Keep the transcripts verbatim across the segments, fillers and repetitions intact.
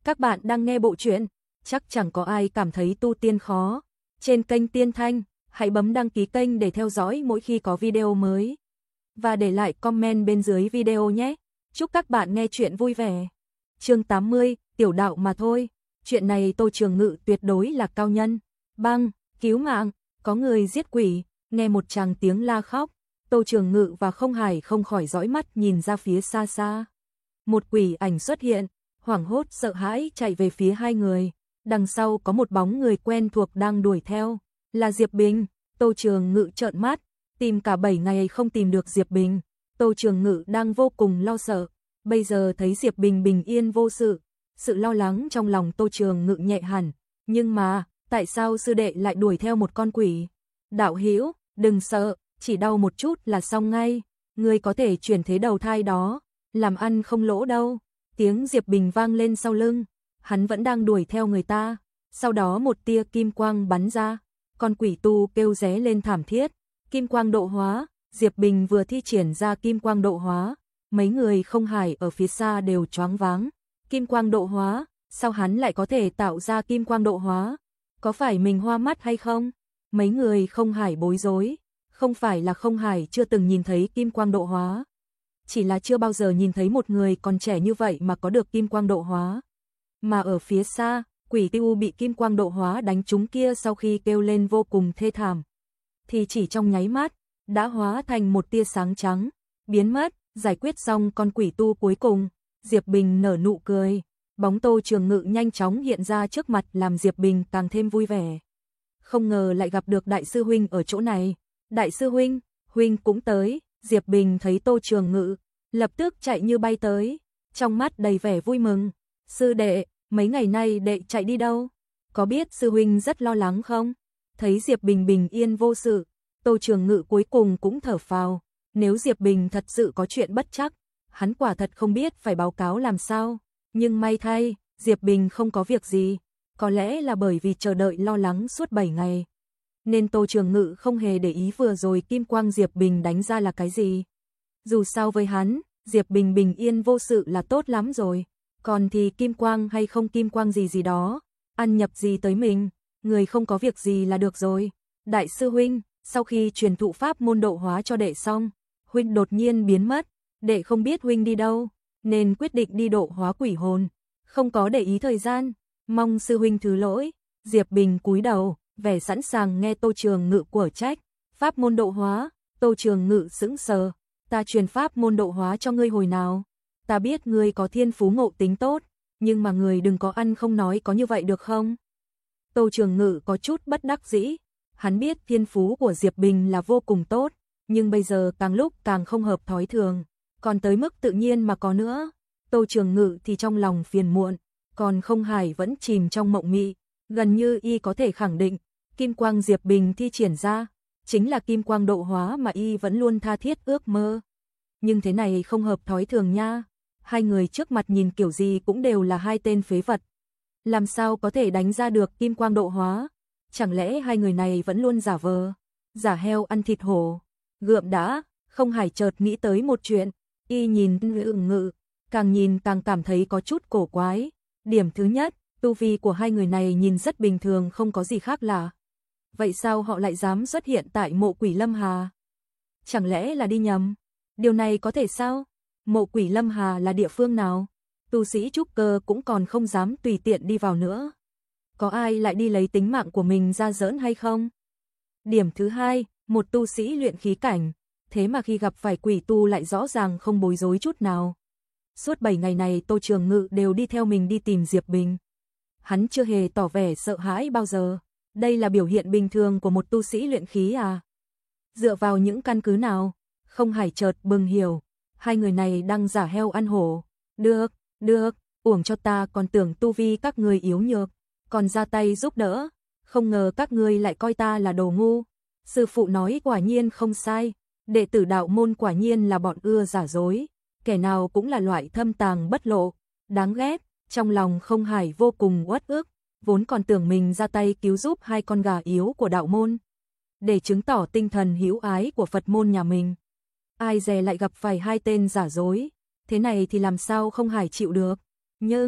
Các bạn đang nghe bộ truyện, chắc chẳng có ai cảm thấy tu tiên khó. Trên kênh Tiên Thanh, hãy bấm đăng ký kênh để theo dõi mỗi khi có video mới. Và để lại comment bên dưới video nhé. Chúc các bạn nghe chuyện vui vẻ. Chương tám mươi, tiểu đạo mà thôi. Chuyện này Tô Trường Ngự tuyệt đối là cao nhân. Băng, cứu mạng, có người giết quỷ, nghe một tràng tiếng la khóc. Tô Trường Ngự và Không Hải không khỏi dõi mắt nhìn ra phía xa xa. Một quỷ ảnh xuất hiện, hoảng hốt sợ hãi chạy về phía hai người. Đằng sau có một bóng người quen thuộc đang đuổi theo, là Diệp Bình. Tô Trường Ngự trợn mắt, tìm cả bảy ngày không tìm được Diệp Bình. Tô Trường Ngự đang vô cùng lo sợ, bây giờ thấy Diệp Bình bình yên vô sự, sự lo lắng trong lòng Tô Trường Ngự nhẹ hẳn. Nhưng mà, tại sao sư đệ lại đuổi theo một con quỷ? Đạo hữu, đừng sợ, chỉ đau một chút là xong ngay, ngươi có thể chuyển thế đầu thai đó, làm ăn không lỗ đâu. Tiếng Diệp Bình vang lên sau lưng, hắn vẫn đang đuổi theo người ta, sau đó một tia kim quang bắn ra, con quỷ tu kêu ré lên thảm thiết, kim quang độ hóa, Diệp Bình vừa thi triển ra kim quang độ hóa, mấy người Không Hải ở phía xa đều choáng váng, kim quang độ hóa, sao hắn lại có thể tạo ra kim quang độ hóa, có phải mình hoa mắt hay không? Mấy người Không Hải bối rối, không phải là Không Hải chưa từng nhìn thấy kim quang độ hóa, chỉ là chưa bao giờ nhìn thấy một người còn trẻ như vậy mà có được kim quang độ hóa. Mà ở phía xa, quỷ tu bị kim quang độ hóa đánh trúng kia sau khi kêu lên vô cùng thê thảm, thì chỉ trong nháy mắt, đã hóa thành một tia sáng trắng, biến mất, giải quyết xong con quỷ tu cuối cùng, Diệp Bình nở nụ cười, bóng Tô Trường Ngự nhanh chóng hiện ra trước mặt làm Diệp Bình càng thêm vui vẻ. Không ngờ lại gặp được đại sư huynh ở chỗ này, đại sư huynh, huynh cũng tới. Diệp Bình thấy Tô Trường Ngự, lập tức chạy như bay tới, trong mắt đầy vẻ vui mừng. Sư đệ, mấy ngày nay đệ chạy đi đâu? Có biết sư huynh rất lo lắng không? Thấy Diệp Bình bình yên vô sự, Tô Trường Ngự cuối cùng cũng thở phào. Nếu Diệp Bình thật sự có chuyện bất trắc, hắn quả thật không biết phải báo cáo làm sao. Nhưng may thay, Diệp Bình không có việc gì. Có lẽ là bởi vì chờ đợi lo lắng suốt bảy ngày. Nên Tô Trường Ngự không hề để ý vừa rồi kim quang Diệp Bình đánh ra là cái gì. Dù sao với hắn, Diệp Bình bình yên vô sự là tốt lắm rồi. Còn thì kim quang hay không kim quang gì gì đó, ăn nhập gì tới mình, người không có việc gì là được rồi. Đại sư huynh, sau khi truyền thụ pháp môn độ hóa cho đệ xong, huynh đột nhiên biến mất, đệ không biết huynh đi đâu, nên quyết định đi độ hóa quỷ hồn, không có để ý thời gian, mong sư huynh thứ lỗi. Diệp Bình cúi đầu, vẻ sẵn sàng nghe Tô Trường Ngự của trách. Pháp môn độ hóa, Tô Trường Ngự sững sờ, ta truyền pháp môn độ hóa cho ngươi hồi nào? Ta biết ngươi có thiên phú ngộ tính tốt, nhưng mà ngươi đừng có ăn không nói có như vậy được không? Tô Trường Ngự có chút bất đắc dĩ, hắn biết thiên phú của Diệp Bình là vô cùng tốt, nhưng bây giờ càng lúc càng không hợp thói thường, còn tới mức tự nhiên mà có nữa. Tô Trường Ngự thì trong lòng phiền muộn, còn Không Hải vẫn chìm trong mộng mị, gần như y có thể khẳng định, kim quang Diệp Bình thi triển ra, chính là kim quang độ hóa mà y vẫn luôn tha thiết ước mơ. Nhưng thế này không hợp thói thường nha, hai người trước mặt nhìn kiểu gì cũng đều là hai tên phế vật. Làm sao có thể đánh ra được kim quang độ hóa? Chẳng lẽ hai người này vẫn luôn giả vờ, giả heo ăn thịt hổ? Gượm đã, Không Hải chợt nghĩ tới một chuyện, y nhìn Ngự Ngự, càng nhìn càng cảm thấy có chút cổ quái. Điểm thứ nhất, tu vi của hai người này nhìn rất bình thường không có gì khác lạ. Vậy sao họ lại dám xuất hiện tại mộ quỷ Lâm Hà? Chẳng lẽ là đi nhầm? Điều này có thể sao? Mộ quỷ Lâm Hà là địa phương nào? Tu sĩ trúc cơ cũng còn không dám tùy tiện đi vào nữa. Có ai lại đi lấy tính mạng của mình ra giỡn hay không? Điểm thứ hai, một tu sĩ luyện khí cảnh, thế mà khi gặp phải quỷ tu lại rõ ràng không bối rối chút nào. Suốt bảy ngày này Tô Trường Ngự đều đi theo mình đi tìm Diệp Bình. Hắn chưa hề tỏ vẻ sợ hãi bao giờ. Đây là biểu hiện bình thường của một tu sĩ luyện khí à? Dựa vào những căn cứ nào? Không Hải chợt bừng hiểu, hai người này đang giả heo ăn hổ. Được, được, uổng cho ta còn tưởng tu vi các người yếu nhược, còn ra tay giúp đỡ, không ngờ các ngươi lại coi ta là đồ ngu. Sư phụ nói quả nhiên không sai, đệ tử đạo môn quả nhiên là bọn ưa giả dối, kẻ nào cũng là loại thâm tàng bất lộ, đáng ghét. Trong lòng Không Hải vô cùng uất ức, vốn còn tưởng mình ra tay cứu giúp hai con gà yếu của đạo môn, để chứng tỏ tinh thần hữu ái của Phật môn nhà mình. Ai dè lại gặp phải hai tên giả dối, thế này thì làm sao Không Hải chịu được. Nhưng,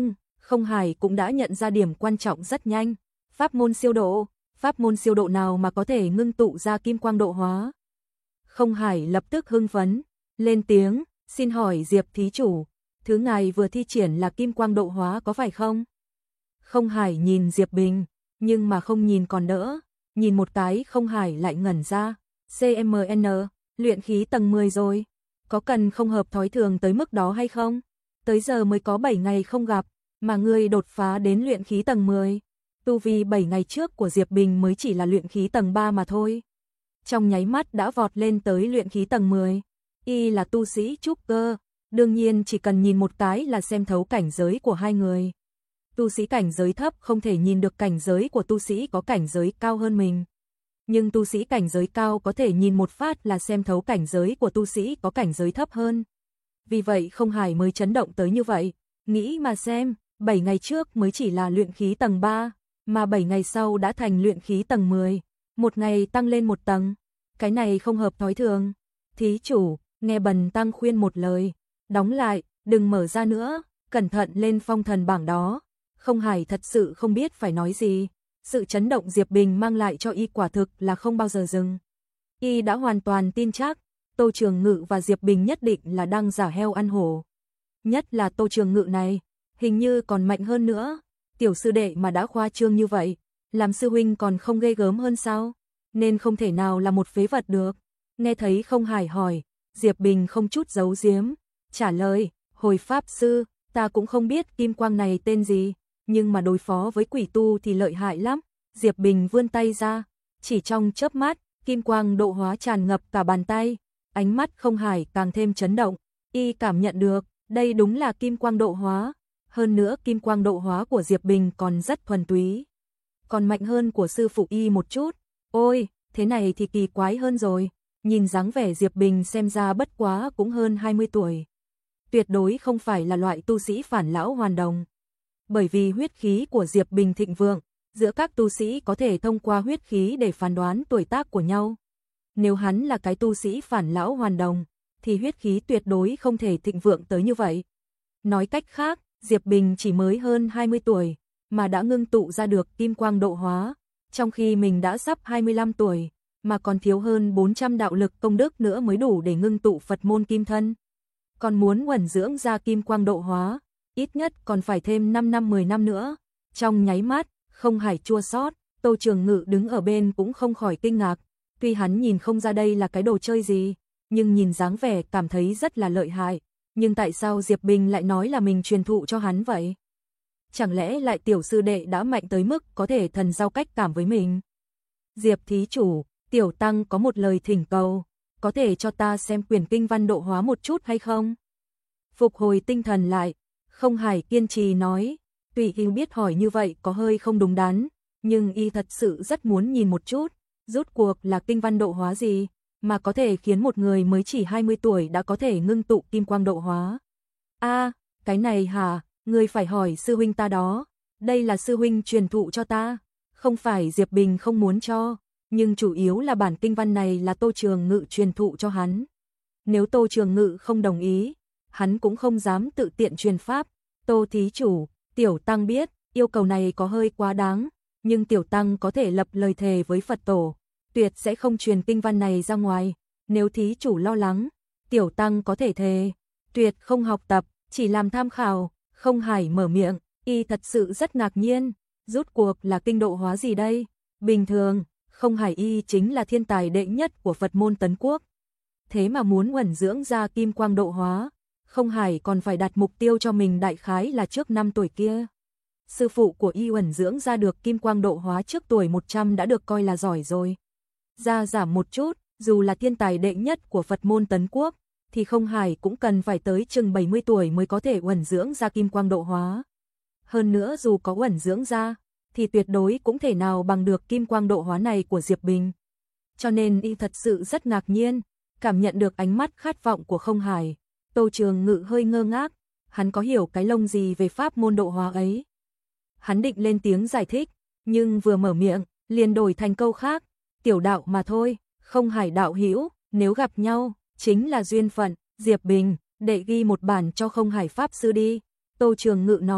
Không Hải cũng đã nhận ra điểm quan trọng rất nhanh. Pháp môn siêu độ, pháp môn siêu độ nào mà có thể ngưng tụ ra kim quang độ hóa? Không Hải lập tức hưng phấn, lên tiếng, xin hỏi Diệp thí chủ, thứ ngài vừa thi triển là kim quang độ hóa có phải không? Không Hải nhìn Diệp Bình, nhưng mà không nhìn còn đỡ, nhìn một cái Không Hải lại ngẩn ra, xê em en, luyện khí tầng mười rồi, có cần không hợp thói thường tới mức đó hay không? Tới giờ mới có bảy ngày không gặp, mà ngươi đột phá đến luyện khí tầng mười. Tu vi bảy ngày trước của Diệp Bình mới chỉ là luyện khí tầng ba mà thôi. Trong nháy mắt đã vọt lên tới luyện khí tầng mười. Y là tu sĩ trúc cơ, đương nhiên chỉ cần nhìn một cái là xem thấu cảnh giới của hai người. Tu sĩ cảnh giới thấp không thể nhìn được cảnh giới của tu sĩ có cảnh giới cao hơn mình. Nhưng tu sĩ cảnh giới cao có thể nhìn một phát là xem thấu cảnh giới của tu sĩ có cảnh giới thấp hơn. Vì vậy Không Hải mới chấn động tới như vậy, nghĩ mà xem, bảy ngày trước mới chỉ là luyện khí tầng ba, mà bảy ngày sau đã thành luyện khí tầng mười, một ngày tăng lên một tầng, cái này không hợp thói thường. Thí chủ, nghe Bần tăng khuyên một lời, đóng lại, đừng mở ra nữa, cẩn thận lên phong thần bảng đó. Không Hải thật sự không biết phải nói gì, sự chấn động Diệp Bình mang lại cho y quả thực là không bao giờ dừng. Y đã hoàn toàn tin chắc, Tô Trường Ngự và Diệp Bình nhất định là đang giả heo ăn hổ. Nhất là Tô Trường Ngự này, hình như còn mạnh hơn nữa, tiểu sư đệ mà đã khoa trương như vậy, làm sư huynh còn không ghê gớm hơn sao, nên không thể nào là một phế vật được. Nghe thấy Không Hải hỏi, Diệp Bình không chút giấu giếm, trả lời, hồi pháp sư, ta cũng không biết kim quang này tên gì, nhưng mà đối phó với quỷ tu thì lợi hại lắm. Diệp Bình vươn tay ra, chỉ trong chớp mắt, kim quang độ hóa tràn ngập cả bàn tay, ánh mắt Không Hải càng thêm chấn động, y cảm nhận được, đây đúng là kim quang độ hóa, hơn nữa kim quang độ hóa của Diệp Bình còn rất thuần túy, còn mạnh hơn của sư phụ y một chút. Ôi, thế này thì kỳ quái hơn rồi, nhìn dáng vẻ Diệp Bình xem ra bất quá cũng hơn hai mươi tuổi. Tuyệt đối không phải là loại tu sĩ phản lão hoàn đồng. Bởi vì huyết khí của Diệp Bình thịnh vượng, giữa các tu sĩ có thể thông qua huyết khí để phán đoán tuổi tác của nhau. Nếu hắn là cái tu sĩ phản lão hoàn đồng, thì huyết khí tuyệt đối không thể thịnh vượng tới như vậy. Nói cách khác, Diệp Bình chỉ mới hơn hai mươi tuổi, mà đã ngưng tụ ra được kim quang độ hóa, trong khi mình đã sắp hai mươi lăm tuổi, mà còn thiếu hơn bốn trăm đạo lực công đức nữa mới đủ để ngưng tụ Phật môn kim thân. Còn muốn uẩn dưỡng ra kim quang độ hóa, ít nhất còn phải thêm năm năm mười năm nữa. Trong nháy mắt, Không Hải chua xót, Tô Trường Ngự đứng ở bên cũng không khỏi kinh ngạc, tuy hắn nhìn không ra đây là cái đồ chơi gì, nhưng nhìn dáng vẻ cảm thấy rất là lợi hại, nhưng tại sao Diệp Bình lại nói là mình truyền thụ cho hắn vậy? Chẳng lẽ lại tiểu sư đệ đã mạnh tới mức có thể thần giao cách cảm với mình? Diệp thí chủ, tiểu tăng có một lời thỉnh cầu, có thể cho ta xem quyển kinh văn độ hóa một chút hay không? Phục hồi tinh thần lại, Không Hải kiên trì nói, tuy y biết hỏi như vậy có hơi không đúng đắn, nhưng y thật sự rất muốn nhìn một chút, rốt cuộc là kinh văn độ hóa gì, mà có thể khiến một người mới chỉ hai mươi tuổi đã có thể ngưng tụ kim quang độ hóa. A, à, cái này hả, ngươi phải hỏi sư huynh ta đó, đây là sư huynh truyền thụ cho ta, không phải Diệp Bình không muốn cho, nhưng chủ yếu là bản kinh văn này là Tô Trường Ngự truyền thụ cho hắn. Nếu Tô Trường Ngự không đồng ý, hắn cũng không dám tự tiện truyền pháp. Tô thí chủ, tiểu tăng biết, yêu cầu này có hơi quá đáng, nhưng tiểu tăng có thể lập lời thề với Phật tổ, tuyệt sẽ không truyền kinh văn này ra ngoài. Nếu thí chủ lo lắng, tiểu tăng có thể thề, tuyệt không học tập, chỉ làm tham khảo. Không Hải mở miệng, y thật sự rất ngạc nhiên, rốt cuộc là kinh độ hóa gì đây? Bình thường, Không Hải y chính là thiên tài đệ nhất của Phật môn Tấn Quốc. Thế mà muốn uẩn dưỡng ra kim quang độ hóa, Không Hải còn phải đặt mục tiêu cho mình đại khái là trước năm tuổi kia. Sư phụ của y uẩn dưỡng ra được kim quang độ hóa trước tuổi một trăm đã được coi là giỏi rồi. Ra giảm một chút, dù là thiên tài đệ nhất của Phật môn Tấn Quốc, thì Không Hải cũng cần phải tới chừng bảy mươi tuổi mới có thể uẩn dưỡng ra kim quang độ hóa. Hơn nữa dù có uẩn dưỡng ra, thì tuyệt đối cũng thể nào bằng được kim quang độ hóa này của Diệp Bình. Cho nên y thật sự rất ngạc nhiên, cảm nhận được ánh mắt khát vọng của Không Hải. Tô Trường Ngự hơi ngơ ngác, hắn có hiểu cái lông gì về pháp môn độ hóa ấy. Hắn định lên tiếng giải thích, nhưng vừa mở miệng, liền đổi thành câu khác, tiểu đạo mà thôi, Không Hải đạo hữu, nếu gặp nhau, chính là duyên phận. Diệp Bình, đệ ghi một bản cho Không Hải pháp sư đi. Tô Trường Ngự nói,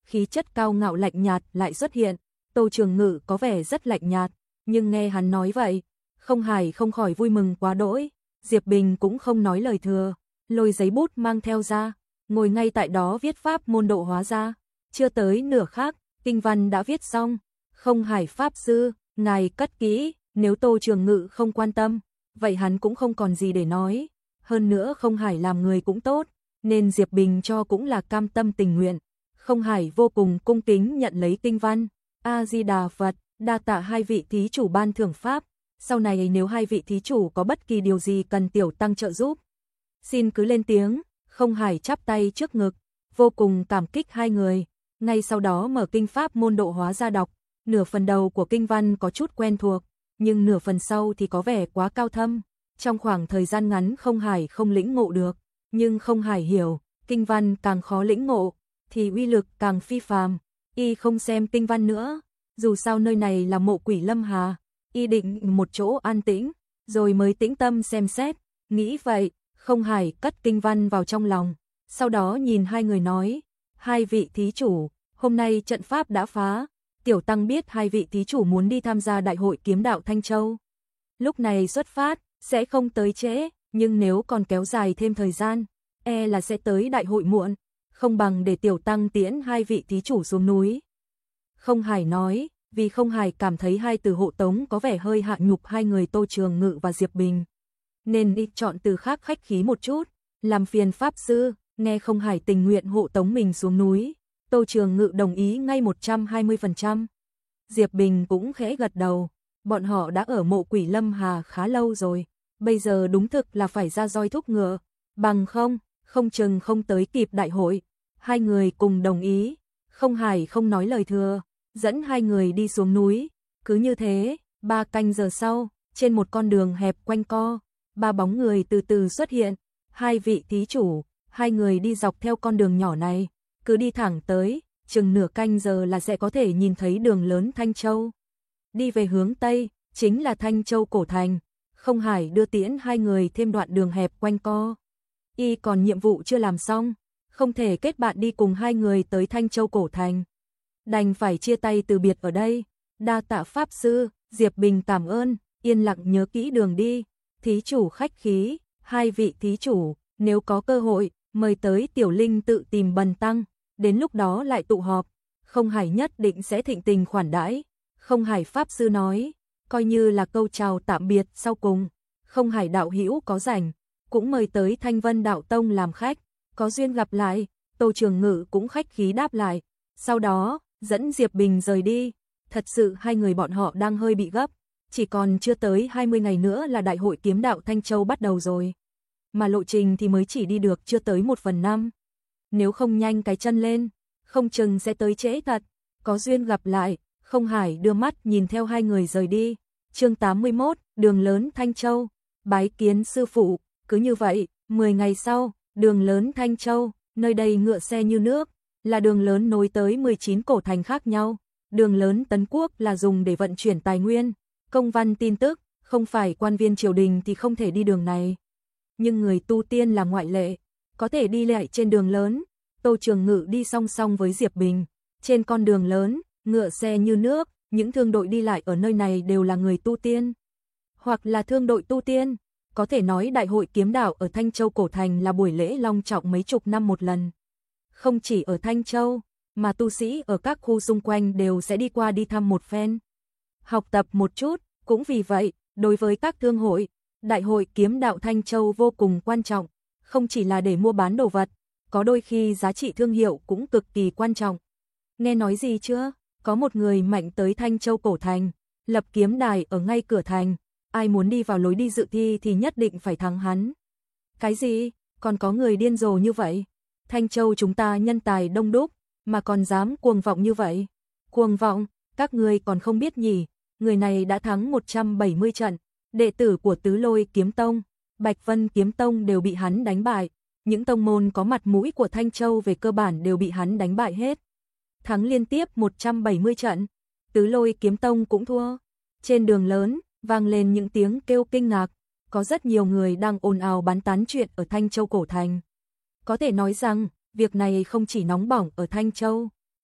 khí chất cao ngạo lạnh nhạt lại xuất hiện. Tô Trường Ngự có vẻ rất lạnh nhạt, nhưng nghe hắn nói vậy, Không Hải không khỏi vui mừng quá đỗi. Diệp Bình cũng không nói lời thừa, lôi giấy bút mang theo ra, ngồi ngay tại đó viết pháp môn độ hóa ra. Chưa tới nửa khắc, kinh văn đã viết xong. Không Hải pháp sư, ngài cất kỹ, nếu Tô Trường Ngự không quan tâm, vậy hắn cũng không còn gì để nói. Hơn nữa Không Hải làm người cũng tốt, nên Diệp Bình cho cũng là cam tâm tình nguyện. Không Hải vô cùng cung kính nhận lấy kinh văn. A Di Đà Phật, đa tạ hai vị thí chủ ban thưởng pháp. Sau này nếu hai vị thí chủ có bất kỳ điều gì cần tiểu tăng trợ giúp, xin cứ lên tiếng. Không Hải chắp tay trước ngực, vô cùng cảm kích hai người. Ngay sau đó mở kinh pháp môn độ hóa ra đọc. Nửa phần đầu của kinh văn có chút quen thuộc, nhưng nửa phần sau thì có vẻ quá cao thâm. Trong khoảng thời gian ngắn Không Hải không lĩnh ngộ được, nhưng Không Hải hiểu, kinh văn càng khó lĩnh ngộ, thì uy lực càng phi phàm. Y không xem kinh văn nữa, dù sao nơi này là mộ quỷ Lâm Hà, y định một chỗ an tĩnh, rồi mới tĩnh tâm xem xét. Nghĩ vậy, Không Hải cất kinh văn vào trong lòng, sau đó nhìn hai người nói, hai vị thí chủ, hôm nay trận pháp đã phá, tiểu tăng biết hai vị thí chủ muốn đi tham gia đại hội kiếm đạo Thanh Châu. Lúc này xuất phát, sẽ không tới trễ, nhưng nếu còn kéo dài thêm thời gian, e là sẽ tới đại hội muộn, không bằng để tiểu tăng tiễn hai vị thí chủ xuống núi. Không Hải nói, vì Không Hải cảm thấy hai từ hộ tống có vẻ hơi hạ nhục hai người Tô Trường Ngự và Diệp Bình, nên đi chọn từ khác khách khí một chút, làm phiền pháp sư. Nghe Không Hải tình nguyện hộ tống mình xuống núi, Tô Trường Ngự đồng ý ngay một trăm hai mươi phần trăm. Diệp Bình cũng khẽ gật đầu, bọn họ đã ở mộ quỷ Lâm Hà khá lâu rồi, bây giờ đúng thực là phải ra roi thúc ngựa, bằng không, không chừng không tới kịp đại hội. Hai người cùng đồng ý, Không Hải không nói lời thừa, dẫn hai người đi xuống núi. Cứ như thế, ba canh giờ sau, trên một con đường hẹp quanh co, ba bóng người từ từ xuất hiện. Hai vị thí chủ, hai người đi dọc theo con đường nhỏ này, cứ đi thẳng tới, chừng nửa canh giờ là sẽ có thể nhìn thấy đường lớn Thanh Châu. Đi về hướng Tây, chính là Thanh Châu cổ thành. Không Hải đưa tiễn hai người thêm đoạn đường hẹp quanh co. Y còn nhiệm vụ chưa làm xong, không thể kết bạn đi cùng hai người tới Thanh Châu cổ thành. Đành phải chia tay từ biệt ở đây. Đa tạ pháp sư, Diệp Bình cảm ơn, yên lặng nhớ kỹ đường đi. Thí chủ khách khí, hai vị thí chủ, nếu có cơ hội, mời tới Tiểu Linh tự tìm bần tăng, đến lúc đó lại tụ họp, Không Hải nhất định sẽ thịnh tình khoản đãi. Không Hải pháp sư nói, coi như là câu chào tạm biệt sau cùng. Không Hải đạo hữu có rảnh, cũng mời tới Thanh Vân Đạo Tông làm khách, có duyên gặp lại. Tô Trường Ngự cũng khách khí đáp lại, sau đó dẫn Diệp Bình rời đi. Thật sự hai người bọn họ đang hơi bị gấp, chỉ còn chưa tới hai mươi ngày nữa là đại hội kiếm đạo Thanh Châu bắt đầu rồi, mà lộ trình thì mới chỉ đi được chưa tới một phần năm. Nếu không nhanh cái chân lên, không chừng sẽ tới trễ thật. Có duyên gặp lại. Không Hải đưa mắt nhìn theo hai người rời đi. Chương tám mươi mốt, đường lớn Thanh Châu, bái kiến sư phụ. Cứ như vậy, mười ngày sau, đường lớn Thanh Châu, nơi đây ngựa xe như nước, là đường lớn nối tới mười chín cổ thành khác nhau. Đường lớn Tấn Quốc là dùng để vận chuyển tài nguyên, công văn tin tức, không phải quan viên triều đình thì không thể đi đường này. Nhưng người tu tiên là ngoại lệ, có thể đi lại trên đường lớn. Tô Trường Ngự đi song song với Diệp Bình. Trên con đường lớn, ngựa xe như nước, những thương đội đi lại ở nơi này đều là người tu tiên, hoặc là thương đội tu tiên. Có thể nói đại hội kiếm đạo ở Thanh Châu cổ thành là buổi lễ long trọng mấy chục năm một lần. Không chỉ ở Thanh Châu, mà tu sĩ ở các khu xung quanh đều sẽ đi qua đi thăm một phen, học tập một chút. Cũng vì vậy, đối với các thương hội, đại hội kiếm đạo Thanh Châu vô cùng quan trọng, không chỉ là để mua bán đồ vật, có đôi khi giá trị thương hiệu cũng cực kỳ quan trọng. Nghe nói gì chưa? Có một người mạnh tới Thanh Châu cổ thành, lập kiếm đài ở ngay cửa thành, ai muốn đi vào lối đi dự thi thì nhất định phải thắng hắn. Cái gì? Còn có người điên rồ như vậy? Thanh Châu chúng ta nhân tài đông đúc, mà còn dám cuồng vọng như vậy? Cuồng vọng? Các ngươi còn không biết nhỉ? Người này đã thắng một trăm bảy mươi trận, đệ tử của Tứ Lôi Kiếm Tông, Bạch Vân Kiếm Tông đều bị hắn đánh bại. Những tông môn có mặt mũi của Thanh Châu về cơ bản đều bị hắn đánh bại hết. Thắng liên tiếp một trăm bảy mươi trận, Tứ Lôi Kiếm Tông cũng thua. Trên đường lớn, vang lên những tiếng kêu kinh ngạc, có rất nhiều người đang ồn ào bán tán chuyện ở Thanh Châu cổ thành. Có thể nói rằng, việc này không chỉ nóng bỏng ở Thanh Châu,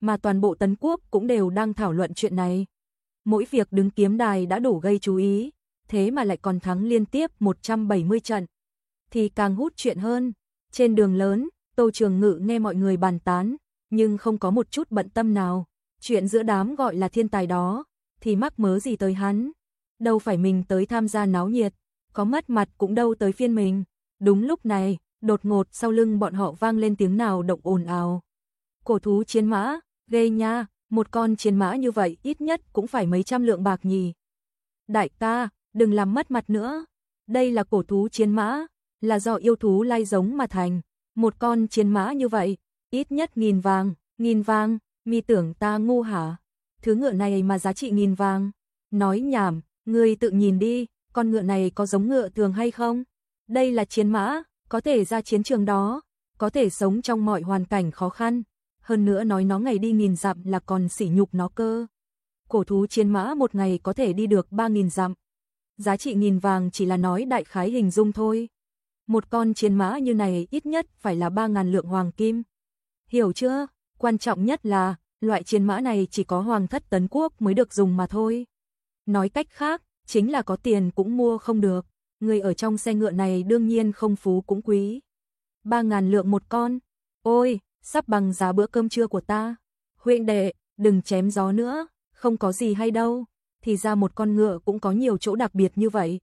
mà toàn bộ Tấn Quốc cũng đều đang thảo luận chuyện này. Mỗi việc đứng kiếm đài đã đủ gây chú ý, thế mà lại còn thắng liên tiếp một trăm bảy mươi trận, thì càng hút chuyện hơn. Trên đường lớn, Tô Trường Ngự nghe mọi người bàn tán, nhưng không có một chút bận tâm nào. Chuyện giữa đám gọi là thiên tài đó, thì mắc mớ gì tới hắn. Đâu phải mình tới tham gia náo nhiệt, có mất mặt cũng đâu tới phiên mình. Đúng lúc này, đột ngột sau lưng bọn họ vang lên tiếng nào động ồn ào. Cổ thú chiến mã, ghê nha, một con chiến mã như vậy ít nhất cũng phải mấy trăm lượng bạc nhỉ. Đại ca, đừng làm mất mặt nữa. Đây là cổ thú chiến mã, là do yêu thú lai giống mà thành. Một con chiến mã như vậy, ít nhất nghìn vàng, nghìn vàng, mi tưởng ta ngu hả? Thứ ngựa này mà giá trị nghìn vàng. Nói nhảm, ngươi tự nhìn đi, con ngựa này có giống ngựa thường hay không? Đây là chiến mã, có thể ra chiến trường đó, có thể sống trong mọi hoàn cảnh khó khăn. Hơn nữa nói nó ngày đi nghìn dặm là còn sỉ nhục nó cơ. Cổ thú chiến mã một ngày có thể đi được ba nghìn dặm. Giá trị nghìn vàng chỉ là nói đại khái hình dung thôi. Một con chiến mã như này ít nhất phải là ba ngàn lượng hoàng kim. Hiểu chưa? Quan trọng nhất là, loại chiến mã này chỉ có hoàng thất Tấn Quốc mới được dùng mà thôi. Nói cách khác, chính là có tiền cũng mua không được. Người ở trong xe ngựa này đương nhiên không phú cũng quý. Ba ngàn lượng một con. Ôi, sắp bằng giá bữa cơm trưa của ta. Huynh đệ, đừng chém gió nữa, không có gì hay đâu. Thì ra một con ngựa cũng có nhiều chỗ đặc biệt như vậy.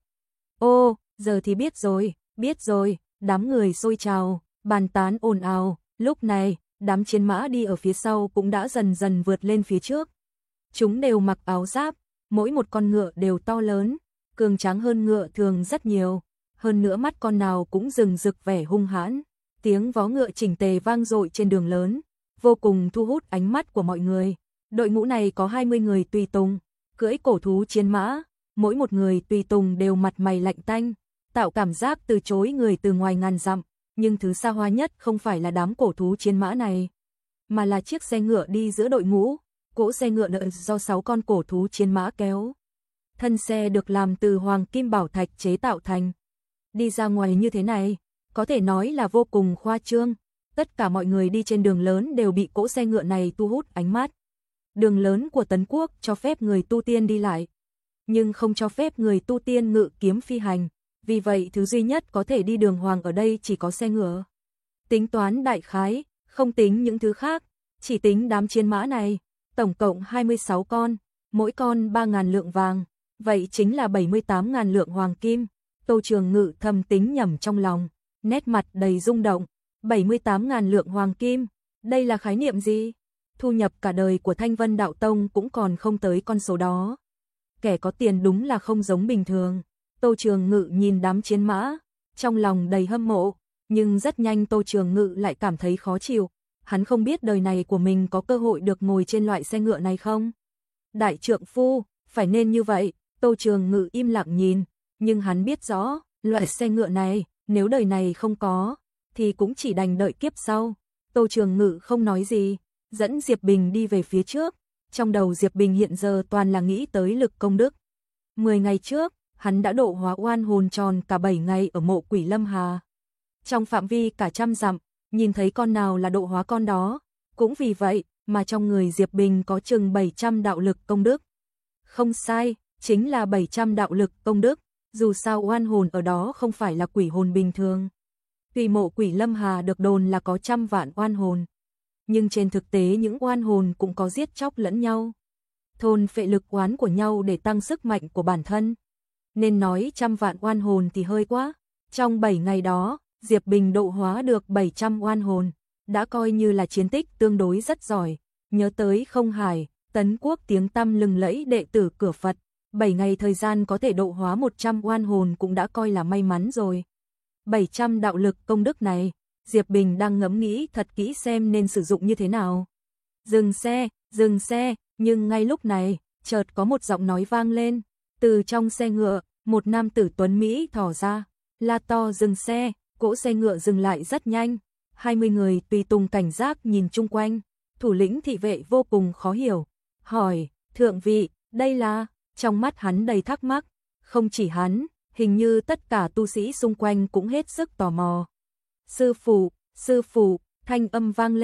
Ô, giờ thì biết rồi, biết rồi. Đám người xôi trào, bàn tán ồn ào. Lúc này, đám chiến mã đi ở phía sau cũng đã dần dần vượt lên phía trước. Chúng đều mặc áo giáp, mỗi một con ngựa đều to lớn, cường tráng hơn ngựa thường rất nhiều. Hơn nữa mắt con nào cũng rừng rực vẻ hung hãn. Tiếng vó ngựa chỉnh tề vang dội trên đường lớn, vô cùng thu hút ánh mắt của mọi người. Đội ngũ này có hai mươi người tùy tùng, cưỡi cổ thú chiến mã, mỗi một người tùy tùng đều mặt mày lạnh tanh, tạo cảm giác từ chối người từ ngoài ngàn dặm. Nhưng thứ xa hoa nhất không phải là đám cổ thú chiến mã này, mà là chiếc xe ngựa đi giữa đội ngũ. Cỗ xe ngựa nợ do sáu con cổ thú chiến mã kéo. Thân xe được làm từ hoàng kim bảo thạch chế tạo thành. Đi ra ngoài như thế này, có thể nói là vô cùng khoa trương. Tất cả mọi người đi trên đường lớn đều bị cỗ xe ngựa này thu hút ánh mắt. Đường lớn của Tấn Quốc cho phép người tu tiên đi lại, nhưng không cho phép người tu tiên ngự kiếm phi hành. Vì vậy thứ duy nhất có thể đi đường hoàng ở đây chỉ có xe ngựa. Tính toán đại khái, không tính những thứ khác, chỉ tính đám chiến mã này, tổng cộng hai mươi sáu con, mỗi con ba ngàn lượng vàng, vậy chính là bảy mươi tám ngàn lượng hoàng kim. Tô Trường Ngự thầm tính nhẩm trong lòng, nét mặt đầy rung động. bảy mươi tám ngàn lượng hoàng kim, đây là khái niệm gì? Thu nhập cả đời của Thanh Vân Đạo Tông cũng còn không tới con số đó. Kẻ có tiền đúng là không giống bình thường. Tô Trường Ngự nhìn đám chiến mã, trong lòng đầy hâm mộ, nhưng rất nhanh Tô Trường Ngự lại cảm thấy khó chịu. Hắn không biết đời này của mình có cơ hội được ngồi trên loại xe ngựa này không? Đại trượng phu, phải nên như vậy. Tô Trường Ngự im lặng nhìn, nhưng hắn biết rõ, loại xe ngựa này, nếu đời này không có, thì cũng chỉ đành đợi kiếp sau. Tô Trường Ngự không nói gì, dẫn Diệp Bình đi về phía trước. Trong đầu Diệp Bình hiện giờ toàn là nghĩ tới lực công đức. Mười ngày trước, hắn đã độ hóa oan hồn tròn cả bảy ngày ở mộ Quỷ Lâm Hà. Trong phạm vi cả trăm dặm, nhìn thấy con nào là độ hóa con đó. Cũng vì vậy mà trong người Diệp Bình có chừng bảy trăm đạo lực công đức. Không sai, chính là bảy trăm đạo lực công đức. Dù sao oan hồn ở đó không phải là quỷ hồn bình thường. Tuy mộ Quỷ Lâm Hà được đồn là có trăm vạn oan hồn, nhưng trên thực tế những oan hồn cũng có giết chóc lẫn nhau, thôn phệ lực oán của nhau để tăng sức mạnh của bản thân. Nên nói trăm vạn oan hồn thì hơi quá. Trong bảy ngày đó, Diệp Bình độ hóa được bảy trăm oan hồn, đã coi như là chiến tích tương đối rất giỏi. Nhớ tới Không Hải, Tấn Quốc tiếng tăm lừng lẫy đệ tử cửa Phật, bảy ngày thời gian có thể độ hóa một trăm oan hồn cũng đã coi là may mắn rồi. bảy trăm đạo lực công đức này, Diệp Bình đang ngẫm nghĩ thật kỹ xem nên sử dụng như thế nào. Dừng xe, dừng xe, nhưng ngay lúc này, chợt có một giọng nói vang lên. Từ trong xe ngựa, một nam tử tuấn Mỹ thò ra, la to dừng xe. Cỗ xe ngựa dừng lại rất nhanh. hai mươi người tùy tùng cảnh giác nhìn chung quanh. Thủ lĩnh thị vệ vô cùng khó hiểu, hỏi, thượng vị, đây là... Trong mắt hắn đầy thắc mắc. Không chỉ hắn, hình như tất cả tu sĩ xung quanh cũng hết sức tò mò. Sư phụ, sư phụ, thanh âm vang lên,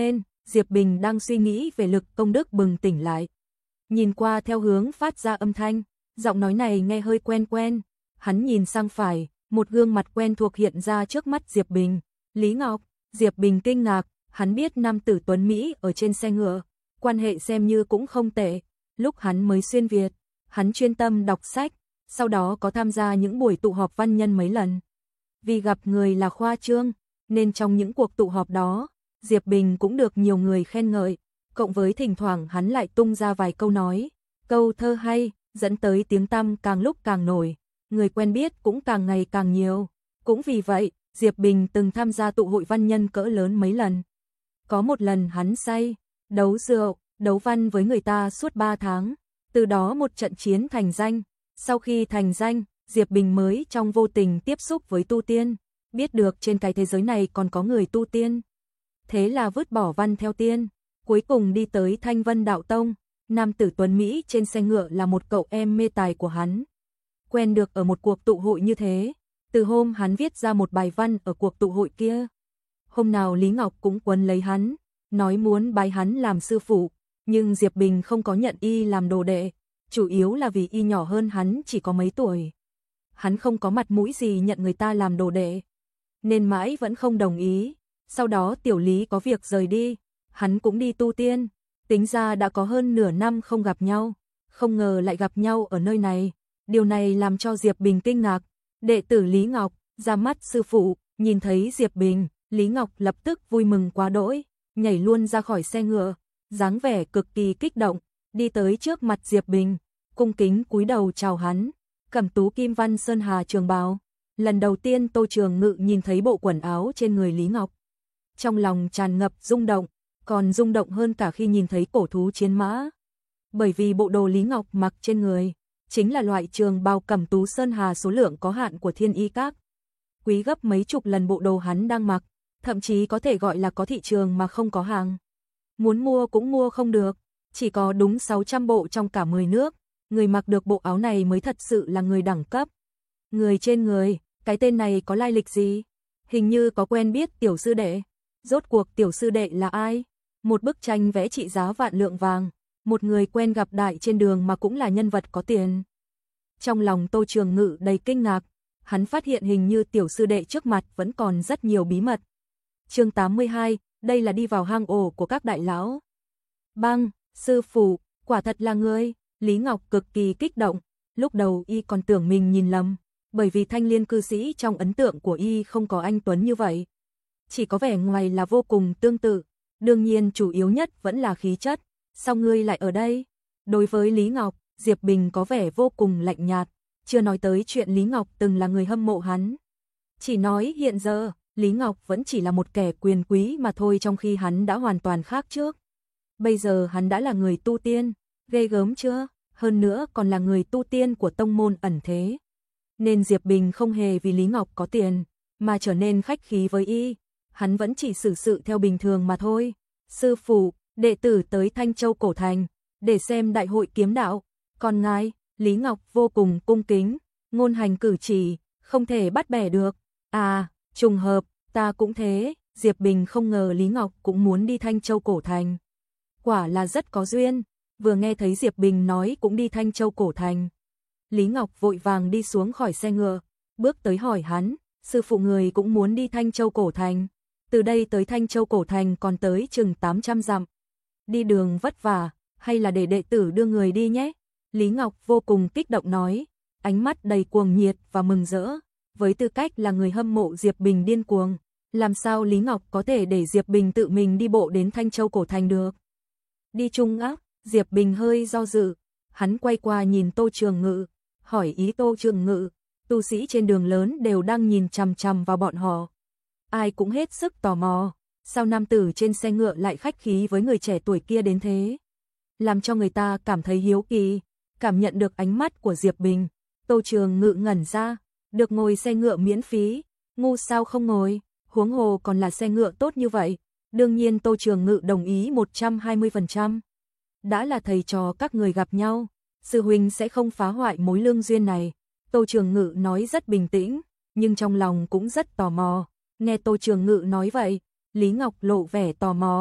Diệp Bình đang suy nghĩ về lực công đức bừng tỉnh lại. Nhìn qua theo hướng phát ra âm thanh, giọng nói này nghe hơi quen quen. Hắn nhìn sang phải, một gương mặt quen thuộc hiện ra trước mắt Diệp Bình. Lý Ngọc. Diệp Bình kinh ngạc, hắn biết nam tử tuấn Mỹ ở trên xe ngựa, quan hệ xem như cũng không tệ. Lúc hắn mới xuyên Việt, hắn chuyên tâm đọc sách, sau đó có tham gia những buổi tụ họp văn nhân mấy lần. Vì gặp người là khoa trương, nên trong những cuộc tụ họp đó, Diệp Bình cũng được nhiều người khen ngợi, cộng với thỉnh thoảng hắn lại tung ra vài câu nói, câu thơ hay, dẫn tới tiếng tăm càng lúc càng nổi, người quen biết cũng càng ngày càng nhiều. Cũng vì vậy, Diệp Bình từng tham gia tụ hội văn nhân cỡ lớn mấy lần. Có một lần hắn say, đấu rượu, đấu văn với người ta suốt ba tháng, từ đó một trận chiến thành danh. Sau khi thành danh, Diệp Bình mới trong vô tình tiếp xúc với tu tiên, biết được trên cái thế giới này còn có người tu tiên. Thế là vứt bỏ văn theo tiên, cuối cùng đi tới Thanh Vân Đạo Tông. Nam tử tuấn Mỹ trên xe ngựa là một cậu em mê tài của hắn. Quen được ở một cuộc tụ hội như thế, từ hôm hắn viết ra một bài văn ở cuộc tụ hội kia. Hôm nào Lý Ngọc cũng quấn lấy hắn, nói muốn bái hắn làm sư phụ, nhưng Diệp Bình không có nhận y làm đồ đệ, chủ yếu là vì y nhỏ hơn hắn chỉ có mấy tuổi. Hắn không có mặt mũi gì nhận người ta làm đồ đệ, nên mãi vẫn không đồng ý. Sau đó Tiểu Lý có việc rời đi, hắn cũng đi tu tiên, tính ra đã có hơn nửa năm không gặp nhau, không ngờ lại gặp nhau ở nơi này. Điều này làm cho Diệp Bình kinh ngạc. Đệ tử Lý Ngọc, ra mắt sư phụ, nhìn thấy Diệp Bình, Lý Ngọc lập tức vui mừng quá đỗi, nhảy luôn ra khỏi xe ngựa, dáng vẻ cực kỳ kích động, đi tới trước mặt Diệp Bình, cung kính cúi đầu chào hắn. Cẩm tú kim văn sơn hà trường bào. Lần đầu tiên Tô Trường Ngự nhìn thấy bộ quần áo trên người Lý Ngọc, trong lòng tràn ngập rung động, còn rung động hơn cả khi nhìn thấy cổ thú chiến mã. Bởi vì bộ đồ Lý Ngọc mặc trên người chính là loại trường bào cẩm tú sơn hà số lượng có hạn của Thiên Y Các, quý gấp mấy chục lần bộ đồ hắn đang mặc, thậm chí có thể gọi là có thị trường mà không có hàng. Muốn mua cũng mua không được, chỉ có đúng sáu trăm bộ trong cả mười nước, người mặc được bộ áo này mới thật sự là người đẳng cấp. Người trên người, cái tên này có lai lịch gì? Hình như có quen biết tiểu sư đệ. Rốt cuộc tiểu sư đệ là ai? Một bức tranh vẽ trị giá vạn lượng vàng, một người quen gặp đại trên đường mà cũng là nhân vật có tiền. Trong lòng Tô Trường Ngự đầy kinh ngạc, hắn phát hiện hình như tiểu sư đệ trước mặt vẫn còn rất nhiều bí mật. Chương tám mươi hai, đây là đi vào hang ổ của các đại lão. Băng, sư phụ, quả thật là ngươi. Lý Ngọc cực kỳ kích động, lúc đầu y còn tưởng mình nhìn lầm, bởi vì thanh liên cư sĩ trong ấn tượng của y không có anh tuấn như vậy. Chỉ có vẻ ngoài là vô cùng tương tự, đương nhiên chủ yếu nhất vẫn là khí chất. Sao ngươi lại ở đây? Đối với Lý Ngọc, Diệp Bình có vẻ vô cùng lạnh nhạt, chưa nói tới chuyện Lý Ngọc từng là người hâm mộ hắn. Chỉ nói hiện giờ, Lý Ngọc vẫn chỉ là một kẻ quyền quý mà thôi, trong khi hắn đã hoàn toàn khác trước. Bây giờ hắn đã là người tu tiên, ghê gớm chưa? Hơn nữa còn là người tu tiên của tông môn ẩn thế. Nên Diệp Bình không hề vì Lý Ngọc có tiền mà trở nên khách khí với y, hắn vẫn chỉ xử sự theo bình thường mà thôi. Sư phụ, đệ tử tới Thanh Châu Cổ Thành để xem đại hội kiếm đạo, còn ngài? Lý Ngọc vô cùng cung kính, ngôn hành cử chỉ không thể bắt bẻ được. À, trùng hợp, ta cũng thế. Diệp Bình không ngờ Lý Ngọc cũng muốn đi Thanh Châu Cổ Thành, quả là rất có duyên. Vừa nghe thấy Diệp Bình nói cũng đi Thanh Châu Cổ Thành, Lý Ngọc vội vàng đi xuống khỏi xe ngựa, bước tới hỏi hắn, sư phụ người cũng muốn đi Thanh Châu Cổ Thành? Từ đây tới Thanh Châu Cổ Thành còn tới chừng tám trăm dặm. Đi đường vất vả, hay là để đệ tử đưa người đi nhé? Lý Ngọc vô cùng kích động nói, ánh mắt đầy cuồng nhiệt và mừng rỡ. Với tư cách là người hâm mộ Diệp Bình điên cuồng, làm sao Lý Ngọc có thể để Diệp Bình tự mình đi bộ đến Thanh Châu Cổ Thành được? Đi chung ác? Diệp Bình hơi do dự, hắn quay qua nhìn Tô Trường Ngự, hỏi ý Tô Trường Ngự. Tu sĩ trên đường lớn đều đang nhìn chằm chằm vào bọn họ, ai cũng hết sức tò mò, sao nam tử trên xe ngựa lại khách khí với người trẻ tuổi kia đến thế, làm cho người ta cảm thấy hiếu kỳ. Cảm nhận được ánh mắt của Diệp Bình, Tô Trường Ngự ngẩn ra, được ngồi xe ngựa miễn phí, ngu sao không ngồi, huống hồ còn là xe ngựa tốt như vậy. Đương nhiên Tô Trường Ngự đồng ý một trăm hai mươi phần trăm. Đã là thầy trò các người gặp nhau, sư huynh sẽ không phá hoại mối lương duyên này. Tô Trường Ngự nói rất bình tĩnh, nhưng trong lòng cũng rất tò mò. Nghe Tô Trường Ngự nói vậy, Lý Ngọc lộ vẻ tò mò,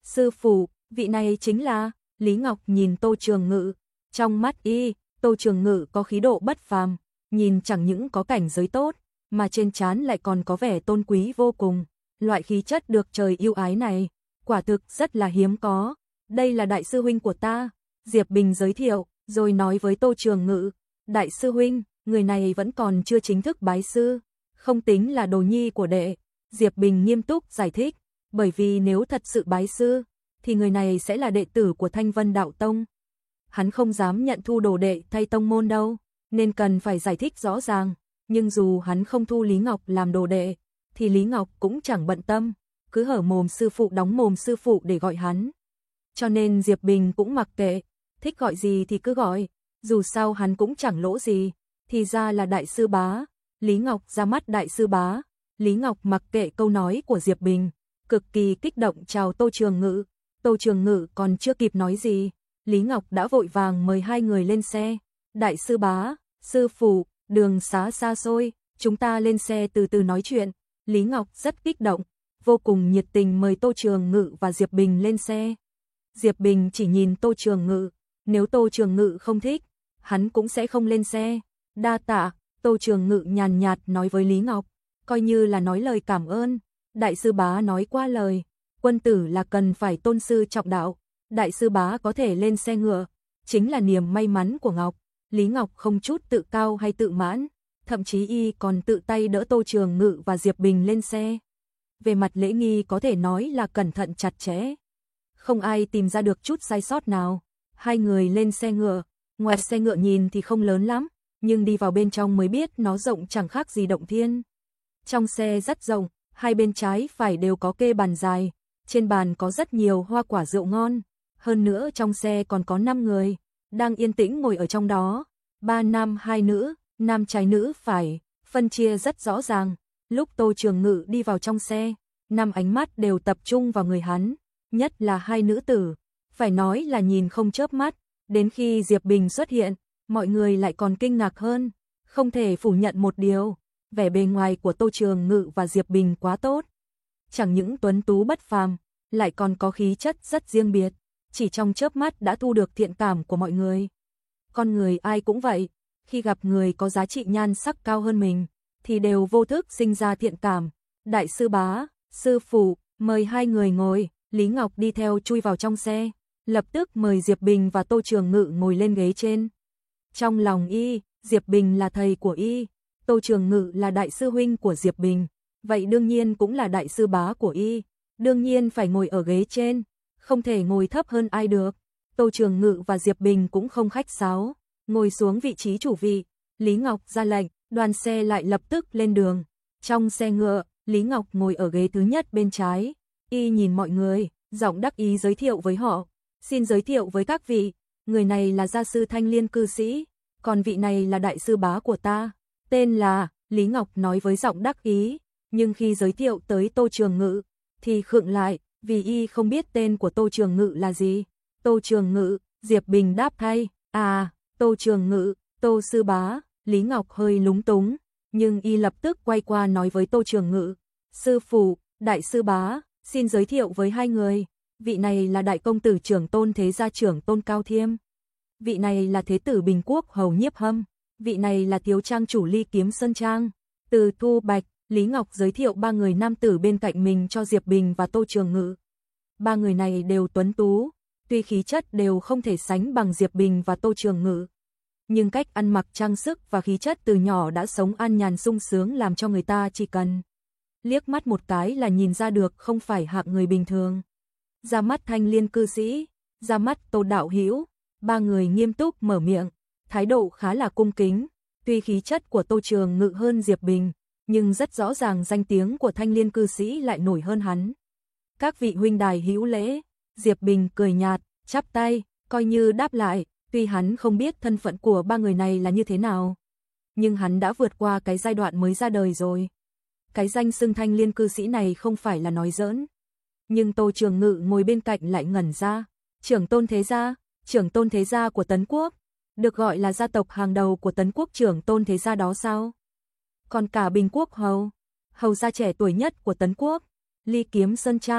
Sư phụ, vị này chính là... Lý Ngọc nhìn Tô Trường Ngự, trong mắt y, Tô Trường Ngự có khí độ bất phàm, nhìn chẳng những có cảnh giới tốt, mà trên trán lại còn có vẻ tôn quý vô cùng. Loại khí chất được trời yêu ái này, quả thực rất là hiếm có. Đây là đại sư huynh của ta. Diệp Bình giới thiệu, rồi nói với Tô Trường Ngự, đại sư huynh, người này vẫn còn chưa chính thức bái sư, không tính là đồ nhi của đệ. Diệp Bình nghiêm túc giải thích, bởi vì nếu thật sự bái sư, thì người này sẽ là đệ tử của Thanh Vân Đạo Tông. Hắn không dám nhận thu đồ đệ thay tông môn đâu, nên cần phải giải thích rõ ràng. Nhưng dù hắn không thu Lý Ngọc làm đồ đệ, thì Lý Ngọc cũng chẳng bận tâm, cứ hở mồm sư phụ đóng mồm sư phụ để gọi hắn. Cho nên Diệp Bình cũng mặc kệ, thích gọi gì thì cứ gọi, dù sao hắn cũng chẳng lỗ gì, thì ra là đại sư bá. Lý Ngọc ra mắt đại sư bá, Lý Ngọc mặc kệ câu nói của Diệp Bình, cực kỳ kích động chào Tô Trường Ngự. Tô Trường Ngự còn chưa kịp nói gì, Lý Ngọc đã vội vàng mời hai người lên xe. Đại sư bá, sư phụ, đường xá xa xôi, chúng ta lên xe từ từ nói chuyện. Lý Ngọc rất kích động, vô cùng nhiệt tình mời Tô Trường Ngự và Diệp Bình lên xe. Diệp Bình chỉ nhìn Tô Trường Ngự, nếu Tô Trường Ngự không thích, hắn cũng sẽ không lên xe. Đa tạ, Tô Trường Ngự nhàn nhạt nói với Lý Ngọc, coi như là nói lời cảm ơn. Đại sư bá nói qua lời, quân tử là cần phải tôn sư trọng đạo. Đại sư bá có thể lên xe ngựa, chính là niềm may mắn của Ngọc. Lý Ngọc không chút tự cao hay tự mãn, thậm chí y còn tự tay đỡ Tô Trường Ngự và Diệp Bình lên xe. Về mặt lễ nghi có thể nói là cẩn thận chặt chẽ, không ai tìm ra được chút sai sót nào. Hai người lên xe ngựa, ngoài xe ngựa nhìn thì không lớn lắm, nhưng đi vào bên trong mới biết nó rộng chẳng khác gì động thiên. Trong xe rất rộng, hai bên trái phải đều có kê bàn dài, trên bàn có rất nhiều hoa quả rượu ngon. Hơn nữa trong xe còn có năm người, đang yên tĩnh ngồi ở trong đó. Ba nam hai nữ, nam trái nữ phải, phân chia rất rõ ràng. Lúc Tô Trường Ngự đi vào trong xe, năm ánh mắt đều tập trung vào người hắn, nhất là hai nữ tử, phải nói là nhìn không chớp mắt. Đến khi Diệp Bình xuất hiện, mọi người lại còn kinh ngạc hơn. Không thể phủ nhận một điều, vẻ bề ngoài của Tô Trường Ngự và Diệp Bình quá tốt. Chẳng những tuấn tú bất phàm, lại còn có khí chất rất riêng biệt, chỉ trong chớp mắt đã thu được thiện cảm của mọi người. Con người ai cũng vậy, khi gặp người có giá trị nhan sắc cao hơn mình, thì đều vô thức sinh ra thiện cảm. Đại sư bá, sư phụ, mời hai người ngồi. Lý Ngọc đi theo chui vào trong xe, lập tức mời Diệp Bình và Tô Trường Ngự ngồi lên ghế trên. Trong lòng y, Diệp Bình là thầy của y, Tô Trường Ngự là đại sư huynh của Diệp Bình, vậy đương nhiên cũng là đại sư bá của y, đương nhiên phải ngồi ở ghế trên, không thể ngồi thấp hơn ai được. Tô Trường Ngự và Diệp Bình cũng không khách sáo, ngồi xuống vị trí chủ vị. Lý Ngọc ra lệnh, đoàn xe lại lập tức lên đường. Trong xe ngựa, Lý Ngọc ngồi ở ghế thứ nhất bên trái, y nhìn mọi người, giọng đắc ý giới thiệu với họ. Xin giới thiệu với các vị, người này là gia sư Thanh Liên cư sĩ, còn vị này là đại sư bá của ta, tên là... Lý Ngọc nói với giọng đắc ý, nhưng khi giới thiệu tới Tô Trường Ngự, thì khựng lại, vì y không biết tên của Tô Trường Ngự là gì. Tô Trường Ngự, Diệp Bình đáp thay, à, Tô Trường Ngự, Tô sư bá. Lý Ngọc hơi lúng túng, nhưng y lập tức quay qua nói với Tô Trường Ngự, sư phụ, đại sư bá, xin giới thiệu với hai người, vị này là đại công tử trưởng tôn thế gia trưởng tôn Cao Thiêm, vị này là thế tử Bình Quốc hầu Nhiếp Hâm, vị này là thiếu trang chủ Ly Kiếm Sơn Trang, Từ Thu Bạch. Lý Ngọc giới thiệu ba người nam tử bên cạnh mình cho Diệp Bình và Tô Trường Ngự. Ba người này đều tuấn tú, tuy khí chất đều không thể sánh bằng Diệp Bình và Tô Trường Ngự, nhưng cách ăn mặc trang sức và khí chất từ nhỏ đã sống an nhàn sung sướng làm cho người ta chỉ cần liếc mắt một cái là nhìn ra được không phải hạng người bình thường. Ra mắt Thanh Liên cư sĩ, ra mắt Tô đạo hữu, ba người nghiêm túc mở miệng, thái độ khá là cung kính. Tuy khí chất của Tô Trường Ngự hơn Diệp Bình, nhưng rất rõ ràng danh tiếng của Thanh Liên cư sĩ lại nổi hơn hắn. Các vị huynh đài hữu lễ. Diệp Bình cười nhạt, chắp tay, coi như đáp lại. Tuy hắn không biết thân phận của ba người này là như thế nào, nhưng hắn đã vượt qua cái giai đoạn mới ra đời rồi. Cái danh xưng Thanh Liên cư sĩ này không phải là nói giỡn. Nhưng Tô Trường Ngự ngồi bên cạnh lại ngẩn ra. Trưởng tôn thế gia, trưởng tôn thế gia của Tấn Quốc, được gọi là gia tộc hàng đầu của Tấn Quốc, trưởng tôn thế gia đó sao? Còn cả Bình Quốc hầu, hầu gia trẻ tuổi nhất của Tấn Quốc, Ly Kiếm Sơn Trang,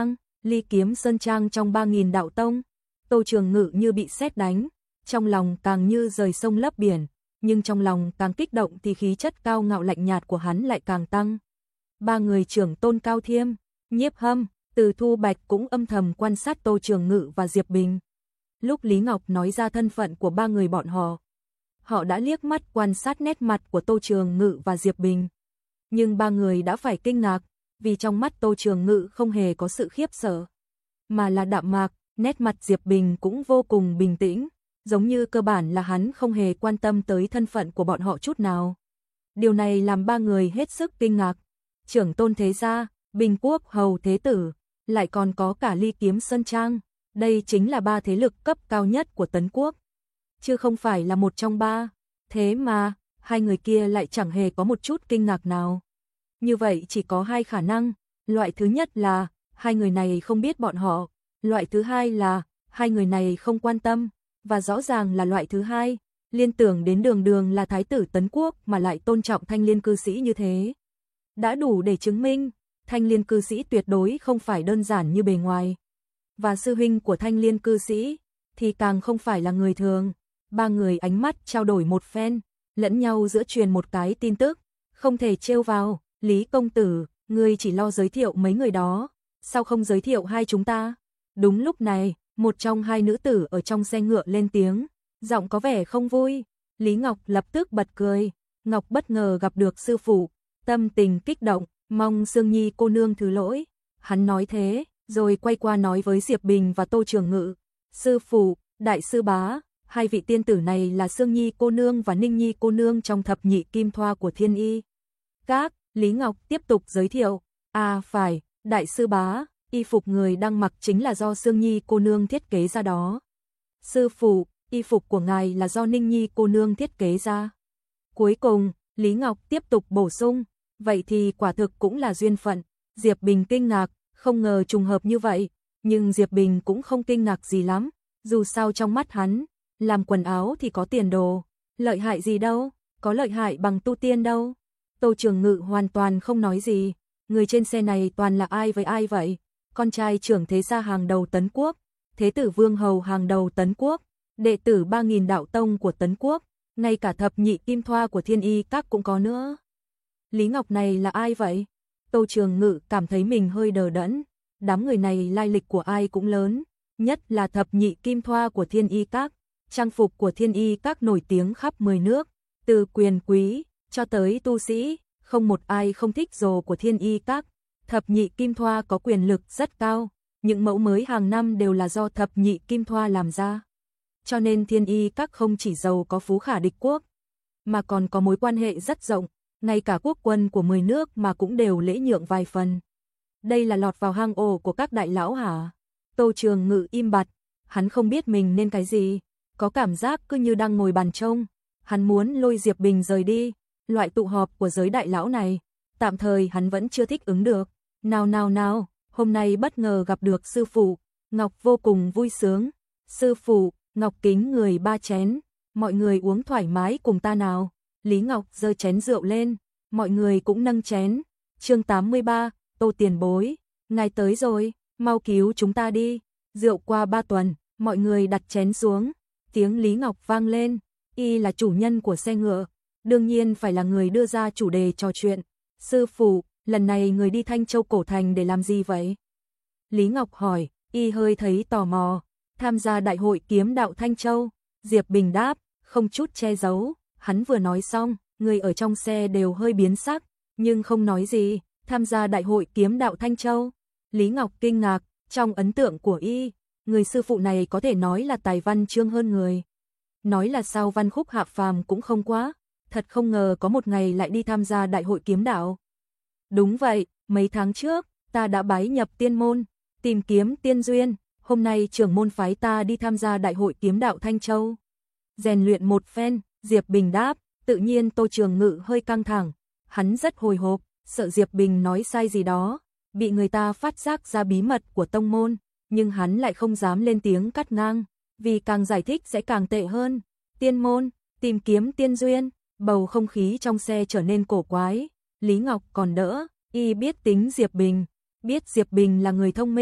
Ly Kiếm Sơn Trang trong ba nghìn đạo tông. Tô Trường Ngự như bị sét đánh, trong lòng càng như rời sông lấp biển, nhưng trong lòng càng kích động thì khí chất cao ngạo lạnh nhạt của hắn lại càng tăng. Ba người trưởng Tôn Cao Thiêm, Nhiếp Hâm, Từ Thu Bạch cũng âm thầm quan sát Tô Trường Ngự và Diệp Bình. Lúc Lý Ngọc nói ra thân phận của ba người bọn họ, họ đã liếc mắt quan sát nét mặt của Tô Trường Ngự và Diệp Bình. Nhưng ba người đã phải kinh ngạc, vì trong mắt Tô Trường Ngự không hề có sự khiếp sợ, mà là đạm mạc, nét mặt Diệp Bình cũng vô cùng bình tĩnh, giống như cơ bản là hắn không hề quan tâm tới thân phận của bọn họ chút nào. Điều này làm ba người hết sức kinh ngạc. Trưởng Tôn Thế Gia, Bình Quốc Hầu Thế Tử, lại còn có cả Ly Kiếm Sơn Trang, đây chính là ba thế lực cấp cao nhất của Tấn Quốc, chứ không phải là một trong ba. Thế mà, hai người kia lại chẳng hề có một chút kinh ngạc nào. Như vậy chỉ có hai khả năng, loại thứ nhất là hai người này không biết bọn họ, loại thứ hai là hai người này không quan tâm, và rõ ràng là loại thứ hai, liên tưởng đến Đường Đường là thái tử Tấn Quốc mà lại tôn trọng Thanh Liên cư sĩ như thế. Đã đủ để chứng minh, Thanh Liên cư sĩ tuyệt đối không phải đơn giản như bề ngoài. Và sư huynh của Thanh Liên cư sĩ thì càng không phải là người thường. Ba người ánh mắt trao đổi một phen, lẫn nhau giữa truyền một cái tin tức, không thể trêu vào. Lý công tử, ngươi chỉ lo giới thiệu mấy người đó, sao không giới thiệu hai chúng ta? Đúng lúc này, một trong hai nữ tử ở trong xe ngựa lên tiếng, giọng có vẻ không vui. Lý Ngọc lập tức bật cười, Ngọc bất ngờ gặp được sư phụ, tâm tình kích động, mong Sương Nhi cô nương thứ lỗi. Hắn nói thế, rồi quay qua nói với Diệp Bình và Tô Trường Ngự, sư phụ, đại sư bá, hai vị tiên tử này là Sương Nhi cô nương và Ninh Nhi cô nương trong thập nhị kim thoa của Thiên Y Các. Lý Ngọc tiếp tục giới thiệu, à phải, đại sư bá, y phục người đang mặc chính là do Sương Nhi cô nương thiết kế ra đó. Sư phụ, y phục của ngài là do Ninh Nhi cô nương thiết kế ra. Cuối cùng, Lý Ngọc tiếp tục bổ sung, vậy thì quả thực cũng là duyên phận. Diệp Bình kinh ngạc, không ngờ trùng hợp như vậy, nhưng Diệp Bình cũng không kinh ngạc gì lắm, dù sao trong mắt hắn, làm quần áo thì có tiền đồ, lợi hại gì đâu, có lợi hại bằng tu tiên đâu. Tô Trường Ngự hoàn toàn không nói gì, người trên xe này toàn là ai với ai vậy? Con trai trưởng thế gia hàng đầu Tấn Quốc, thế tử Vương Hầu hàng đầu Tấn Quốc, đệ tử ba nghìn đạo tông của Tấn Quốc, ngay cả thập nhị kim thoa của Thiên Y Các cũng có nữa. Lý Ngọc này là ai vậy? Tô Trường Ngự cảm thấy mình hơi đờ đẫn, đám người này lai lịch của ai cũng lớn, nhất là thập nhị kim thoa của Thiên Y Các, trang phục của Thiên Y Các nổi tiếng khắp mười nước, từ quyền quý cho tới tu sĩ, không một ai không thích rồ của Thiên Y Các. Thập nhị kim thoa có quyền lực rất cao, những mẫu mới hàng năm đều là do thập nhị kim thoa làm ra. Cho nên Thiên Y Các không chỉ giàu có phú khả địch quốc, mà còn có mối quan hệ rất rộng, ngay cả quốc quân của mười nước mà cũng đều lễ nhượng vài phần. Đây là lọt vào hang ổ của các đại lão hả? Tô Trường Ngự im bặt, hắn không biết mình nên cái gì, có cảm giác cứ như đang ngồi bàn trông, hắn muốn lôi Diệp Bình rời đi. Loại tụ họp của giới đại lão này, tạm thời hắn vẫn chưa thích ứng được. Nào nào nào, hôm nay bất ngờ gặp được sư phụ, Ngọc vô cùng vui sướng. Sư phụ, Ngọc kính người ba chén, mọi người uống thoải mái cùng ta nào. Lý Ngọc giơ chén rượu lên, mọi người cũng nâng chén. Chương tám mươi ba, Tô tiền bối, ngài tới rồi, mau cứu chúng ta đi. Rượu qua ba tuần, mọi người đặt chén xuống, tiếng Lý Ngọc vang lên, y là chủ nhân của xe ngựa, đương nhiên phải là người đưa ra chủ đề trò chuyện. Sư phụ, lần này người đi Thanh Châu Cổ Thành để làm gì vậy? Lý Ngọc hỏi, y hơi thấy tò mò. Tham gia đại hội kiếm đạo Thanh Châu. Diệp Bình đáp, không chút che giấu. Hắn vừa nói xong, người ở trong xe đều hơi biến sắc, nhưng không nói gì. Tham gia đại hội kiếm đạo Thanh Châu. Lý Ngọc kinh ngạc, trong ấn tượng của y, người sư phụ này có thể nói là tài văn chương hơn người. Nói là sao văn khúc hạ phàm cũng không quá. Thật không ngờ có một ngày lại đi tham gia đại hội kiếm đạo. Đúng vậy, mấy tháng trước, ta đã bái nhập tiên môn, tìm kiếm tiên duyên, hôm nay trưởng môn phái ta đi tham gia đại hội kiếm đạo Thanh Châu. Rèn luyện một phen, Diệp Bình đáp, tự nhiên Tô Trường Ngự hơi căng thẳng, hắn rất hồi hộp, sợ Diệp Bình nói sai gì đó, bị người ta phát giác ra bí mật của tông môn, nhưng hắn lại không dám lên tiếng cắt ngang, vì càng giải thích sẽ càng tệ hơn. Tiên môn, tìm kiếm tiên duyên. Bầu không khí trong xe trở nên cổ quái. Lý Ngọc còn đỡ, y biết tính Diệp Bình, biết Diệp Bình là người thông minh,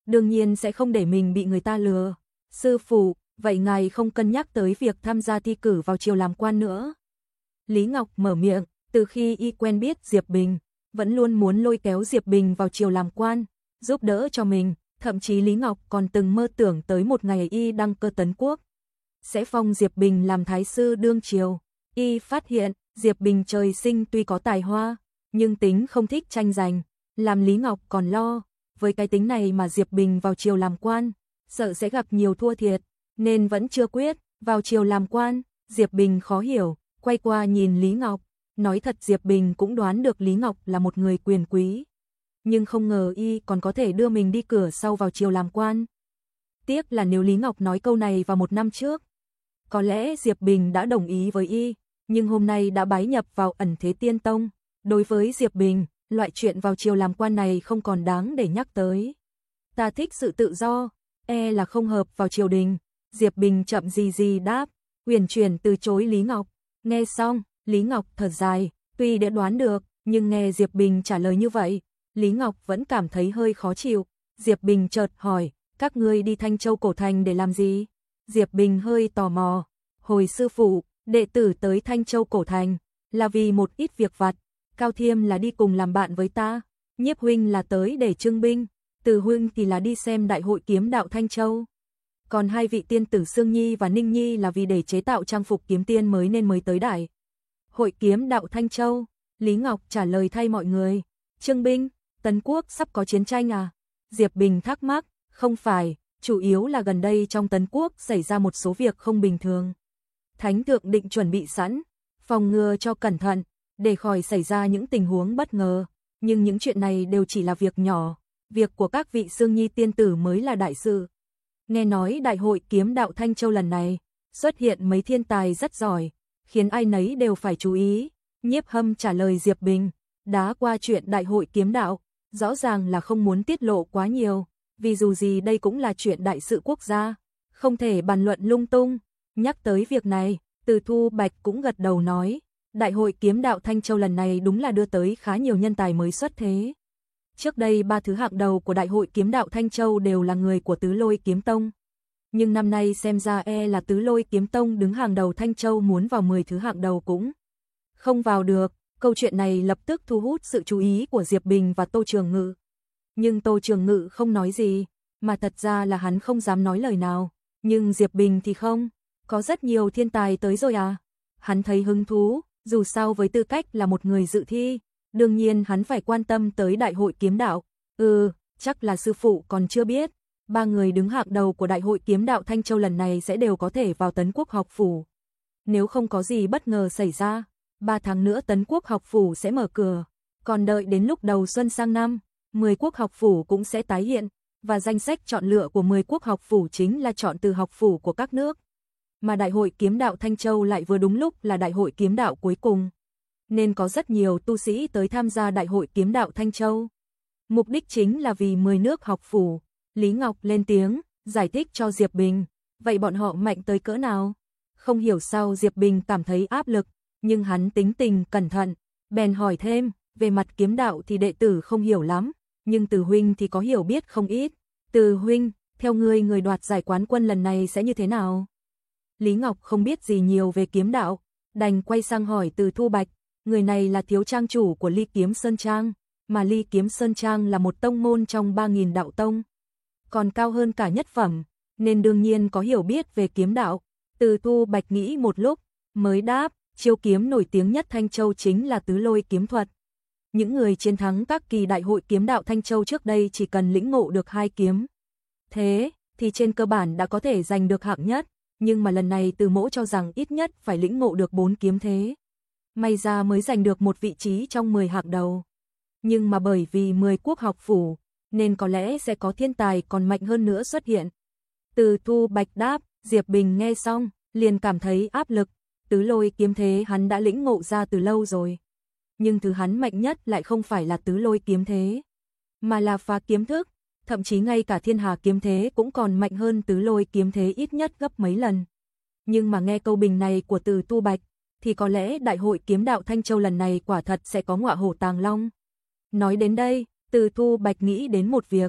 đương nhiên sẽ không để mình bị người ta lừa. Sư phụ, vậy ngài không cân nhắc tới việc tham gia thi cử vào triều làm quan nữa? Lý Ngọc mở miệng, từ khi y quen biết Diệp Bình, vẫn luôn muốn lôi kéo Diệp Bình vào triều làm quan, giúp đỡ cho mình, thậm chí Lý Ngọc còn từng mơ tưởng tới một ngày y đăng cơ tấn quốc, sẽ phong Diệp Bình làm thái sư đương triều. Y phát hiện, Diệp Bình trời sinh tuy có tài hoa, nhưng tính không thích tranh giành, làm Lý Ngọc còn lo, với cái tính này mà Diệp Bình vào triều làm quan, sợ sẽ gặp nhiều thua thiệt, nên vẫn chưa quyết, vào triều làm quan. Diệp Bình khó hiểu, quay qua nhìn Lý Ngọc, nói thật Diệp Bình cũng đoán được Lý Ngọc là một người quyền quý, nhưng không ngờ y còn có thể đưa mình đi cửa sau vào triều làm quan. Tiếc là nếu Lý Ngọc nói câu này vào một năm trước, có lẽ Diệp Bình đã đồng ý với y, nhưng hôm nay đã bái nhập vào Ẩn Thế Tiên Tông. Đối với Diệp Bình, loại chuyện vào triều làm quan này không còn đáng để nhắc tới. Ta thích sự tự do, e là không hợp vào triều đình. Diệp Bình chậm gì gì đáp, uyển chuyển từ chối Lý Ngọc. Nghe xong, Lý Ngọc thở dài, tuy đã đoán được, nhưng nghe Diệp Bình trả lời như vậy, Lý Ngọc vẫn cảm thấy hơi khó chịu. Diệp Bình chợt hỏi, các ngươi đi Thanh Châu Cổ Thành để làm gì? Diệp Bình hơi tò mò, hồi sư phụ, đệ tử tới Thanh Châu Cổ Thành, là vì một ít việc vặt, Cao Thiêm là đi cùng làm bạn với ta, Nhiếp huynh là tới để trưng binh, Từ huynh thì là đi xem đại hội kiếm đạo Thanh Châu. Còn hai vị tiên tử Sương Nhi và Ninh Nhi là vì để chế tạo trang phục kiếm tiên mới nên mới tới đại hội kiếm đạo Thanh Châu. Lý Ngọc trả lời thay mọi người, trưng binh, Tấn Quốc sắp có chiến tranh à? Diệp Bình thắc mắc, không phải, chủ yếu là gần đây trong Tấn Quốc xảy ra một số việc không bình thường. Thánh thượng định chuẩn bị sẵn, phòng ngừa cho cẩn thận, để khỏi xảy ra những tình huống bất ngờ, nhưng những chuyện này đều chỉ là việc nhỏ, việc của các vị Sương Nhi tiên tử mới là đại sự. Nghe nói đại hội kiếm đạo Thanh Châu lần này, xuất hiện mấy thiên tài rất giỏi, khiến ai nấy đều phải chú ý. Nhiếp Hâm trả lời Diệp Bình, đá qua chuyện đại hội kiếm đạo, rõ ràng là không muốn tiết lộ quá nhiều, vì dù gì đây cũng là chuyện đại sự quốc gia, không thể bàn luận lung tung. Nhắc tới việc này, Từ Thu Bạch cũng gật đầu nói, đại hội kiếm đạo Thanh Châu lần này đúng là đưa tới khá nhiều nhân tài mới xuất thế. Trước đây ba thứ hạng đầu của đại hội kiếm đạo Thanh Châu đều là người của Tứ Lôi Kiếm Tông, nhưng năm nay xem ra e là Tứ Lôi Kiếm Tông đứng hàng đầu Thanh Châu muốn vào mười thứ hạng đầu cũng không vào được. Câu chuyện này lập tức thu hút sự chú ý của Diệp Bình và Tô Trường Ngự. Nhưng Tô Trường Ngự không nói gì, mà thật ra là hắn không dám nói lời nào, nhưng Diệp Bình thì không, có rất nhiều thiên tài tới rồi à? Hắn thấy hứng thú, dù sao với tư cách là một người dự thi, đương nhiên hắn phải quan tâm tới đại hội kiếm đạo. Ừ, chắc là sư phụ còn chưa biết, ba người đứng hạng đầu của đại hội kiếm đạo Thanh Châu lần này sẽ đều có thể vào Tấn Quốc học phủ. Nếu không có gì bất ngờ xảy ra, ba tháng nữa Tấn Quốc học phủ sẽ mở cửa, còn đợi đến lúc đầu xuân sang năm, mười quốc học phủ cũng sẽ tái hiện, và danh sách chọn lựa của mười quốc học phủ chính là chọn từ học phủ của các nước. Mà đại hội kiếm đạo Thanh Châu lại vừa đúng lúc là đại hội kiếm đạo cuối cùng, nên có rất nhiều tu sĩ tới tham gia đại hội kiếm đạo Thanh Châu. Mục đích chính là vì mười nước học phủ. Lý Ngọc lên tiếng, giải thích cho Diệp Bình, vậy bọn họ mạnh tới cỡ nào? Không hiểu sao Diệp Bình cảm thấy áp lực, nhưng hắn tính tình cẩn thận, bèn hỏi thêm, về mặt kiếm đạo thì đệ tử không hiểu lắm, nhưng Từ huynh thì có hiểu biết không ít. Từ huynh, theo ngươi người đoạt giải quán quân lần này sẽ như thế nào? Lý Ngọc không biết gì nhiều về kiếm đạo, đành quay sang hỏi Từ Thu Bạch, người này là thiếu trang chủ của Ly Kiếm Sơn Trang, mà Ly Kiếm Sơn Trang là một tông môn trong ba nghìn đạo tông, còn cao hơn cả nhất phẩm, nên đương nhiên có hiểu biết về kiếm đạo. Từ Thu Bạch nghĩ một lúc, mới đáp, chiêu kiếm nổi tiếng nhất Thanh Châu chính là Tứ Lôi kiếm thuật. Những người chiến thắng các kỳ đại hội kiếm đạo Thanh Châu trước đây chỉ cần lĩnh ngộ được hai kiếm thế, thì trên cơ bản đã có thể giành được hạng nhất, nhưng mà lần này Từ Mỗ cho rằng ít nhất phải lĩnh ngộ được bốn kiếm thế, may ra mới giành được một vị trí trong mười hạng đầu. Nhưng mà bởi vì mười quốc học phủ, nên có lẽ sẽ có thiên tài còn mạnh hơn nữa xuất hiện. Từ Thu Bạch đáp, Diệp Bình nghe xong, liền cảm thấy áp lực, Tứ Lôi kiếm thế hắn đã lĩnh ngộ ra từ lâu rồi. Nhưng thứ hắn mạnh nhất lại không phải là Tứ Lôi kiếm thế, mà là phá kiếm thức, thậm chí ngay cả Thiên Hà kiếm thế cũng còn mạnh hơn Tứ Lôi kiếm thế ít nhất gấp mấy lần. Nhưng mà nghe câu bình này của Từ Thu Bạch, thì có lẽ đại hội kiếm đạo Thanh Châu lần này quả thật sẽ có ngọa hổ tàng long. Nói đến đây, Từ Thu Bạch nghĩ đến một việc,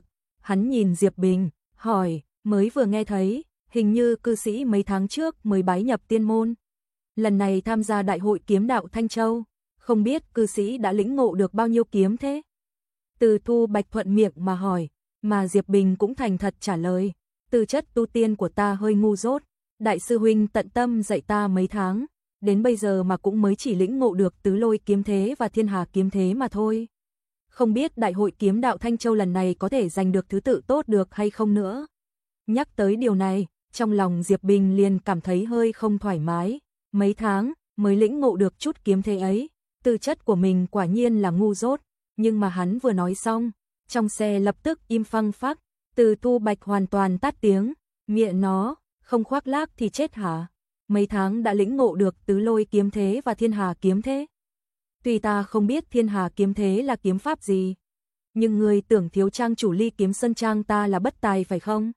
Hắn nhìn Diệp Bình, hỏi, mới vừa nghe thấy, hình như cư sĩ mấy tháng trước mới bái nhập tiên môn. Lần này tham gia đại hội kiếm đạo Thanh Châu, không biết cư sĩ đã lĩnh ngộ được bao nhiêu kiếm thế? Từ Thu Bạch thuận miệng mà hỏi, mà Diệp Bình cũng thành thật trả lời, tư chất tu tiên của ta hơi ngu dốt, đại sư huynh tận tâm dạy ta mấy tháng, đến bây giờ mà cũng mới chỉ lĩnh ngộ được tứ lôi kiếm thế và thiên hà kiếm thế mà thôi. Không biết đại hội kiếm đạo Thanh Châu lần này có thể giành được thứ tự tốt được hay không nữa. Nhắc tới điều này, trong lòng Diệp Bình liền cảm thấy hơi không thoải mái, mấy tháng mới lĩnh ngộ được chút kiếm thế ấy, tư chất của mình quả nhiên là ngu dốt, nhưng mà hắn vừa nói xong, trong xe lập tức im phăng phắc, Từ Thu Bạch hoàn toàn tắt tiếng, miệng nó, không khoác lác thì chết hả? Mấy tháng đã lĩnh ngộ được tứ lôi kiếm thế và thiên hà kiếm thế. Tuy ta không biết thiên hà kiếm thế là kiếm pháp gì, nhưng người tưởng thiếu trang chủ Ly Kiếm Sơn Trang ta là bất tài phải không?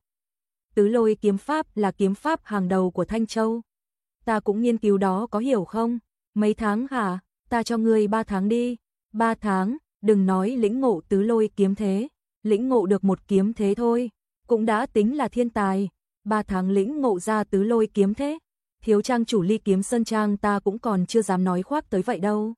Tứ lôi kiếm pháp là kiếm pháp hàng đầu của Thanh Châu. Ta cũng nghiên cứu đó có hiểu không? Mấy tháng hả? Ta cho ngươi ba tháng đi. Ba tháng, đừng nói lĩnh ngộ tứ lôi kiếm thế, lĩnh ngộ được một kiếm thế thôi, cũng đã tính là thiên tài. Ba tháng lĩnh ngộ ra tứ lôi kiếm thế, thiếu trang chủ Ly Kiếm Sơn Trang ta cũng còn chưa dám nói khoác tới vậy đâu.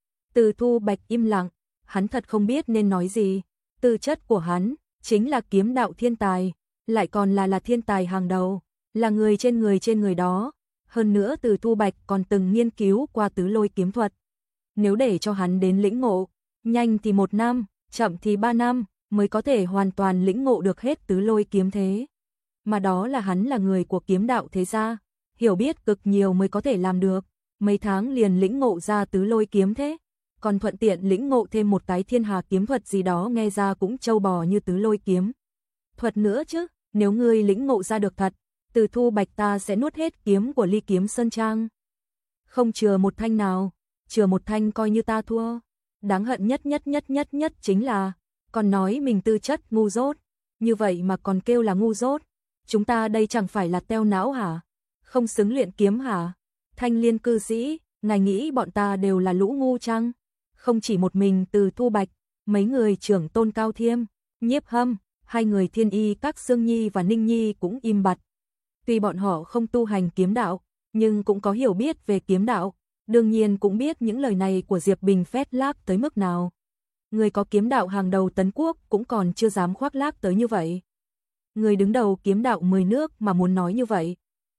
Từ Thu Bạch im lặng, hắn thật không biết nên nói gì. Tư chất của hắn chính là kiếm đạo thiên tài, lại còn là là thiên tài hàng đầu, là người trên người trên người đó. Hơn nữa Từ Thu Bạch còn từng nghiên cứu qua tứ lôi kiếm thuật. Nếu để cho hắn đến lĩnh ngộ, nhanh thì một năm, chậm thì ba năm, mới có thể hoàn toàn lĩnh ngộ được hết tứ lôi kiếm thế. Mà đó là hắn là người của kiếm đạo thế gia, hiểu biết cực nhiều mới có thể làm được. Mấy tháng liền lĩnh ngộ ra tứ lôi kiếm thế, còn thuận tiện lĩnh ngộ thêm một cái thiên hà kiếm thuật gì đó nghe ra cũng trâu bò như tứ lôi kiếm thuật nữa chứ. Nếu ngươi lĩnh ngộ ra được thật, Từ Thu Bạch ta sẽ nuốt hết kiếm của Ly Kiếm Sơn Trang, không chừa một thanh nào, chừa một thanh coi như ta thua. Đáng hận nhất nhất nhất nhất nhất chính là còn nói mình tư chất ngu dốt, như vậy mà còn kêu là ngu dốt. Chúng ta đây chẳng phải là teo não hả? Không xứng luyện kiếm hả? Thanh Liên cư sĩ, ngài nghĩ bọn ta đều là lũ ngu chăng? Không chỉ một mình Từ Thu Bạch, mấy người trưởng Tôn Cao Thiêm, Nhiếp Hâm, hai người Thiên Y Các Sương Nhi và Ninh Nhi cũng im bặt. Tuy bọn họ không tu hành kiếm đạo, nhưng cũng có hiểu biết về kiếm đạo, đương nhiên cũng biết những lời này của Diệp Bình phét lác tới mức nào. Người có kiếm đạo hàng đầu Tấn Quốc cũng còn chưa dám khoác lác tới như vậy. Người đứng đầu kiếm đạo mười nước mà muốn nói như vậy,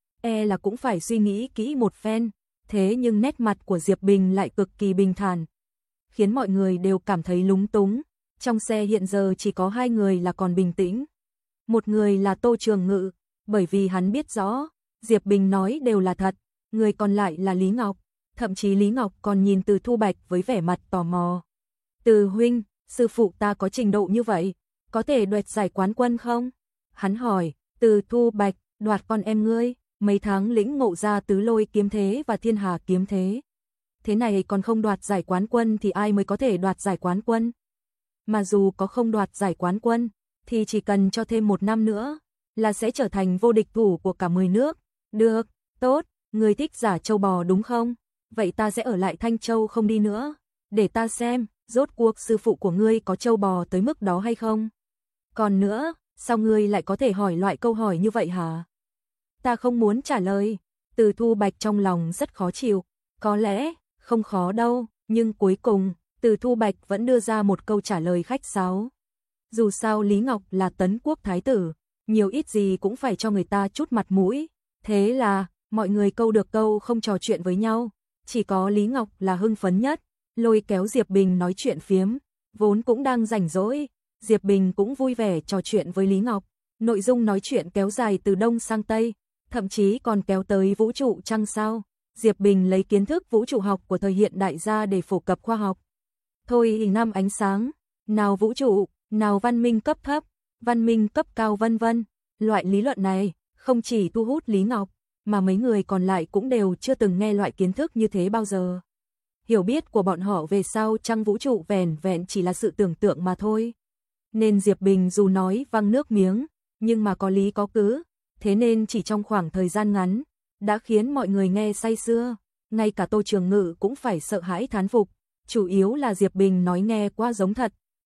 e là cũng phải suy nghĩ kỹ một phen. Thế nhưng nét mặt của Diệp Bình lại cực kỳ bình thản, khiến mọi người đều cảm thấy lúng túng. Trong xe hiện giờ chỉ có hai người là còn bình tĩnh. Một người là Tô Trường Ngự, bởi vì hắn biết rõ, Diệp Bình nói đều là thật. Người còn lại là Lý Ngọc, thậm chí Lý Ngọc còn nhìn Từ Thu Bạch với vẻ mặt tò mò. Từ huynh, sư phụ ta có trình độ như vậy, có thể đoạt giải quán quân không? Hắn hỏi. Từ Thu Bạch, đoạt con em ngươi, mấy tháng lĩnh ngộ ra tứ lôi kiếm thế và thiên hà kiếm thế. Thế này còn không đoạt giải quán quân thì ai mới có thể đoạt giải quán quân? Mà dù có không đoạt giải quán quân, thì chỉ cần cho thêm một năm nữa, là sẽ trở thành vô địch thủ của cả mười nước. Được, tốt, ngươi thích giả châu bò đúng không? Vậy ta sẽ ở lại Thanh Châu không đi nữa, để ta xem, rốt cuộc sư phụ của ngươi có châu bò tới mức đó hay không? Còn nữa, sao ngươi lại có thể hỏi loại câu hỏi như vậy hả? Ta không muốn trả lời. Từ Thu Bạch trong lòng rất khó chịu, có lẽ, không khó đâu, nhưng cuối cùng, Từ Thu Bạch vẫn đưa ra một câu trả lời khách sáo. Dù sao Lý Ngọc là Tấn Quốc thái tử, nhiều ít gì cũng phải cho người ta chút mặt mũi. Thế là, mọi người câu được câu không trò chuyện với nhau, chỉ có Lý Ngọc là hưng phấn nhất, lôi kéo Diệp Bình nói chuyện phiếm, vốn cũng đang rảnh rỗi, Diệp Bình cũng vui vẻ trò chuyện với Lý Ngọc. Nội dung nói chuyện kéo dài từ đông sang tây, thậm chí còn kéo tới vũ trụ trăng sao. Diệp Bình lấy kiến thức vũ trụ học của thời hiện đại ra để phổ cập khoa học. Thôi hình năm ánh sáng, nào vũ trụ, nào văn minh cấp thấp, văn minh cấp cao vân vân. Loại lý luận này không chỉ thu hút Lý Ngọc, mà mấy người còn lại cũng đều chưa từng nghe loại kiến thức như thế bao giờ. Hiểu biết của bọn họ về sao trăng vũ trụ vẻn vẹn chỉ là sự tưởng tượng mà thôi. Nên Diệp Bình dù nói văng nước miếng, nhưng mà có lý có cứ, thế nên chỉ trong khoảng thời gian ngắn, đã khiến mọi người nghe say sưa, ngay cả Tô Trường Ngự cũng phải sợ hãi thán phục, chủ yếu là Diệp Bình nói nghe quá giống thật,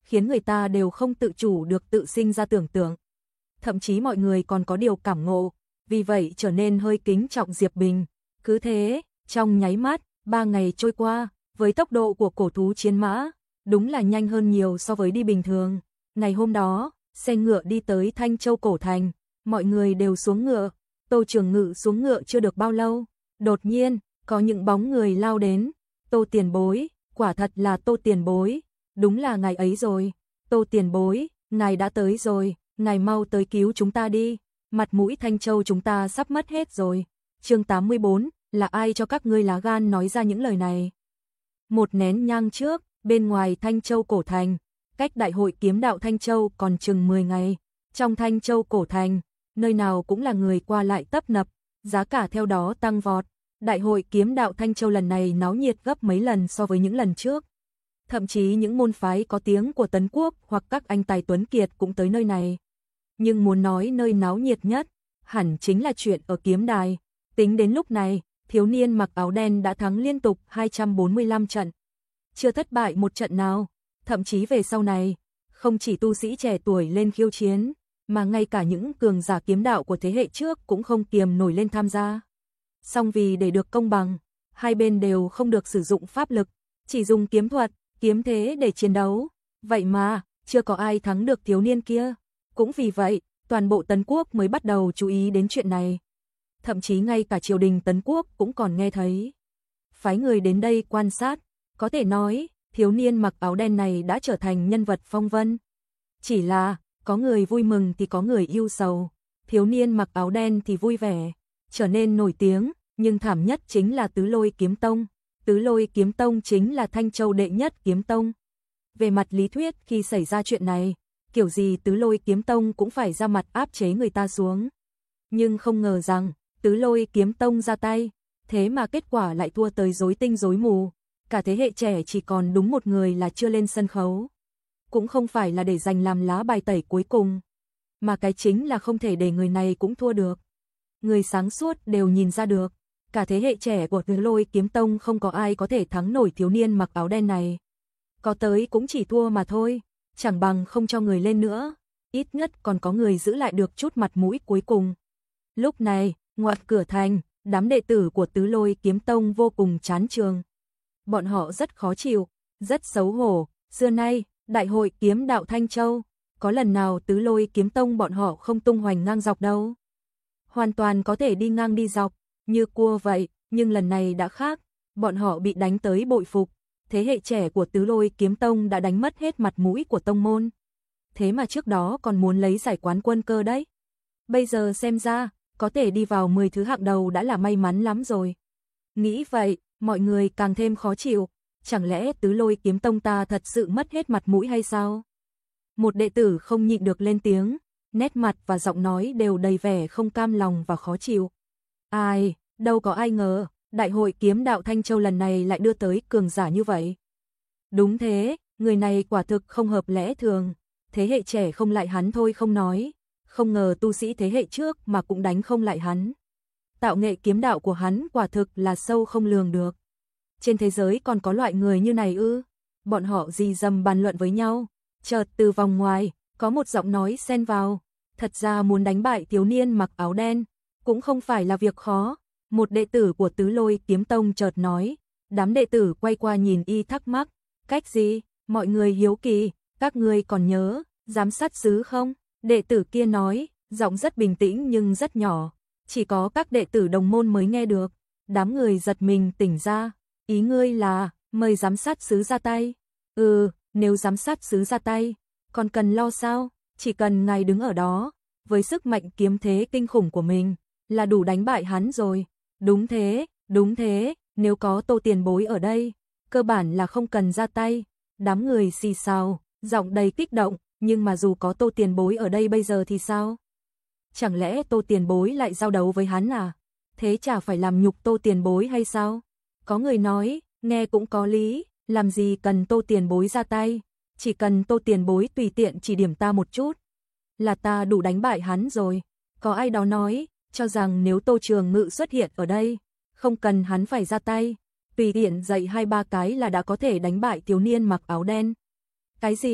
khiến người ta đều không tự chủ được tự sinh ra tưởng tượng. Thậm chí mọi người còn có điều cảm ngộ, vì vậy trở nên hơi kính trọng Diệp Bình. Cứ thế, trong nháy mắt, ba ngày trôi qua, với tốc độ của cổ thú chiến mã, đúng là nhanh hơn nhiều so với đi bình thường. Ngày hôm đó, xe ngựa đi tới Thanh Châu cổ thành, mọi người đều xuống ngựa. Tô Trường Ngự xuống ngựa chưa được bao lâu, đột nhiên, có những bóng người lao đến. Tô Tiền Bối, quả thật là Tô Tiền Bối, đúng là ngài ấy rồi. Tô Tiền Bối, ngài đã tới rồi, ngài mau tới cứu chúng ta đi, mặt mũi Thanh Châu chúng ta sắp mất hết rồi. Chương tám mươi bốn, là ai cho các ngươi lá gan nói ra những lời này? Một nén nhang trước, bên ngoài Thanh Châu cổ thành, cách đại hội kiếm đạo Thanh Châu còn chừng mười ngày. Trong Thanh Châu cổ thành, nơi nào cũng là người qua lại tấp nập, giá cả theo đó tăng vọt. Đại hội kiếm đạo Thanh Châu lần này náo nhiệt gấp mấy lần so với những lần trước. Thậm chí những môn phái có tiếng của Tấn Quốc hoặc các anh tài tuấn kiệt cũng tới nơi này. Nhưng muốn nói nơi náo nhiệt nhất, hẳn chính là chuyện ở kiếm đài. Tính đến lúc này, thiếu niên mặc áo đen đã thắng liên tục hai trăm bốn mươi lăm trận. Chưa thất bại một trận nào, thậm chí về sau này, không chỉ tu sĩ trẻ tuổi lên khiêu chiến, mà ngay cả những cường giả kiếm đạo của thế hệ trước cũng không kiềm nổi lên tham gia. Song vì để được công bằng, hai bên đều không được sử dụng pháp lực, chỉ dùng kiếm thuật, kiếm thế để chiến đấu. Vậy mà, chưa có ai thắng được thiếu niên kia. Cũng vì vậy, toàn bộ Tấn Quốc mới bắt đầu chú ý đến chuyện này. Thậm chí ngay cả triều đình Tấn Quốc cũng còn nghe thấy. Phái người đến đây quan sát, có thể nói, thiếu niên mặc áo đen này đã trở thành nhân vật phong vân. Chỉ là, có người vui mừng thì có người ưu sầu. Thiếu niên mặc áo đen thì vui vẻ, trở nên nổi tiếng, nhưng thảm nhất chính là Tứ Lôi Kiếm Tông. Tứ Lôi Kiếm Tông chính là Thanh Châu đệ nhất kiếm tông. Về mặt lý thuyết khi xảy ra chuyện này, kiểu gì Tứ Lôi Kiếm Tông cũng phải ra mặt áp chế người ta xuống. Nhưng không ngờ rằng, Tứ Lôi Kiếm Tông ra tay, thế mà kết quả lại thua tới rối tinh rối mù. Cả thế hệ trẻ chỉ còn đúng một người là chưa lên sân khấu. Cũng không phải là để giành làm lá bài tẩy cuối cùng, mà cái chính là không thể để người này cũng thua được. Người sáng suốt đều nhìn ra được, cả thế hệ trẻ của Tứ Lôi Kiếm Tông không có ai có thể thắng nổi thiếu niên mặc áo đen này. Có tới cũng chỉ thua mà thôi, chẳng bằng không cho người lên nữa, ít nhất còn có người giữ lại được chút mặt mũi cuối cùng. Lúc này, ngoài cửa thành, đám đệ tử của Tứ Lôi Kiếm Tông vô cùng chán trường. Bọn họ rất khó chịu, rất xấu hổ, xưa nay, Đại hội kiếm đạo Thanh Châu, có lần nào Tứ Lôi Kiếm Tông bọn họ không tung hoành ngang dọc đâu. Hoàn toàn có thể đi ngang đi dọc, như cua vậy, nhưng lần này đã khác, bọn họ bị đánh tới bội phục. Thế hệ trẻ của Tứ Lôi Kiếm Tông đã đánh mất hết mặt mũi của tông môn. Thế mà trước đó còn muốn lấy giải quán quân cơ đấy. Bây giờ xem ra, có thể đi vào mười thứ hạng đầu đã là may mắn lắm rồi. Nghĩ vậy, mọi người càng thêm khó chịu. Chẳng lẽ Tứ Lôi Kiếm Tông ta thật sự mất hết mặt mũi hay sao? Một đệ tử không nhịn được lên tiếng, nét mặt và giọng nói đều đầy vẻ không cam lòng và khó chịu. Ai, đâu có ai ngờ, Đại hội kiếm đạo Thanh Châu lần này lại đưa tới cường giả như vậy. Đúng thế, người này quả thực không hợp lẽ thường, thế hệ trẻ không lại hắn thôi không nói, không ngờ tu sĩ thế hệ trước mà cũng đánh không lại hắn. Tạo nghệ kiếm đạo của hắn quả thực là sâu không lường được. Trên thế giới còn có loại người như này ư? Bọn họ rì rầm bàn luận với nhau, chợt từ vòng ngoài, có một giọng nói xen vào, thật ra muốn đánh bại thiếu niên mặc áo đen, cũng không phải là việc khó. Một đệ tử của Tứ Lôi Kiếm Tông chợt nói, đám đệ tử quay qua nhìn y thắc mắc, cách gì? Mọi người hiếu kỳ, các ngươi còn nhớ, giám sát sứ không? Đệ tử kia nói, giọng rất bình tĩnh nhưng rất nhỏ, chỉ có các đệ tử đồng môn mới nghe được. Đám người giật mình tỉnh ra, ý ngươi là, mời giám sát sứ ra tay. Ừ, nếu giám sát sứ ra tay, còn cần lo sao, chỉ cần ngài đứng ở đó, với sức mạnh kiếm thế kinh khủng của mình, là đủ đánh bại hắn rồi. Đúng thế, đúng thế, nếu có Tô Tiền Bối ở đây, cơ bản là không cần ra tay. Đám người xì xào, giọng đầy kích động, nhưng mà dù có Tô Tiền Bối ở đây bây giờ thì sao? Chẳng lẽ Tô Tiền Bối lại giao đấu với hắn à? Thế chả phải làm nhục Tô Tiền Bối hay sao? Có người nói, nghe cũng có lý, làm gì cần Tô Tiền Bối ra tay, chỉ cần Tô Tiền Bối tùy tiện chỉ điểm ta một chút, là ta đủ đánh bại hắn rồi. Có ai đó nói, cho rằng nếu Tô Trường Ngự xuất hiện ở đây, không cần hắn phải ra tay, tùy tiện dạy hai ba cái là đã có thể đánh bại thiếu niên mặc áo đen. Cái gì?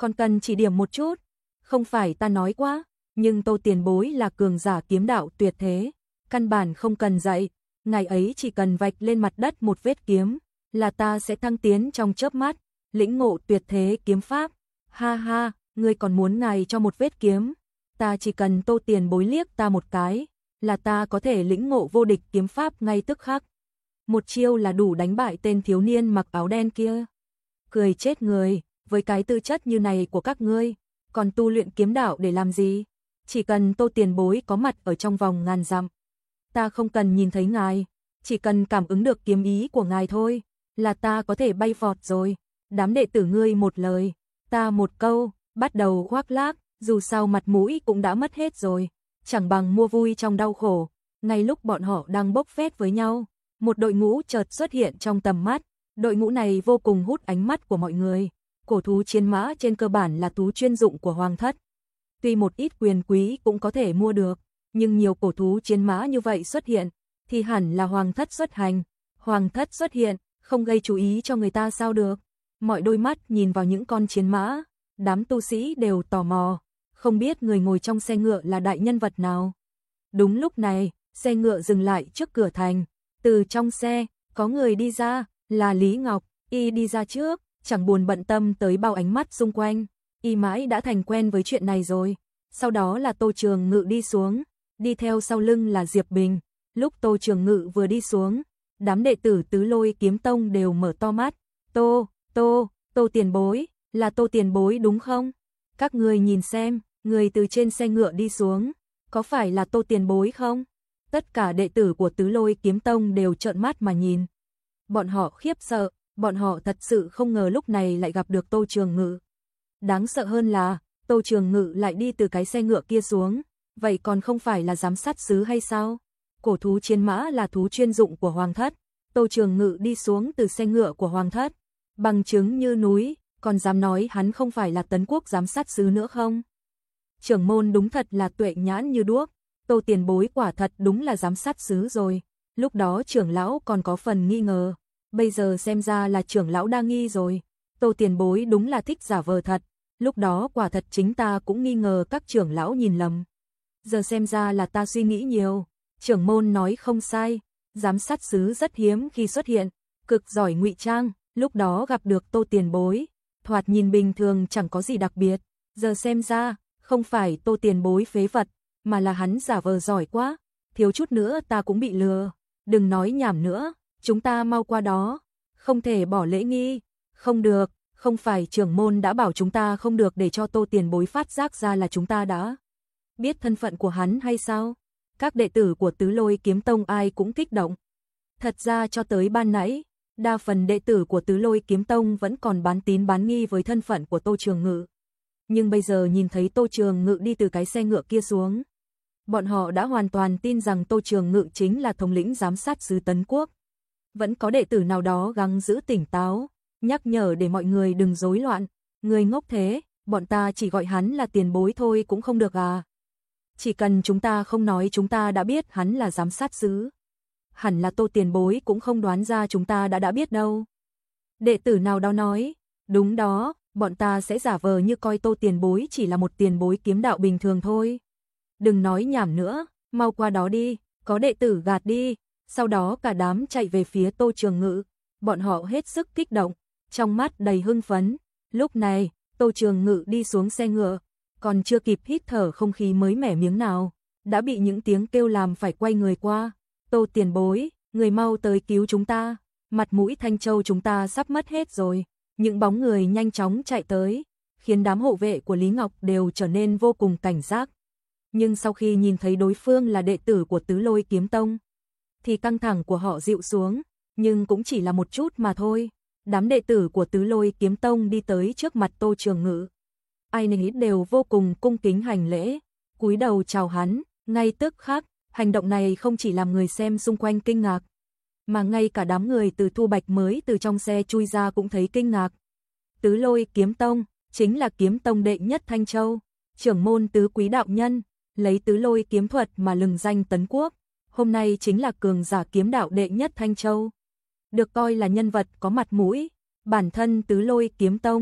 còn cần chỉ điểm một chút. Không phải ta nói quá, nhưng Tô tiền bối là cường giả kiếm đạo tuyệt thế, căn bản không cần dạy, ngài ấy chỉ cần vạch lên mặt đất một vết kiếm, là ta sẽ thăng tiến trong chớp mắt, lĩnh ngộ tuyệt thế kiếm pháp. Ha ha, ngươi còn muốn ngài cho một vết kiếm, ta chỉ cần Tô tiền bối liếc ta một cái, là ta có thể lĩnh ngộ vô địch kiếm pháp ngay tức khắc. Một chiêu là đủ đánh bại tên thiếu niên mặc áo đen kia. Cười chết người, với cái tư chất như này của các ngươi, còn tu luyện kiếm đạo để làm gì? Chỉ cần Tô tiền bối có mặt ở trong vòng ngàn dặm, ta không cần nhìn thấy ngài, chỉ cần cảm ứng được kiếm ý của ngài thôi, là ta có thể bay vọt rồi. Đám đệ tử ngươi một lời, ta một câu, bắt đầu khoác lác, dù sao mặt mũi cũng đã mất hết rồi, chẳng bằng mua vui trong đau khổ. Ngay lúc bọn họ đang bốc phét với nhau, một đội ngũ chợt xuất hiện trong tầm mắt, đội ngũ này vô cùng hút ánh mắt của mọi người. Cổ thú chiến mã trên cơ bản là thú chuyên dụng của Hoàng thất. Tuy một ít quyền quý cũng có thể mua được, nhưng nhiều cổ thú chiến mã như vậy xuất hiện, thì hẳn là Hoàng thất xuất hành. Hoàng thất xuất hiện, không gây chú ý cho người ta sao được. Mọi đôi mắt nhìn vào những con chiến mã, đám tu sĩ đều tò mò, không biết người ngồi trong xe ngựa là đại nhân vật nào. Đúng lúc này, xe ngựa dừng lại trước cửa thành, từ trong xe, có người đi ra, là Lý Ngọc, y đi ra trước, chẳng buồn bận tâm tới bao ánh mắt xung quanh, y mãi đã thành quen với chuyện này rồi. Sau đó là Tô Trường Ngự đi xuống, đi theo sau lưng là Diệp Bình. Lúc Tô Trường Ngự vừa đi xuống, đám đệ tử Tứ Lôi Kiếm Tông đều mở to mắt. Tô, Tô, Tô tiền bối, là Tô tiền bối đúng không? Các người nhìn xem, người từ trên xe ngựa đi xuống, có phải là Tô tiền bối không? Tất cả đệ tử của Tứ Lôi Kiếm Tông đều trợn mắt mà nhìn. Bọn họ khiếp sợ, bọn họ thật sự không ngờ lúc này lại gặp được Tô Trường Ngự. Đáng sợ hơn là, Tô Trường Ngự lại đi từ cái xe ngựa kia xuống, vậy còn không phải là giám sát sứ hay sao? Cổ thú chiến mã là thú chuyên dụng của Hoàng thất, Tô Trường Ngự đi xuống từ xe ngựa của Hoàng thất, bằng chứng như núi, còn dám nói hắn không phải là Tấn Quốc giám sát sứ nữa không? Trưởng môn đúng thật là tuệ nhãn như đuốc, Tô tiền bối quả thật đúng là giám sát sứ rồi. Lúc đó trưởng lão còn có phần nghi ngờ, bây giờ xem ra là trưởng lão đa nghi rồi. Tô tiền bối đúng là thích giả vờ thật, lúc đó quả thật chính ta cũng nghi ngờ các trưởng lão nhìn lầm. Giờ xem ra là ta suy nghĩ nhiều, trưởng môn nói không sai, giám sát sứ rất hiếm khi xuất hiện, cực giỏi ngụy trang, lúc đó gặp được Tô tiền bối, thoạt nhìn bình thường chẳng có gì đặc biệt, giờ xem ra, không phải Tô tiền bối phế vật, mà là hắn giả vờ giỏi quá, thiếu chút nữa ta cũng bị lừa. Đừng nói nhảm nữa, chúng ta mau qua đó, không thể bỏ lễ nghi, không được, không phải trưởng môn đã bảo chúng ta không được để cho Tô tiền bối phát giác ra là chúng ta đã biết thân phận của hắn hay sao? Các đệ tử của Tứ Lôi Kiếm Tông ai cũng kích động. Thật ra cho tới ban nãy, đa phần đệ tử của Tứ Lôi Kiếm Tông vẫn còn bán tín bán nghi với thân phận của Tô Trường Ngự. Nhưng bây giờ nhìn thấy Tô Trường Ngự đi từ cái xe ngựa kia xuống, bọn họ đã hoàn toàn tin rằng Tô Trường Ngự chính là thống lĩnh giám sát sứ Tấn Quốc. Vẫn có đệ tử nào đó gắng giữ tỉnh táo, nhắc nhở để mọi người đừng rối loạn. Người ngốc thế, bọn ta chỉ gọi hắn là tiền bối thôi cũng không được à? Chỉ cần chúng ta không nói chúng ta đã biết hắn là giám sát sứ. Hẳn là Tô tiền bối cũng không đoán ra chúng ta đã đã biết đâu. Đệ tử nào đó nói, đúng đó, bọn ta sẽ giả vờ như coi Tô tiền bối chỉ là một tiền bối kiếm đạo bình thường thôi. Đừng nói nhảm nữa, mau qua đó đi, có đệ tử gạt đi. Sau đó cả đám chạy về phía Tô Trường Ngự, bọn họ hết sức kích động, trong mắt đầy hưng phấn. Lúc này, Tô Trường Ngự đi xuống xe ngựa, còn chưa kịp hít thở không khí mới mẻ miếng nào, đã bị những tiếng kêu làm phải quay người qua. Tô tiền bối, người mau tới cứu chúng ta, mặt mũi Thanh Châu chúng ta sắp mất hết rồi. Những bóng người nhanh chóng chạy tới, khiến đám hộ vệ của Lý Ngọc đều trở nên vô cùng cảnh giác. Nhưng sau khi nhìn thấy đối phương là đệ tử của Tứ Lôi Kiếm Tông, thì căng thẳng của họ dịu xuống, nhưng cũng chỉ là một chút mà thôi. Đám đệ tử của Tứ Lôi Kiếm Tông đi tới trước mặt Tô Trường Ngự. Ai nấy đều vô cùng cung kính hành lễ, cúi đầu chào hắn, ngay tức khắc, hành động này không chỉ làm người xem xung quanh kinh ngạc, mà ngay cả đám người từ Thu Bạch mới từ trong xe chui ra cũng thấy kinh ngạc. Tứ Lôi Kiếm Tông, chính là kiếm tông đệ nhất Thanh Châu, trưởng môn Tứ Quý đạo nhân, lấy Tứ Lôi kiếm thuật mà lừng danh Tấn Quốc, hôm nay chính là cường giả kiếm đạo đệ nhất Thanh Châu. Được coi là nhân vật có mặt mũi, bản thân Tứ Lôi Kiếm Tông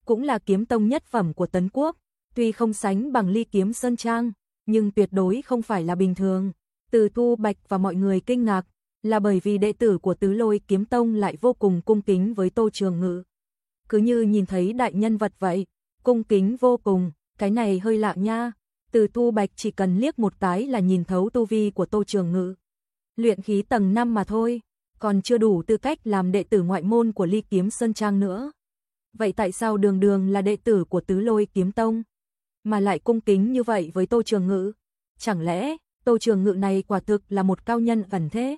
cũng là kiếm tông nhất phẩm của Tấn Quốc, tuy không sánh bằng Ly Kiếm Sơn Trang, nhưng tuyệt đối không phải là bình thường. Từ Thu Bạch và mọi người kinh ngạc, là bởi vì đệ tử của Tứ Lôi Kiếm Tông lại vô cùng cung kính với Tô Trường Ngự. Cứ như nhìn thấy đại nhân vật vậy, cung kính vô cùng, cái này hơi lạ nha. Từ Thu Bạch chỉ cần liếc một cái là nhìn thấu tu vi của Tô Trường Ngự. Luyện khí tầng năm mà thôi, còn chưa đủ tư cách làm đệ tử ngoại môn của Ly Kiếm Sơn Trang nữa. Vậy tại sao đường đường là đệ tử của Tứ Lôi Kiếm Tông, mà lại cung kính như vậy với Tô Trường Ngự? Chẳng lẽ Tô Trường Ngự này quả thực là một cao nhân ẩn thế?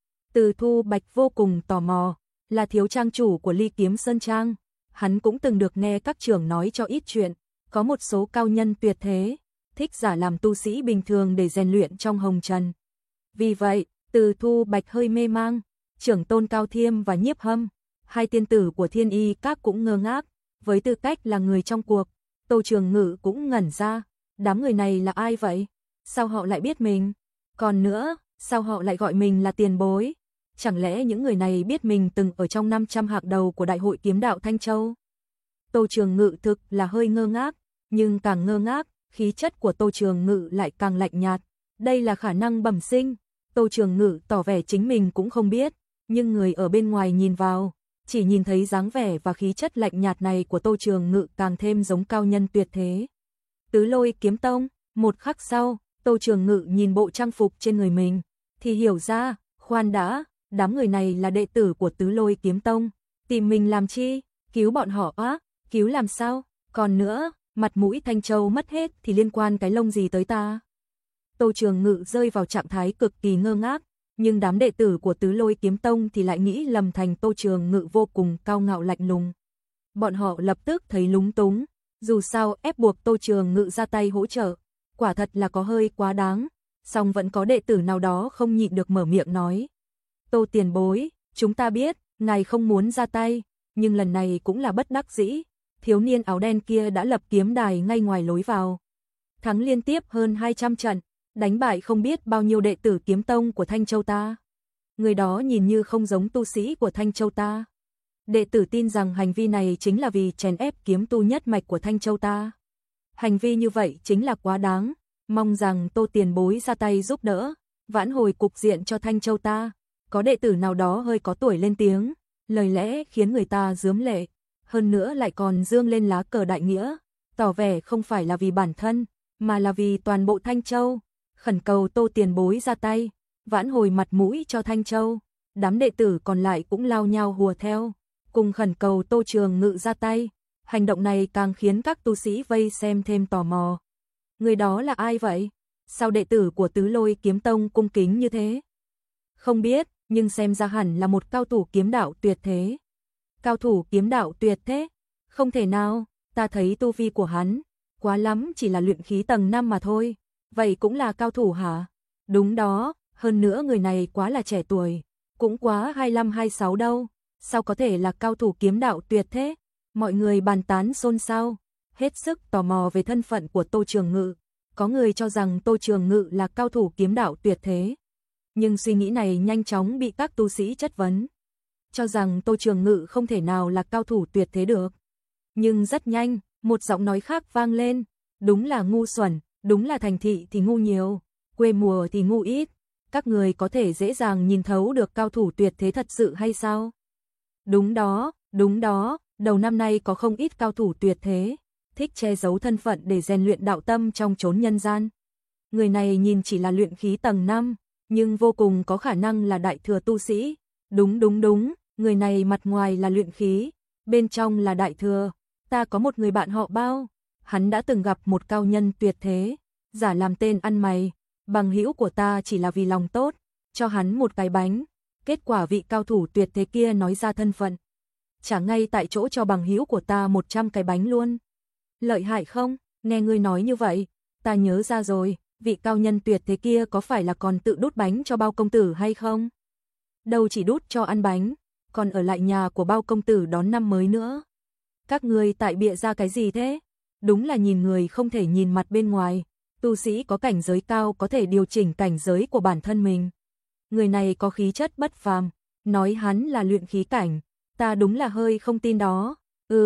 Từ Thu Bạch vô cùng tò mò, là thiếu trang chủ của Ly Kiếm Sơn Trang, hắn cũng từng được nghe các trưởng nói cho ít chuyện, có một số cao nhân tuyệt thế, thích giả làm tu sĩ bình thường để rèn luyện trong hồng trần. Vì vậy, Từ Thu Bạch hơi mê mang, trưởng tôn Cao Thiêm và Nhiếp Hâm, hai tiên tử của Thiên Y Các cũng ngơ ngác, với tư cách là người trong cuộc, Tô Trường Ngự cũng ngẩn ra, đám người này là ai vậy? Sao họ lại biết mình? Còn nữa, sao họ lại gọi mình là tiền bối? Chẳng lẽ những người này biết mình từng ở trong năm trăm hạng đầu của Đại hội Kiếm Đạo Thanh Châu? Tô Trường Ngự thực là hơi ngơ ngác, nhưng càng ngơ ngác, khí chất của Tô Trường Ngự lại càng lạnh nhạt. Đây là khả năng bẩm sinh. Tô Trường Ngự tỏ vẻ chính mình cũng không biết, nhưng người ở bên ngoài nhìn vào, chỉ nhìn thấy dáng vẻ và khí chất lạnh nhạt này của Tô Trường Ngự càng thêm giống cao nhân tuyệt thế. Tứ Lôi Kiếm Tông, một khắc sau, Tô Trường Ngự nhìn bộ trang phục trên người mình, thì hiểu ra, khoan đã, đám người này là đệ tử của Tứ Lôi Kiếm Tông, tìm mình làm chi? Cứu bọn họ á? Cứu làm sao? Còn nữa, mặt mũi Thanh Châu mất hết thì liên quan cái lông gì tới ta? Tô Trường Ngự rơi vào trạng thái cực kỳ ngơ ngác, nhưng đám đệ tử của Tứ Lôi Kiếm Tông thì lại nghĩ lầm thành Tô Trường Ngự vô cùng cao ngạo lạnh lùng. Bọn họ lập tức thấy lúng túng, dù sao ép buộc Tô Trường Ngự ra tay hỗ trợ, quả thật là có hơi quá đáng, song vẫn có đệ tử nào đó không nhịn được mở miệng nói. Tô tiền bối, chúng ta biết, ngài không muốn ra tay, nhưng lần này cũng là bất đắc dĩ, thiếu niên áo đen kia đã lập kiếm đài ngay ngoài lối vào. Thắng liên tiếp hơn hai trăm trận, đánh bại không biết bao nhiêu đệ tử kiếm tông của Thanh Châu ta. Người đó nhìn như không giống tu sĩ của Thanh Châu ta. Đệ tử tin rằng hành vi này chính là vì chèn ép kiếm tu nhất mạch của Thanh Châu ta. Hành vi như vậy chính là quá đáng, mong rằng Tô tiền bối ra tay giúp đỡ, vãn hồi cục diện cho Thanh Châu ta. Có đệ tử nào đó hơi có tuổi lên tiếng, lời lẽ khiến người ta rướm lệ, hơn nữa lại còn dương lên lá cờ đại nghĩa, tỏ vẻ không phải là vì bản thân, mà là vì toàn bộ Thanh Châu, khẩn cầu Tô tiền bối ra tay, vãn hồi mặt mũi cho Thanh Châu. Đám đệ tử còn lại cũng lao nhau hùa theo, cùng khẩn cầu Tô Trường Ngự ra tay. Hành động này càng khiến các tu sĩ vây xem thêm tò mò. Người đó là ai vậy? Sao đệ tử của Tứ Lôi Kiếm Tông cung kính như thế? Không biết, nhưng xem ra hẳn là một cao thủ kiếm đạo tuyệt thế. Cao thủ kiếm đạo tuyệt thế? Không thể nào, ta thấy tu vi của hắn, quá lắm chỉ là luyện khí tầng năm mà thôi. Vậy cũng là cao thủ hả? Đúng đó, hơn nữa người này quá là trẻ tuổi, cũng quá hai mươi lăm hai mươi sáu đâu. Sao có thể là cao thủ kiếm đạo tuyệt thế? Mọi người bàn tán xôn xao, hết sức tò mò về thân phận của Tô Trường Ngự. Có người cho rằng Tô Trường Ngự là cao thủ kiếm đạo tuyệt thế. Nhưng suy nghĩ này nhanh chóng bị các tu sĩ chất vấn, cho rằng Tô Trường Ngự không thể nào là cao thủ tuyệt thế được. Nhưng rất nhanh, một giọng nói khác vang lên, đúng là ngu xuẩn, đúng là thành thị thì ngu nhiều, quê mùa thì ngu ít. Các người có thể dễ dàng nhìn thấu được cao thủ tuyệt thế thật sự hay sao? Đúng đó, đúng đó, đầu năm nay có không ít cao thủ tuyệt thế, thích che giấu thân phận để rèn luyện đạo tâm trong chốn nhân gian. Người này nhìn chỉ là luyện khí tầng năm, nhưng vô cùng có khả năng là đại thừa tu sĩ. Đúng đúng đúng, người này mặt ngoài là luyện khí, bên trong là đại thừa. Ta có một người bạn họ Bao, hắn đã từng gặp một cao nhân tuyệt thế, giả làm tên ăn mày, bằng hữu của ta chỉ là vì lòng tốt, cho hắn một cái bánh. Kết quả vị cao thủ tuyệt thế kia nói ra thân phận, trả ngay tại chỗ cho bằng hữu của ta một trăm cái bánh luôn. Lợi hại không? Nghe ngươi nói như vậy, ta nhớ ra rồi, vị cao nhân tuyệt thế kia có phải là còn tự đút bánh cho Bao công tử hay không? Đâu chỉ đút cho ăn bánh, còn ở lại nhà của Bao công tử đón năm mới nữa. Các ngươi tại bịa ra cái gì thế? Đúng là nhìn người không thể nhìn mặt bên ngoài, tu sĩ có cảnh giới cao có thể điều chỉnh cảnh giới của bản thân mình. Người này có khí chất bất phàm, nói hắn là luyện khí cảnh, ta đúng là hơi không tin đó. Ừ,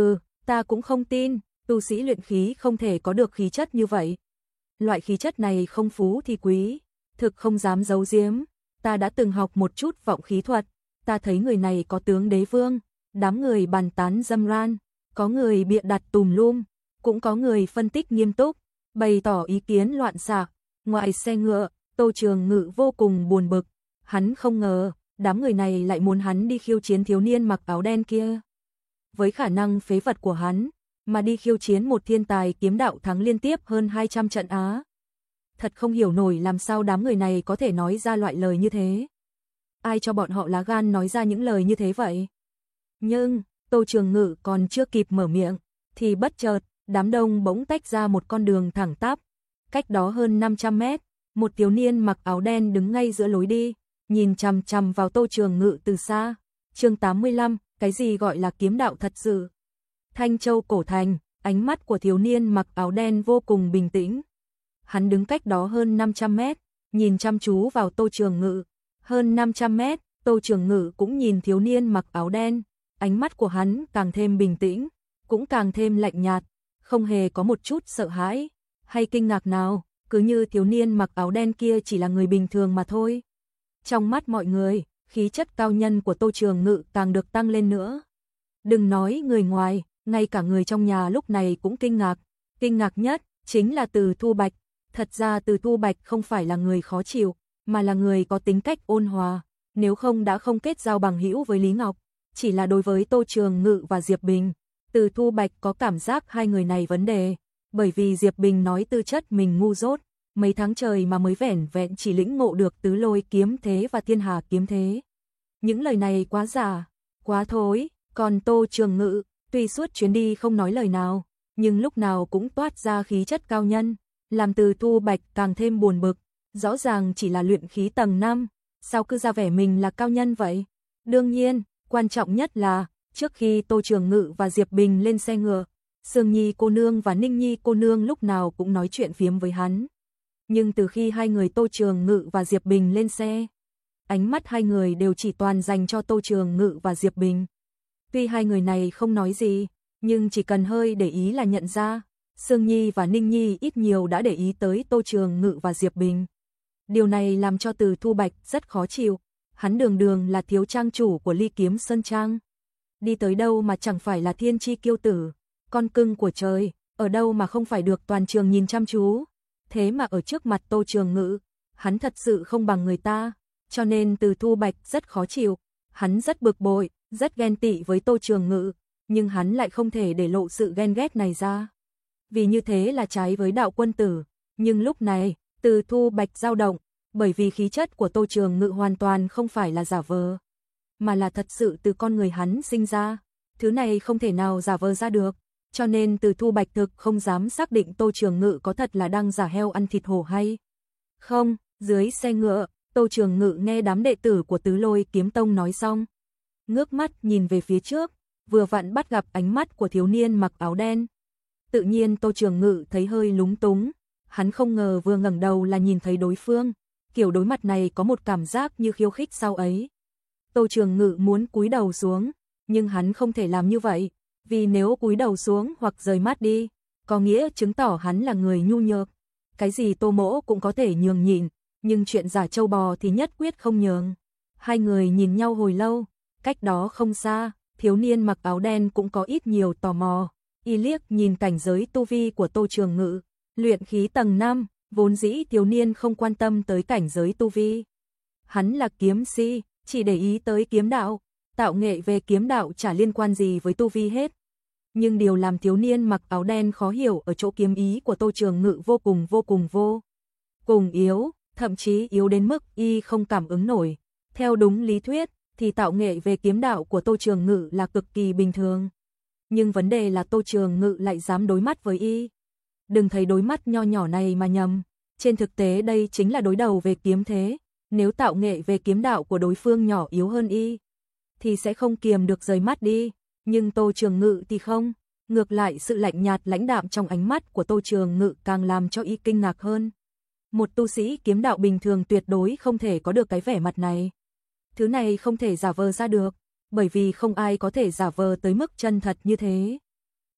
Ta cũng không tin, tu sĩ luyện khí không thể có được khí chất như vậy. Loại khí chất này không phú thì quý, thực không dám giấu giếm, ta đã từng học một chút vọng khí thuật, ta thấy người này có tướng đế vương, đám người bàn tán dâm ran, có người bịa đặt tùm lum, cũng có người phân tích nghiêm túc, bày tỏ ý kiến loạn xạ. Ngoài xe ngựa, Tô Trường Ngự vô cùng buồn bực, hắn không ngờ, đám người này lại muốn hắn đi khiêu chiến thiếu niên mặc áo đen kia. Với khả năng phế vật của hắn, mà đi khiêu chiến một thiên tài kiếm đạo thắng liên tiếp hơn hai trăm trận á. Thật không hiểu nổi làm sao đám người này có thể nói ra loại lời như thế. Ai cho bọn họ lá gan nói ra những lời như thế vậy? Nhưng, Tô Trường Ngự còn chưa kịp mở miệng, thì bất chợt, đám đông bỗng tách ra một con đường thẳng tắp. Cách đó hơn năm trăm mét, một thiếu niên mặc áo đen đứng ngay giữa lối đi, nhìn chằm chằm vào Tô Trường Ngự từ xa. Chương tám mươi lăm, cái gì gọi là kiếm đạo thật sự? Thanh Châu cổ thành, ánh mắt của thiếu niên mặc áo đen vô cùng bình tĩnh. Hắn đứng cách đó hơn năm trăm mét, nhìn chăm chú vào Tô Trường Ngự. Hơn năm trăm mét, Tô Trường Ngự cũng nhìn thiếu niên mặc áo đen. Ánh mắt của hắn càng thêm bình tĩnh, cũng càng thêm lạnh nhạt, không hề có một chút sợ hãi hay kinh ngạc nào, cứ như thiếu niên mặc áo đen kia chỉ là người bình thường mà thôi. Trong mắt mọi người, khí chất cao nhân của Tô Trường Ngự càng được tăng lên nữa. Đừng nói người ngoài, ngay cả người trong nhà lúc này cũng kinh ngạc. Kinh ngạc nhất chính là Từ Thu Bạch. Thật ra Từ Thu Bạch không phải là người khó chịu, mà là người có tính cách ôn hòa. Nếu không đã không kết giao bằng hữu với Lý Ngọc. Chỉ là đối với Tô Trường Ngự và Diệp Bình, Từ Thu Bạch có cảm giác hai người này vấn đề. Bởi vì Diệp Bình nói tư chất mình ngu dốt, mấy tháng trời mà mới vẻn vẹn chỉ lĩnh ngộ được tứ lôi kiếm thế và thiên hà kiếm thế. Những lời này quá giả, quá thối, còn Tô Trường Ngự, tuy suốt chuyến đi không nói lời nào, nhưng lúc nào cũng toát ra khí chất cao nhân, làm Từ Thu Bạch càng thêm buồn bực, rõ ràng chỉ là luyện khí tầng năm, sao cứ ra vẻ mình là cao nhân vậy? Đương nhiên, quan trọng nhất là, trước khi Tô Trường Ngự và Diệp Bình lên xe ngựa, Sương Nhi cô nương và Ninh Nhi cô nương lúc nào cũng nói chuyện phiếm với hắn. Nhưng từ khi hai người Tô Trường Ngự và Diệp Bình lên xe, ánh mắt hai người đều chỉ toàn dành cho Tô Trường Ngự và Diệp Bình. Tuy hai người này không nói gì, nhưng chỉ cần hơi để ý là nhận ra, Sương Nhi và Ninh Nhi ít nhiều đã để ý tới Tô Trường Ngự và Diệp Bình. Điều này làm cho Từ Thu Bạch rất khó chịu, hắn đường đường là thiếu trang chủ của Ly Kiếm Sơn Trang. Đi tới đâu mà chẳng phải là thiên chi kiêu tử, con cưng của trời, ở đâu mà không phải được toàn trường nhìn chăm chú. Thế mà ở trước mặt Tô Trường Ngự, hắn thật sự không bằng người ta, cho nên Từ Thu Bạch rất khó chịu, hắn rất bực bội, rất ghen tị với Tô Trường Ngự, nhưng hắn lại không thể để lộ sự ghen ghét này ra. Vì như thế là trái với đạo quân tử, nhưng lúc này, Từ Thu Bạch dao động, bởi vì khí chất của Tô Trường Ngự hoàn toàn không phải là giả vờ, mà là thật sự từ con người hắn sinh ra, thứ này không thể nào giả vờ ra được. Cho nên Từ Thu Bạch thực không dám xác định Tô Trường Ngự có thật là đang giả heo ăn thịt hổ hay không. Dưới xe ngựa, Tô Trường Ngự nghe đám đệ tử của Tứ Lôi Kiếm Tông nói xong, ngước mắt nhìn về phía trước, vừa vặn bắt gặp ánh mắt của thiếu niên mặc áo đen. Tự nhiên Tô Trường Ngự thấy hơi lúng túng, hắn không ngờ vừa ngẩng đầu là nhìn thấy đối phương, kiểu đối mặt này có một cảm giác như khiêu khích sau ấy. Tô Trường Ngự muốn cúi đầu xuống, nhưng hắn không thể làm như vậy. Vì nếu cúi đầu xuống hoặc rời mắt đi, có nghĩa chứng tỏ hắn là người nhu nhược. Cái gì Tô Mỗ cũng có thể nhường nhịn, nhưng chuyện giả trâu bò thì nhất quyết không nhường. Hai người nhìn nhau hồi lâu, cách đó không xa, thiếu niên mặc áo đen cũng có ít nhiều tò mò. Y liếc nhìn cảnh giới tu vi của Tô Trường Ngự, luyện khí tầng năm, vốn dĩ thiếu niên không quan tâm tới cảnh giới tu vi. Hắn là kiếm si, chỉ để ý tới kiếm đạo. Tạo nghệ về kiếm đạo chả liên quan gì với tu vi hết. Nhưng điều làm thiếu niên mặc áo đen khó hiểu ở chỗ kiếm ý của Tô Trường Ngự vô cùng vô cùng vô cùng yếu, thậm chí yếu đến mức y không cảm ứng nổi. Theo đúng lý thuyết, thì tạo nghệ về kiếm đạo của Tô Trường Ngự là cực kỳ bình thường. Nhưng vấn đề là Tô Trường Ngự lại dám đối mắt với y. Đừng thấy đối mắt nho nhỏ này mà nhầm, trên thực tế đây chính là đối đầu về kiếm thế. Nếu tạo nghệ về kiếm đạo của đối phương nhỏ yếu hơn y, thì sẽ không kiềm được rời mắt đi, nhưng Tô Trường Ngự thì không, ngược lại sự lạnh nhạt lãnh đạm trong ánh mắt của Tô Trường Ngự càng làm cho y kinh ngạc hơn. Một tu sĩ kiếm đạo bình thường tuyệt đối không thể có được cái vẻ mặt này. Thứ này không thể giả vờ ra được, bởi vì không ai có thể giả vờ tới mức chân thật như thế.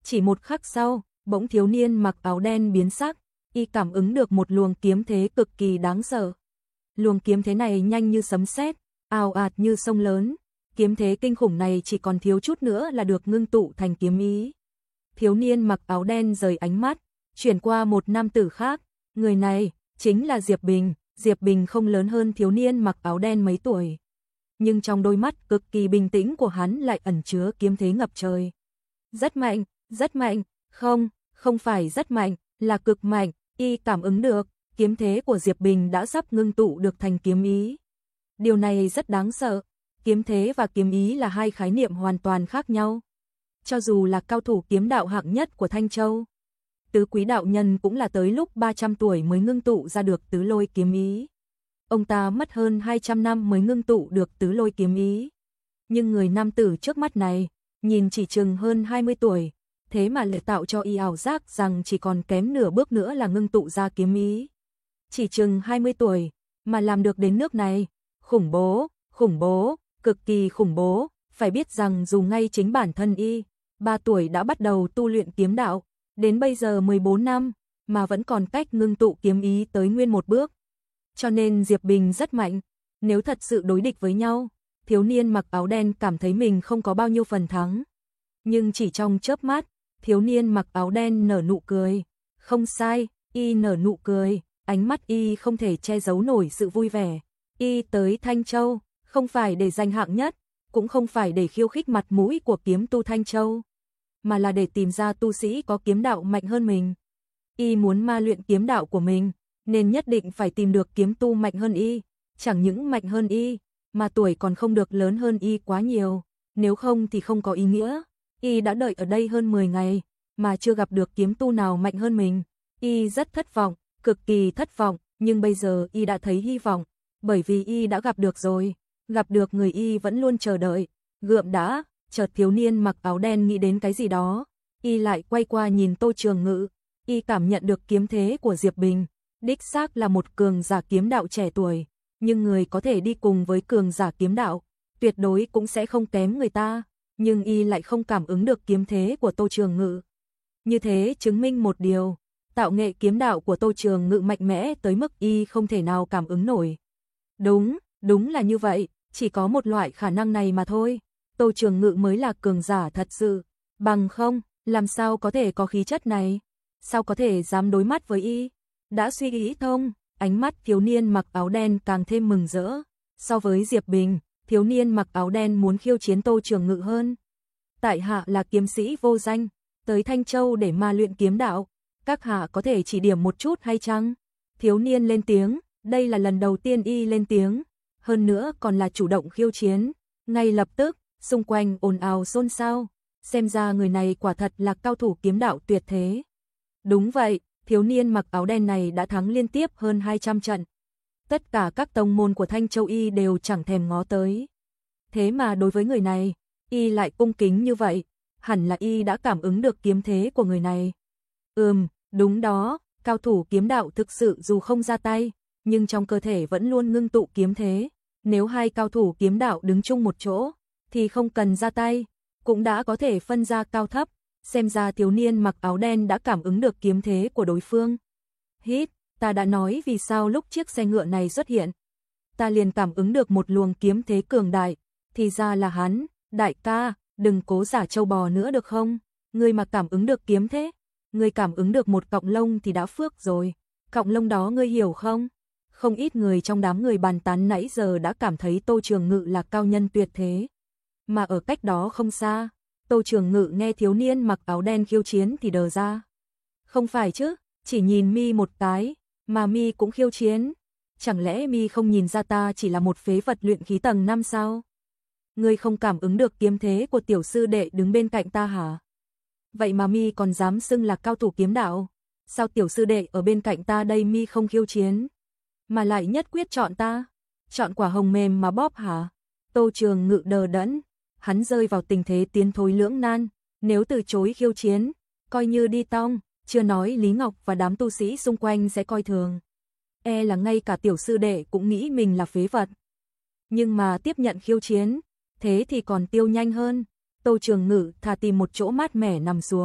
Chỉ một khắc sau, bỗng thiếu niên mặc áo đen biến sắc, y cảm ứng được một luồng kiếm thế cực kỳ đáng sợ. Luồng kiếm thế này nhanh như sấm sét, ào ạt như sông lớn, kiếm thế kinh khủng này chỉ còn thiếu chút nữa là được ngưng tụ thành kiếm ý. Thiếu niên mặc áo đen rời ánh mắt, chuyển qua một nam tử khác, người này chính là Diệp Bình. Diệp Bình không lớn hơn thiếu niên mặc áo đen mấy tuổi, nhưng trong đôi mắt cực kỳ bình tĩnh của hắn lại ẩn chứa kiếm thế ngập trời. Rất mạnh, rất mạnh, không, không phải rất mạnh, là cực mạnh, y cảm ứng được, kiếm thế của Diệp Bình đã sắp ngưng tụ được thành kiếm ý. Điều này rất đáng sợ, kiếm thế và kiếm ý là hai khái niệm hoàn toàn khác nhau. Cho dù là cao thủ kiếm đạo hạng nhất của Thanh Châu, Tứ Quý đạo nhân cũng là tới lúc ba trăm tuổi mới ngưng tụ ra được tứ lôi kiếm ý. Ông ta mất hơn hai trăm năm mới ngưng tụ được tứ lôi kiếm ý. Nhưng người nam tử trước mắt này, nhìn chỉ chừng hơn hai mươi tuổi, thế mà lại tạo cho y ảo giác rằng chỉ còn kém nửa bước nữa là ngưng tụ ra kiếm ý. Chỉ chừng hai mươi tuổi, mà làm được đến nước này, khủng bố, khủng bố, cực kỳ khủng bố, phải biết rằng dù ngay chính bản thân y, ba tuổi đã bắt đầu tu luyện kiếm đạo, đến bây giờ mười bốn năm, mà vẫn còn cách ngưng tụ kiếm ý tới nguyên một bước. Cho nên Diệp Bình rất mạnh, nếu thật sự đối địch với nhau, thiếu niên mặc áo đen cảm thấy mình không có bao nhiêu phần thắng. Nhưng chỉ trong chớp mắt, thiếu niên mặc áo đen nở nụ cười. Không sai, y nở nụ cười, ánh mắt y không thể che giấu nổi sự vui vẻ. Y tới Thanh Châu, không phải để giành hạng nhất, cũng không phải để khiêu khích mặt mũi của kiếm tu Thanh Châu, mà là để tìm ra tu sĩ có kiếm đạo mạnh hơn mình. Y muốn ma luyện kiếm đạo của mình, nên nhất định phải tìm được kiếm tu mạnh hơn y, chẳng những mạnh hơn y, mà tuổi còn không được lớn hơn y quá nhiều, nếu không thì không có ý nghĩa. Y đã đợi ở đây hơn mười ngày, mà chưa gặp được kiếm tu nào mạnh hơn mình. Y rất thất vọng, cực kỳ thất vọng, nhưng bây giờ y đã thấy hy vọng, bởi vì y đã gặp được rồi, gặp được người y vẫn luôn chờ đợi. Gượm đã, chợt thiếu niên mặc áo đen nghĩ đến cái gì đó, y lại quay qua nhìn Tô Trường Ngự, y cảm nhận được kiếm thế của Diệp Bình, đích xác là một cường giả kiếm đạo trẻ tuổi, nhưng người có thể đi cùng với cường giả kiếm đạo, tuyệt đối cũng sẽ không kém người ta, nhưng y lại không cảm ứng được kiếm thế của Tô Trường Ngự. Như thế chứng minh một điều, tạo nghệ kiếm đạo của Tô Trường Ngự mạnh mẽ tới mức y không thể nào cảm ứng nổi. Đúng, đúng là như vậy, chỉ có một loại khả năng này mà thôi. Tô Trường Ngự mới là cường giả thật sự, bằng không, làm sao có thể có khí chất này, sao có thể dám đối mắt với y. Đã suy nghĩ thông, ánh mắt thiếu niên mặc áo đen càng thêm mừng rỡ. So với Diệp Bình, thiếu niên mặc áo đen muốn khiêu chiến Tô Trường Ngự hơn. Tại hạ là kiếm sĩ vô danh, tới Thanh Châu để ma luyện kiếm đạo, các hạ có thể chỉ điểm một chút hay chăng? Thiếu niên lên tiếng, đây là lần đầu tiên y lên tiếng, hơn nữa còn là chủ động khiêu chiến. Ngay lập tức, xung quanh ồn ào xôn xao, xem ra người này quả thật là cao thủ kiếm đạo tuyệt thế. Đúng vậy, thiếu niên mặc áo đen này đã thắng liên tiếp hơn hai trăm trận. Tất cả các tông môn của Thanh Châu y đều chẳng thèm ngó tới. Thế mà đối với người này, y lại cung kính như vậy, hẳn là y đã cảm ứng được kiếm thế của người này. Ừm, đúng đó, cao thủ kiếm đạo thực sự dù không ra tay, nhưng trong cơ thể vẫn luôn ngưng tụ kiếm thế. Nếu hai cao thủ kiếm đạo đứng chung một chỗ, thì không cần ra tay, cũng đã có thể phân ra cao thấp. Xem ra thiếu niên mặc áo đen đã cảm ứng được kiếm thế của đối phương. Hít, ta đã nói vì sao lúc chiếc xe ngựa này xuất hiện, ta liền cảm ứng được một luồng kiếm thế cường đại, thì ra là hắn. Đại ca, đừng cố giả trâu bò nữa được không? Ngươi mà cảm ứng được kiếm thế, ngươi cảm ứng được một cọng lông thì đã phước rồi. Cọng lông đó ngươi hiểu không? Không ít người trong đám người bàn tán nãy giờ đã cảm thấy Tô Trường Ngự là cao nhân tuyệt thế. Mà ở cách đó không xa, Tô Trường Ngự nghe thiếu niên mặc áo đen khiêu chiến thì đờ ra. Không phải chứ, chỉ nhìn mi một cái, mà mi cũng khiêu chiến. Chẳng lẽ mi không nhìn ra ta chỉ là một phế vật luyện khí tầng năm sao? Ngươi không cảm ứng được kiếm thế của tiểu sư đệ đứng bên cạnh ta hả? Vậy mà mi còn dám xưng là cao thủ kiếm đạo? Sao tiểu sư đệ ở bên cạnh ta đây mi không khiêu chiến, mà lại nhất quyết chọn ta? Chọn quả hồng mềm mà bóp hả? Tô Trường Ngự đờ đẫn, hắn rơi vào tình thế tiến thối lưỡng nan, nếu từ chối khiêu chiến, coi như đi tong, chưa nói Lý Ngọc và đám tu sĩ xung quanh sẽ coi thường. E là ngay cả tiểu sư đệ cũng nghĩ mình là phế vật. Nhưng mà tiếp nhận khiêu chiến, thế thì còn tiêu nhanh hơn. Tô Trường Ngự thà tìm một chỗ mát mẻ nằm xuống,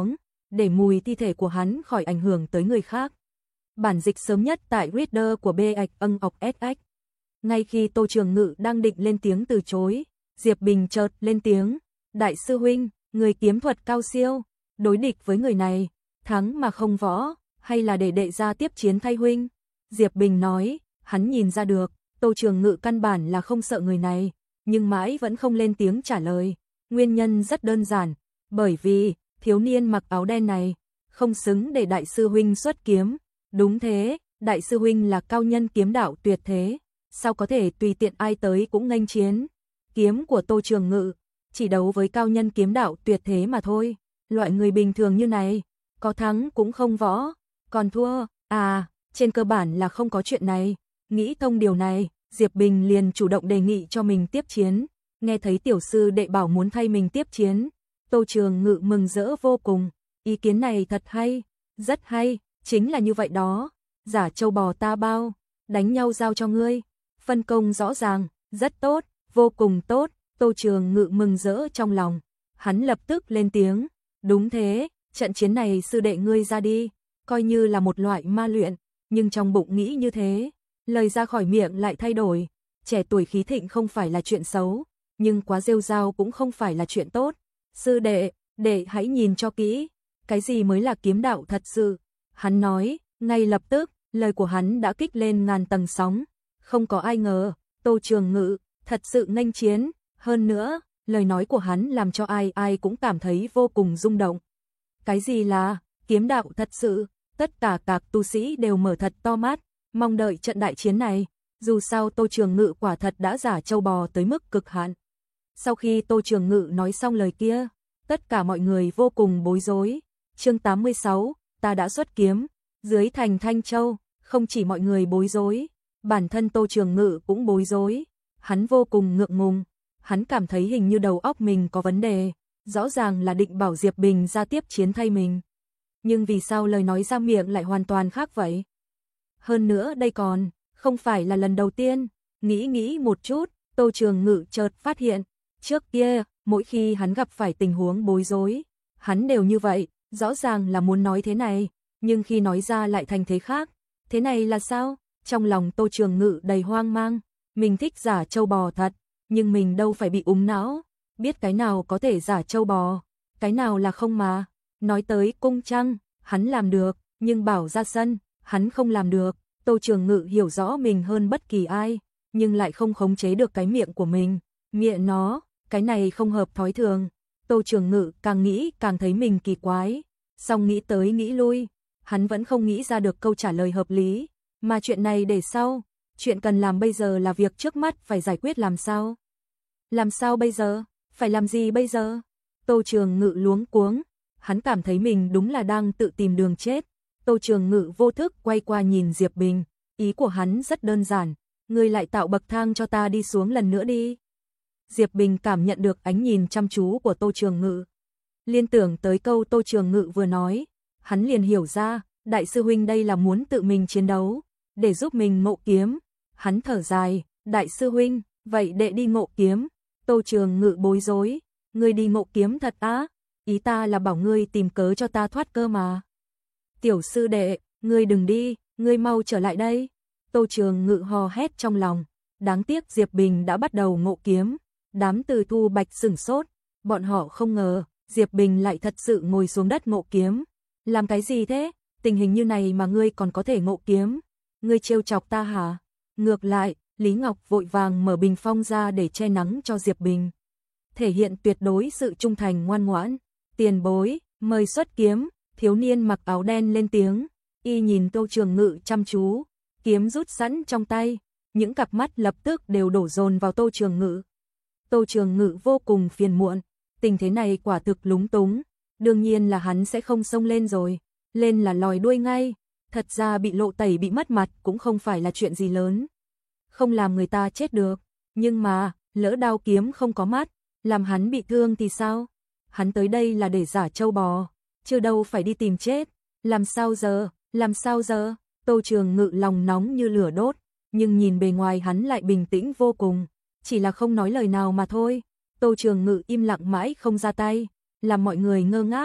để mùi thi thể của hắn khỏi ảnh hưởng tới người khác. Bản dịch sớm nhất tại Reader của bê ếch âng ọc ét ếch. Ngay khi Tô Trường Ngự đang định lên tiếng từ chối, Diệp Bình chợt lên tiếng, đại sư huynh, người kiếm thuật cao siêu, đối địch với người này, thắng mà không võ, hay là để đệ ra tiếp chiến thay huynh? Diệp Bình nói, hắn nhìn ra được, Tô Trường Ngự căn bản là không sợ người này, nhưng mãi vẫn không lên tiếng trả lời. Nguyên nhân rất đơn giản, bởi vì, thiếu niên mặc áo đen này, không xứng để đại sư huynh xuất kiếm. Đúng thế, đại sư huynh là cao nhân kiếm đạo tuyệt thế, sao có thể tùy tiện ai tới cũng nghênh chiến. Kiếm của Tô Trường Ngự, chỉ đấu với cao nhân kiếm đạo tuyệt thế mà thôi, loại người bình thường như này, có thắng cũng không võ, còn thua, à, trên cơ bản là không có chuyện này. Nghĩ thông điều này, Diệp Bình liền chủ động đề nghị cho mình tiếp chiến, nghe thấy tiểu sư đệ bảo muốn thay mình tiếp chiến, Tô Trường Ngự mừng rỡ vô cùng, ý kiến này thật hay, rất hay, chính là như vậy đó, giả châu bò ta bao, đánh nhau giao cho ngươi, phân công rõ ràng, rất tốt, vô cùng tốt, Tô Trường Ngự mừng rỡ trong lòng, hắn lập tức lên tiếng, đúng thế, trận chiến này sư đệ ngươi ra đi, coi như là một loại ma luyện, nhưng trong bụng nghĩ như thế, lời ra khỏi miệng lại thay đổi, trẻ tuổi khí thịnh không phải là chuyện xấu, nhưng quá rêu rao cũng không phải là chuyện tốt, sư đệ, đệ hãy nhìn cho kỹ, cái gì mới là kiếm đạo thật sự, hắn nói, ngay lập tức, lời của hắn đã kích lên ngàn tầng sóng, không có ai ngờ, Tô Trường Ngự, thật sự nghênh chiến, hơn nữa, lời nói của hắn làm cho ai ai cũng cảm thấy vô cùng rung động. Cái gì là, kiếm đạo thật sự, tất cả các tu sĩ đều mở thật to mắt, mong đợi trận đại chiến này, dù sao Tô Trường Ngự quả thật đã giả châu bò tới mức cực hạn. Sau khi Tô Trường Ngự nói xong lời kia, tất cả mọi người vô cùng bối rối. Chương tám mươi sáu, ta đã xuất kiếm, dưới thành Thanh Châu, không chỉ mọi người bối rối, bản thân Tô Trường Ngự cũng bối rối, hắn vô cùng ngượng ngùng, hắn cảm thấy hình như đầu óc mình có vấn đề, rõ ràng là định bảo Diệp Bình ra tiếp chiến thay mình. Nhưng vì sao lời nói ra miệng lại hoàn toàn khác vậy? Hơn nữa đây còn, không phải là lần đầu tiên, nghĩ nghĩ một chút, Tô Trường Ngự chợt phát hiện, trước kia, mỗi khi hắn gặp phải tình huống bối rối, hắn đều như vậy, rõ ràng là muốn nói thế này, nhưng khi nói ra lại thành thế khác, thế này là sao? Trong lòng Tô Trường Ngự đầy hoang mang, mình thích giả châu bò thật, nhưng mình đâu phải bị úng não, biết cái nào có thể giả châu bò, cái nào là không mà. Nói tới cung trăng, hắn làm được, nhưng bảo ra sân, hắn không làm được. Tô Trường Ngự hiểu rõ mình hơn bất kỳ ai, nhưng lại không khống chế được cái miệng của mình. Miệng nó, cái này không hợp thói thường. Tô Trường Ngự càng nghĩ càng thấy mình kỳ quái, xong nghĩ tới nghĩ lui, hắn vẫn không nghĩ ra được câu trả lời hợp lý. Mà chuyện này để sau, chuyện cần làm bây giờ là việc trước mắt phải giải quyết làm sao. Làm sao bây giờ? Phải làm gì bây giờ? Tô Trường Ngự luống cuống, hắn cảm thấy mình đúng là đang tự tìm đường chết. Tô Trường Ngự vô thức quay qua nhìn Diệp Bình, ý của hắn rất đơn giản, ngươi lại tạo bậc thang cho ta đi xuống lần nữa đi. Diệp Bình cảm nhận được ánh nhìn chăm chú của Tô Trường Ngự. Liên tưởng tới câu Tô Trường Ngự vừa nói, hắn liền hiểu ra, đại sư huynh đây là muốn tự mình chiến đấu, để giúp mình ngộ kiếm. Hắn thở dài, đại sư huynh, vậy đệ đi ngộ kiếm. Tô Trường Ngự bối rối, ngươi đi ngộ kiếm thật á? Ý ta là bảo ngươi tìm cớ cho ta thoát cơ mà. Tiểu sư đệ, ngươi đừng đi, ngươi mau trở lại đây. Tô Trường Ngự hò hét trong lòng, đáng tiếc Diệp Bình đã bắt đầu ngộ kiếm. Đám Từ Thu Bạch sửng sốt, bọn họ không ngờ, Diệp Bình lại thật sự ngồi xuống đất ngộ kiếm. Làm cái gì thế? Tình hình như này mà ngươi còn có thể ngộ kiếm? Ngươi trêu chọc ta hả? Ngược lại, Lý Ngọc vội vàng mở bình phong ra để che nắng cho Diệp Bình. Thể hiện tuyệt đối sự trung thành ngoan ngoãn. Tiền bối, mời xuất kiếm, thiếu niên mặc áo đen lên tiếng. Y nhìn Tô Trường Ngự chăm chú, kiếm rút sẵn trong tay. Những cặp mắt lập tức đều đổ dồn vào Tô Trường Ngự. Tô Trường Ngự vô cùng phiền muộn, tình thế này quả thực lúng túng, đương nhiên là hắn sẽ không xông lên rồi, lên là lòi đuôi ngay, thật ra bị lộ tẩy bị mất mặt cũng không phải là chuyện gì lớn, không làm người ta chết được, nhưng mà, lỡ đao kiếm không có mắt, làm hắn bị thương thì sao? Hắn tới đây là để giả châu bò, chưa đâu phải đi tìm chết, làm sao giờ, làm sao giờ? Tô Trường Ngự lòng nóng như lửa đốt, nhưng nhìn bề ngoài hắn lại bình tĩnh vô cùng. Chỉ là không nói lời nào mà thôi. Tô Trường Ngự im lặng mãi không ra tay, làm mọi người ngơ ngác,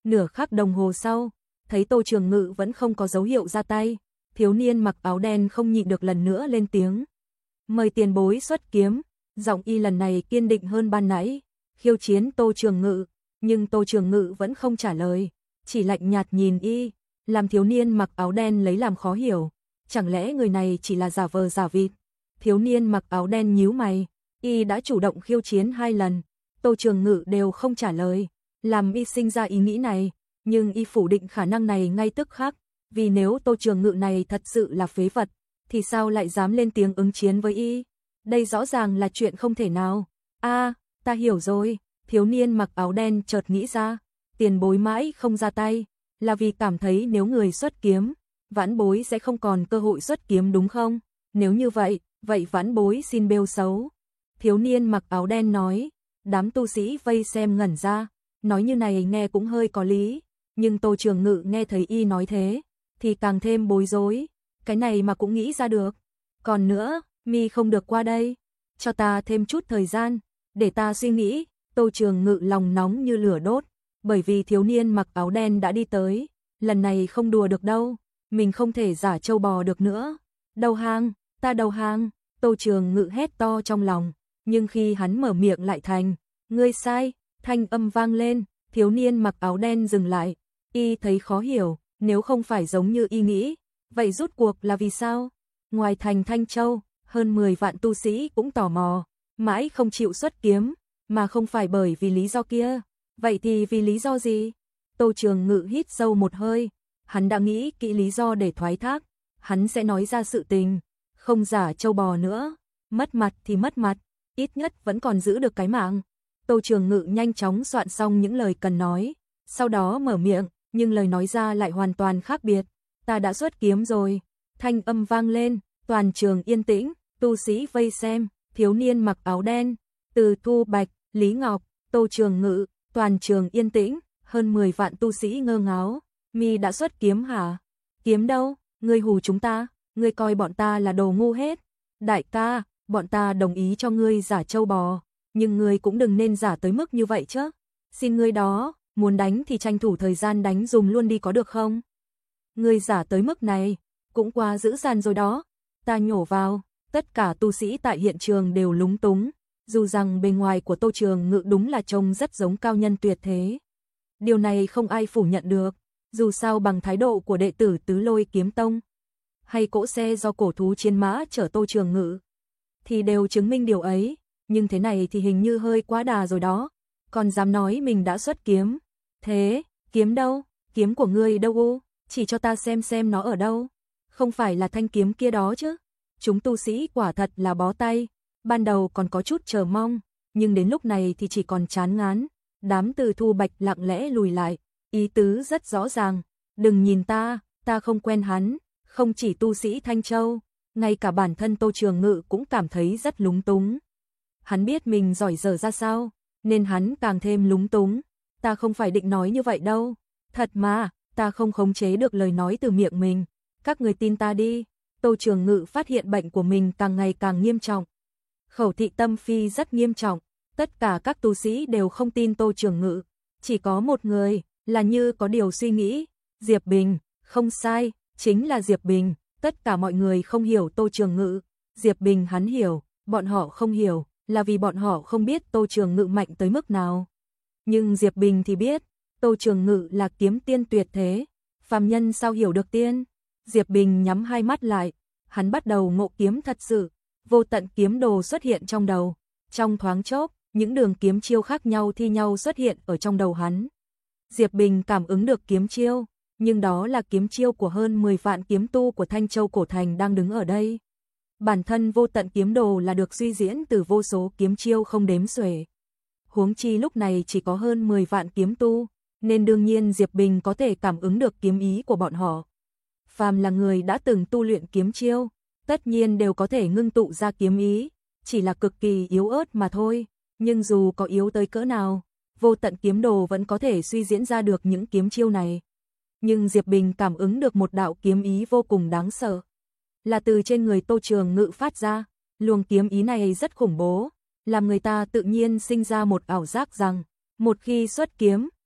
Nửa khắc đồng hồ sau, thấy Tô Trường Ngự vẫn không có dấu hiệu ra tay, thiếu niên mặc áo đen không nhịn được lần nữa lên tiếng. Mời tiền bối xuất kiếm, giọng y lần này kiên định hơn ban nãy, khiêu chiến Tô Trường Ngự, nhưng Tô Trường Ngự vẫn không trả lời, chỉ lạnh nhạt nhìn y, làm thiếu niên mặc áo đen lấy làm khó hiểu, chẳng lẽ người này chỉ là giả vờ giả vịt. Thiếu niên mặc áo đen nhíu mày, y đã chủ động khiêu chiến hai lần, Tô Trường Ngự đều không trả lời, làm y sinh ra ý nghĩ này, nhưng y phủ định khả năng này ngay tức khắc, vì nếu Tô Trường Ngự này thật sự là phế vật, thì sao lại dám lên tiếng ứng chiến với y? Đây rõ ràng là chuyện không thể nào. A, à, ta hiểu rồi, thiếu niên mặc áo đen chợt nghĩ ra, tiền bối mãi không ra tay, là vì cảm thấy nếu người xuất kiếm, vãn bối sẽ không còn cơ hội xuất kiếm đúng không? Nếu như vậy, vậy vãn bối xin bêu xấu. Thiếu niên mặc áo đen nói, đám tu sĩ vây xem ngẩn ra, nói như này nghe cũng hơi có lý, nhưng Tô Trường Ngự nghe thấy y nói thế, thì càng thêm bối rối, cái này mà cũng nghĩ ra được. Còn nữa, mi không được qua đây, cho ta thêm chút thời gian, để ta suy nghĩ. Tô Trường Ngự lòng nóng như lửa đốt, bởi vì thiếu niên mặc áo đen đã đi tới, lần này không đùa được đâu, mình không thể giả trâu bò được nữa. Đầu hàng, ta đầu hàng, Tô Trường Ngự hét to trong lòng, nhưng khi hắn mở miệng lại thành, ngươi sai, thanh âm vang lên, thiếu niên mặc áo đen dừng lại, y thấy khó hiểu, nếu không phải giống như y nghĩ, vậy rút cuộc là vì sao? Ngoài thành Thanh Châu, hơn mười vạn tu sĩ cũng tò mò, mãi không chịu xuất kiếm, mà không phải bởi vì lý do kia, vậy thì vì lý do gì? Tô Trường Ngự hít sâu một hơi, hắn đã nghĩ kỹ lý do để thoái thác, hắn sẽ nói ra sự tình, không giả trâu bò nữa, mất mặt thì mất mặt, ít nhất vẫn còn giữ được cái mạng. Tô Trường Ngự nhanh chóng soạn xong những lời cần nói, sau đó mở miệng, nhưng lời nói ra lại hoàn toàn khác biệt. Ta đã xuất kiếm rồi, thanh âm vang lên, toàn trường yên tĩnh, tu sĩ vây xem, thiếu niên mặc áo đen, Từ Thu Bạch, Lý Ngọc, Tô Trường Ngự, toàn trường yên tĩnh, hơn mười vạn tu sĩ ngơ ngáo, mi đã xuất kiếm hả? Kiếm đâu? Ngươi hù chúng ta, ngươi coi bọn ta là đồ ngu hết. Đại ca, bọn ta đồng ý cho ngươi giả trâu bò, nhưng ngươi cũng đừng nên giả tới mức như vậy chứ. Xin ngươi đó, muốn đánh thì tranh thủ thời gian đánh dùm luôn đi có được không? Ngươi giả tới mức này, cũng quá dữ dằn rồi đó. Ta nhổ vào, tất cả tu sĩ tại hiện trường đều lúng túng, dù rằng bề ngoài của Tô Trường Ngự đúng là trông rất giống cao nhân tuyệt thế. Điều này không ai phủ nhận được, dù sao bằng thái độ của đệ tử Tứ Lôi Kiếm Tông, hay cỗ xe do cổ thú chiến mã chở Tô Trường Ngự, thì đều chứng minh điều ấy, nhưng thế này thì hình như hơi quá đà rồi đó, còn dám nói mình đã xuất kiếm. Thế, kiếm đâu? Kiếm của ngươi đâu u? Chỉ cho ta xem xem nó ở đâu. Không phải là thanh kiếm kia đó chứ? Chúng tu sĩ quả thật là bó tay, ban đầu còn có chút chờ mong, nhưng đến lúc này thì chỉ còn chán ngán. Đám Từ Thu Bạch lặng lẽ lùi lại, ý tứ rất rõ ràng, đừng nhìn ta, ta không quen hắn. Không chỉ tu sĩ Thanh Châu, ngay cả bản thân Tô Trường Ngự cũng cảm thấy rất lúng túng. Hắn biết mình giỏi dở ra sao, nên hắn càng thêm lúng túng. Ta không phải định nói như vậy đâu, thật mà, ta không khống chế được lời nói từ miệng mình, các người tin ta đi. Tô Trường Ngự phát hiện bệnh của mình càng ngày càng nghiêm trọng. Khẩu thị tâm phi rất nghiêm trọng, tất cả các tu sĩ đều không tin Tô Trường Ngự, chỉ có một người là như có điều suy nghĩ, Diệp Bình. Không sai, chính là Diệp Bình. Tất cả mọi người không hiểu Tô Trường Ngự, Diệp Bình hắn hiểu, bọn họ không hiểu, là vì bọn họ không biết Tô Trường Ngự mạnh tới mức nào. Nhưng Diệp Bình thì biết, Tô Trường Ngự là kiếm tiên tuyệt thế, phàm nhân sao hiểu được tiên. Diệp Bình nhắm hai mắt lại, hắn bắt đầu ngộ kiếm thật sự, vô tận kiếm đồ xuất hiện trong đầu. Trong thoáng chốc, những đường kiếm chiêu khác nhau thi nhau xuất hiện ở trong đầu hắn. Diệp Bình cảm ứng được kiếm chiêu, nhưng đó là kiếm chiêu của hơn mười vạn kiếm tu của Thanh Châu cổ thành đang đứng ở đây. Bản thân vô tận kiếm đồ là được suy diễn từ vô số kiếm chiêu không đếm xuể. Huống chi lúc này chỉ có hơn mười vạn kiếm tu, nên đương nhiên Diệp Bình có thể cảm ứng được kiếm ý của bọn họ. Phàm là người đã từng tu luyện kiếm chiêu, tất nhiên đều có thể ngưng tụ ra kiếm ý, chỉ là cực kỳ yếu ớt mà thôi. Nhưng dù có yếu tới cỡ nào, vô tận kiếm đồ vẫn có thể suy diễn ra được những kiếm chiêu này. Nhưng Diệp Bình cảm ứng được một đạo kiếm ý vô cùng đáng sợ, là từ trên người Tô Trường Ngự phát ra. Luồng kiếm ý này rất khủng bố, làm người ta tự nhiên sinh ra một ảo giác rằng, một khi xuất kiếm,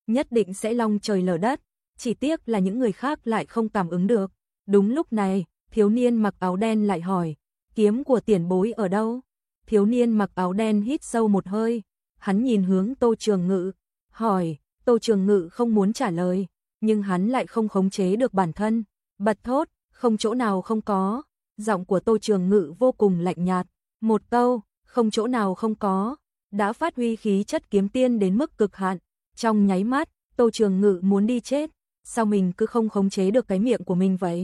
nhất định sẽ long trời lở đất, chỉ tiếc là những người khác lại không cảm ứng được. Đúng lúc này, thiếu niên mặc áo đen lại hỏi, kiếm của tiền bối ở đâu? Thiếu niên mặc áo đen hít sâu một hơi, hắn nhìn hướng Tô Trường Ngự, hỏi, Tô Trường Ngự không muốn trả lời, nhưng hắn lại không khống chế được bản thân, bật thốt, không chỗ nào không có. Giọng của Tô Trường Ngự vô cùng lạnh nhạt, một câu, không chỗ nào không có, đã phát huy khí chất kiếm tiên đến mức cực hạn. Trong nháy mắt, Tô Trường Ngự muốn đi chết, sao mình cứ không khống chế được cái miệng của mình vậy?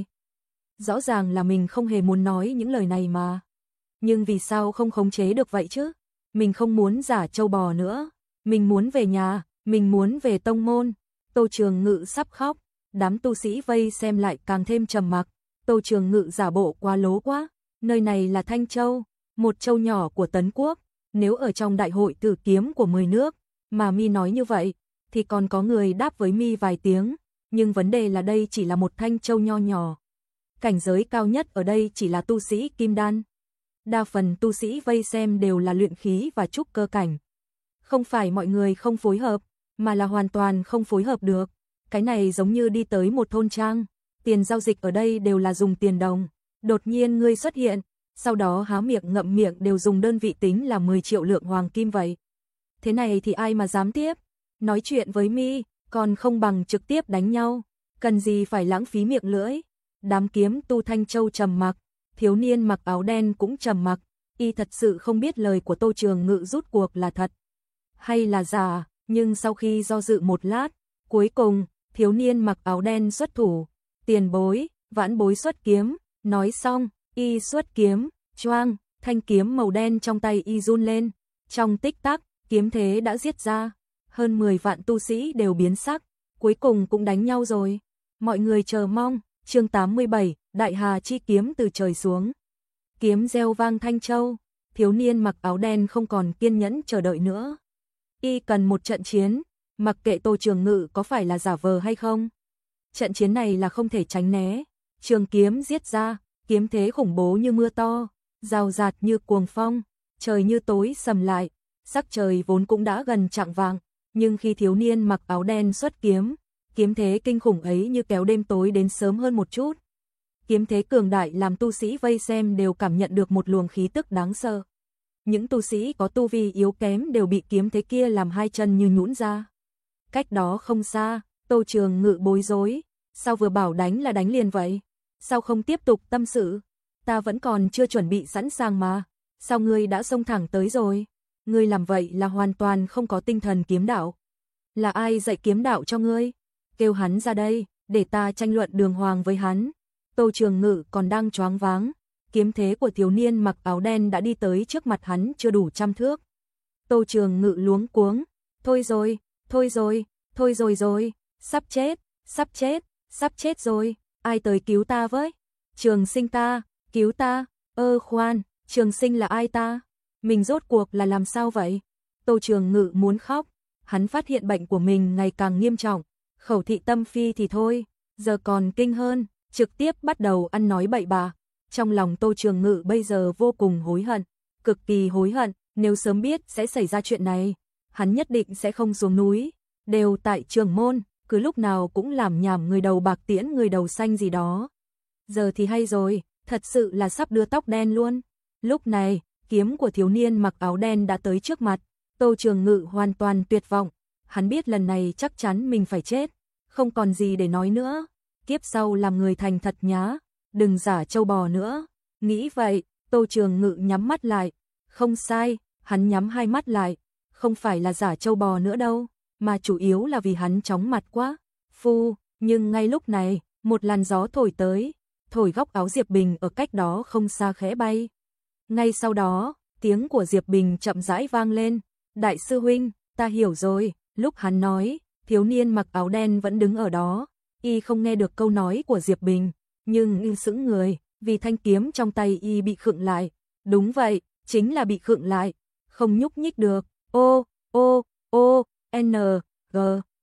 Rõ ràng là mình không hề muốn nói những lời này mà. Nhưng vì sao không khống chế được vậy chứ? Mình không muốn giả trâu bò nữa, mình muốn về nhà, mình muốn về tông môn. Tô Trường Ngự sắp khóc, đám tu sĩ vây xem lại càng thêm trầm mặc. Tô Trường Ngự giả bộ quá lố quá, nơi này là Thanh Châu, một châu nhỏ của Tấn Quốc, nếu ở trong đại hội tử kiếm của mười nước, mà mi nói như vậy, thì còn có người đáp với mi vài tiếng, nhưng vấn đề là đây chỉ là một Thanh Châu nho nhỏ. Cảnh giới cao nhất ở đây chỉ là tu sĩ kim đan. Đa phần tu sĩ vây xem đều là luyện khí và trúc cơ cảnh. Không phải mọi người không phối hợp, mà là hoàn toàn không phối hợp được. Cái này giống như đi tới một thôn trang, tiền giao dịch ở đây đều là dùng tiền đồng. Đột nhiên ngươi xuất hiện, sau đó há miệng ngậm miệng đều dùng đơn vị tính là mười triệu lượng hoàng kim vậy. Thế này thì ai mà dám tiếp? Nói chuyện với mi, còn không bằng trực tiếp đánh nhau. Cần gì phải lãng phí miệng lưỡi? Đám kiếm tu Thanh Châu trầm mặc, thiếu niên mặc áo đen cũng trầm mặc, y thật sự không biết lời của Tô Trường Ngự rút cuộc là thật hay là giả, nhưng sau khi do dự một lát, cuối cùng, thiếu niên mặc áo đen xuất thủ, tiền bối, vãn bối xuất kiếm, nói xong, y xuất kiếm, choang, thanh kiếm màu đen trong tay y run lên, trong tích tắc, kiếm thế đã giết ra, hơn mười vạn tu sĩ đều biến sắc, cuối cùng cũng đánh nhau rồi, mọi người chờ mong. Chương tám mươi bảy, Đại Hà chi kiếm từ trời xuống. Kiếm reo vang Thanh Châu, thiếu niên mặc áo đen không còn kiên nhẫn chờ đợi nữa. Y cần một trận chiến, mặc kệ Tô Trường Ngự có phải là giả vờ hay không. Trận chiến này là không thể tránh né. Trường kiếm giết ra, kiếm thế khủng bố như mưa to, rào rạt như cuồng phong, trời như tối sầm lại, sắc trời vốn cũng đã gần chạng vạng, nhưng khi thiếu niên mặc áo đen xuất kiếm, kiếm thế kinh khủng ấy như kéo đêm tối đến sớm hơn một chút. Kiếm thế cường đại làm tu sĩ vây xem đều cảm nhận được một luồng khí tức đáng sợ. Những tu sĩ có tu vi yếu kém đều bị kiếm thế kia làm hai chân như nhũn ra. Cách đó không xa, Tô Trường Ngự bối rối, sao vừa bảo đánh là đánh liền vậy? Sao không tiếp tục tâm sự? Ta vẫn còn chưa chuẩn bị sẵn sàng mà, sao ngươi đã xông thẳng tới rồi? Ngươi làm vậy là hoàn toàn không có tinh thần kiếm đạo. Là ai dạy kiếm đạo cho ngươi? Kêu hắn ra đây, để ta tranh luận đường hoàng với hắn. Tô Trường Ngự còn đang choáng váng, kiếm thế của thiếu niên mặc áo đen đã đi tới trước mặt hắn chưa đủ trăm thước. Tô Trường Ngự luống cuống, thôi rồi, thôi rồi, thôi rồi rồi, sắp chết, sắp chết, sắp chết rồi, ai tới cứu ta với? Trường Sinh ta, cứu ta, ơ khoan, Trường Sinh là ai ta? Mình rốt cuộc là làm sao vậy? Tô Trường Ngự muốn khóc, hắn phát hiện bệnh của mình ngày càng nghiêm trọng. Khẩu thị tâm phi thì thôi, giờ còn kinh hơn, trực tiếp bắt đầu ăn nói bậy bạ. Trong lòng Tô Trường Ngự bây giờ vô cùng hối hận, cực kỳ hối hận, nếu sớm biết sẽ xảy ra chuyện này, hắn nhất định sẽ không xuống núi, đều tại Trường môn, cứ lúc nào cũng làm nhảm người đầu bạc tiễn người đầu xanh gì đó. Giờ thì hay rồi, thật sự là sắp đưa tóc đen luôn. Lúc này, kiếm của thiếu niên mặc áo đen đã tới trước mặt, Tô Trường Ngự hoàn toàn tuyệt vọng. Hắn biết lần này chắc chắn mình phải chết, không còn gì để nói nữa, kiếp sau làm người thành thật nhá, đừng giả trâu bò nữa. Nghĩ vậy, Tô Trường Ngự nhắm mắt lại, không sai, hắn nhắm hai mắt lại, không phải là giả trâu bò nữa đâu, mà chủ yếu là vì hắn chóng mặt quá. Phu, nhưng ngay lúc này, một làn gió thổi tới, thổi góc áo Diệp Bình ở cách đó không xa khẽ bay. Ngay sau đó, tiếng của Diệp Bình chậm rãi vang lên, đại sư huynh, ta hiểu rồi. Lúc hắn nói, thiếu niên mặc áo đen vẫn đứng ở đó, y không nghe được câu nói của Diệp Bình, nhưng y sững người, vì thanh kiếm trong tay y bị khựng lại. Đúng vậy, chính là bị khựng lại, không nhúc nhích được. Ô, ô, ô, n, g,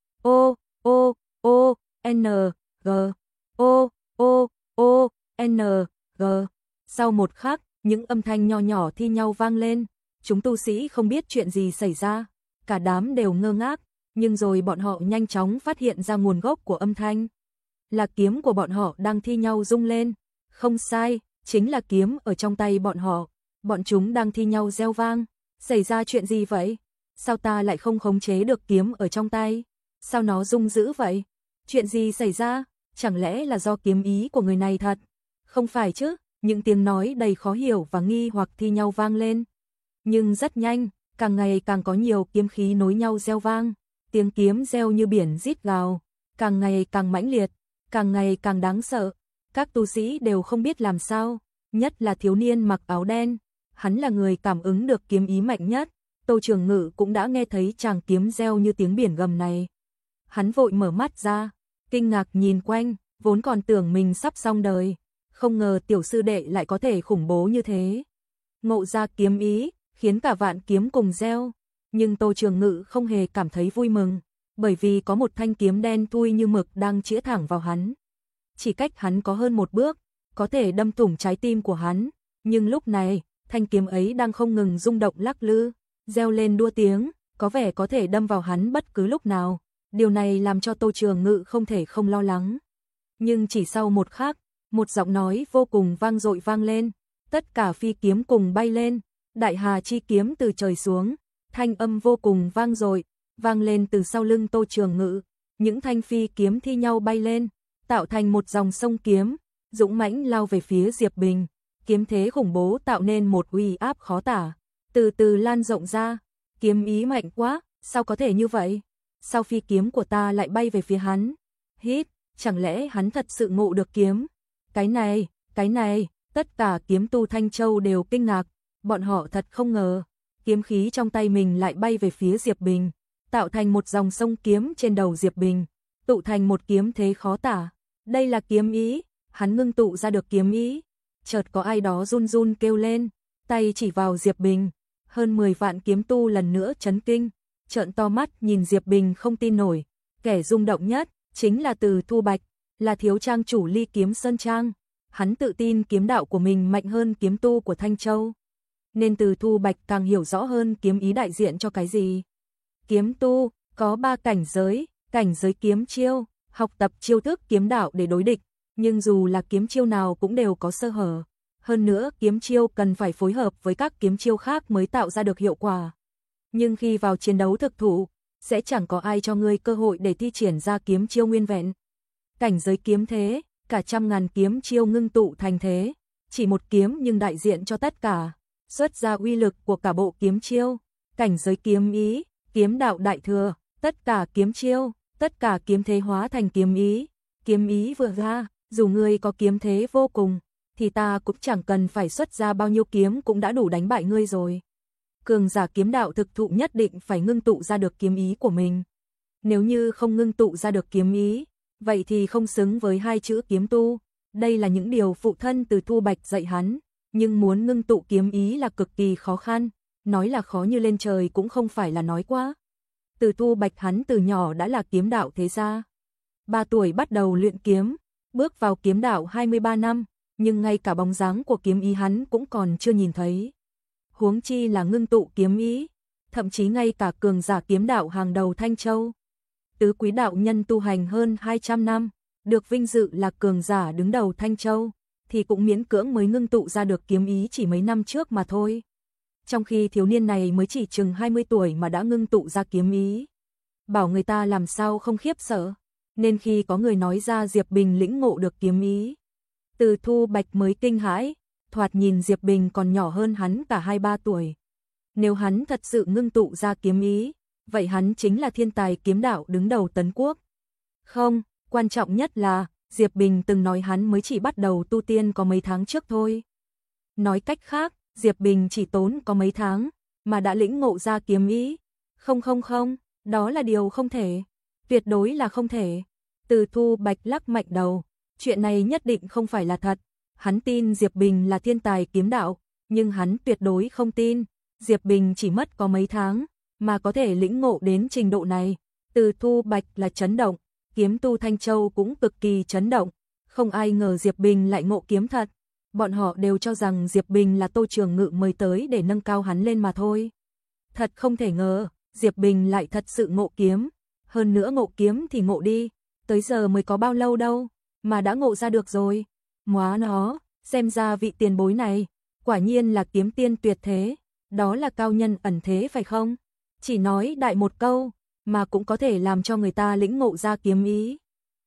ô, ô, ô, n, g, ô, ô, ô, n, g. Sau một khắc, những âm thanh nho nhỏ thi nhau vang lên, chúng tu sĩ không biết chuyện gì xảy ra. Cả đám đều ngơ ngác, Nhưng rồi bọn họ nhanh chóng phát hiện ra nguồn gốc của âm thanh. Là kiếm của bọn họ đang thi nhau rung lên. Không sai, chính là kiếm ở trong tay bọn họ. Bọn chúng đang thi nhau reo vang. Xảy ra chuyện gì vậy? Sao ta lại không khống chế được kiếm ở trong tay? Sao nó rung dữ vậy? Chuyện gì xảy ra? Chẳng lẽ là do kiếm ý của người này thật? Không phải chứ, những tiếng nói đầy khó hiểu và nghi hoặc thi nhau vang lên. Nhưng rất nhanh, càng ngày càng có nhiều kiếm khí nối nhau reo vang. Tiếng kiếm reo như biển rít gào, càng ngày càng mãnh liệt, càng ngày càng đáng sợ. Các tu sĩ đều không biết làm sao, nhất là thiếu niên mặc áo đen. Hắn là người cảm ứng được kiếm ý mạnh nhất. Tô Trường Ngự cũng đã nghe thấy tràng kiếm reo như tiếng biển gầm này. Hắn vội mở mắt ra, kinh ngạc nhìn quanh, vốn còn tưởng mình sắp xong đời. Không ngờ tiểu sư đệ lại có thể khủng bố như thế. Ngộ ra kiếm ý, khiến cả vạn kiếm cùng reo. Nhưng Tô Trường Ngự không hề cảm thấy vui mừng, bởi vì có một thanh kiếm đen thui như mực đang chĩa thẳng vào hắn. Chỉ cách hắn có hơn một bước, có thể đâm thủng trái tim của hắn. Nhưng lúc này, thanh kiếm ấy đang không ngừng rung động lắc lư, reo lên đua tiếng, có vẻ có thể đâm vào hắn bất cứ lúc nào. Điều này làm cho Tô Trường Ngự không thể không lo lắng. Nhưng chỉ sau một khắc, một giọng nói vô cùng vang dội vang lên, tất cả phi kiếm cùng bay lên, đại hà chi kiếm từ trời xuống, thanh âm vô cùng vang dội, vang lên từ sau lưng Tô Trường Ngự, những thanh phi kiếm thi nhau bay lên, tạo thành một dòng sông kiếm, dũng mãnh lao về phía Diệp Bình, kiếm thế khủng bố tạo nên một uy áp khó tả, từ từ lan rộng ra, kiếm ý mạnh quá, sao có thể như vậy? Sao phi kiếm của ta lại bay về phía hắn? Hít, chẳng lẽ hắn thật sự ngộ được kiếm? Cái này, cái này, tất cả kiếm tu Thanh Châu đều kinh ngạc, bọn họ thật không ngờ, kiếm khí trong tay mình lại bay về phía Diệp Bình, tạo thành một dòng sông kiếm trên đầu Diệp Bình, tụ thành một kiếm thế khó tả. Đây là kiếm ý, hắn ngưng tụ ra được kiếm ý. Chợt có ai đó run run kêu lên, tay chỉ vào Diệp Bình, hơn mười vạn kiếm tu lần nữa chấn kinh, trợn to mắt nhìn Diệp Bình không tin nổi, kẻ rung động nhất chính là Từ Thu Bạch, là thiếu trang chủ Ly Kiếm Sơn Trang, hắn tự tin kiếm đạo của mình mạnh hơn kiếm tu của Thanh Châu, nên Từ Thu Bạch càng hiểu rõ hơn kiếm ý đại diện cho cái gì. Kiếm tu có ba cảnh giới, cảnh giới kiếm chiêu, học tập chiêu thức kiếm đạo để đối địch, nhưng dù là kiếm chiêu nào cũng đều có sơ hở. Hơn nữa, kiếm chiêu cần phải phối hợp với các kiếm chiêu khác mới tạo ra được hiệu quả. Nhưng khi vào chiến đấu thực thụ, sẽ chẳng có ai cho ngươi cơ hội để thi triển ra kiếm chiêu nguyên vẹn. Cảnh giới kiếm thế, cả trăm ngàn kiếm chiêu ngưng tụ thành thế, chỉ một kiếm nhưng đại diện cho tất cả, xuất ra uy lực của cả bộ kiếm chiêu. Cảnh giới kiếm ý, kiếm đạo đại thừa, tất cả kiếm chiêu, tất cả kiếm thế hóa thành kiếm ý. Kiếm ý vừa ra, dù ngươi có kiếm thế vô cùng, thì ta cũng chẳng cần phải xuất ra bao nhiêu kiếm cũng đã đủ đánh bại ngươi rồi. Cường giả kiếm đạo thực thụ nhất định phải ngưng tụ ra được kiếm ý của mình. Nếu như không ngưng tụ ra được kiếm ý, vậy thì không xứng với hai chữ kiếm tu. Đây là những điều phụ thân Từ Thu Bạch dạy hắn, nhưng muốn ngưng tụ kiếm ý là cực kỳ khó khăn, nói là khó như lên trời cũng không phải là nói quá. Từ Thu Bạch hắn từ nhỏ đã là kiếm đạo thế gia. Ba tuổi bắt đầu luyện kiếm, bước vào kiếm đạo hai mươi ba năm, nhưng ngay cả bóng dáng của kiếm ý hắn cũng còn chưa nhìn thấy. Huống chi là ngưng tụ kiếm ý, thậm chí ngay cả cường giả kiếm đạo hàng đầu Thanh Châu. Tứ quý đạo nhân tu hành hơn hai trăm năm, được vinh dự là cường giả đứng đầu Thanh Châu, thì cũng miễn cưỡng mới ngưng tụ ra được kiếm ý chỉ mấy năm trước mà thôi. Trong khi thiếu niên này mới chỉ chừng hai mươi tuổi mà đã ngưng tụ ra kiếm ý. Bảo người ta làm sao không khiếp sợ, nên khi có người nói ra Diệp Bình lĩnh ngộ được kiếm ý, Từ Thu Bạch mới kinh hãi, thoạt nhìn Diệp Bình còn nhỏ hơn hắn cả hai ba tuổi. Nếu hắn thật sự ngưng tụ ra kiếm ý, vậy hắn chính là thiên tài kiếm đạo đứng đầu Tấn Quốc. Không, quan trọng nhất là, Diệp Bình từng nói hắn mới chỉ bắt đầu tu tiên có mấy tháng trước thôi. Nói cách khác, Diệp Bình chỉ tốn có mấy tháng, mà đã lĩnh ngộ ra kiếm ý. Không không không, đó là điều không thể. Tuyệt đối là không thể. Từ Thu Bạch lắc mạnh đầu, chuyện này nhất định không phải là thật. Hắn tin Diệp Bình là thiên tài kiếm đạo, nhưng hắn tuyệt đối không tin Diệp Bình chỉ mất có mấy tháng mà có thể lĩnh ngộ đến trình độ này. Từ Thu Bạch là chấn động, kiếm tu Thanh Châu cũng cực kỳ chấn động, không ai ngờ Diệp Bình lại ngộ kiếm thật. Bọn họ đều cho rằng Diệp Bình là Tô Trường Ngự mời tới để nâng cao hắn lên mà thôi. Thật không thể ngờ, Diệp Bình lại thật sự ngộ kiếm, hơn nữa ngộ kiếm thì ngộ đi, tới giờ mới có bao lâu đâu, mà đã ngộ ra được rồi. Móa nó, xem ra vị tiền bối này, quả nhiên là kiếm tiên tuyệt thế, đó là cao nhân ẩn thế phải không? Chỉ nói đại một câu, mà cũng có thể làm cho người ta lĩnh ngộ ra kiếm ý.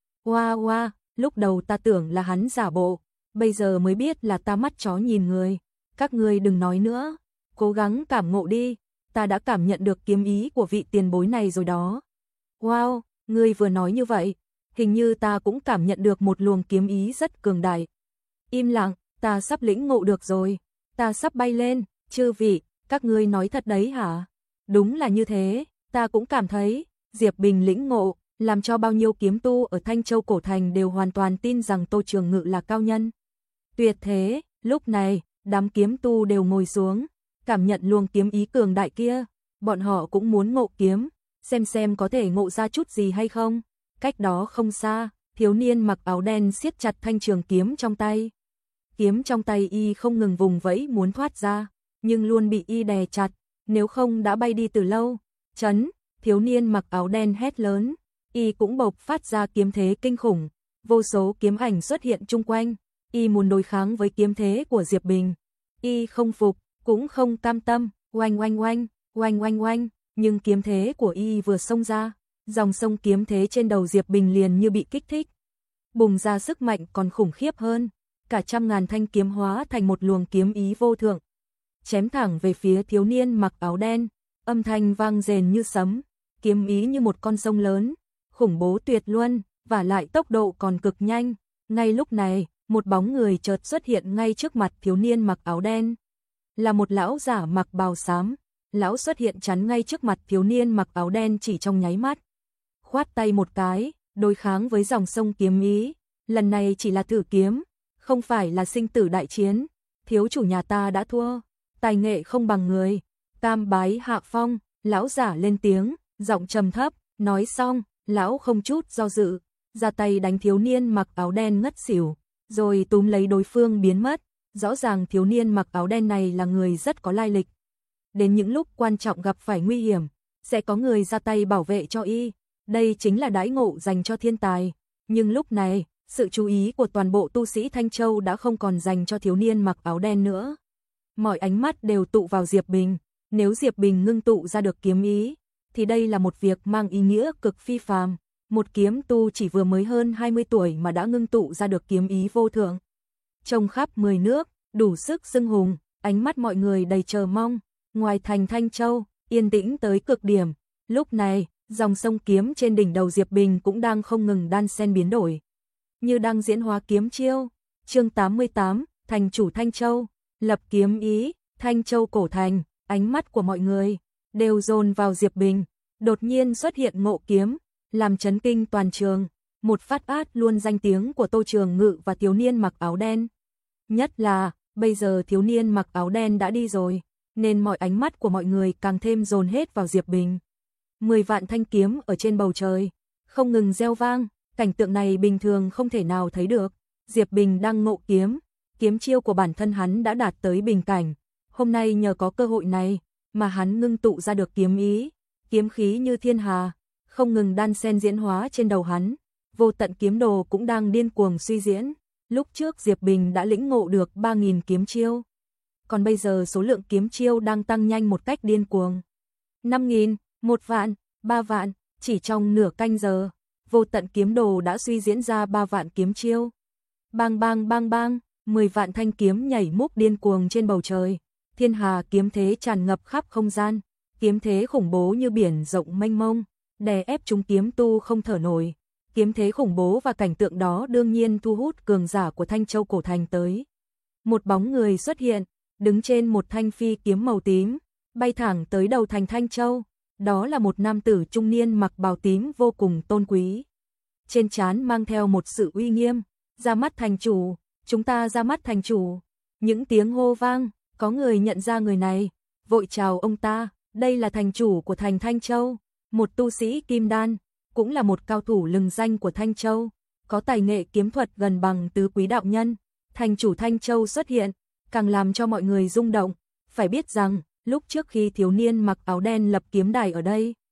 Hoa hoa, lúc đầu ta tưởng là hắn giả bộ, bây giờ mới biết là ta mắt chó nhìn người. Các ngươi đừng nói nữa, cố gắng cảm ngộ đi, ta đã cảm nhận được kiếm ý của vị tiền bối này rồi đó. Wow, ngươi vừa nói như vậy, hình như ta cũng cảm nhận được một luồng kiếm ý rất cường đại. Im lặng, ta sắp lĩnh ngộ được rồi, ta sắp bay lên, chư vị, các ngươi nói thật đấy hả? Đúng là như thế, ta cũng cảm thấy, Diệp Bình lĩnh ngộ, làm cho bao nhiêu kiếm tu ở Thanh Châu Cổ Thành đều hoàn toàn tin rằng Tô Trường Ngự là cao nhân. Tuyệt thế, lúc này, đám kiếm tu đều ngồi xuống, cảm nhận luồng kiếm ý cường đại kia, bọn họ cũng muốn ngộ kiếm, xem xem có thể ngộ ra chút gì hay không. Cách đó không xa, thiếu niên mặc áo đen siết chặt thanh trường kiếm trong tay. Kiếm trong tay y không ngừng vùng vẫy muốn thoát ra, nhưng luôn bị y đè chặt, nếu không đã bay đi từ lâu. Chấn, thiếu niên mặc áo đen hét lớn, y cũng bộc phát ra kiếm thế kinh khủng, vô số kiếm ảnh xuất hiện chung quanh, y muốn đối kháng với kiếm thế của Diệp Bình. Y không phục, cũng không cam tâm, oanh oanh oanh, oanh oanh oanh, nhưng kiếm thế của y vừa xông ra, dòng sông kiếm thế trên đầu Diệp Bình liền như bị kích thích, bùng ra sức mạnh còn khủng khiếp hơn, cả trăm ngàn thanh kiếm hóa thành một luồng kiếm ý vô thượng, chém thẳng về phía thiếu niên mặc áo đen, âm thanh vang rền như sấm, kiếm ý như một con sông lớn, khủng bố tuyệt luân, và lại tốc độ còn cực nhanh. Ngay lúc này, một bóng người chợt xuất hiện ngay trước mặt thiếu niên mặc áo đen. Là một lão giả mặc bào xám, lão xuất hiện chắn ngay trước mặt thiếu niên mặc áo đen chỉ trong nháy mắt. Khoát tay một cái, đối kháng với dòng sông kiếm ý, lần này chỉ là thử kiếm, không phải là sinh tử đại chiến, thiếu chủ nhà ta đã thua, tài nghệ không bằng người, tam bái hạ phong, lão giả lên tiếng, giọng trầm thấp, nói xong, lão không chút do dự, ra tay đánh thiếu niên mặc áo đen ngất xỉu, rồi túm lấy đối phương biến mất, rõ ràng thiếu niên mặc áo đen này là người rất có lai lịch. Đến những lúc quan trọng gặp phải nguy hiểm, sẽ có người ra tay bảo vệ cho y, đây chính là đãi ngộ dành cho thiên tài, nhưng lúc này, sự chú ý của toàn bộ tu sĩ Thanh Châu đã không còn dành cho thiếu niên mặc áo đen nữa. Mọi ánh mắt đều tụ vào Diệp Bình, nếu Diệp Bình ngưng tụ ra được kiếm ý, thì đây là một việc mang ý nghĩa cực phi phàm, một kiếm tu chỉ vừa mới hơn hai mươi tuổi mà đã ngưng tụ ra được kiếm ý vô thượng. Trông khắp mười nước, đủ sức xưng hùng, ánh mắt mọi người đầy chờ mong, ngoài thành Thanh Châu, yên tĩnh tới cực điểm, lúc này, dòng sông kiếm trên đỉnh đầu Diệp Bình cũng đang không ngừng đan xen biến đổi, như đang diễn hóa kiếm chiêu. Chương tám mươi tám, thành chủ Thanh Châu, lập kiếm ý, Thanh Châu Cổ Thành, ánh mắt của mọi người đều dồn vào Diệp Bình, đột nhiên xuất hiện ngộ kiếm, làm chấn kinh toàn trường, một phát át luôn danh tiếng của Tô Trường Ngự và thiếu niên mặc áo đen. Nhất là, bây giờ thiếu niên mặc áo đen đã đi rồi, nên mọi ánh mắt của mọi người càng thêm dồn hết vào Diệp Bình. Mười vạn thanh kiếm ở trên bầu trời, không ngừng reo vang, cảnh tượng này bình thường không thể nào thấy được. Diệp Bình đang ngộ kiếm, kiếm chiêu của bản thân hắn đã đạt tới bình cảnh, hôm nay nhờ có cơ hội này mà hắn ngưng tụ ra được kiếm ý, kiếm khí như thiên hà, không ngừng đan xen diễn hóa trên đầu hắn, vô tận kiếm đồ cũng đang điên cuồng suy diễn. Lúc trước Diệp Bình đã lĩnh ngộ được ba nghìn kiếm chiêu, còn bây giờ số lượng kiếm chiêu đang tăng nhanh một cách điên cuồng. năm nghìn, một vạn, ba vạn, chỉ trong nửa canh giờ, vô tận kiếm đồ đã suy diễn ra ba vạn kiếm chiêu. Bang bang bang bang, mười vạn thanh kiếm nhảy múa điên cuồng trên bầu trời, thiên hà kiếm thế tràn ngập khắp không gian, kiếm thế khủng bố như biển rộng mênh mông, đè ép chúng kiếm tu không thở nổi. Kiếm thế khủng bố và cảnh tượng đó đương nhiên thu hút cường giả của Thanh Châu Cổ Thành tới. Một bóng người xuất hiện, đứng trên một thanh phi kiếm màu tím, bay thẳng tới đầu thành Thanh Châu. Đó là một nam tử trung niên mặc bào tím vô cùng tôn quý. Trên trán mang theo một sự uy nghiêm, ra mắt thành chủ, chúng ta ra mắt thành chủ. Những tiếng hô vang, có người nhận ra người này, vội chào ông ta, đây là thành chủ của thành Thanh Châu, một tu sĩ kim đan, cũng là một cao thủ lừng danh của Thanh Châu, có tài nghệ kiếm thuật gần bằng tứ quý đạo nhân. Thành chủ Thanh Châu xuất hiện, càng làm cho mọi người rung động, phải biết rằng, lúc trước khi thiếu niên mặc áo đen lập kiếm đài ở đây,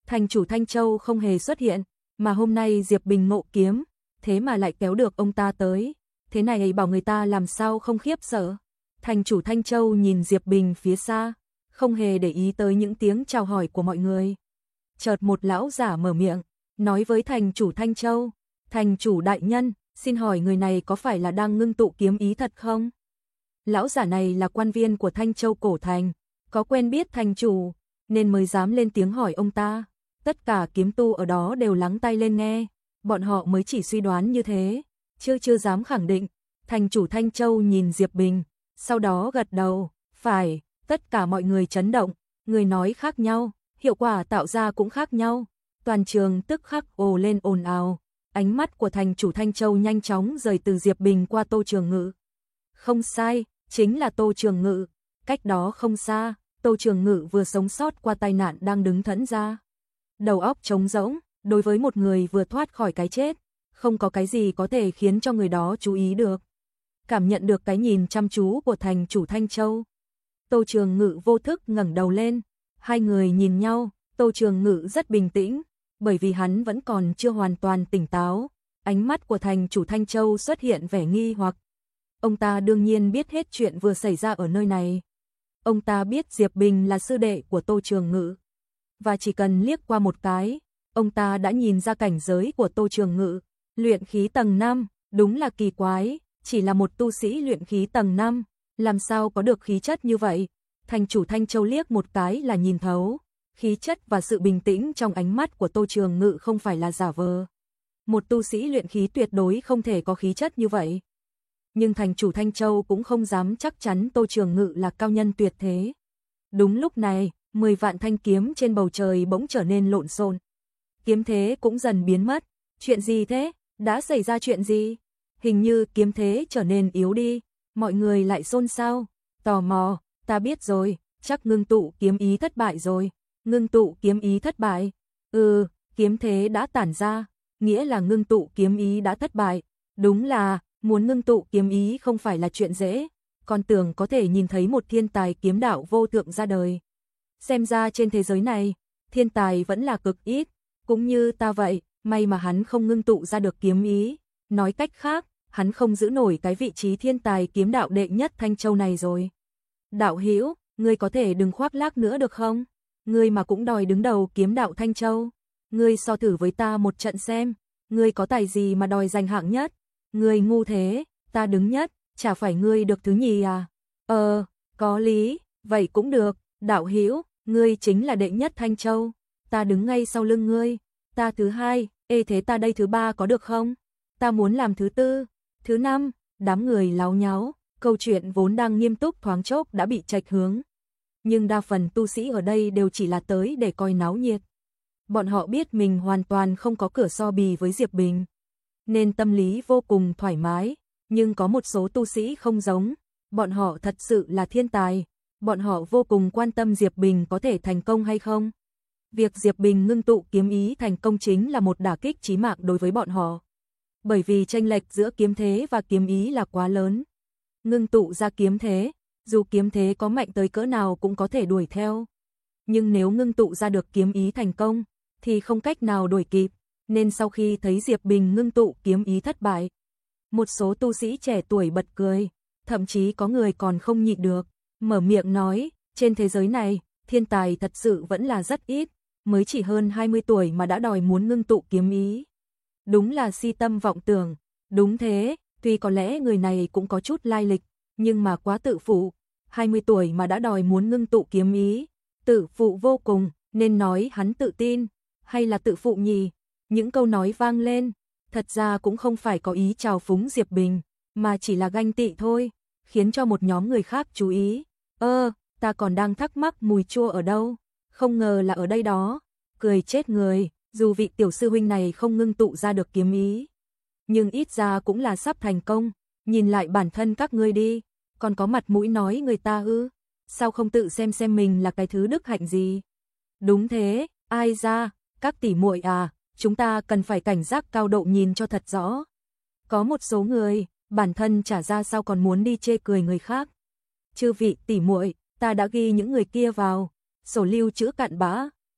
thành chủ Thanh Châu không hề xuất hiện, mà hôm nay Diệp Bình ngộ kiếm, thế mà lại kéo được ông ta tới, thế này bảo người ta làm sao không khiếp sợ. Thành chủ Thanh Châu nhìn Diệp Bình phía xa, không hề để ý tới những tiếng chào hỏi của mọi người. Chợt một lão giả mở miệng, nói với thành chủ Thanh Châu, thành chủ đại nhân, xin hỏi người này có phải là đang ngưng tụ kiếm ý thật không? Lão giả này là quan viên của Thanh Châu cổ thành, có quen biết thành chủ, nên mới dám lên tiếng hỏi ông ta. Tất cả kiếm tu ở đó đều lắng tai lên nghe, bọn họ mới chỉ suy đoán như thế, chưa chưa dám khẳng định. Thành chủ Thanh Châu nhìn Diệp Bình, sau đó gật đầu, phải, tất cả mọi người chấn động, người nói khác nhau, hiệu quả tạo ra cũng khác nhau. Toàn trường tức khắc ồ lên ồn ào, ánh mắt của thành chủ Thanh Châu nhanh chóng rời từ Diệp Bình qua Tô Trường Ngự. Không sai, chính là Tô Trường Ngự, cách đó không xa, Tô Trường Ngự vừa sống sót qua tai nạn đang đứng thẫn ra. Đầu óc trống rỗng, đối với một người vừa thoát khỏi cái chết, không có cái gì có thể khiến cho người đó chú ý được. Cảm nhận được cái nhìn chăm chú của thành chủ Thanh Châu, Tô Trường Ngự vô thức ngẩng đầu lên, hai người nhìn nhau, Tô Trường Ngự rất bình tĩnh, bởi vì hắn vẫn còn chưa hoàn toàn tỉnh táo. Ánh mắt của thành chủ Thanh Châu xuất hiện vẻ nghi hoặc. Ông ta đương nhiên biết hết chuyện vừa xảy ra ở nơi này. Ông ta biết Diệp Bình là sư đệ của Tô Trường Ngự, và chỉ cần liếc qua một cái, ông ta đã nhìn ra cảnh giới của Tô Trường Ngự, luyện khí tầng năm, đúng là kỳ quái, chỉ là một tu sĩ luyện khí tầng năm, làm sao có được khí chất như vậy? Thành chủ Thanh Châu liếc một cái là nhìn thấu, khí chất và sự bình tĩnh trong ánh mắt của Tô Trường Ngự không phải là giả vờ. Một tu sĩ luyện khí tuyệt đối không thể có khí chất như vậy. Nhưng thành chủ Thanh Châu cũng không dám chắc chắn Tô Trường Ngự là cao nhân tuyệt thế. Đúng lúc này, mười vạn thanh kiếm trên bầu trời bỗng trở nên lộn xộn. Kiếm thế cũng dần biến mất. Chuyện gì thế? Đã xảy ra chuyện gì? Hình như kiếm thế trở nên yếu đi. Mọi người lại xôn xao, tò mò, ta biết rồi, chắc ngưng tụ kiếm ý thất bại rồi. Ngưng tụ kiếm ý thất bại? Ừ, kiếm thế đã tản ra, nghĩa là ngưng tụ kiếm ý đã thất bại. Đúng là, muốn ngưng tụ kiếm ý không phải là chuyện dễ, con tưởng có thể nhìn thấy một thiên tài kiếm đạo vô thượng ra đời. Xem ra trên thế giới này, thiên tài vẫn là cực ít, cũng như ta vậy, may mà hắn không ngưng tụ ra được kiếm ý. Nói cách khác, hắn không giữ nổi cái vị trí thiên tài kiếm đạo đệ nhất Thanh Châu này rồi. Đạo hữu, ngươi có thể đừng khoác lác nữa được không? Ngươi mà cũng đòi đứng đầu kiếm đạo Thanh Châu. Ngươi so thử với ta một trận xem, ngươi có tài gì mà đòi giành hạng nhất? Ngươi ngu thế, ta đứng nhất, chả phải ngươi được thứ nhì à? Ờ, có lý, vậy cũng được, đạo hữu, ngươi chính là đệ nhất Thanh Châu, ta đứng ngay sau lưng ngươi, ta thứ hai, ê thế ta đây thứ ba có được không? Ta muốn làm thứ tư, thứ năm, đám người láo nháo, câu chuyện vốn đang nghiêm túc thoáng chốc đã bị chệch hướng. Nhưng đa phần tu sĩ ở đây đều chỉ là tới để coi náo nhiệt. Bọn họ biết mình hoàn toàn không có cửa so bì với Diệp Bình, nên tâm lý vô cùng thoải mái, nhưng có một số tu sĩ không giống, bọn họ thật sự là thiên tài, bọn họ vô cùng quan tâm Diệp Bình có thể thành công hay không. Việc Diệp Bình ngưng tụ kiếm ý thành công chính là một đả kích chí mạng đối với bọn họ. Bởi vì chênh lệch giữa kiếm thế và kiếm ý là quá lớn. Ngưng tụ ra kiếm thế, dù kiếm thế có mạnh tới cỡ nào cũng có thể đuổi theo. Nhưng nếu ngưng tụ ra được kiếm ý thành công, thì không cách nào đuổi kịp. Nên sau khi thấy Diệp Bình ngưng tụ kiếm ý thất bại, một số tu sĩ trẻ tuổi bật cười, thậm chí có người còn không nhịn được, mở miệng nói, trên thế giới này, thiên tài thật sự vẫn là rất ít, mới chỉ hơn hai mươi tuổi mà đã đòi muốn ngưng tụ kiếm ý. Đúng là si tâm vọng tưởng, đúng thế, tuy có lẽ người này cũng có chút lai lịch, nhưng mà quá tự phụ, hai mươi tuổi mà đã đòi muốn ngưng tụ kiếm ý, tự phụ vô cùng, nên nói hắn tự tin, hay là tự phụ nhỉ? Những câu nói vang lên, thật ra cũng không phải có ý trào phúng Diệp Bình, mà chỉ là ganh tị thôi, khiến cho một nhóm người khác chú ý. Ơ, ta còn đang thắc mắc mùi chua ở đâu, không ngờ là ở đây đó, cười chết người, dù vị tiểu sư huynh này không ngưng tụ ra được kiếm ý, nhưng ít ra cũng là sắp thành công, nhìn lại bản thân các ngươi đi, còn có mặt mũi nói người ta ư, sao không tự xem xem mình là cái thứ đức hạnh gì. Đúng thế, ai ra, các tỷ muội à, chúng ta cần phải cảnh giác cao độ nhìn cho thật rõ. Có một số người, bản thân trả ra sao còn muốn đi chê cười người khác. Chư vị tỷ muội, ta đã ghi những người kia vào sổ lưu trữ cặn bã,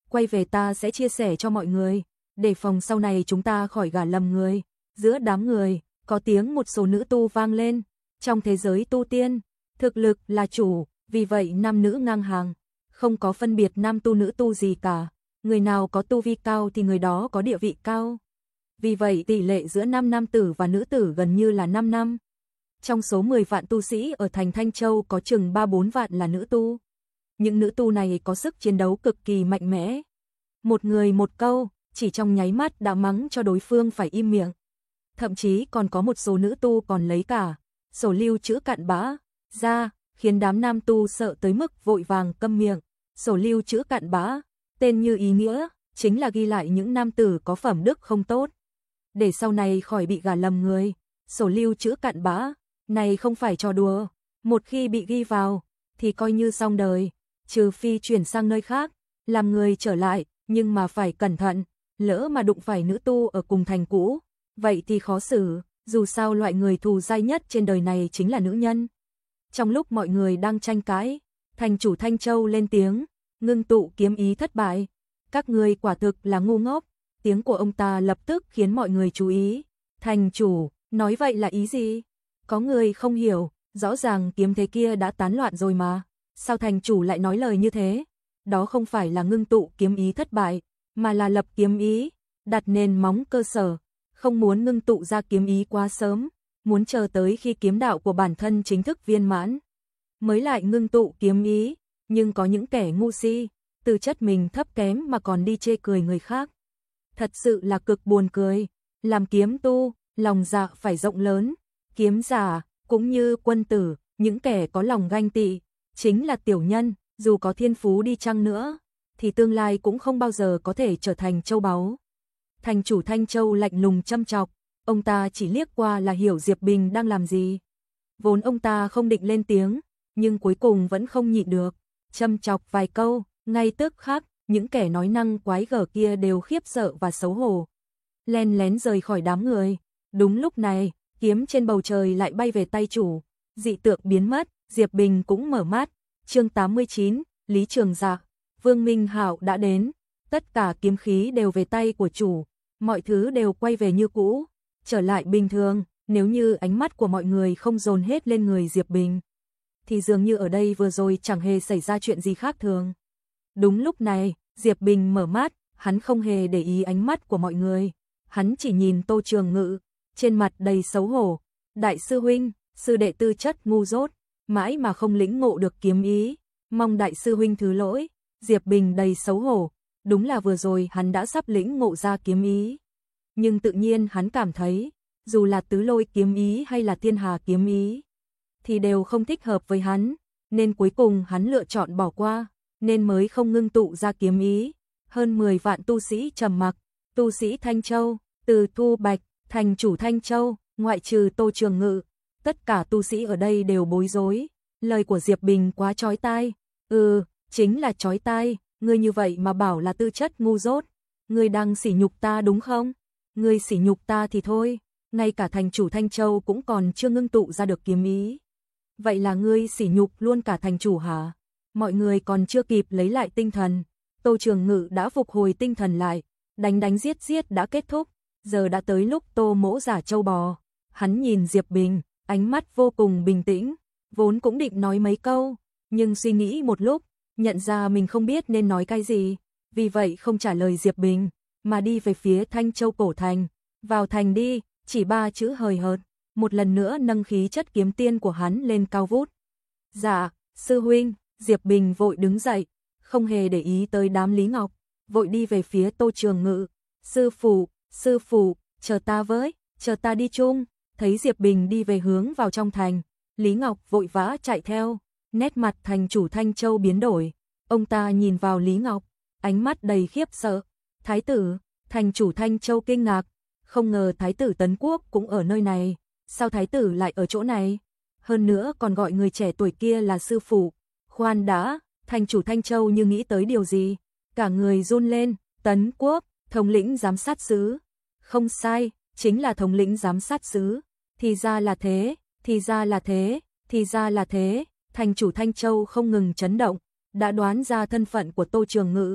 quay về ta sẽ chia sẻ cho mọi người, để phòng sau này chúng ta khỏi gả lầm người. Giữa đám người, có tiếng một số nữ tu vang lên, trong thế giới tu tiên, thực lực là chủ, vì vậy nam nữ ngang hàng, không có phân biệt nam tu nữ tu gì cả, người nào có tu vi cao thì người đó có địa vị cao. Vì vậy tỷ lệ giữa nam nam tử và nữ tử gần như là năm năm. Trong số mười vạn tu sĩ ở thành Thanh Châu có chừng ba bốn vạn là nữ tu. Những nữ tu này có sức chiến đấu cực kỳ mạnh mẽ. Một người một câu, chỉ trong nháy mắt đã mắng cho đối phương phải im miệng. Thậm chí còn có một số nữ tu còn lấy cả sổ lưu trữ cặn bã ra, khiến đám nam tu sợ tới mức vội vàng câm miệng. Sổ lưu trữ cặn bã, tên như ý nghĩa, chính là ghi lại những nam tử có phẩm đức không tốt, để sau này khỏi bị gả lầm người. Sổ lưu trữ cặn bã này không phải trò đùa, một khi bị ghi vào thì coi như xong đời, trừ phi chuyển sang nơi khác, làm người trở lại, nhưng mà phải cẩn thận, lỡ mà đụng phải nữ tu ở cùng thành cũ, vậy thì khó xử, dù sao loại người thù dai nhất trên đời này chính là nữ nhân. Trong lúc mọi người đang tranh cãi, thành chủ Thanh Châu lên tiếng, ngưng tụ kiếm ý thất bại, các ngươi quả thực là ngu ngốc. Tiếng của ông ta lập tức khiến mọi người chú ý. Thành chủ, nói vậy là ý gì? Có người không hiểu, rõ ràng kiếm thế kia đã tán loạn rồi mà, sao thành chủ lại nói lời như thế? Đó không phải là ngưng tụ kiếm ý thất bại, mà là lập kiếm ý, đặt nền móng cơ sở, không muốn ngưng tụ ra kiếm ý quá sớm, muốn chờ tới khi kiếm đạo của bản thân chính thức viên mãn, mới lại ngưng tụ kiếm ý, nhưng có những kẻ ngu si, tư chất mình thấp kém mà còn đi chê cười người khác. Thật sự là cực buồn cười, làm kiếm tu, lòng dạ phải rộng lớn, kiếm giả, cũng như quân tử, những kẻ có lòng ganh tị, chính là tiểu nhân, dù có thiên phú đi chăng nữa, thì tương lai cũng không bao giờ có thể trở thành châu báu. Thành chủ Thanh Châu lạnh lùng châm chọc, ông ta chỉ liếc qua là hiểu Diệp Bình đang làm gì. Vốn ông ta không định lên tiếng, nhưng cuối cùng vẫn không nhịn được, châm chọc vài câu, ngay tức khắc, những kẻ nói năng quái gở kia đều khiếp sợ và xấu hổ, len lén rời khỏi đám người. Đúng lúc này, kiếm trên bầu trời lại bay về tay chủ, dị tượng biến mất, Diệp Bình cũng mở mắt. Chương tám mươi chín, Lý Trường Dạ, Vương Minh Hạo đã đến, tất cả kiếm khí đều về tay của chủ, mọi thứ đều quay về như cũ, trở lại bình thường. Nếu như ánh mắt của mọi người không dồn hết lên người Diệp Bình, thì dường như ở đây vừa rồi chẳng hề xảy ra chuyện gì khác thường. Đúng lúc này, Diệp Bình mở mắt, hắn không hề để ý ánh mắt của mọi người, hắn chỉ nhìn Tô Trường Ngự, trên mặt đầy xấu hổ. Đại sư huynh, sư đệ tư chất ngu dốt, mãi mà không lĩnh ngộ được kiếm ý, mong đại sư huynh thứ lỗi. Diệp Bình đầy xấu hổ, đúng là vừa rồi hắn đã sắp lĩnh ngộ ra kiếm ý, nhưng tự nhiên hắn cảm thấy, dù là tứ lôi kiếm ý hay là thiên hà kiếm ý, thì đều không thích hợp với hắn, nên cuối cùng hắn lựa chọn bỏ qua, nên mới không ngưng tụ ra kiếm ý. Hơn mười vạn tu sĩ trầm mặc, tu sĩ Thanh Châu, từ Thu Bạch, thành chủ Thanh Châu, ngoại trừ Tô Trường Ngự, tất cả tu sĩ ở đây đều bối rối, lời của Diệp Bình quá chói tai. Ừ, chính là chói tai, ngươi như vậy mà bảo là tư chất ngu dốt, ngươi đang sỉ nhục ta đúng không? Ngươi sỉ nhục ta thì thôi, ngay cả thành chủ Thanh Châu cũng còn chưa ngưng tụ ra được kiếm ý. Vậy là ngươi sỉ nhục luôn cả thành chủ hả? Mọi người còn chưa kịp lấy lại tinh thần, Tô Trường Ngự đã phục hồi tinh thần lại, đánh đánh giết giết đã kết thúc, giờ đã tới lúc Tô Mỗ giả châu bò. Hắn nhìn Diệp Bình, ánh mắt vô cùng bình tĩnh, vốn cũng định nói mấy câu, nhưng suy nghĩ một lúc, nhận ra mình không biết nên nói cái gì, vì vậy không trả lời Diệp Bình, mà đi về phía Thanh Châu cổ thành. Vào thành đi, chỉ ba chữ hời hợt, một lần nữa nâng khí chất kiếm tiên của hắn lên cao vút. Dạ, sư huynh. Diệp Bình vội đứng dậy, không hề để ý tới đám Lý Ngọc, vội đi về phía Tô Trường Ngự. Sư phụ, sư phụ, chờ ta với, chờ ta đi chung. Thấy Diệp Bình đi về hướng vào trong thành, Lý Ngọc vội vã chạy theo, nét mặt thành chủ Thanh Châu biến đổi. Ông ta nhìn vào Lý Ngọc, ánh mắt đầy khiếp sợ. Thái tử, thành chủ Thanh Châu kinh ngạc, không ngờ thái tử Tấn Quốc cũng ở nơi này, sao thái tử lại ở chỗ này? Hơn nữa còn gọi người trẻ tuổi kia là sư phụ. Khoan đã, thành chủ Thanh Châu như nghĩ tới điều gì, cả người run lên. Tấn Quốc, thống lĩnh giám sát sứ. Không sai, chính là thống lĩnh giám sát sứ. Thì ra là thế, thì ra là thế, thì ra là thế. Thành chủ Thanh Châu không ngừng chấn động, đã đoán ra thân phận của Tô Trường Ngự.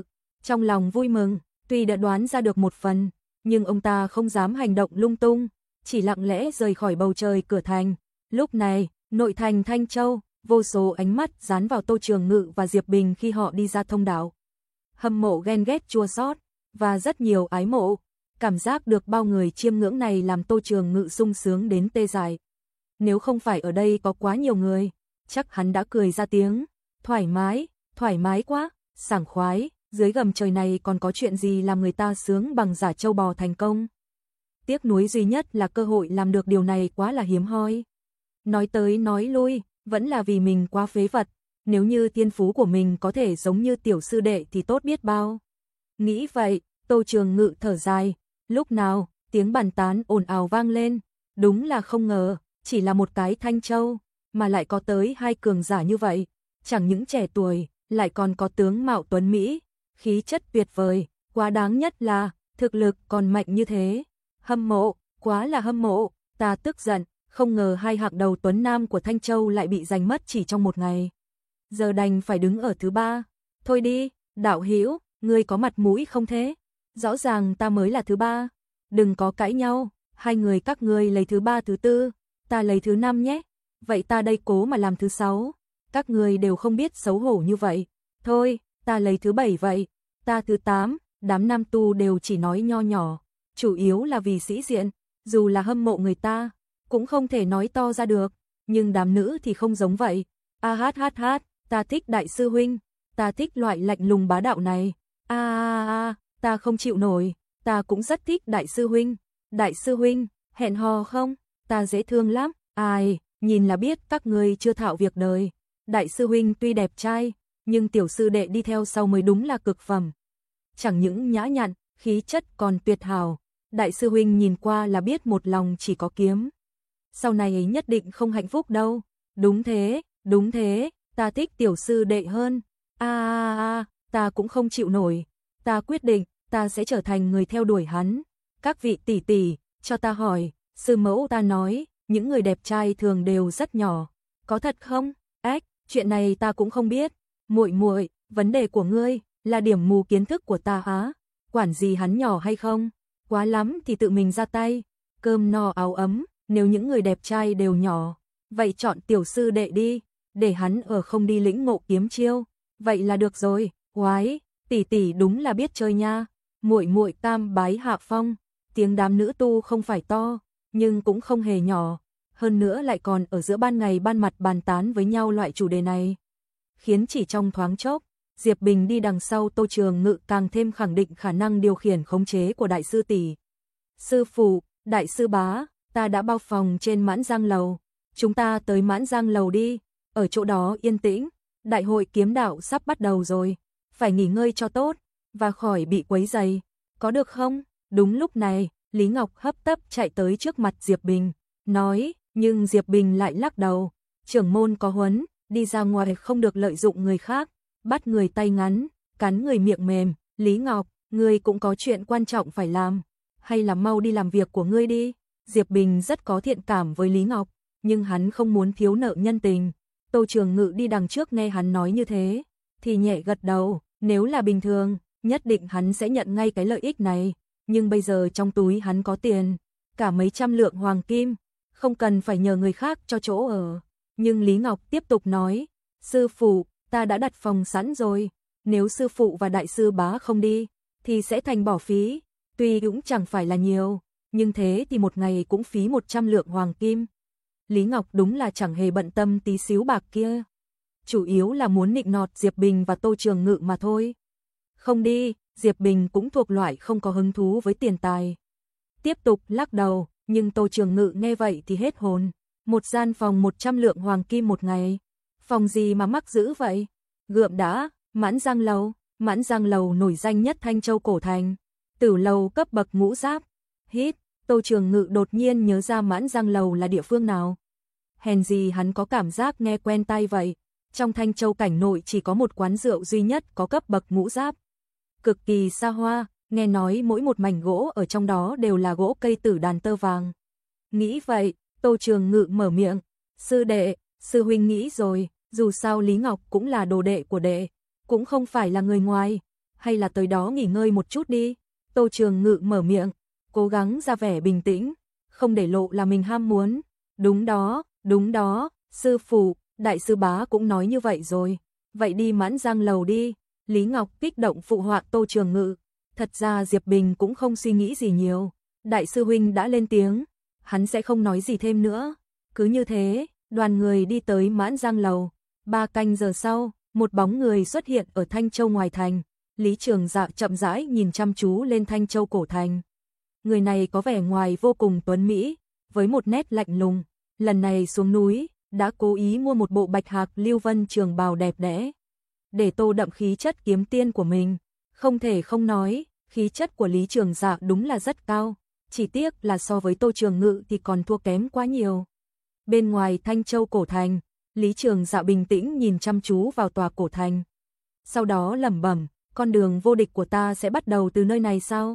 Trong lòng vui mừng, tuy đã đoán ra được một phần, nhưng ông ta không dám hành động lung tung, chỉ lặng lẽ rời khỏi bầu trời cửa thành. Lúc này, nội thành Thanh Châu, vô số ánh mắt dán vào Tô Trường Ngự và Diệp Bình khi họ đi ra thông đạo. Hâm mộ, ghen ghét, chua xót và rất nhiều ái mộ. Cảm giác được bao người chiêm ngưỡng này làm Tô Trường Ngự sung sướng đến tê dại. Nếu không phải ở đây có quá nhiều người, chắc hắn đã cười ra tiếng. Thoải mái, thoải mái quá, sảng khoái, dưới gầm trời này còn có chuyện gì làm người ta sướng bằng giả châu bò thành công. Tiếc nuối duy nhất là cơ hội làm được điều này quá là hiếm hoi. Nói tới nói lui, vẫn là vì mình quá phế vật, nếu như thiên phú của mình có thể giống như tiểu sư đệ thì tốt biết bao. Nghĩ vậy, Tô Trường Ngự thở dài, lúc nào, tiếng bàn tán ồn ào vang lên, đúng là không ngờ, chỉ là một cái Thanh Châu, mà lại có tới hai cường giả như vậy, chẳng những trẻ tuổi, lại còn có tướng mạo tuấn Mỹ, khí chất tuyệt vời, quá đáng nhất là, thực lực còn mạnh như thế. Hâm mộ, quá là hâm mộ, ta tức giận, không ngờ hai hạng đầu tuấn nam của Thanh Châu lại bị giành mất chỉ trong một ngày. Giờ đành phải đứng ở thứ ba. Thôi đi, đạo hữu, ngươi có mặt mũi không thế? Rõ ràng ta mới là thứ ba. Đừng có cãi nhau, hai người các ngươi lấy thứ ba thứ tư, ta lấy thứ năm nhé. Vậy ta đây cố mà làm thứ sáu. Các ngươi đều không biết xấu hổ như vậy. Thôi, ta lấy thứ bảy vậy. Ta thứ tám, đám nam tu đều chỉ nói nho nhỏ. Chủ yếu là vì sĩ diện, dù là hâm mộ người ta, cũng không thể nói to ra được. Nhưng đám nữ thì không giống vậy. A hát hát hát, ta thích đại sư huynh, ta thích loại lạnh lùng bá đạo này. A a a, ta không chịu nổi, ta cũng rất thích đại sư huynh. Đại sư huynh, hẹn hò không? Ta dễ thương lắm. Ai, nhìn là biết các ngươi chưa thạo việc đời. Đại sư huynh tuy đẹp trai, nhưng tiểu sư đệ đi theo sau mới đúng là cực phẩm. Chẳng những nhã nhặn, khí chất còn tuyệt hảo. Đại sư huynh nhìn qua là biết một lòng chỉ có kiếm. Sau này ấy nhất định không hạnh phúc đâu. Đúng thế, đúng thế, ta thích tiểu sư đệ hơn. A a a, ta cũng không chịu nổi. Ta quyết định, ta sẽ trở thành người theo đuổi hắn. Các vị tỷ tỷ, cho ta hỏi, sư mẫu ta nói, những người đẹp trai thường đều rất nhỏ. Có thật không? Ếch, chuyện này ta cũng không biết. Muội muội, vấn đề của ngươi là điểm mù kiến thức của ta á. Quản gì hắn nhỏ hay không? Quá lắm thì tự mình ra tay. Cơm no áo ấm, nếu những người đẹp trai đều nhỏ, vậy chọn tiểu sư đệ đi, để hắn ở không đi lĩnh ngộ kiếm chiêu. Vậy là được rồi. Oái, tỷ tỷ đúng là biết chơi nha. Muội muội tam bái hạ phong. Tiếng đám nữ tu không phải to, nhưng cũng không hề nhỏ. Hơn nữa lại còn ở giữa ban ngày ban mặt bàn tán với nhau loại chủ đề này. Khiến chỉ trong thoáng chốc, Diệp Bình đi đằng sau Tô Trường Ngự càng thêm khẳng định khả năng điều khiển khống chế của đại sư tỷ. Sư phụ, đại sư bá, ta đã bao phòng trên Mãn Giang Lầu. Chúng ta tới Mãn Giang Lầu đi, ở chỗ đó yên tĩnh. Đại hội kiếm đạo sắp bắt đầu rồi, phải nghỉ ngơi cho tốt, và khỏi bị quấy rầy. Có được không? Đúng lúc này, Lý Ngọc hấp tấp chạy tới trước mặt Diệp Bình, nói, nhưng Diệp Bình lại lắc đầu. Trưởng môn có huấn, đi ra ngoài không được lợi dụng người khác, bắt người tay ngắn, cắn người miệng mềm. Lý Ngọc, ngươi cũng có chuyện quan trọng phải làm, hay là mau đi làm việc của ngươi đi. Diệp Bình rất có thiện cảm với Lý Ngọc, nhưng hắn không muốn thiếu nợ nhân tình. Tô Trường Ngự đi đằng trước nghe hắn nói như thế, thì nhẹ gật đầu, nếu là bình thường, nhất định hắn sẽ nhận ngay cái lợi ích này, nhưng bây giờ trong túi hắn có tiền, cả mấy trăm lượng hoàng kim, không cần phải nhờ người khác cho chỗ ở. Nhưng Lý Ngọc tiếp tục nói, sư phụ, ta đã đặt phòng sẵn rồi, nếu sư phụ và đại sư bá không đi, thì sẽ thành bỏ phí, tuy cũng chẳng phải là nhiều, nhưng thế thì một ngày cũng phí một trăm lượng hoàng kim. Lý Ngọc đúng là chẳng hề bận tâm tí xíu bạc kia, chủ yếu là muốn nịnh nọt Diệp Bình và Tô Trường Ngự mà thôi. Không đi, Diệp Bình cũng thuộc loại không có hứng thú với tiền tài. Tiếp tục lắc đầu, nhưng Tô Trường Ngự nghe vậy thì hết hồn. Một gian phòng một trăm lượng hoàng kim một ngày. Phòng gì mà mắc dữ vậy? Gượm đã, Mãn Giang Lầu. Mãn Giang Lầu nổi danh nhất Thanh Châu cổ thành. Tử lầu cấp bậc ngũ giáp. Hít, Tô Trường Ngự đột nhiên nhớ ra Mãn Giang Lầu là địa phương nào. Hèn gì hắn có cảm giác nghe quen tai vậy. Trong Thanh Châu cảnh nội chỉ có một quán rượu duy nhất có cấp bậc ngũ giáp. Cực kỳ xa hoa, nghe nói mỗi một mảnh gỗ ở trong đó đều là gỗ cây tử đàn tơ vàng. Nghĩ vậy, Tô Trường Ngự mở miệng, sư đệ, sư huynh nghĩ rồi, dù sao Lý Ngọc cũng là đồ đệ của đệ, cũng không phải là người ngoài. hay là tới đó nghỉ ngơi một chút đi. Tô Trường Ngự mở miệng, cố gắng ra vẻ bình tĩnh, không để lộ là mình ham muốn. Đúng đó, đúng đó, sư phụ, đại sư bá cũng nói như vậy rồi. Vậy đi Mãn Giang lầu đi. Lý Ngọc kích động phụ họa Tô Trường Ngự. Thật ra Diệp Bình cũng không suy nghĩ gì nhiều. Đại sư huynh đã lên tiếng, hắn sẽ không nói gì thêm nữa. Cứ như thế, đoàn người đi tới Mãn Giang lầu. Ba canh giờ sau, một bóng người xuất hiện ở Thanh Châu ngoài thành. Lý Trường Dạ chậm rãi nhìn chăm chú lên Thanh Châu cổ thành. Người này có vẻ ngoài vô cùng tuấn mỹ, với một nét lạnh lùng. Lần này xuống núi, đã cố ý mua một bộ bạch hạc lưu vân trường bào đẹp đẽ, để tô đậm khí chất kiếm tiên của mình. Không thể không nói, khí chất của Lý Trường Dạ đúng là rất cao, chỉ tiếc là so với Tô Trường Ngự thì còn thua kém quá nhiều. Bên ngoài Thanh Châu cổ thành, Lý Trường Dạ bình tĩnh nhìn chăm chú vào tòa cổ thành. Sau đó lẩm bẩm, con đường vô địch của ta sẽ bắt đầu từ nơi này sao?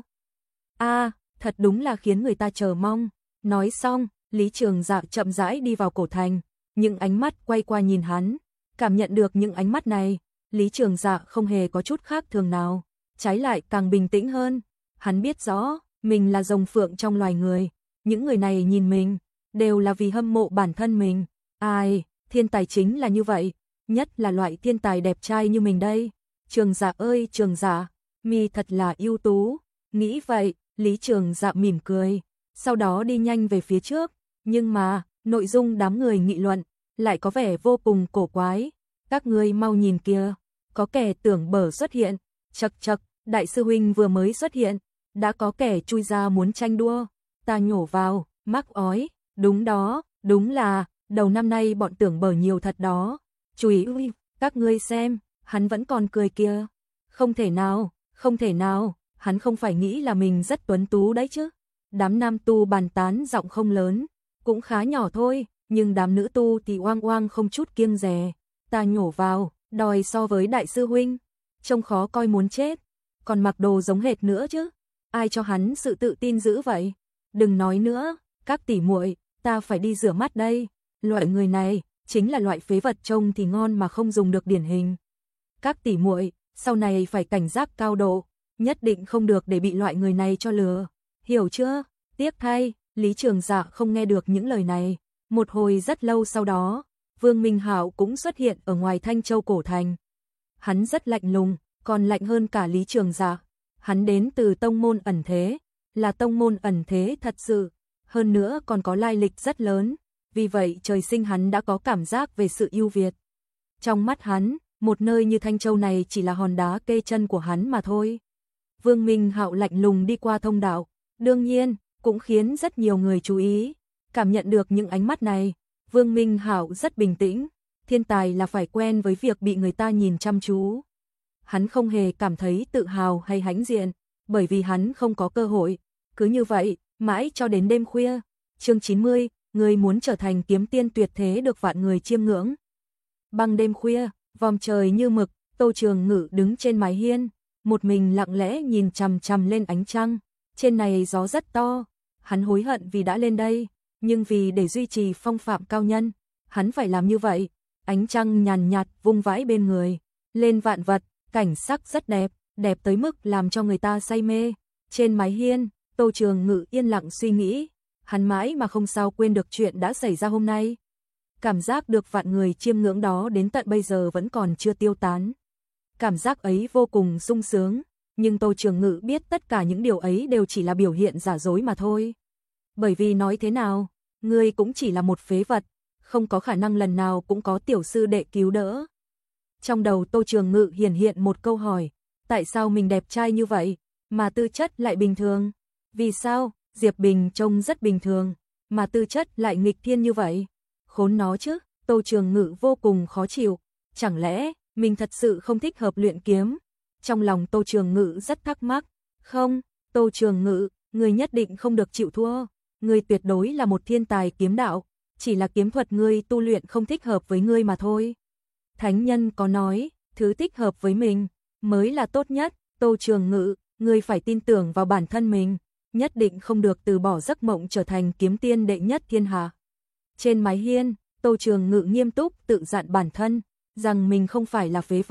A, à, thật đúng là khiến người ta chờ mong. Nói xong, Lý Trường Dạ chậm rãi đi vào cổ thành, những ánh mắt quay qua nhìn hắn. Cảm nhận được những ánh mắt này, Lý Trường Dạ không hề có chút khác thường nào, trái lại càng bình tĩnh hơn. Hắn biết rõ, mình là rồng phượng trong loài người, những người này nhìn mình, đều là vì hâm mộ bản thân mình. Ai, thiên tài chính là như vậy, nhất là loại thiên tài đẹp trai như mình đây. Trường Dạ ơi Trường Dạ, mi thật là ưu tú. Nghĩ vậy, Lý Trường Dạ mỉm cười, sau đó đi nhanh về phía trước. Nhưng mà, nội dung đám người nghị luận lại có vẻ vô cùng cổ quái. Các ngươi mau nhìn kìa, có kẻ tưởng bở xuất hiện. Chậc chậc, đại sư huynh vừa mới xuất hiện, đã có kẻ chui ra muốn tranh đua. Ta nhổ vào, mắc ói, đúng đó, đúng là, đầu năm nay bọn tưởng bở nhiều thật đó. Chùi ui, các ngươi xem, hắn vẫn còn cười kìa. Không thể nào, không thể nào, hắn không phải nghĩ là mình rất tuấn tú đấy chứ. Đám nam tu bàn tán giọng không lớn, cũng khá nhỏ thôi, nhưng đám nữ tu thì oang oang không chút kiêng dè. Ta nhổ vào, đòi so với đại sư huynh, trông khó coi muốn chết, còn mặc đồ giống hệt nữa chứ. Ai cho hắn sự tự tin dữ vậy? Đừng nói nữa, các tỷ muội, ta phải đi rửa mắt đây. Loại người này chính là loại phế vật trông thì ngon mà không dùng được điển hình. Các tỷ muội, sau này phải cảnh giác cao độ, nhất định không được để bị loại người này cho lừa. Hiểu chưa? Tiếc thay, Lý Trường Dạ không nghe được những lời này. Một hồi rất lâu sau đó, Vương Minh Hạo cũng xuất hiện ở ngoài Thanh Châu cổ thành. Hắn rất lạnh lùng, còn lạnh hơn cả Lý Trường Dạ. Hắn đến từ tông môn ẩn thế, là tông môn ẩn thế thật sự, hơn nữa còn có lai lịch rất lớn, vì vậy trời sinh hắn đã có cảm giác về sự ưu việt. Trong mắt hắn, một nơi như Thanh Châu này chỉ là hòn đá kê chân của hắn mà thôi. Vương Minh Hạo lạnh lùng đi qua thông đạo, đương nhiên, cũng khiến rất nhiều người chú ý. Cảm nhận được những ánh mắt này, Vương Minh Hạo rất bình tĩnh, thiên tài là phải quen với việc bị người ta nhìn chăm chú. Hắn không hề cảm thấy tự hào hay hãnh diện, bởi vì hắn không có cơ hội. Cứ như vậy, mãi cho đến đêm khuya. Chương chín mươi, người muốn trở thành kiếm tiên tuyệt thế được vạn người chiêm ngưỡng. Băng đêm khuya, vòm trời như mực, Tô Trường Ngự đứng trên mái hiên, một mình lặng lẽ nhìn chằm chằm lên ánh trăng. Trên này gió rất to, hắn hối hận vì đã lên đây, nhưng vì để duy trì phong phạm cao nhân, hắn phải làm như vậy. Ánh trăng nhàn nhạt vung vãi bên người, lên vạn vật, cảnh sắc rất đẹp, đẹp tới mức làm cho người ta say mê. Trên mái hiên, Tô Trường Ngự yên lặng suy nghĩ, hắn mãi mà không sao quên được chuyện đã xảy ra hôm nay. Cảm giác được vạn người chiêm ngưỡng đó đến tận bây giờ vẫn còn chưa tiêu tán. Cảm giác ấy vô cùng sung sướng, nhưng Tô Trường Ngự biết tất cả những điều ấy đều chỉ là biểu hiện giả dối mà thôi. Bởi vì nói thế nào, ngươi cũng chỉ là một phế vật, không có khả năng lần nào cũng có tiểu sư đệ cứu đỡ. Trong đầu Tô Trường Ngự hiển hiện một câu hỏi, tại sao mình đẹp trai như vậy, mà tư chất lại bình thường? Vì sao, Diệp Bình trông rất bình thường, mà tư chất lại nghịch thiên như vậy? Khốn nó chứ, Tô Trường Ngự vô cùng khó chịu, chẳng lẽ mình thật sự không thích hợp luyện kiếm? Trong lòng Tô Trường Ngự rất thắc mắc, không, Tô Trường Ngự, ngươi nhất định không được chịu thua, ngươi tuyệt đối là một thiên tài kiếm đạo, chỉ là kiếm thuật ngươi tu luyện không thích hợp với ngươi mà thôi. Thánh nhân có nói, thứ thích hợp với mình mới là tốt nhất. Tô Trường Ngự, ngươi phải tin tưởng vào bản thân mình, nhất định không được từ bỏ giấc mộng trở thành kiếm tiên đệ nhất thiên hạ. Trên mái hiên, Tô Trường Ngự nghiêm túc tự dặn bản thân rằng mình không phải là phế vật,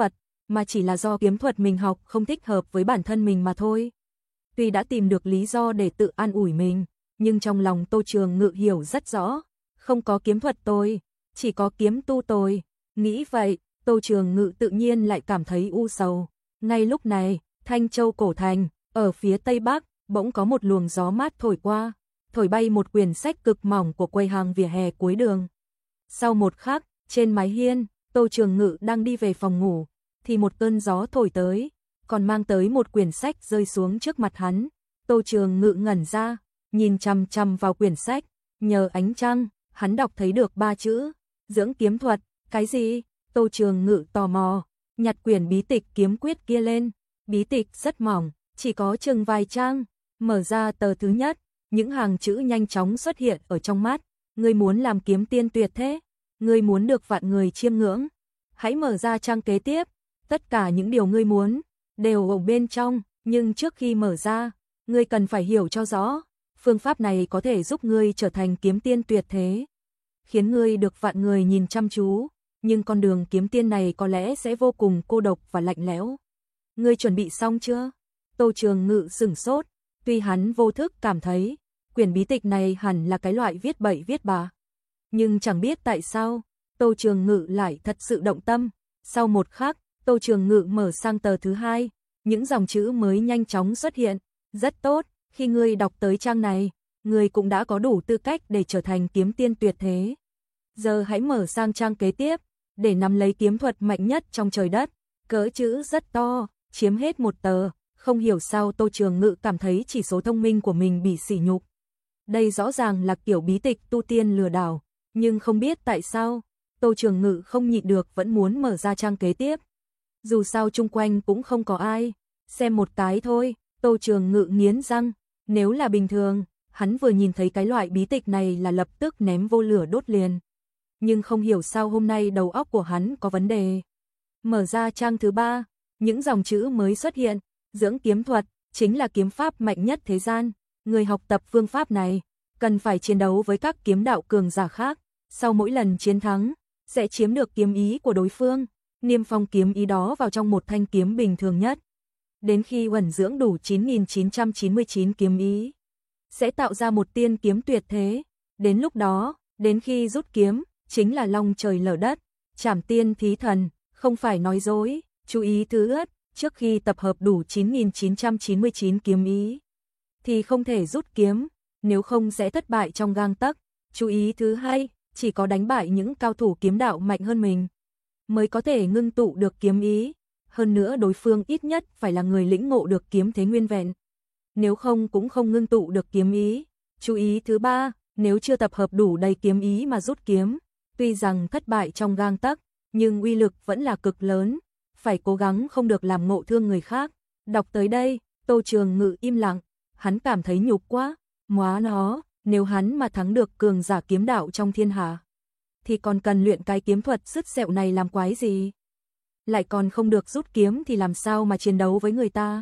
mà chỉ là do kiếm thuật mình học không thích hợp với bản thân mình mà thôi. Tuy đã tìm được lý do để tự an ủi mình, nhưng trong lòng Tô Trường Ngự hiểu rất rõ, không có kiếm thuật tôi, chỉ có kiếm tu tôi. Nghĩ vậy, Tô Trường Ngự tự nhiên lại cảm thấy u sầu. Ngay lúc này, Thanh Châu cổ thành, ở phía tây bắc, bỗng có một luồng gió mát thổi qua, thổi bay một quyển sách cực mỏng của quầy hàng vỉa hè cuối đường. Sau một khắc, trên mái hiên, Tô Trường Ngự đang đi về phòng ngủ, thì một cơn gió thổi tới, còn mang tới một quyển sách rơi xuống trước mặt hắn. Tô Trường Ngự ngẩn ra, nhìn chằm chằm vào quyển sách, nhờ ánh trăng, hắn đọc thấy được ba chữ, dưỡng kiếm thuật. Cái gì? Tô Trường Ngự tò mò, nhặt quyển bí tịch kiếm quyết kia lên. Bí tịch rất mỏng, chỉ có chừng vài trang. Mở ra tờ thứ nhất, những hàng chữ nhanh chóng xuất hiện ở trong mắt. Ngươi muốn làm kiếm tiên tuyệt thế, ngươi muốn được vạn người chiêm ngưỡng. Hãy mở ra trang kế tiếp, tất cả những điều ngươi muốn đều ở bên trong, nhưng trước khi mở ra, ngươi cần phải hiểu cho rõ, phương pháp này có thể giúp ngươi trở thành kiếm tiên tuyệt thế, khiến ngươi được vạn người nhìn chăm chú, nhưng con đường kiếm tiên này có lẽ sẽ vô cùng cô độc và lạnh lẽo. Ngươi chuẩn bị xong chưa? Tô Trường Ngự sửng sốt, tuy hắn vô thức cảm thấy quyển bí tịch này hẳn là cái loại viết bậy viết bạ, nhưng chẳng biết tại sao, Tô Trường Ngự lại thật sự động tâm. Sau một khắc, Tô Trường Ngự mở sang tờ thứ hai, những dòng chữ mới nhanh chóng xuất hiện. Rất tốt, khi ngươi đọc tới trang này, ngươi cũng đã có đủ tư cách để trở thành kiếm tiên tuyệt thế. Giờ hãy mở sang trang kế tiếp, để nắm lấy kiếm thuật mạnh nhất trong trời đất. Cỡ chữ rất to, chiếm hết một tờ, không hiểu sao Tô Trường Ngự cảm thấy chỉ số thông minh của mình bị sỉ nhục. Đây rõ ràng là kiểu bí tịch tu tiên lừa đảo, nhưng không biết tại sao, Tô Trường Ngự không nhịn được vẫn muốn mở ra trang kế tiếp. Dù sao chung quanh cũng không có ai, xem một cái thôi. Tô Trường Ngự nghiến răng, nếu là bình thường, hắn vừa nhìn thấy cái loại bí tịch này là lập tức ném vô lửa đốt liền. Nhưng không hiểu sao hôm nay đầu óc của hắn có vấn đề. Mở ra trang thứ ba, những dòng chữ mới xuất hiện, dưỡng kiếm thuật, chính là kiếm pháp mạnh nhất thế gian. Người học tập phương pháp này, cần phải chiến đấu với các kiếm đạo cường giả khác. Sau mỗi lần chiến thắng, sẽ chiếm được kiếm ý của đối phương, niêm phong kiếm ý đó vào trong một thanh kiếm bình thường nhất. Đến khi uẩn dưỡng đủ chín nghìn chín trăm chín mươi chín kiếm ý, sẽ tạo ra một tiên kiếm tuyệt thế. Đến lúc đó, đến khi rút kiếm, chính là long trời lở đất, trảm tiên thí thần, không phải nói dối. Chú ý thứ ất, trước khi tập hợp đủ chín nghìn chín trăm chín mươi chín kiếm ý, thì không thể rút kiếm, nếu không sẽ thất bại trong gang tấc. Chú ý thứ hai, chỉ có đánh bại những cao thủ kiếm đạo mạnh hơn mình, mới có thể ngưng tụ được kiếm ý. Hơn nữa đối phương ít nhất phải là người lĩnh ngộ được kiếm thế nguyên vẹn, nếu không cũng không ngưng tụ được kiếm ý. Chú ý thứ ba, nếu chưa tập hợp đủ đầy kiếm ý mà rút kiếm, tuy rằng thất bại trong gang tấc, nhưng uy lực vẫn là cực lớn, phải cố gắng không được làm ngộ thương người khác. Đọc tới đây, Tô Trường Ngự im lặng, hắn cảm thấy nhục quá, móa nó, nếu hắn mà thắng được cường giả kiếm đạo trong thiên hạ, thì còn cần luyện cái kiếm thuật sứt sẹo này làm quái gì? Lại còn không được rút kiếm thì làm sao mà chiến đấu với người ta?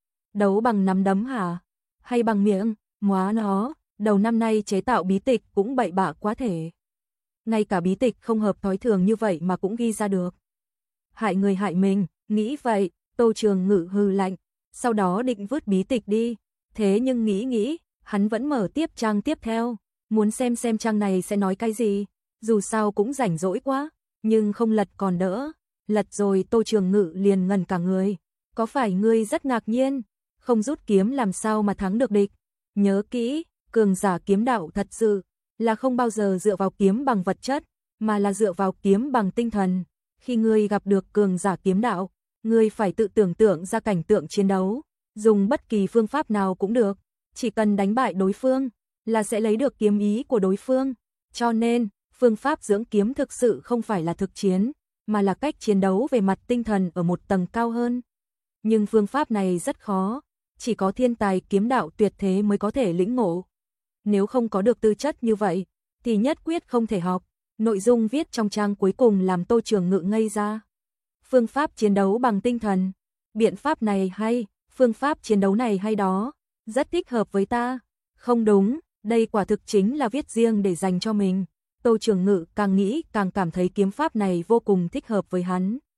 Đấu bằng nắm đấm hả? Hay bằng miệng? Móa nó, đầu năm nay chế tạo bí tịch cũng bậy bạ quá thể. Ngay cả bí tịch không hợp thói thường như vậy mà cũng ghi ra được. Hại người hại mình, nghĩ vậy, Tô Trường Ngự hừ lạnh, sau đó định vứt bí tịch đi. Thế nhưng nghĩ nghĩ, hắn vẫn mở tiếp trang tiếp theo, muốn xem xem trang này sẽ nói cái gì. Dù sao cũng rảnh rỗi quá, nhưng không lật còn đỡ. Lật rồi Tô Trường Ngự liền ngẩn cả người. Có phải ngươi rất ngạc nhiên? Không rút kiếm làm sao mà thắng được địch? Nhớ kỹ, cường giả kiếm đạo thật sự là không bao giờ dựa vào kiếm bằng vật chất, mà là dựa vào kiếm bằng tinh thần. Khi ngươi gặp được cường giả kiếm đạo, ngươi phải tự tưởng tượng ra cảnh tượng chiến đấu, dùng bất kỳ phương pháp nào cũng được, chỉ cần đánh bại đối phương là sẽ lấy được kiếm ý của đối phương. Cho nên, phương pháp dưỡng kiếm thực sự không phải là thực chiến, mà là cách chiến đấu về mặt tinh thần ở một tầng cao hơn. Nhưng phương pháp này rất khó, chỉ có thiên tài kiếm đạo tuyệt thế mới có thể lĩnh ngộ. Nếu không có được tư chất như vậy, thì nhất quyết không thể học. Nội dung viết trong trang cuối cùng làm Tô Trường Ngự ngây ra. Phương pháp chiến đấu bằng tinh thần. Biện pháp này hay, phương pháp chiến đấu này hay đó, rất thích hợp với ta. Không đúng, đây quả thực chính là viết riêng để dành cho mình. Tô Trường Ngự càng nghĩ càng cảm thấy kiếm pháp này vô cùng thích hợp với hắn.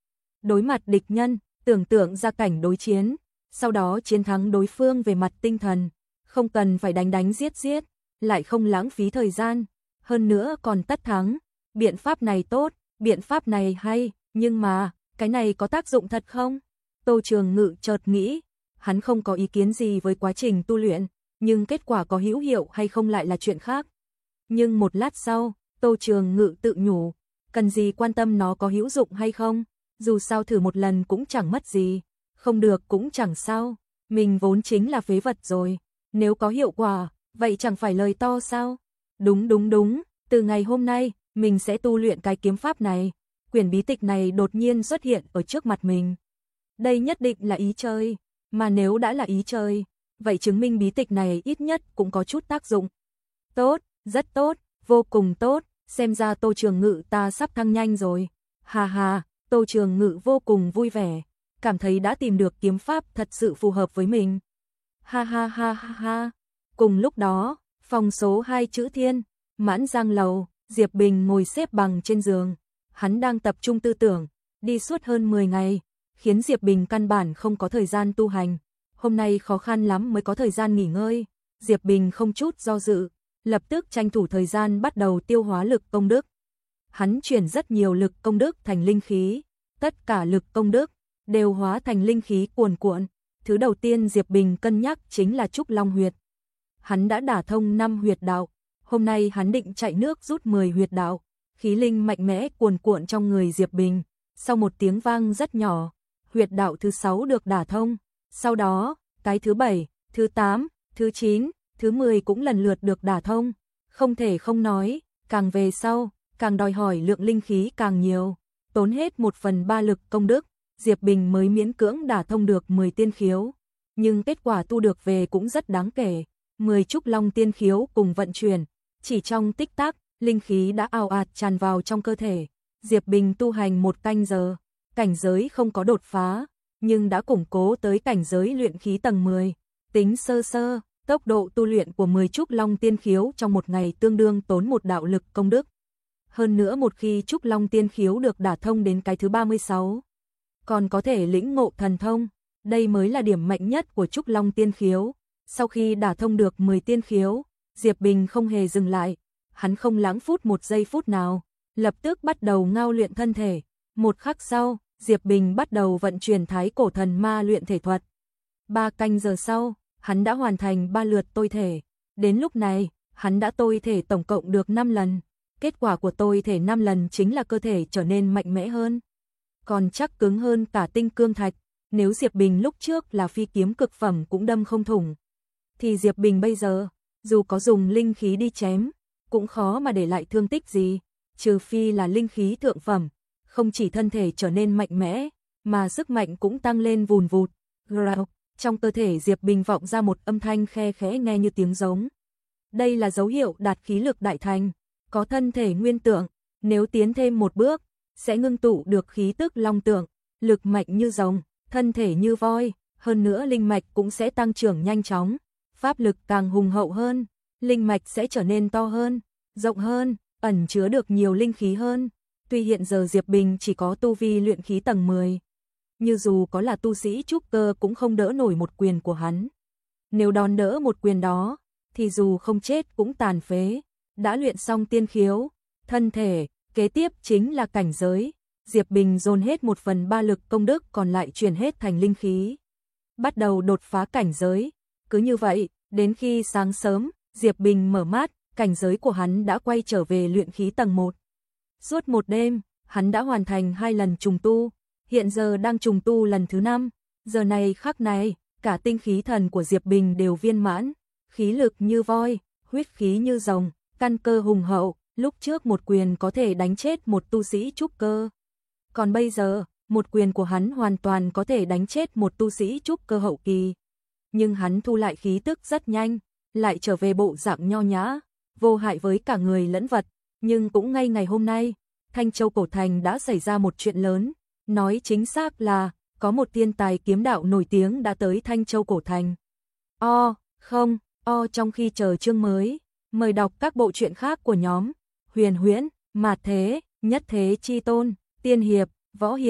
đối mặt địch nhân, tưởng tượng ra cảnh đối chiến, sau đó chiến thắng đối phương về mặt tinh thần, không cần phải đánh đánh giết giết, lại không lãng phí thời gian, hơn nữa còn tất thắng. Biện pháp này tốt, biện pháp này hay, nhưng mà, cái này có tác dụng thật không? Tô Trường Ngự chợt nghĩ, hắn không có ý kiến gì với quá trình tu luyện, nhưng kết quả có hữu hiệu hay không lại là chuyện khác. Nhưng một lát sau, Tô Trường Ngự tự nhủ, cần gì quan tâm nó có hữu dụng hay không, dù sao thử một lần cũng chẳng mất gì, không được cũng chẳng sao, mình vốn chính là phế vật rồi, nếu có hiệu quả, vậy chẳng phải lời to sao? Đúng đúng đúng, từ ngày hôm nay, mình sẽ tu luyện cái kiếm pháp này. Quyển bí tịch này đột nhiên xuất hiện ở trước mặt mình. Đây nhất định là ý chơi, mà nếu đã là ý chơi, vậy chứng minh bí tịch này ít nhất cũng có chút tác dụng. Tốt, rất tốt, vô cùng tốt, xem ra Tô Trường Ngự ta sắp thăng nhanh rồi. Hà hà, Tô Trường Ngự vô cùng vui vẻ, cảm thấy đã tìm được kiếm pháp thật sự phù hợp với mình. Ha ha ha ha ha. Cùng lúc đó, phòng số hai Chữ Thiên, Mãn Giang lầu, Diệp Bình ngồi xếp bằng trên giường. Hắn đang tập trung tư tưởng, đi suốt hơn mười ngày, khiến Diệp Bình căn bản không có thời gian tu hành. Hôm nay khó khăn lắm mới có thời gian nghỉ ngơi. Diệp Bình không chút do dự, lập tức tranh thủ thời gian bắt đầu tiêu hóa lực công đức. Hắn chuyển rất nhiều lực công đức thành linh khí, tất cả lực công đức đều hóa thành linh khí cuồn cuộn. Thứ đầu tiên Diệp Bình cân nhắc chính là Trúc Long huyệt. Hắn đã đả thông năm huyệt đạo, hôm nay hắn định chạy nước rút mười huyệt đạo. Khí linh mạnh mẽ cuồn cuộn trong người Diệp Bình, sau một tiếng vang rất nhỏ, huyệt đạo thứ sáu được đả thông, sau đó, cái thứ bảy, thứ tám, thứ chín, thứ mười cũng lần lượt được đả thông. Không thể không nói, càng về sau, càng đòi hỏi lượng linh khí càng nhiều, tốn hết một phần ba lực công đức, Diệp Bình mới miễn cưỡng đả thông được mười tiên khiếu, nhưng kết quả tu được về cũng rất đáng kể, mười Trúc Long tiên khiếu cùng vận chuyển, chỉ trong tích tắc, linh khí đã ào ạt tràn vào trong cơ thể. Diệp Bình tu hành một canh giờ, cảnh giới không có đột phá, nhưng đã củng cố tới cảnh giới luyện khí tầng mười. Tính sơ sơ, tốc độ tu luyện của mười Trúc Long tiên khiếu trong một ngày tương đương tốn một đạo lực công đức. Hơn nữa một khi Trúc Long tiên khiếu được đả thông đến cái thứ ba mươi sáu, còn có thể lĩnh ngộ thần thông, đây mới là điểm mạnh nhất của Trúc Long tiên khiếu. Sau khi đả thông được mười tiên khiếu, Diệp Bình không hề dừng lại, hắn không lãng phút một giây phút nào, lập tức bắt đầu ngao luyện thân thể. Một khắc sau, Diệp Bình bắt đầu vận chuyển Thái Cổ Thần Ma luyện thể thuật. Ba canh giờ sau, hắn đã hoàn thành ba lượt tôi thể. Đến lúc này, hắn đã tôi thể tổng cộng được năm lần. Kết quả của tôi thể năm lần chính là cơ thể trở nên mạnh mẽ hơn, còn chắc cứng hơn cả tinh cương thạch. Nếu Diệp Bình lúc trước là phi kiếm cực phẩm cũng đâm không thủng, thì Diệp Bình bây giờ, dù có dùng linh khí đi chém, cũng khó mà để lại thương tích gì, trừ phi là linh khí thượng phẩm, không chỉ thân thể trở nên mạnh mẽ, mà sức mạnh cũng tăng lên vùn vụt. Grau, trong cơ thể Diệp Bình vọng ra một âm thanh khe khẽ nghe như tiếng giống. Đây là dấu hiệu đạt khí lực đại thành, có thân thể nguyên tượng, nếu tiến thêm một bước, sẽ ngưng tụ được khí tức long tượng, lực mạnh như rồng, thân thể như voi, hơn nữa linh mạch cũng sẽ tăng trưởng nhanh chóng, pháp lực càng hùng hậu hơn, linh mạch sẽ trở nên to hơn, rộng hơn, ẩn chứa được nhiều linh khí hơn. Tuy hiện giờ Diệp Bình chỉ có tu vi luyện khí tầng mười, như dù có là tu sĩ trúc cơ cũng không đỡ nổi một quyền của hắn. Nếu đón đỡ một quyền đó, thì dù không chết cũng tàn phế. Đã luyện xong tiên khiếu, thân thể, kế tiếp chính là cảnh giới. Diệp Bình dồn hết một phần ba lực công đức còn lại chuyển hết thành linh khí, bắt đầu đột phá cảnh giới. Cứ như vậy, đến khi sáng sớm, Diệp Bình mở mắt, cảnh giới của hắn đã quay trở về luyện khí tầng một. Suốt một đêm, hắn đã hoàn thành hai lần trùng tu, hiện giờ đang trùng tu lần thứ năm. Giờ này khắc này, cả tinh khí thần của Diệp Bình đều viên mãn, khí lực như voi, huyết khí như rồng, căn cơ hùng hậu, lúc trước một quyền có thể đánh chết một tu sĩ trúc cơ. Còn bây giờ, một quyền của hắn hoàn toàn có thể đánh chết một tu sĩ trúc cơ hậu kỳ. Nhưng hắn thu lại khí tức rất nhanh, lại trở về bộ dạng nho nhã, vô hại với cả người lẫn vật. Nhưng cũng ngay ngày hôm nay, Thanh Châu Cổ Thành đã xảy ra một chuyện lớn, nói chính xác là có một thiên tài kiếm đạo nổi tiếng đã tới Thanh Châu Cổ Thành. O, không, o trong khi chờ chương mới, mời đọc các bộ truyện khác của nhóm Huyền Huyễn, Mạt Thế, Nhất Thế Chi Tôn, Tiên Hiệp, Võ Hiệp,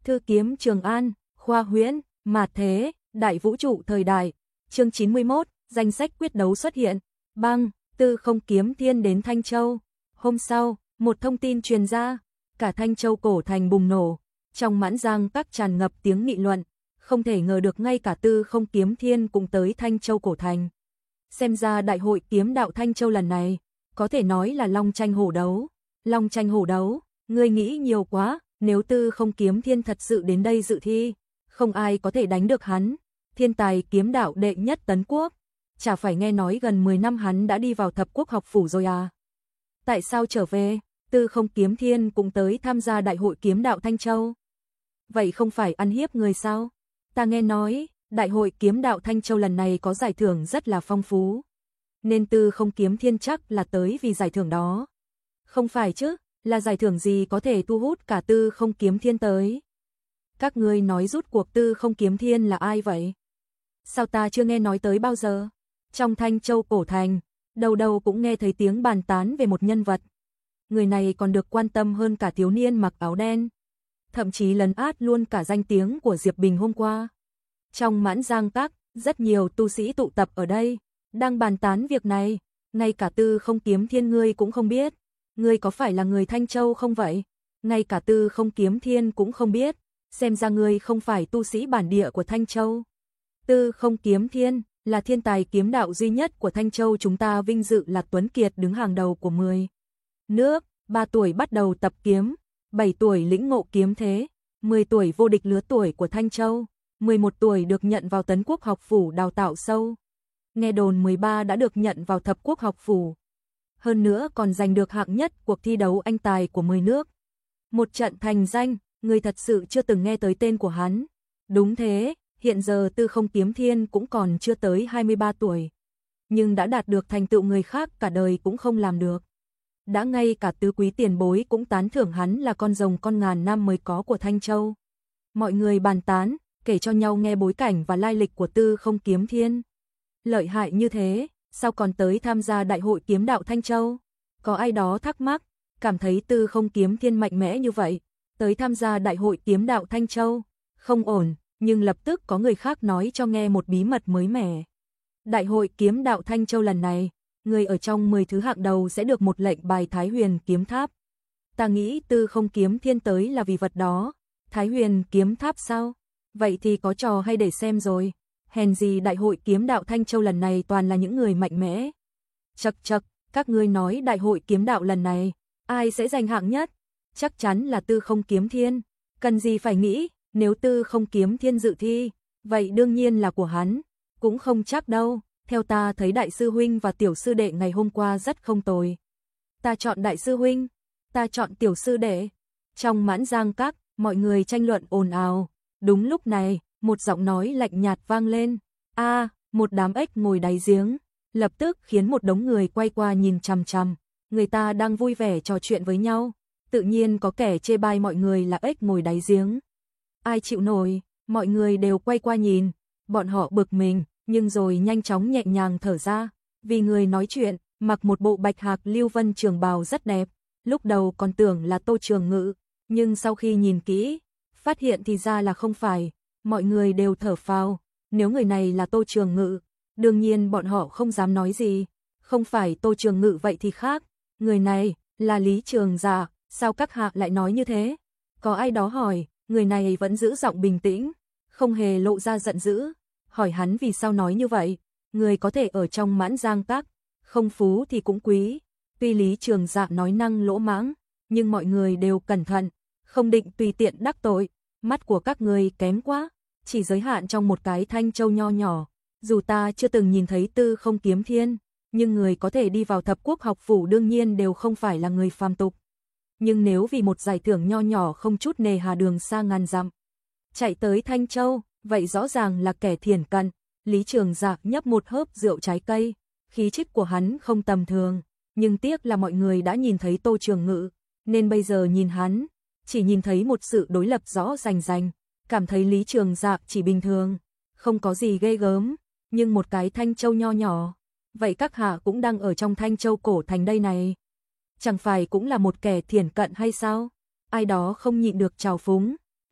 Thư kiếm Trường An, khoa huyễn, mạt thế, đại vũ trụ thời đại. Chương chín mươi mốt, danh sách quyết đấu xuất hiện. Băng, Tư Không Kiếm Thiên đến Thanh Châu. Hôm sau, một thông tin truyền ra, cả Thanh Châu cổ thành bùng nổ, trong Mãn Giang các tràn ngập tiếng nghị luận, không thể ngờ được ngay cả Tư Không Kiếm Thiên cũng tới Thanh Châu cổ thành. Xem ra đại hội kiếm đạo Thanh Châu lần này, có thể nói là long tranh hổ đấu. Long tranh hổ đấu, ngươi nghĩ nhiều quá, nếu Tư Không Kiếm Thiên thật sự đến đây dự thi, không ai có thể đánh được hắn. Thiên tài kiếm đạo đệ nhất Tấn Quốc, chả phải nghe nói gần mười năm hắn đã đi vào thập quốc học phủ rồi à? Tại sao trở về? Tư Không Kiếm Thiên cũng tới tham gia đại hội kiếm đạo Thanh Châu. Vậy không phải ăn hiếp người sao? Ta nghe nói, đại hội kiếm đạo Thanh Châu lần này có giải thưởng rất là phong phú. Nên Tư Không Kiếm Thiên chắc là tới vì giải thưởng đó. Không phải chứ, là giải thưởng gì có thể thu hút cả Tư Không Kiếm Thiên tới? Các ngươi nói rút cuộc Tư Không Kiếm Thiên là ai vậy? Sao ta chưa nghe nói tới bao giờ? Trong Thanh Châu cổ thành, đầu đầu cũng nghe thấy tiếng bàn tán về một nhân vật. Người này còn được quan tâm hơn cả thiếu niên mặc áo đen. Thậm chí lấn át luôn cả danh tiếng của Diệp Bình hôm qua. Trong Mãn Giang Các, rất nhiều tu sĩ tụ tập ở đây, đang bàn tán việc này. Ngay cả Tư Không Kiếm Thiên ngươi cũng không biết. Ngươi có phải là người Thanh Châu không vậy? Ngay cả Tư Không Kiếm Thiên cũng không biết. Xem ra ngươi không phải tu sĩ bản địa của Thanh Châu. Tư Không Kiếm Thiên là thiên tài kiếm đạo duy nhất của Thanh Châu, chúng ta vinh dự là Tuấn Kiệt đứng hàng đầu của mười nước. Ba tuổi bắt đầu tập kiếm, bảy tuổi lĩnh ngộ kiếm thế, mười tuổi vô địch lứa tuổi của Thanh Châu, mười một tuổi được nhận vào Tấn Quốc học phủ đào tạo sâu. Nghe đồn mười ba đã được nhận vào thập quốc học phủ. Hơn nữa còn giành được hạng nhất cuộc thi đấu anh tài của mười nước. Một trận thành danh, người thật sự chưa từng nghe tới tên của hắn. Đúng thế, hiện giờ Tư Không Kiếm Thiên cũng còn chưa tới hai mươi ba tuổi. Nhưng đã đạt được thành tựu người khác cả đời cũng không làm được. Đã ngay cả tứ quý tiền bối cũng tán thưởng hắn là con rồng con ngàn năm mới có của Thanh Châu. Mọi người bàn tán, kể cho nhau nghe bối cảnh và lai lịch của Tư Không Kiếm Thiên. Lợi hại như thế, sao còn tới tham gia đại hội kiếm đạo Thanh Châu? Có ai đó thắc mắc, cảm thấy Tư Không Kiếm Thiên mạnh mẽ như vậy, tới tham gia đại hội kiếm đạo Thanh Châu, không ổn, nhưng lập tức có người khác nói cho nghe một bí mật mới mẻ. Đại hội kiếm đạo Thanh Châu lần này, người ở trong mười thứ hạng đầu sẽ được một lệnh bài Thái Huyền kiếm tháp. Ta nghĩ Tư Không Kiếm Thiên tới là vì vật đó. Thái Huyền kiếm tháp sao? Vậy thì có trò hay để xem rồi. Hèn gì đại hội kiếm đạo Thanh Châu lần này toàn là những người mạnh mẽ. Chậc chậc, các ngươi nói đại hội kiếm đạo lần này, ai sẽ giành hạng nhất? Chắc chắn là Tư Không Kiếm Thiên. Cần gì phải nghĩ, nếu Tư Không Kiếm Thiên dự thi, vậy đương nhiên là của hắn. Cũng không chắc đâu. Theo ta thấy đại sư huynh và tiểu sư đệ ngày hôm qua rất không tồi. Ta chọn đại sư huynh, ta chọn tiểu sư đệ. Trong Mãn Giang Các, mọi người tranh luận ồn ào. Đúng lúc này, một giọng nói lạnh nhạt vang lên. A, à, một đám ếch ngồi đáy giếng, lập tức khiến một đống người quay qua nhìn chằm chằm. Người ta đang vui vẻ trò chuyện với nhau, tự nhiên có kẻ chê bai mọi người là ếch ngồi đáy giếng. Ai chịu nổi, mọi người đều quay qua nhìn, bọn họ bực mình. Nhưng rồi nhanh chóng nhẹ nhàng thở ra, vì người nói chuyện, mặc một bộ bạch hạc lưu vân trường bào rất đẹp, lúc đầu còn tưởng là Tô Trường Ngự, nhưng sau khi nhìn kỹ, phát hiện thì ra là không phải, mọi người đều thở phào, nếu người này là Tô Trường Ngự, đương nhiên bọn họ không dám nói gì, không phải Tô Trường Ngự vậy thì khác, người này là Lý Trường Dạ, sao các hạ lại nói như thế? Có ai đó hỏi, người này vẫn giữ giọng bình tĩnh, không hề lộ ra giận dữ. Hỏi hắn vì sao nói như vậy, người có thể ở trong Mãn Giang Các, không phú thì cũng quý. Tuy Lý Trường Dạ nói năng lỗ mãng, nhưng mọi người đều cẩn thận, không định tùy tiện đắc tội. Mắt của các người kém quá, chỉ giới hạn trong một cái Thanh Châu nho nhỏ. Dù ta chưa từng nhìn thấy Tư Không Kiếm Thiên, nhưng người có thể đi vào thập quốc học phủ đương nhiên đều không phải là người phàm tục. Nhưng nếu vì một giải thưởng nho nhỏ không chút nề hà đường xa ngàn dặm, chạy tới Thanh Châu, vậy rõ ràng là kẻ thiển cận. Lý Trường Dạ nhấp một hớp rượu trái cây, khí chất của hắn không tầm thường, nhưng tiếc là mọi người đã nhìn thấy Tô Trường Ngự, nên bây giờ nhìn hắn, chỉ nhìn thấy một sự đối lập rõ rành rành, cảm thấy Lý Trường Dạ chỉ bình thường, không có gì ghê gớm, nhưng một cái Thanh Châu nho nhỏ, vậy các hạ cũng đang ở trong Thanh Châu cổ thành đây này, chẳng phải cũng là một kẻ thiển cận hay sao? Ai đó không nhịn được trào phúng.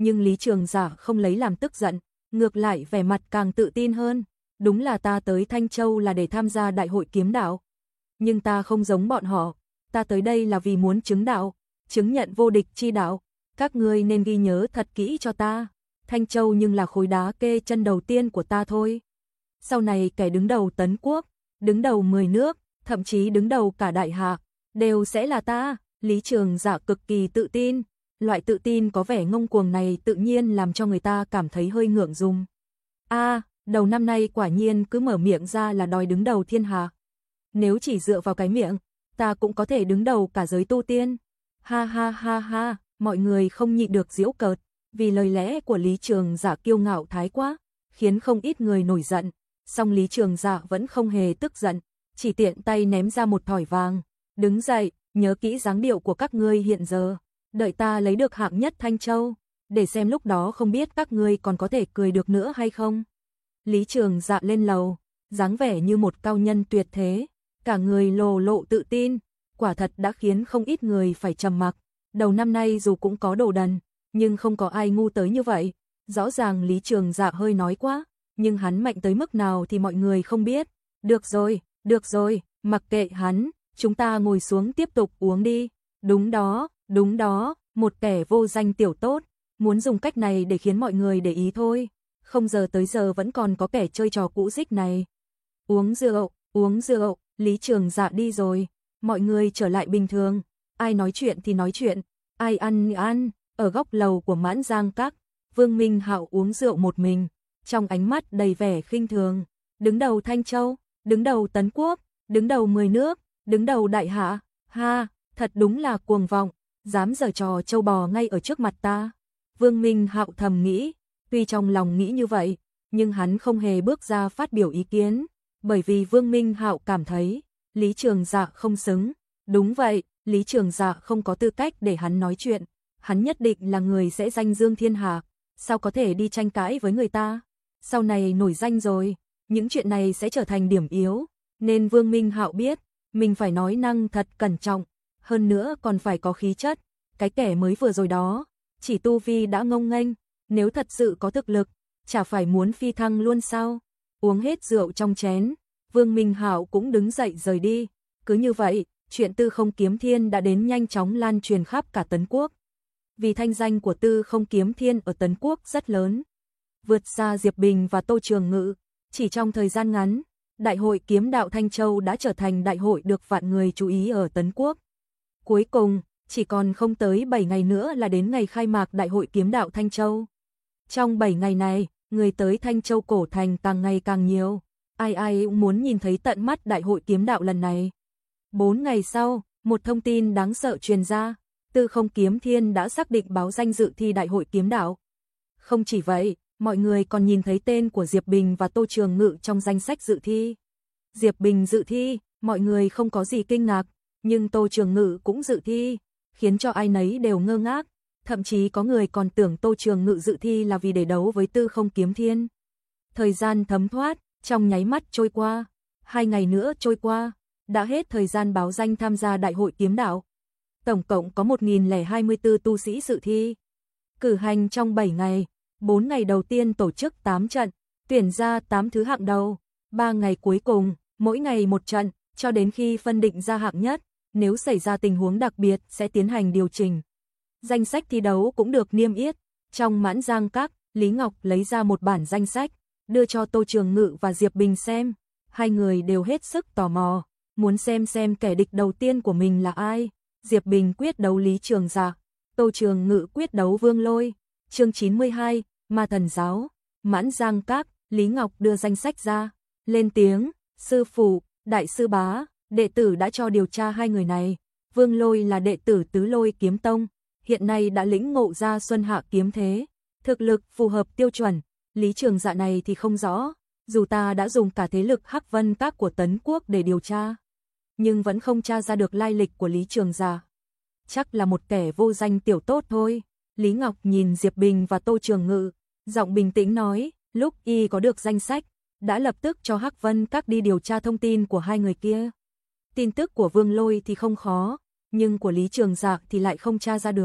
Nhưng Lý Trường Dạ không lấy làm tức giận, ngược lại vẻ mặt càng tự tin hơn. Đúng là ta tới Thanh Châu là để tham gia đại hội kiếm đạo. Nhưng ta không giống bọn họ, ta tới đây là vì muốn chứng đạo, chứng nhận vô địch chi đạo. Các ngươi nên ghi nhớ thật kỹ cho ta. Thanh Châu nhưng là khối đá kê chân đầu tiên của ta thôi. Sau này kẻ đứng đầu Tấn Quốc, đứng đầu mười nước, thậm chí đứng đầu cả đại hạ, đều sẽ là ta. Lý Trường Dạ cực kỳ tự tin. Loại tự tin có vẻ ngông cuồng này tự nhiên làm cho người ta cảm thấy hơi ngượng dung. A, à, đầu năm nay quả nhiên cứ mở miệng ra là đòi đứng đầu thiên hạ. Nếu chỉ dựa vào cái miệng, ta cũng có thể đứng đầu cả giới tu tiên. Ha ha ha ha, mọi người không nhịn được giễu cợt, vì lời lẽ của Lý Trường Dạ kiêu ngạo thái quá, khiến không ít người nổi giận. Song Lý Trường Dạ vẫn không hề tức giận, chỉ tiện tay ném ra một thỏi vàng. Đứng dậy, nhớ kỹ dáng điệu của các ngươi hiện giờ. Đợi ta lấy được hạng nhất Thanh Châu, để xem lúc đó không biết các ngươi còn có thể cười được nữa hay không. Lý Trường Dạ lên lầu, dáng vẻ như một cao nhân tuyệt thế, cả người lồ lộ tự tin, quả thật đã khiến không ít người phải trầm mặc. Đầu năm nay dù cũng có đồ đần, nhưng không có ai ngu tới như vậy. Rõ ràng Lý Trường Dạ hơi nói quá, nhưng hắn mạnh tới mức nào thì mọi người không biết. Được rồi, được rồi, mặc kệ hắn, chúng ta ngồi xuống tiếp tục uống đi. Đúng đó, đúng đó, một kẻ vô danh tiểu tốt, muốn dùng cách này để khiến mọi người để ý thôi. Không giờ tới giờ vẫn còn có kẻ chơi trò cũ dích này. Uống rượu, uống rượu, Lý Trường Dạ đi rồi, mọi người trở lại bình thường, ai nói chuyện thì nói chuyện, ai ăn thì ăn. Ở góc lầu của Mãn Giang Các, Vương Minh Hạo uống rượu một mình, trong ánh mắt đầy vẻ khinh thường. Đứng đầu Thanh Châu, đứng đầu Tấn Quốc, đứng đầu mười nước, đứng đầu đại hạ, ha, thật đúng là cuồng vọng, dám giở trò trâu bò ngay ở trước mặt ta. Vương Minh Hạo thầm nghĩ, tuy trong lòng nghĩ như vậy, nhưng hắn không hề bước ra phát biểu ý kiến, bởi vì Vương Minh Hạo cảm thấy Lý Trường Dạ không xứng. Đúng vậy, Lý Trường Dạ không có tư cách để hắn nói chuyện, hắn nhất định là người sẽ danh dương thiên hạ, sao có thể đi tranh cãi với người ta. Sau này nổi danh rồi, những chuyện này sẽ trở thành điểm yếu, nên Vương Minh Hạo biết, mình phải nói năng thật cẩn trọng, hơn nữa còn phải có khí chất. Cái kẻ mới vừa rồi đó, chỉ tu vi đã ngông nghênh, nếu thật sự có thực lực, chả phải muốn phi thăng luôn sao. Uống hết rượu trong chén, Vương Minh Hạo cũng đứng dậy rời đi. Cứ như vậy, chuyện Tư Không Kiếm Thiên đã đến nhanh chóng lan truyền khắp cả Tấn Quốc. Vì thanh danh của Tư Không Kiếm Thiên ở Tấn Quốc rất lớn, vượt xa Diệp Bình và Tô Trường Ngự, chỉ trong thời gian ngắn, Đại hội Kiếm Đạo Thanh Châu đã trở thành đại hội được vạn người chú ý ở Tấn Quốc. Cuối cùng, chỉ còn không tới bảy ngày nữa là đến ngày khai mạc Đại hội Kiếm Đạo Thanh Châu. Trong bảy ngày này, người tới Thanh Châu cổ thành càng ngày càng nhiều, ai ai cũng muốn nhìn thấy tận mắt Đại hội Kiếm Đạo lần này. Bốn ngày sau, một thông tin đáng sợ truyền ra, Tư Không Kiếm Thiên đã xác định báo danh dự thi Đại hội Kiếm Đạo. Không chỉ vậy, mọi người còn nhìn thấy tên của Diệp Bình và Tô Trường Ngự trong danh sách dự thi. Diệp Bình dự thi, mọi người không có gì kinh ngạc, nhưng Tô Trường Ngự cũng dự thi, khiến cho ai nấy đều ngơ ngác, thậm chí có người còn tưởng Tô Trường Ngự dự thi là vì để đấu với Tư Không Kiếm Thiên. Thời gian thấm thoát, trong nháy mắt trôi qua, hai ngày nữa trôi qua, đã hết thời gian báo danh tham gia Đại hội Kiếm Đạo. Tổng cộng có một nghìn lẻ hai mươi tư tu sĩ dự thi. Cử hành trong bảy ngày, bốn ngày đầu tiên tổ chức tám trận, tuyển ra tám thứ hạng đầu, ba ngày cuối cùng, mỗi ngày một trận, cho đến khi phân định ra hạng nhất, nếu xảy ra tình huống đặc biệt sẽ tiến hành điều chỉnh. Danh sách thi đấu cũng được niêm yết, trong Mãn Giang Các, Lý Ngọc lấy ra một bản danh sách, đưa cho Tô Trường Ngự và Diệp Bình xem, hai người đều hết sức tò mò, muốn xem xem kẻ địch đầu tiên của mình là ai. Diệp Bình quyết đấu Lý Trường Dạ, Tô Trường Ngự quyết đấu Vương Lôi. Chương chín mươi hai, Ma Thần Giáo. Mãn Giang Các, Lý Ngọc đưa danh sách ra, lên tiếng, sư phụ, đại sư bá, đệ tử đã cho điều tra hai người này. Vương Lôi là đệ tử Tứ Lôi Kiếm Tông, hiện nay đã lĩnh ngộ ra Xuân Hạ kiếm thế, thực lực phù hợp tiêu chuẩn. Lý Trường Dạ này thì không rõ, dù ta đã dùng cả thế lực Hắc Vân Các của Tấn Quốc để điều tra, nhưng vẫn không tra ra được lai lịch của Lý Trường Dạ. Chắc là một kẻ vô danh tiểu tốt thôi. Lý Ngọc nhìn Diệp Bình và Tô Trường Ngự, giọng bình tĩnh nói, lúc y có được danh sách, đã lập tức cho Hắc Vân Các đi điều tra thông tin của hai người kia. Tin tức của Vương Lôi thì không khó, nhưng của Lý Trường Dạ thì lại không tra ra được.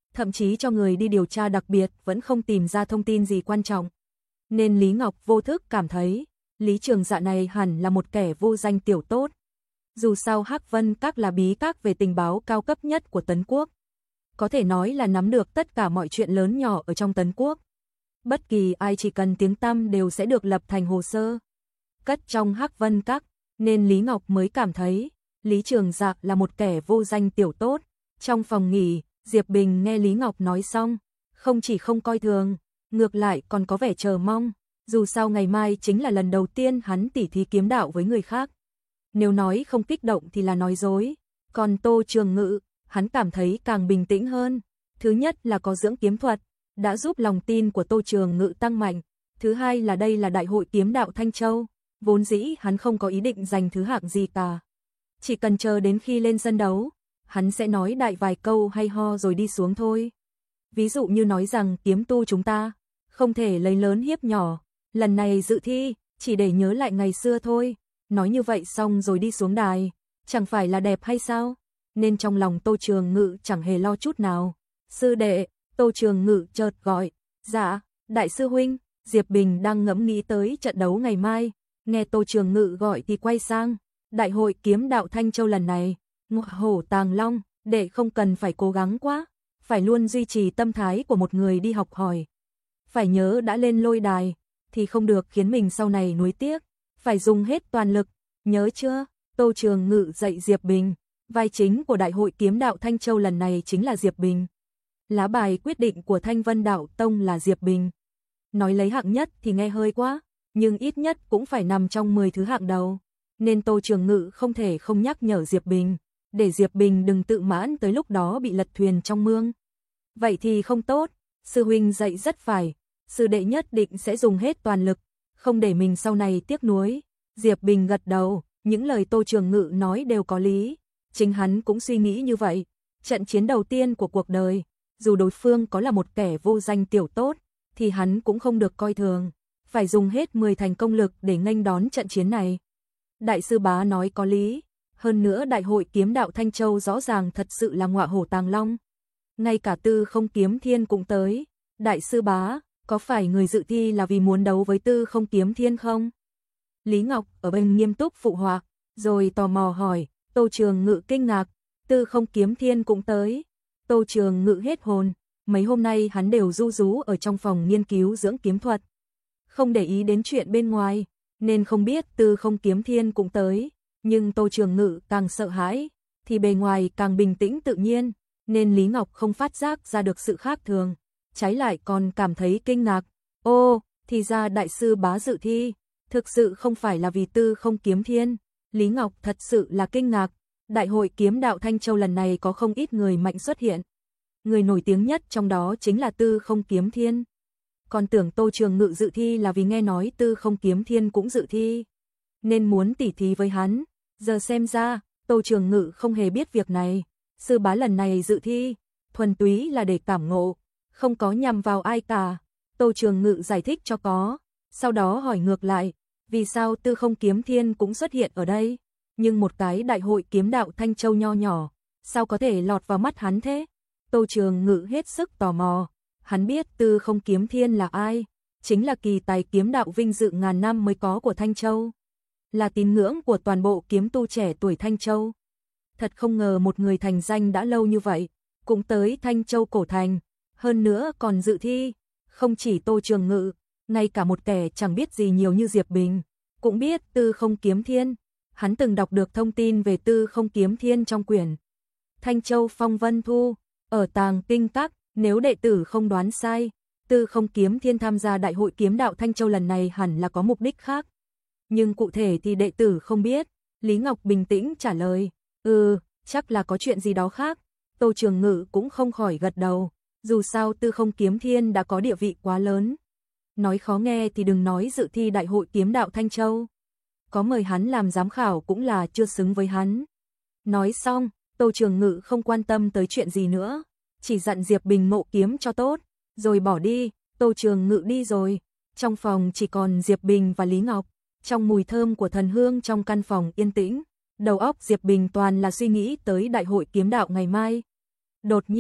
thậm chí cho người đi điều tra đặc biệt vẫn không tìm ra thông tin gì quan trọng. Nên Lý Ngọc vô thức cảm thấy, Lý Trường Dạ này hẳn là một kẻ vô danh tiểu tốt. Dù sao Hắc Vân Các là bí các về tình báo cao cấp nhất của Tấn Quốc. Có thể nói là nắm được tất cả mọi chuyện lớn nhỏ ở trong Tấn Quốc. Bất kỳ ai chỉ cần tiếng tăm đều sẽ được lập thành hồ sơ, cất trong Hắc Vân Các, nên Lý Ngọc mới cảm thấy Lý Trường Dạ là một kẻ vô danh tiểu tốt. Trong phòng nghỉ, Diệp Bình nghe Lý Ngọc nói xong, không chỉ không coi thường, ngược lại còn có vẻ chờ mong, dù sao ngày mai chính là lần đầu tiên hắn tỉ thí kiếm đạo với người khác. Nếu nói không kích động thì là nói dối. Còn Tô Trường Ngự, hắn cảm thấy càng bình tĩnh hơn. Thứ nhất là có dưỡng kiếm thuật, đã giúp lòng tin của Tô Trường Ngự tăng mạnh. Thứ hai là đây là đại hội kiếm đạo Thanh Châu, vốn dĩ hắn không có ý định giành thứ hạng gì cả. Chỉ cần chờ đến khi lên sân đấu, hắn sẽ nói đại vài câu hay ho rồi đi xuống thôi. Ví dụ như nói rằng kiếm tu chúng ta không thể lấy lớn hiếp nhỏ, lần này dự thi chỉ để nhớ lại ngày xưa thôi. Nói như vậy xong rồi đi xuống đài, chẳng phải là đẹp hay sao? Nên trong lòng Tô Trường Ngự chẳng hề lo chút nào. Sư đệ, Tô Trường Ngự chợt gọi, dạ, đại sư huynh. Diệp Bình đang ngẫm nghĩ tới trận đấu ngày mai, nghe Tô Trường Ngự gọi thì quay sang. Đại hội kiếm đạo Thanh Châu lần này, ngọa hổ tàng long, để không cần phải cố gắng quá, phải luôn duy trì tâm thái của một người đi học hỏi. Phải nhớ đã lên lôi đài, thì không được khiến mình sau này nuối tiếc, phải dùng hết toàn lực, nhớ chưa? Tô Trường Ngự dạy Diệp Bình, vai chính của Đại hội kiếm đạo Thanh Châu lần này chính là Diệp Bình. Lá bài quyết định của Thanh Vân Đạo Tông là Diệp Bình. Nói lấy hạng nhất thì nghe hơi quá, nhưng ít nhất cũng phải nằm trong mười thứ hạng đầu, nên Tô Trường Ngự không thể không nhắc nhở Diệp Bình, để Diệp Bình đừng tự mãn tới lúc đó bị lật thuyền trong mương. Vậy thì không tốt, sư huynh dạy rất phải, sư đệ nhất định sẽ dùng hết toàn lực, không để mình sau này tiếc nuối. Diệp Bình gật đầu, những lời Tô Trường Ngự nói đều có lý, chính hắn cũng suy nghĩ như vậy. Trận chiến đầu tiên của cuộc đời, dù đối phương có là một kẻ vô danh tiểu tốt, thì hắn cũng không được coi thường, phải dùng hết mười thành công lực để nghênh đón trận chiến này. Đại sư bá nói có lý, hơn nữa Đại hội kiếm đạo Thanh Châu rõ ràng thật sự là ngọa hổ tàng long. Ngay cả Tư Không Kiếm Thiên cũng tới. Đại sư bá, có phải người dự thi là vì muốn đấu với Tư Không Kiếm Thiên không? Lý Ngọc ở bên nghiêm túc phụ họa, rồi tò mò hỏi. Tô Trường Ngự kinh ngạc, Tư Không Kiếm Thiên cũng tới. Tô Trường Ngự hết hồn, mấy hôm nay hắn đều ru rú ở trong phòng nghiên cứu dưỡng kiếm thuật, không để ý đến chuyện bên ngoài, nên không biết Tư Không Kiếm Thiên cũng tới. Nhưng Tô Trường Ngự càng sợ hãi, thì bề ngoài càng bình tĩnh tự nhiên, nên Lý Ngọc không phát giác ra được sự khác thường, trái lại còn cảm thấy kinh ngạc. Ô, thì ra đại sư bá dự thi, thực sự không phải là vì Tư Không Kiếm Thiên. Lý Ngọc thật sự là kinh ngạc, Đại hội kiếm đạo Thanh Châu lần này có không ít người mạnh xuất hiện. Người nổi tiếng nhất trong đó chính là Tư Không Kiếm Thiên. Còn tưởng Tô Trường Ngự dự thi là vì nghe nói Tư Không Kiếm Thiên cũng dự thi, nên muốn tỉ thí với hắn. Giờ xem ra, Tô Trường Ngự không hề biết việc này. Sư bá lần này dự thi, thuần túy là để cảm ngộ, không có nhằm vào ai cả. Tô Trường Ngự giải thích cho có, sau đó hỏi ngược lại, vì sao Tư Không Kiếm Thiên cũng xuất hiện ở đây? Nhưng một cái đại hội kiếm đạo Thanh Châu nho nhỏ, sao có thể lọt vào mắt hắn thế? Tô Trường Ngự hết sức tò mò, hắn biết Tư Không Kiếm Thiên là ai, chính là kỳ tài kiếm đạo vinh dự ngàn năm mới có của Thanh Châu, là tín ngưỡng của toàn bộ kiếm tu trẻ tuổi Thanh Châu. Thật không ngờ một người thành danh đã lâu như vậy, cũng tới Thanh Châu cổ thành, hơn nữa còn dự thi. Không chỉ Tô Trường Ngự, ngay cả một kẻ chẳng biết gì nhiều như Diệp Bình cũng biết Tư Không Kiếm Thiên. Hắn từng đọc được thông tin về Tư Không Kiếm Thiên trong quyển Thanh Châu Phong Vân Thu ở Tàng Kinh Các. Nếu đệ tử không đoán sai, Tư Không Kiếm Thiên tham gia Đại hội kiếm đạo Thanh Châu lần này hẳn là có mục đích khác, nhưng cụ thể thì đệ tử không biết. Lý Ngọc bình tĩnh trả lời, ừ, chắc là có chuyện gì đó khác. Tô Trường Ngự cũng không khỏi gật đầu, dù sao Tư Không Kiếm Thiên đã có địa vị quá lớn. Nói khó nghe thì đừng nói dự thi Đại hội kiếm đạo Thanh Châu, có mời hắn làm giám khảo cũng là chưa xứng với hắn. Nói xong, Tô Trường Ngự không quan tâm tới chuyện gì nữa, chỉ dặn Diệp Bình ngộ kiếm cho tốt, rồi bỏ đi. Tô Trường Ngự đi rồi, trong phòng chỉ còn Diệp Bình và Lý Ngọc. Trong mùi thơm của thần hương trong căn phòng yên tĩnh, đầu óc Diệp Bình toàn là suy nghĩ tới Đại hội kiếm đạo ngày mai. Đột nhiên,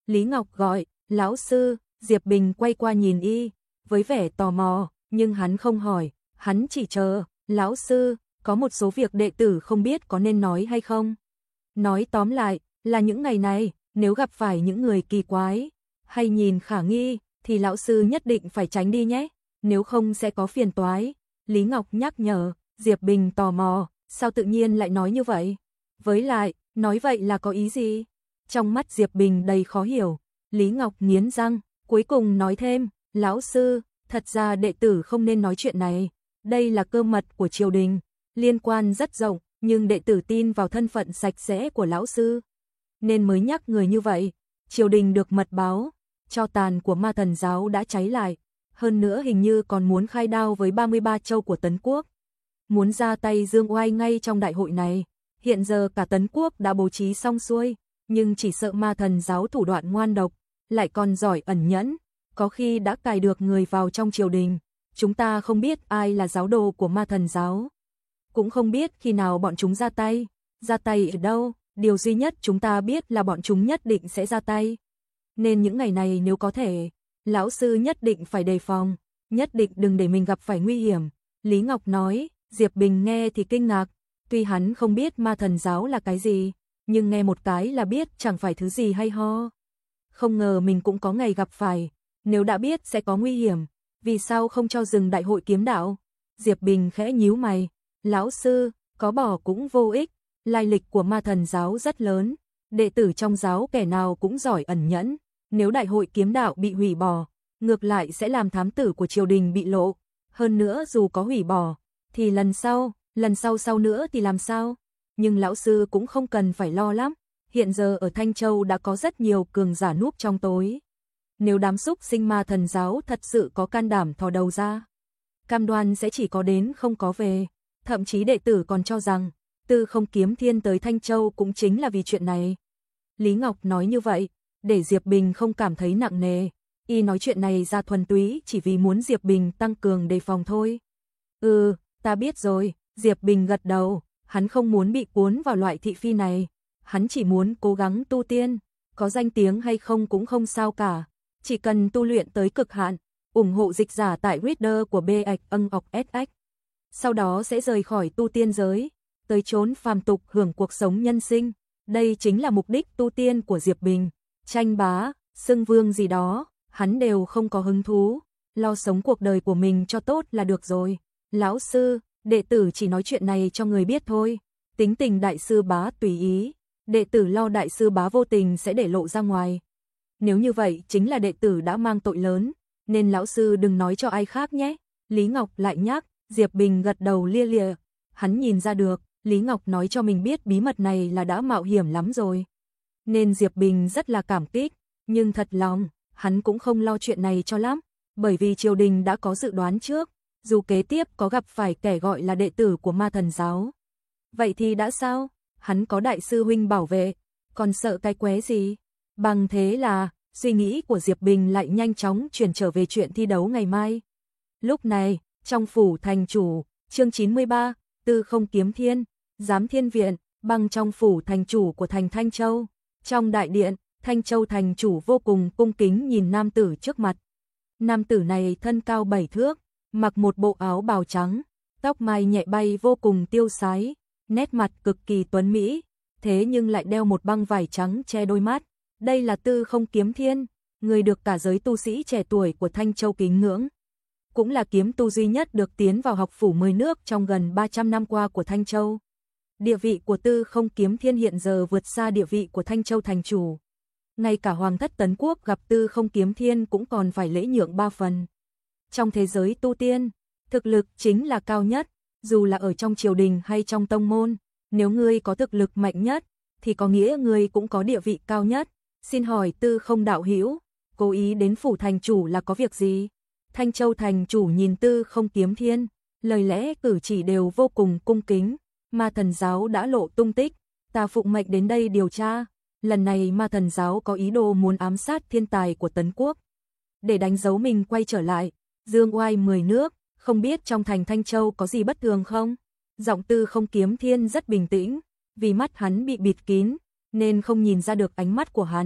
Lý Ngọc gọi, lão sư, Diệp Bình quay qua nhìn y, với vẻ tò mò, nhưng hắn không hỏi, hắn chỉ chờ, lão sư, có một số việc đệ tử không biết có nên nói hay không. Nói tóm lại, là những ngày này, nếu gặp phải những người kỳ quái, hay nhìn khả nghi, thì lão sư nhất định phải tránh đi nhé, nếu không sẽ có phiền toái. Lý Ngọc nhắc nhở, Diệp Bình tò mò, sao tự nhiên lại nói như vậy? Với lại, nói vậy là có ý gì? Trong mắt Diệp Bình đầy khó hiểu, Lý Ngọc nghiến răng, cuối cùng nói thêm, lão sư, thật ra đệ tử không nên nói chuyện này, đây là cơ mật của triều đình, liên quan rất rộng, nhưng đệ tử tin vào thân phận sạch sẽ của lão sư, nên mới nhắc người như vậy. Triều đình được mật báo, tro tàn của Ma Thần giáo đã cháy lại, hơn nữa hình như còn muốn khai đao với ba mươi ba châu của Tấn Quốc. Muốn ra tay dương oai ngay trong đại hội này, hiện giờ cả Tấn Quốc đã bố trí xong xuôi, nhưng chỉ sợ Ma Thần giáo thủ đoạn ngoan độc, lại còn giỏi ẩn nhẫn, có khi đã cài được người vào trong triều đình. Chúng ta không biết ai là giáo đồ của Ma Thần giáo, cũng không biết khi nào bọn chúng ra tay, ra tay ở đâu, điều duy nhất chúng ta biết là bọn chúng nhất định sẽ ra tay. Nên những ngày này nếu có thể, lão sư nhất định phải đề phòng, nhất định đừng để mình gặp phải nguy hiểm. Lý Ngọc nói, Diệp Bình nghe thì kinh ngạc, tuy hắn không biết Ma Thần giáo là cái gì, nhưng nghe một cái là biết chẳng phải thứ gì hay ho. Không ngờ mình cũng có ngày gặp phải, nếu đã biết sẽ có nguy hiểm, vì sao không cho dừng đại hội kiếm đạo? Diệp Bình khẽ nhíu mày, lão sư, có bỏ cũng vô ích, lai lịch của Ma Thần giáo rất lớn, đệ tử trong giáo kẻ nào cũng giỏi ẩn nhẫn, nếu đại hội kiếm đạo bị hủy bỏ, ngược lại sẽ làm thám tử của triều đình bị lộ, hơn nữa dù có hủy bỏ, thì lần sau, lần sau sau nữa thì làm sao? Nhưng lão sư cũng không cần phải lo lắm, hiện giờ ở Thanh Châu đã có rất nhiều cường giả núp trong tối. Nếu đám xúc sinh Ma Thần giáo thật sự có can đảm thò đầu ra, cam đoan sẽ chỉ có đến không có về, thậm chí đệ tử còn cho rằng Tư Không Kiếm Thiên tới Thanh Châu cũng chính là vì chuyện này. Lý Ngọc nói như vậy, để Diệp Bình không cảm thấy nặng nề, y nói chuyện này ra thuần túy chỉ vì muốn Diệp Bình tăng cường đề phòng thôi. Ừ, ta biết rồi, Diệp Bình gật đầu, hắn không muốn bị cuốn vào loại thị phi này, hắn chỉ muốn cố gắng tu tiên, có danh tiếng hay không cũng không sao cả, chỉ cần tu luyện tới cực hạn, ủng hộ dịch giả tại Reader của B X ân ọc S X. Sau đó sẽ rời khỏi tu tiên giới, tới chốn phàm tục hưởng cuộc sống nhân sinh, đây chính là mục đích tu tiên của Diệp Bình. Tranh bá, xưng vương gì đó, hắn đều không có hứng thú, lo sống cuộc đời của mình cho tốt là được rồi. Lão sư, đệ tử chỉ nói chuyện này cho người biết thôi, tính tình đại sư bá tùy ý, đệ tử lo đại sư bá vô tình sẽ để lộ ra ngoài. Nếu như vậy chính là đệ tử đã mang tội lớn, nên lão sư đừng nói cho ai khác nhé. Lý Ngọc lại nhắc, Diệp Bình gật đầu lia lịa, hắn nhìn ra được, Lý Ngọc nói cho mình biết bí mật này là đã mạo hiểm lắm rồi. Nên Diệp Bình rất là cảm kích, nhưng thật lòng, hắn cũng không lo chuyện này cho lắm, bởi vì triều đình đã có dự đoán trước, dù kế tiếp có gặp phải kẻ gọi là đệ tử của Ma Thần giáo. Vậy thì đã sao? Hắn có đại sư huynh bảo vệ, còn sợ cái qué gì? Bằng thế là, suy nghĩ của Diệp Bình lại nhanh chóng chuyển trở về chuyện thi đấu ngày mai. Lúc này, trong phủ thành chủ, chương chín mươi ba, Tư Không Kiếm Thiên, Giám Thiên Viện, băng trong phủ thành chủ của thành Thanh Châu. Trong đại điện, Thanh Châu thành chủ vô cùng cung kính nhìn nam tử trước mặt. Nam tử này thân cao bảy thước, mặc một bộ áo bào trắng, tóc mai nhẹ bay vô cùng tiêu sái, nét mặt cực kỳ tuấn mỹ, thế nhưng lại đeo một băng vải trắng che đôi mắt. Đây là Tư Không Kiếm Thiên, người được cả giới tu sĩ trẻ tuổi của Thanh Châu kính ngưỡng. Cũng là kiếm tu duy nhất được tiến vào học phủ mười nước trong gần ba trăm năm qua của Thanh Châu. Địa vị của Tư Không Kiếm Thiên hiện giờ vượt xa địa vị của Thanh Châu thành chủ. Ngay cả Hoàng thất Tấn Quốc gặp Tư Không Kiếm Thiên cũng còn phải lễ nhượng ba phần. Trong thế giới tu tiên, thực lực chính là cao nhất, dù là ở trong triều đình hay trong tông môn, nếu ngươi có thực lực mạnh nhất, thì có nghĩa ngươi cũng có địa vị cao nhất. Xin hỏi Tư Không đạo hữu, cố ý đến phủ thành chủ là có việc gì? Thanh Châu thành chủ nhìn Tư Không Kiếm Thiên, lời lẽ cử chỉ đều vô cùng cung kính. Ma Thần giáo đã lộ tung tích, ta phụng mệnh đến đây điều tra. Lần này Ma Thần giáo có ý đồ muốn ám sát thiên tài của Tấn Quốc, để đánh dấu mình quay trở lại, dương oai mười nước, không biết trong thành Thanh Châu có gì bất thường không? Giọng Tư Không Kiếm Thiên rất bình tĩnh, vì mắt hắn bị bịt kín, nên không nhìn ra được ánh mắt của hắn,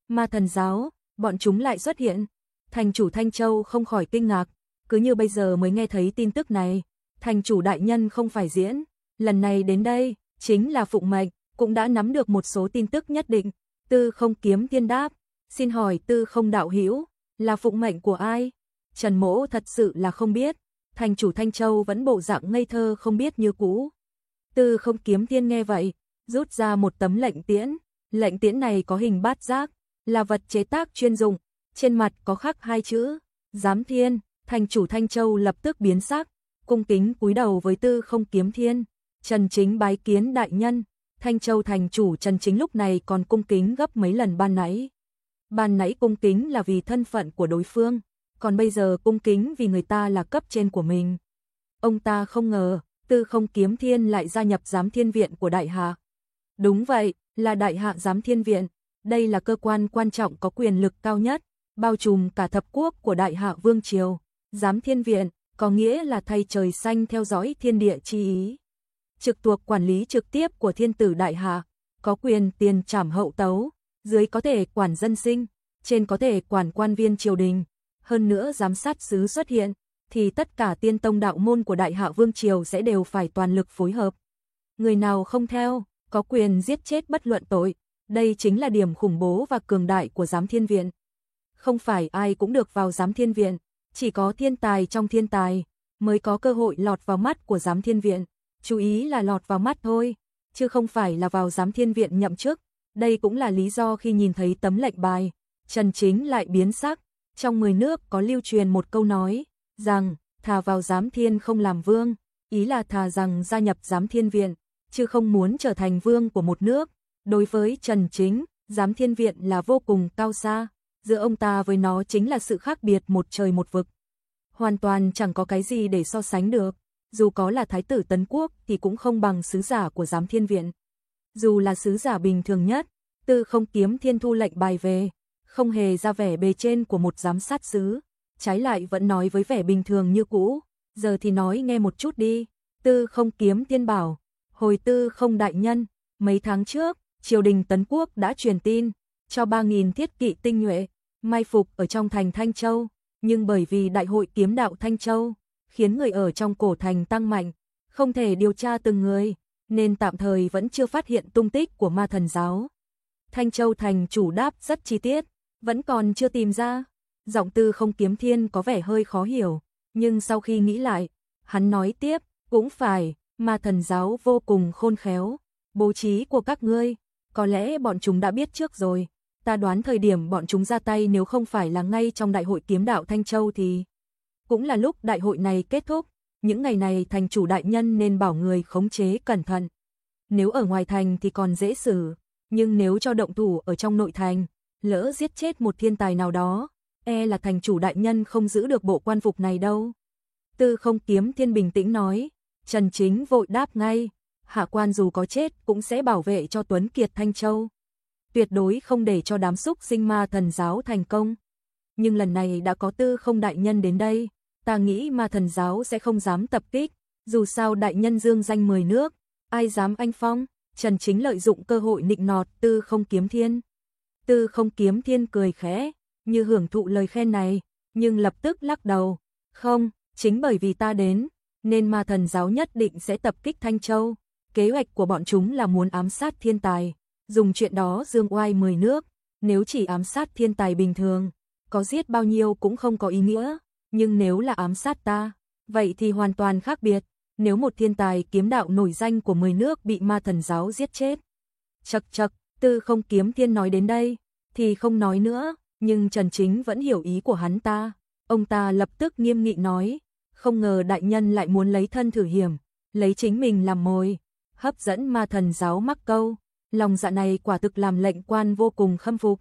Ma thần giáo, bọn chúng lại xuất hiện. Thành chủ Thanh Châu không khỏi kinh ngạc, cứ như bây giờ mới nghe thấy tin tức này. Thành chủ đại nhân không phải diễn, lần này đến đây, chính là phụng mệnh, cũng đã nắm được một số tin tức nhất định. Tư Không Kiếm Thiên đáp, xin hỏi Tư Không đạo hữu, là phụng mệnh của ai? Trần Mỗ thật sự là không biết. Thành chủ Thanh Châu vẫn bộ dạng ngây thơ không biết như cũ. Tư Không Kiếm Thiên nghe vậy, rút ra một tấm lệnh tiễn. Lệnh tiễn này có hình bát giác, là vật chế tác chuyên dụng, trên mặt có khắc hai chữ Giám Thiên. Thành chủ Thanh Châu lập tức biến sắc, cung kính cúi đầu với Tư Không Kiếm Thiên. Trần Chính bái kiến đại nhân. Thanh Châu thành chủ Trần Chính lúc này còn cung kính gấp mấy lần ban nãy. Ban nãy cung kính là vì thân phận của đối phương, còn bây giờ cung kính vì người ta là cấp trên của mình. Ông ta không ngờ, Tư Không Kiếm Thiên lại gia nhập Giám Thiên Viện của Đại Hạ. Đúng vậy, là Đại Hạ Giám Thiên Viện, đây là cơ quan quan trọng có quyền lực cao nhất, bao trùm cả thập quốc của Đại Hạ Vương Triều. Giám Thiên Viện, có nghĩa là thầy trời xanh theo dõi thiên địa chi ý. Trực thuộc quản lý trực tiếp của thiên tử Đại Hạ, có quyền tiền trảm hậu tấu, dưới có thể quản dân sinh, trên có thể quản quan viên triều đình. Hơn nữa giám sát sứ xuất hiện, thì tất cả tiên tông đạo môn của Đại Hạ Vương Triều sẽ đều phải toàn lực phối hợp. Người nào không theo, có quyền giết chết bất luận tội. Đây chính là điểm khủng bố và cường đại của Giám Thiên Viện. Không phải ai cũng được vào Giám Thiên Viện, chỉ có thiên tài trong thiên tài mới có cơ hội lọt vào mắt của Giám Thiên Viện. Chú ý là lọt vào mắt thôi, chứ không phải là vào Giám Thiên Viện nhậm chức. Đây cũng là lý do khi nhìn thấy tấm lệnh bài, Trần Chính lại biến sắc. Trong mười nước có lưu truyền một câu nói, rằng, thà vào Giám Thiên không làm vương, ý là thà rằng gia nhập Giám Thiên Viện, chứ không muốn trở thành vương của một nước. Đối với Trần Chính, Giám Thiên Viện là vô cùng cao xa, giữa ông ta với nó chính là sự khác biệt một trời một vực. Hoàn toàn chẳng có cái gì để so sánh được, dù có là Thái tử Tấn Quốc thì cũng không bằng sứ giả của Giám Thiên Viện. Dù là sứ giả bình thường nhất, Tư Không Kiếm Thiên thu lệnh bài về, không hề ra vẻ bề trên của một giám sát sứ, trái lại vẫn nói với vẻ bình thường như cũ. Giờ thì nói nghe một chút đi. Tư Không Kiếm Thiên bảo, hồi Tư Không đại nhân, mấy tháng trước, triều đình Tấn Quốc đã truyền tin, cho ba nghìn thiết kỵ tinh nhuệ, mai phục ở trong thành Thanh Châu, nhưng bởi vì đại hội kiếm đạo Thanh Châu, khiến người ở trong cổ thành tăng mạnh, không thể điều tra từng người, nên tạm thời vẫn chưa phát hiện tung tích của ma thần giáo. Thanh Châu thành chủ đáp rất chi tiết, vẫn còn chưa tìm ra. Giọng Tư Không Kiếm Thiên có vẻ hơi khó hiểu, nhưng sau khi nghĩ lại, hắn nói tiếp, cũng phải, ma thần giáo vô cùng khôn khéo, bố trí của các ngươi, có lẽ bọn chúng đã biết trước rồi. Ta đoán thời điểm bọn chúng ra tay nếu không phải là ngay trong đại hội kiếm đạo Thanh Châu thì cũng là lúc đại hội này kết thúc. Những ngày này thành chủ đại nhân nên bảo người khống chế cẩn thận. Nếu ở ngoài thành thì còn dễ xử, nhưng nếu cho động thủ ở trong nội thành, lỡ giết chết một thiên tài nào đó, e là thành chủ đại nhân không giữ được bộ quan phục này đâu. Tư Không Kiếm Thiên bình tĩnh nói. Trần Chính vội đáp ngay, hạ quan dù có chết cũng sẽ bảo vệ cho Tuấn Kiệt Thanh Châu, tuyệt đối không để cho đám súc sinh ma thần giáo thành công. Nhưng lần này đã có Tư Không đại nhân đến đây, ta nghĩ ma thần giáo sẽ không dám tập kích, dù sao đại nhân dương danh mười nước, ai dám anh phong. Trần Chính lợi dụng cơ hội nịnh nọt Tư Không Kiếm Thiên. Tư Không Kiếm Thiên cười khẽ, như hưởng thụ lời khen này, nhưng lập tức lắc đầu, không, chính bởi vì ta đến, nên ma thần giáo nhất định sẽ tập kích Thanh Châu. Kế hoạch của bọn chúng là muốn ám sát thiên tài, dùng chuyện đó dương oai mười nước. Nếu chỉ ám sát thiên tài bình thường, có giết bao nhiêu cũng không có ý nghĩa, nhưng nếu là ám sát ta, vậy thì hoàn toàn khác biệt. Nếu một thiên tài kiếm đạo nổi danh của mười nước bị ma thần giáo giết chết. Chậc chậc, Tư Không Kiếm Thiên nói đến đây, thì không nói nữa, nhưng Trần Chính vẫn hiểu ý của hắn ta. Ông ta lập tức nghiêm nghị nói, không ngờ đại nhân lại muốn lấy thân thử hiểm, lấy chính mình làm mồi, hấp dẫn ma thần giáo mắc câu. Lòng dạ này quả thực làm lệnh quan vô cùng khâm phục.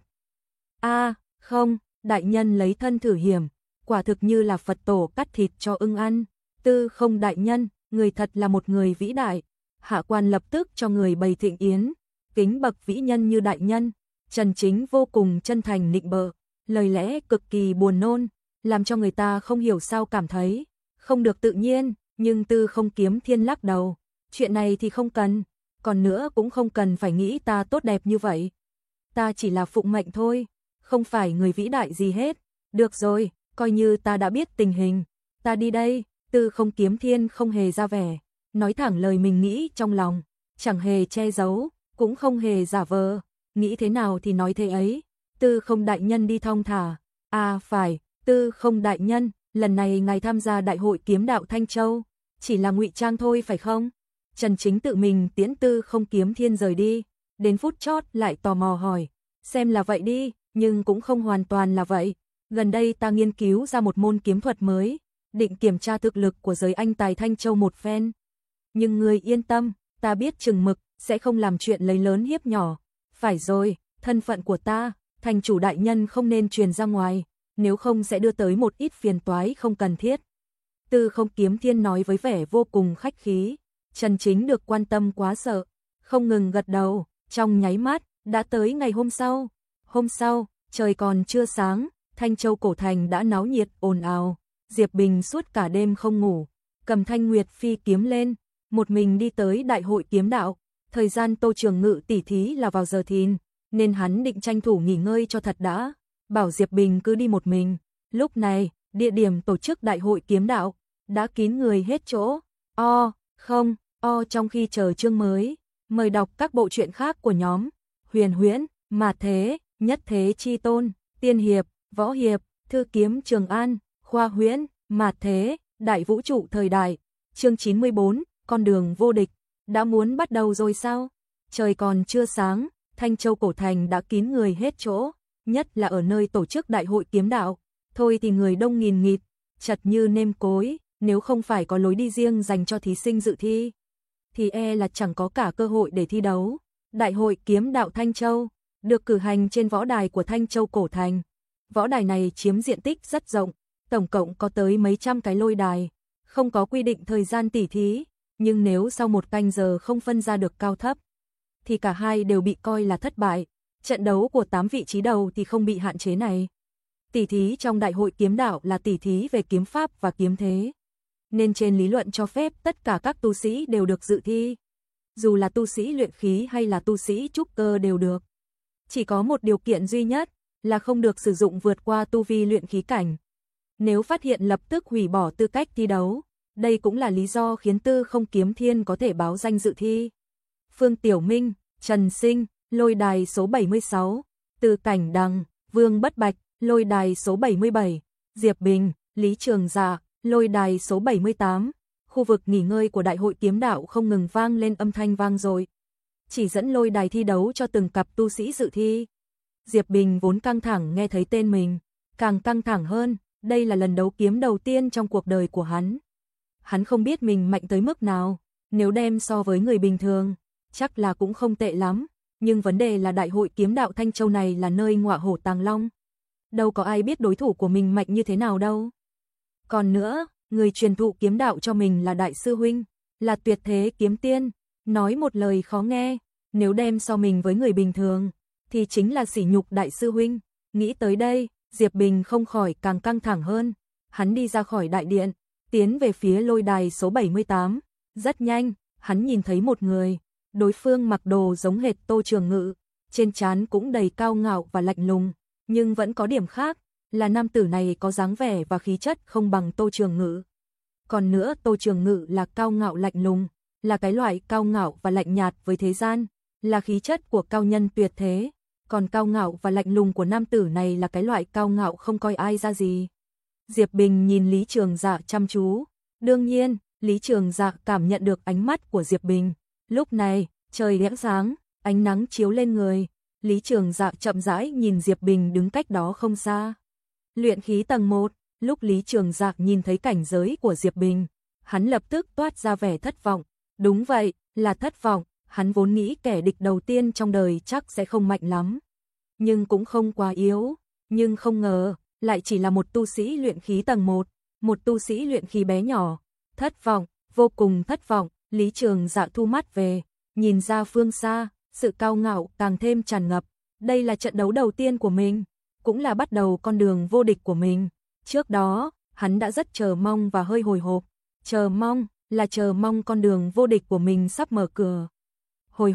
A, à, không, đại nhân lấy thân thử hiểm, quả thực như là Phật tổ cắt thịt cho ưng ăn. Tư Không đại nhân, người thật là một người vĩ đại. Hạ quan lập tức cho người bày thịnh yến, kính bậc vĩ nhân như đại nhân. Trần Chính vô cùng chân thành nịnh bợ, lời lẽ cực kỳ buồn nôn, làm cho người ta không hiểu sao cảm thấy không được tự nhiên, nhưng Tư Không Kiếm Thiên lắc đầu, chuyện này thì không cần, còn nữa cũng không cần phải nghĩ ta tốt đẹp như vậy. ta chỉ là phụng mệnh thôi, không phải người vĩ đại gì hết. Được rồi, coi như ta đã biết tình hình, ta đi đây. Tư Không Kiếm Thiên không hề ra vẻ, nói thẳng lời mình nghĩ trong lòng, chẳng hề che giấu, cũng không hề giả vờ, nghĩ thế nào thì nói thế ấy. Tư Không đại nhân đi thong thả. À phải, Tư Không đại nhân, lần này ngài tham gia đại hội kiếm đạo Thanh Châu, chỉ là ngụy trang thôi phải không? Trần Chính tự mình tiễn Tư Không Kiếm Thiên rời đi, đến phút chót lại tò mò hỏi, xem là vậy đi, nhưng cũng không hoàn toàn là vậy. Gần đây ta nghiên cứu ra một môn kiếm thuật mới, định kiểm tra thực lực của giới anh tài Thanh Châu một phen. Nhưng người yên tâm, ta biết chừng mực, sẽ không làm chuyện lấy lớn hiếp nhỏ. Phải rồi, thân phận của ta, thành chủ đại nhân không nên truyền ra ngoài, nếu không sẽ đưa tới một ít phiền toái không cần thiết. Tư Không Kiếm Thiên nói với vẻ vô cùng khách khí. Trần Chính được quan tâm quá sợ, không ngừng gật đầu. Trong nháy mắt, đã tới ngày hôm sau. Hôm sau, trời còn chưa sáng, Thanh Châu cổ thành đã náo nhiệt ồn ào. Diệp Bình suốt cả đêm không ngủ, cầm Thanh Nguyệt Phi kiếm lên, một mình đi tới đại hội kiếm đạo. Thời gian Tô Trường Ngự tỉ thí là vào giờ thìn, nên hắn định tranh thủ nghỉ ngơi cho thật đã, bảo Diệp Bình cứ đi một mình. Lúc này, địa điểm tổ chức đại hội kiếm đạo đã kín người hết chỗ. O, không, o trong khi chờ chương mới, mời đọc các bộ truyện khác của nhóm Huyền Huyễn, Mạt Thế, Nhất Thế Chi Tôn, Tiên Hiệp, Võ Hiệp, Thư Kiếm Trường An, Khoa Huyễn, Mạt Thế, Đại Vũ Trụ Thời Đại. Chương chín mươi bốn, con đường vô địch, đã muốn bắt đầu rồi sao? Trời còn chưa sáng, Thanh Châu cổ thành đã kín người hết chỗ, nhất là ở nơi tổ chức đại hội kiếm đạo, thôi thì người đông nghìn nghịt, chật như nêm cối, nếu không phải có lối đi riêng dành cho thí sinh dự thi, thì e là chẳng có cả cơ hội để thi đấu. Đại hội kiếm đạo Thanh Châu được cử hành trên võ đài của Thanh Châu cổ thành. Võ đài này chiếm diện tích rất rộng, tổng cộng có tới mấy trăm cái lôi đài, không có quy định thời gian tỉ thí, nhưng nếu sau một canh giờ không phân ra được cao thấp, thì cả hai đều bị coi là thất bại. Trận đấu của tám vị trí đầu thì không bị hạn chế này. Tỉ thí trong đại hội kiếm đạo là tỉ thí về kiếm pháp và kiếm thế, nên trên lý luận cho phép tất cả các tu sĩ đều được dự thi. Dù là tu sĩ luyện khí hay là tu sĩ trúc cơ đều được. Chỉ có một điều kiện duy nhất là không được sử dụng vượt qua tu vi luyện khí cảnh. Nếu phát hiện lập tức hủy bỏ tư cách thi đấu. Đây cũng là lý do khiến Tư Không Kiếm Thiên có thể báo danh dự thi. Phương Tiểu Minh, Trần Sinh, lôi đài số bảy mươi sáu, Từ Cảnh Đằng, Vương Bất Bạch, lôi đài số bảy mươi bảy, Diệp Bình, Lý Trường Dạ, lôi đài số bảy mươi tám. Khu vực nghỉ ngơi của đại hội kiếm đạo không ngừng vang lên âm thanh vang dội, chỉ dẫn lôi đài thi đấu cho từng cặp tu sĩ dự thi. Diệp Bình vốn căng thẳng nghe thấy tên mình, càng căng thẳng hơn, đây là lần đấu kiếm đầu tiên trong cuộc đời của hắn. Hắn không biết mình mạnh tới mức nào, nếu đem so với người bình thường, chắc là cũng không tệ lắm, nhưng vấn đề là đại hội kiếm đạo Thanh Châu này là nơi ngọa hổ tàng long. Đâu có ai biết đối thủ của mình mạnh như thế nào đâu. Còn nữa, người truyền thụ kiếm đạo cho mình là đại sư huynh, là tuyệt thế kiếm tiên, nói một lời khó nghe, nếu đem so mình với người bình thường, thì chính là sỉ nhục đại sư huynh. Nghĩ tới đây, Diệp Bình không khỏi càng căng thẳng hơn, hắn đi ra khỏi đại điện, tiến về phía lôi đài số bảy mươi tám. Rất nhanh, hắn nhìn thấy một người, đối phương mặc đồ giống hệt Tô Trường Ngự, trên trán cũng đầy cao ngạo và lạnh lùng, nhưng vẫn có điểm khác, là nam tử này có dáng vẻ và khí chất không bằng Tô Trường Ngự. Còn nữa, Tô Trường Ngự là cao ngạo lạnh lùng, là cái loại cao ngạo và lạnh nhạt với thế gian, là khí chất của cao nhân tuyệt thế, còn cao ngạo và lạnh lùng của nam tử này là cái loại cao ngạo không coi ai ra gì. Diệp Bình nhìn Lý Trường Dạ chăm chú, đương nhiên, Lý Trường Dạ cảm nhận được ánh mắt của Diệp Bình. Lúc này, trời đẽo sáng, ánh nắng chiếu lên người, Lý Trường Dạ chậm rãi nhìn Diệp Bình đứng cách đó không xa. Luyện khí tầng một, lúc Lý Trường Dạ nhìn thấy cảnh giới của Diệp Bình, hắn lập tức toát ra vẻ thất vọng. Đúng vậy, là thất vọng, hắn vốn nghĩ kẻ địch đầu tiên trong đời chắc sẽ không mạnh lắm, nhưng cũng không quá yếu, nhưng không ngờ, lại chỉ là một tu sĩ luyện khí tầng một, một tu sĩ luyện khí bé nhỏ. Thất vọng, vô cùng thất vọng, Lý Trường Dạ thu mắt về, nhìn ra phương xa, sự cao ngạo càng thêm tràn ngập. Đây là trận đấu đầu tiên của mình, cũng là bắt đầu con đường vô địch của mình. Trước đó, hắn đã rất chờ mong và hơi hồi hộp. Chờ mong là chờ mong con đường vô địch của mình sắp mở cửa. Hồi hộp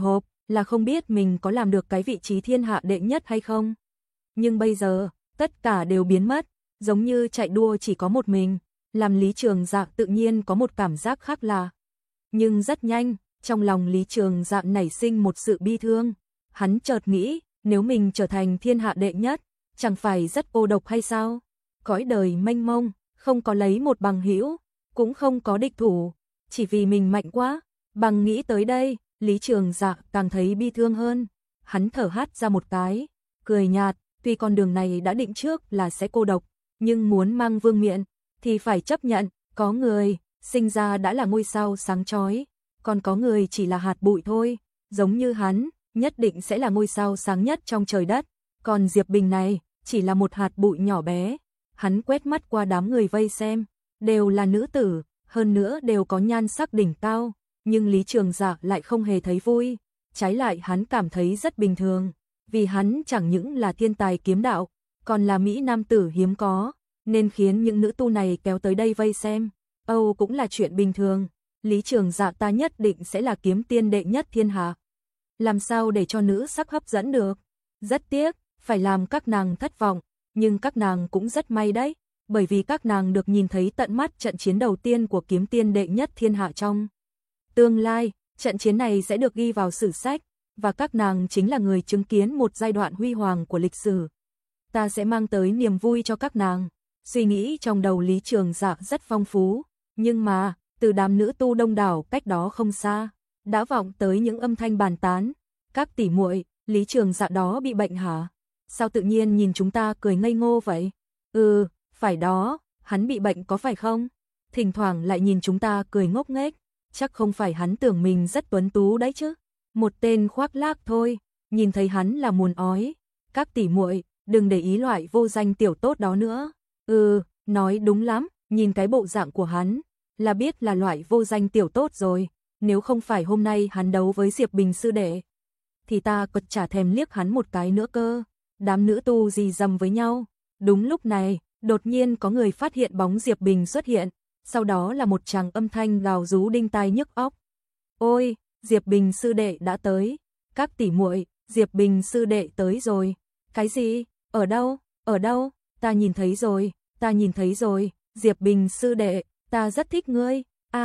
là không biết mình có làm được cái vị trí thiên hạ đệ nhất hay không. Nhưng bây giờ, tất cả đều biến mất, giống như chạy đua chỉ có một mình, làm Lý Trường Dạ tự nhiên có một cảm giác khác lạ. Nhưng rất nhanh, trong lòng Lý Trường Dạ nảy sinh một sự bi thương. Hắn chợt nghĩ, nếu mình trở thành thiên hạ đệ nhất, chẳng phải rất cô độc hay sao? Cõi đời mênh mông, không có lấy một bằng hữu, cũng không có địch thủ, chỉ vì mình mạnh quá. Bằng nghĩ tới đây, Lý Trường Dạ càng thấy bi thương hơn. Hắn thở hắt ra một cái, cười nhạt, tuy con đường này đã định trước là sẽ cô độc, nhưng muốn mang vương miện thì phải chấp nhận, có người sinh ra đã là ngôi sao sáng chói, còn có người chỉ là hạt bụi thôi, giống như hắn, nhất định sẽ là ngôi sao sáng nhất trong trời đất, còn Diệp Bình này chỉ là một hạt bụi nhỏ bé. Hắn quét mắt qua đám người vây xem, đều là nữ tử, hơn nữa đều có nhan sắc đỉnh cao, nhưng Lý Trường Dạ lại không hề thấy vui, trái lại hắn cảm thấy rất bình thường, vì hắn chẳng những là thiên tài kiếm đạo, còn là mỹ nam tử hiếm có, nên khiến những nữ tu này kéo tới đây vây xem, Âu cũng là chuyện bình thường. Lý Trường Dạ ta nhất định sẽ là kiếm tiên đệ nhất thiên hạ. Làm sao để cho nữ sắc hấp dẫn được? Rất tiếc, phải làm các nàng thất vọng, nhưng các nàng cũng rất may đấy, bởi vì các nàng được nhìn thấy tận mắt trận chiến đầu tiên của kiếm tiên đệ nhất thiên hạ trong tương lai, trận chiến này sẽ được ghi vào sử sách, và các nàng chính là người chứng kiến một giai đoạn huy hoàng của lịch sử. Ta sẽ mang tới niềm vui cho các nàng. Suy nghĩ trong đầu Lý Trường Dạ rất phong phú, nhưng mà, từ đám nữ tu đông đảo cách đó không xa, đã vọng tới những âm thanh bàn tán. Các tỷ muội, Lý Trường Dạ đó bị bệnh hả? Sao tự nhiên nhìn chúng ta cười ngây ngô vậy? Ừ, phải đó, hắn bị bệnh có phải không? Thỉnh thoảng lại nhìn chúng ta cười ngốc nghếch, chắc không phải hắn tưởng mình rất tuấn tú đấy chứ. Một tên khoác lác thôi, nhìn thấy hắn là muốn ói. Các tỷ muội, đừng để ý loại vô danh tiểu tốt đó nữa. Ừ, nói đúng lắm, nhìn cái bộ dạng của hắn, là biết là loại vô danh tiểu tốt rồi. Nếu không phải hôm nay hắn đấu với Diệp Bình sư đệ, thì ta còn chả thèm liếc hắn một cái nữa cơ. Đám nữ tu rì rầm với nhau. Đúng lúc này, đột nhiên có người phát hiện bóng Diệp Bình xuất hiện, sau đó là một tràng âm thanh gào rú đinh tai nhức óc. Ôi, Diệp Bình sư đệ đã tới. Các tỷ muội, Diệp Bình sư đệ tới rồi. Cái gì? Ở đâu? Ở đâu? Ta nhìn thấy rồi, ta nhìn thấy rồi. Diệp Bình sư đệ, ta rất thích ngươi.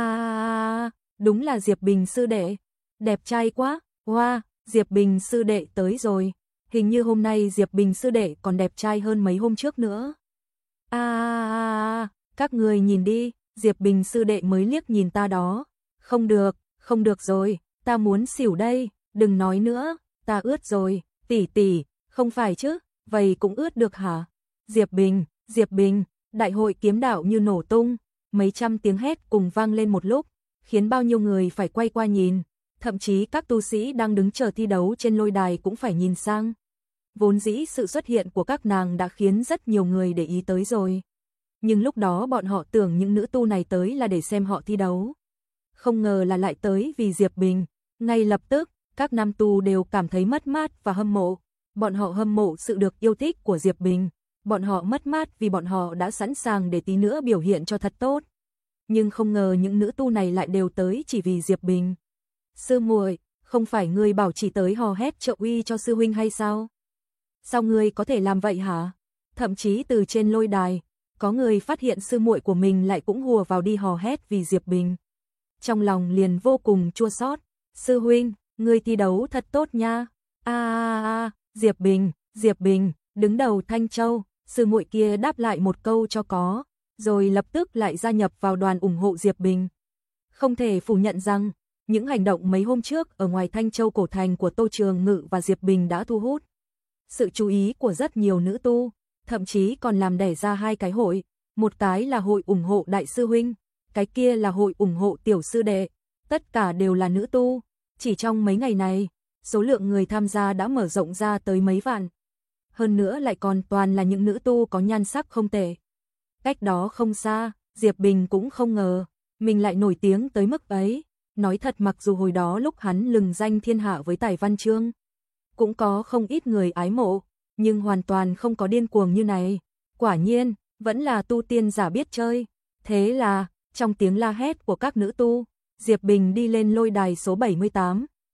À, đúng là Diệp Bình sư đệ. Đẹp trai quá. Wow, Diệp Bình sư đệ tới rồi. Hình như hôm nay Diệp Bình sư đệ còn đẹp trai hơn mấy hôm trước nữa. À, các người nhìn đi, Diệp Bình sư đệ mới liếc nhìn ta đó. Không được, không được rồi, ta muốn xỉu đây, đừng nói nữa, ta ướt rồi, tỷ tỷ, không phải chứ, vậy cũng ướt được hả? Diệp Bình, Diệp Bình, đại hội kiếm đạo như nổ tung, mấy trăm tiếng hét cùng vang lên một lúc, khiến bao nhiêu người phải quay qua nhìn, thậm chí các tu sĩ đang đứng chờ thi đấu trên lôi đài cũng phải nhìn sang. Vốn dĩ sự xuất hiện của các nàng đã khiến rất nhiều người để ý tới rồi. Nhưng lúc đó bọn họ tưởng những nữ tu này tới là để xem họ thi đấu. Không ngờ là lại tới vì Diệp Bình. Ngay lập tức, các nam tu đều cảm thấy mất mát và hâm mộ. Bọn họ hâm mộ sự được yêu thích của Diệp Bình. Bọn họ mất mát vì bọn họ đã sẵn sàng để tí nữa biểu hiện cho thật tốt. Nhưng không ngờ những nữ tu này lại đều tới chỉ vì Diệp Bình. Sư muội, không phải ngươi bảo chỉ tới hò hét trợ uy cho sư huynh hay sao? Sao ngươi có thể làm vậy hả? Thậm chí từ trên lôi đài, có người phát hiện sư muội của mình lại cũng hùa vào đi hò hét vì Diệp Bình. Trong lòng liền vô cùng chua xót. Sư huynh, ngươi thi đấu thật tốt nha. A a a, Diệp Bình, Diệp Bình, đứng đầu Thanh Châu. Sư muội kia đáp lại một câu cho có, rồi lập tức lại gia nhập vào đoàn ủng hộ Diệp Bình. Không thể phủ nhận rằng, những hành động mấy hôm trước ở ngoài Thanh Châu cổ thành của Tô Trường Ngự và Diệp Bình đã thu hút sự chú ý của rất nhiều nữ tu, thậm chí còn làm đẻ ra hai cái hội, một cái là hội ủng hộ đại sư huynh, cái kia là hội ủng hộ tiểu sư đệ, tất cả đều là nữ tu. Chỉ trong mấy ngày này, số lượng người tham gia đã mở rộng ra tới mấy vạn. Hơn nữa lại còn toàn là những nữ tu có nhan sắc không tệ. Cách đó không xa, Diệp Bình cũng không ngờ, mình lại nổi tiếng tới mức ấy. Nói thật mặc dù hồi đó lúc hắn lừng danh thiên hạ với tài văn chương, cũng có không ít người ái mộ, nhưng hoàn toàn không có điên cuồng như này. Quả nhiên, vẫn là tu tiên giả biết chơi. Thế là, trong tiếng la hét của các nữ tu, Diệp Bình đi lên lôi đài số bảy mươi tám,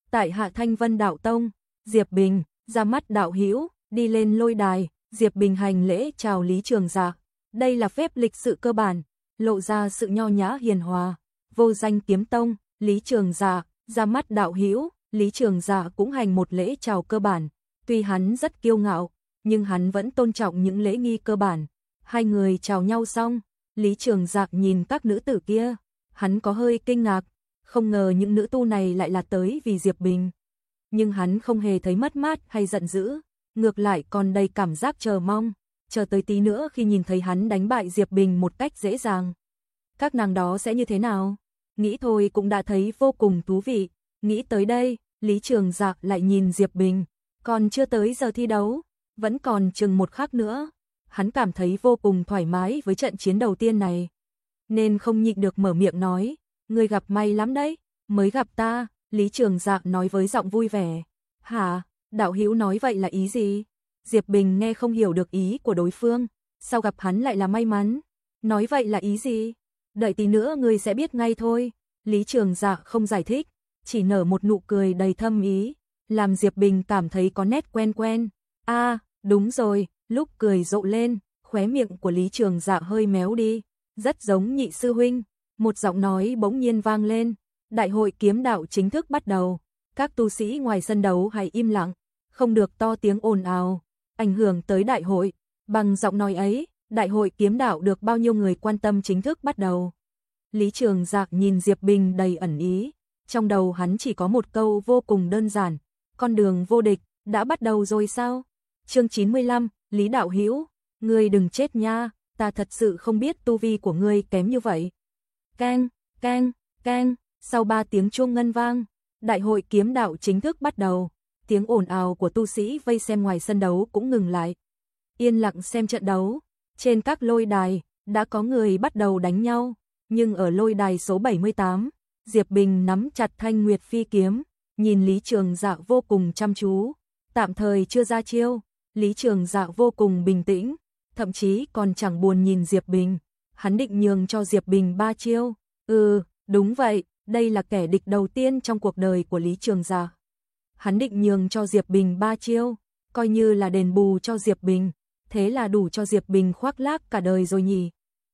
tại Hạ Thanh Vân Đạo Tông, Diệp Bình, ra mắt đạo hữu, đi lên lôi đài, Diệp Bình hành lễ chào Lý Trường Dạ. Đây là phép lịch sự cơ bản, lộ ra sự nho nhã hiền hòa. Vô Danh Kiếm Tông, Lý Trường Dạ, ra mắt đạo hữu, Lý Trường Dạ cũng hành một lễ chào cơ bản. Tuy hắn rất kiêu ngạo, nhưng hắn vẫn tôn trọng những lễ nghi cơ bản. Hai người chào nhau xong, Lý Trường Dạ nhìn các nữ tử kia, hắn có hơi kinh ngạc, không ngờ những nữ tu này lại là tới vì Diệp Bình. Nhưng hắn không hề thấy mất mát hay giận dữ, ngược lại còn đầy cảm giác chờ mong, chờ tới tí nữa khi nhìn thấy hắn đánh bại Diệp Bình một cách dễ dàng. Các nàng đó sẽ như thế nào? Nghĩ thôi cũng đã thấy vô cùng thú vị. Nghĩ tới đây, Lý Trường Dạ lại nhìn Diệp Bình, còn chưa tới giờ thi đấu, vẫn còn chừng một khắc nữa. Hắn cảm thấy vô cùng thoải mái với trận chiến đầu tiên này, nên không nhịn được mở miệng nói, ngươi gặp may lắm đấy, mới gặp ta. Lý Trường Dạ nói với giọng vui vẻ. Hả, đạo hữu nói vậy là ý gì? Diệp Bình nghe không hiểu được ý của đối phương, sao gặp hắn lại là may mắn? Nói vậy là ý gì? Đợi tí nữa ngươi sẽ biết ngay thôi. Lý Trường Dạ không giải thích, chỉ nở một nụ cười đầy thâm ý, làm Diệp Bình cảm thấy có nét quen quen. A, à, đúng rồi, lúc cười rộ lên, khóe miệng của Lý Trường Dạ hơi méo đi, rất giống Nhị sư huynh. Một giọng nói bỗng nhiên vang lên, đại hội kiếm đạo chính thức bắt đầu. Các tu sĩ ngoài sân đấu hãy im lặng, không được to tiếng ồn ào, ảnh hưởng tới đại hội. Bằng giọng nói ấy, đại hội kiếm đạo được bao nhiêu người quan tâm chính thức bắt đầu. Lý Trường Dạ nhìn Diệp Bình đầy ẩn ý, trong đầu hắn chỉ có một câu vô cùng đơn giản, con đường vô địch đã bắt đầu rồi sao? Chương chín mươi lăm, Lý đạo hữu, ngươi đừng chết nha, ta thật sự không biết tu vi của ngươi kém như vậy. Keng, keng, keng, sau ba tiếng chuông ngân vang, đại hội kiếm đạo chính thức bắt đầu. Tiếng ồn ào của tu sĩ vây xem ngoài sân đấu cũng ngừng lại. Yên lặng xem trận đấu, trên các lôi đài đã có người bắt đầu đánh nhau, nhưng ở lôi đài số bảy mươi tám, Diệp Bình nắm chặt thanh Nguyệt Phi kiếm, nhìn Lý Trường Dạ vô cùng chăm chú, tạm thời chưa ra chiêu. Lý Trường Dạ vô cùng bình tĩnh, thậm chí còn chẳng buồn nhìn Diệp Bình, hắn định nhường cho Diệp Bình ba chiêu. Ừ, đúng vậy, đây là kẻ địch đầu tiên trong cuộc đời của Lý Trường Dạ. Hắn định nhường cho Diệp Bình ba chiêu, coi như là đền bù cho Diệp Bình, thế là đủ cho Diệp Bình khoác lác cả đời rồi nhỉ.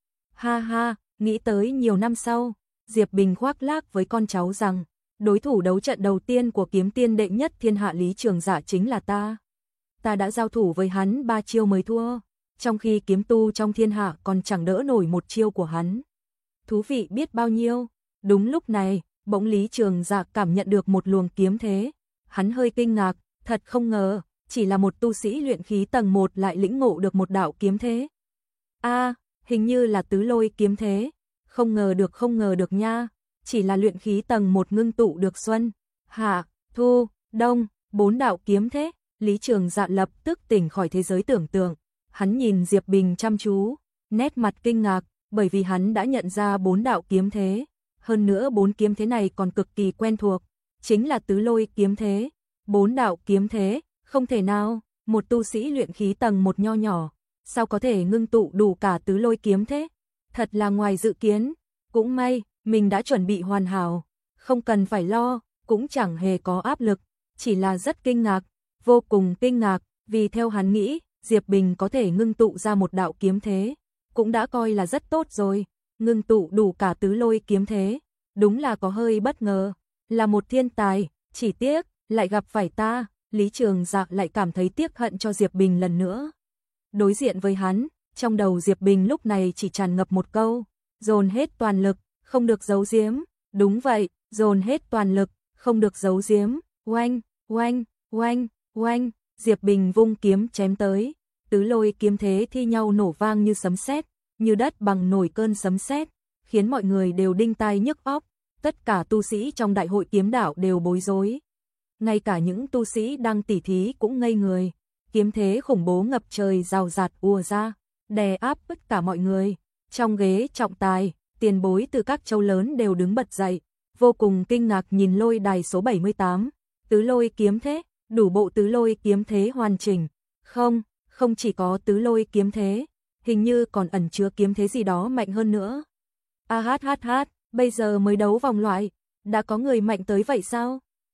Ha ha, nghĩ tới nhiều năm sau, Diệp Bình khoác lác với con cháu rằng, đối thủ đấu trận đầu tiên của kiếm tiên đệ nhất thiên hạ Lý Trường Dạ chính là ta. Ta đã giao thủ với hắn ba chiêu mới thua, trong khi kiếm tu trong thiên hạ còn chẳng đỡ nổi một chiêu của hắn. Thú vị biết bao nhiêu. Đúng lúc này, bỗng Lý Trường Dạ cảm nhận được một luồng kiếm thế. Hắn hơi kinh ngạc, thật không ngờ, chỉ là một tu sĩ luyện khí tầng một lại lĩnh ngộ được một đạo kiếm thế. A, à, hình như là tứ lôi kiếm thế. Không ngờ được không ngờ được nha, chỉ là luyện khí tầng một ngưng tụ được xuân, hạ, thu, đông, bốn đạo kiếm thế. Lý Trường Dạ lập tức tỉnh khỏi thế giới tưởng tượng, hắn nhìn Diệp Bình chăm chú, nét mặt kinh ngạc, bởi vì hắn đã nhận ra bốn đạo kiếm thế, hơn nữa bốn kiếm thế này còn cực kỳ quen thuộc, chính là tứ lôi kiếm thế. Bốn đạo kiếm thế, không thể nào, một tu sĩ luyện khí tầng một nho nhỏ, sao có thể ngưng tụ đủ cả tứ lôi kiếm thế? Thật là ngoài dự kiến, cũng may, mình đã chuẩn bị hoàn hảo, không cần phải lo, cũng chẳng hề có áp lực, chỉ là rất kinh ngạc, vô cùng kinh ngạc, vì theo hắn nghĩ, Diệp Bình có thể ngưng tụ ra một đạo kiếm thế, cũng đã coi là rất tốt rồi, ngưng tụ đủ cả tứ lôi kiếm thế, đúng là có hơi bất ngờ, là một thiên tài, chỉ tiếc, lại gặp phải ta. Lý Trường Dạ lại cảm thấy tiếc hận cho Diệp Bình lần nữa. Đối diện với hắn, trong đầu Diệp Bình lúc này chỉ tràn ngập một câu, dồn hết toàn lực, không được giấu giếm. Đúng vậy, dồn hết toàn lực, không được giấu giếm. Oanh, oanh, oanh, oanh, Diệp Bình vung kiếm chém tới, tứ lôi kiếm thế thi nhau nổ vang như sấm sét, như đất bằng nổi cơn sấm sét, khiến mọi người đều đinh tai nhức óc, tất cả tu sĩ trong đại hội kiếm đạo đều bối rối. Ngay cả những tu sĩ đang tỉ thí cũng ngây người, kiếm thế khủng bố ngập trời rào rạt ùa ra, đè áp tất cả mọi người. Trong ghế trọng tài, tiền bối từ các châu lớn đều đứng bật dậy, vô cùng kinh ngạc nhìn lôi đài số bảy mươi tám, tứ lôi kiếm thế, đủ bộ tứ lôi kiếm thế hoàn chỉnh. Không, không chỉ có tứ lôi kiếm thế, hình như còn ẩn chứa kiếm thế gì đó mạnh hơn nữa. A hát hát hát, bây giờ mới đấu vòng loại, đã có người mạnh tới vậy sao?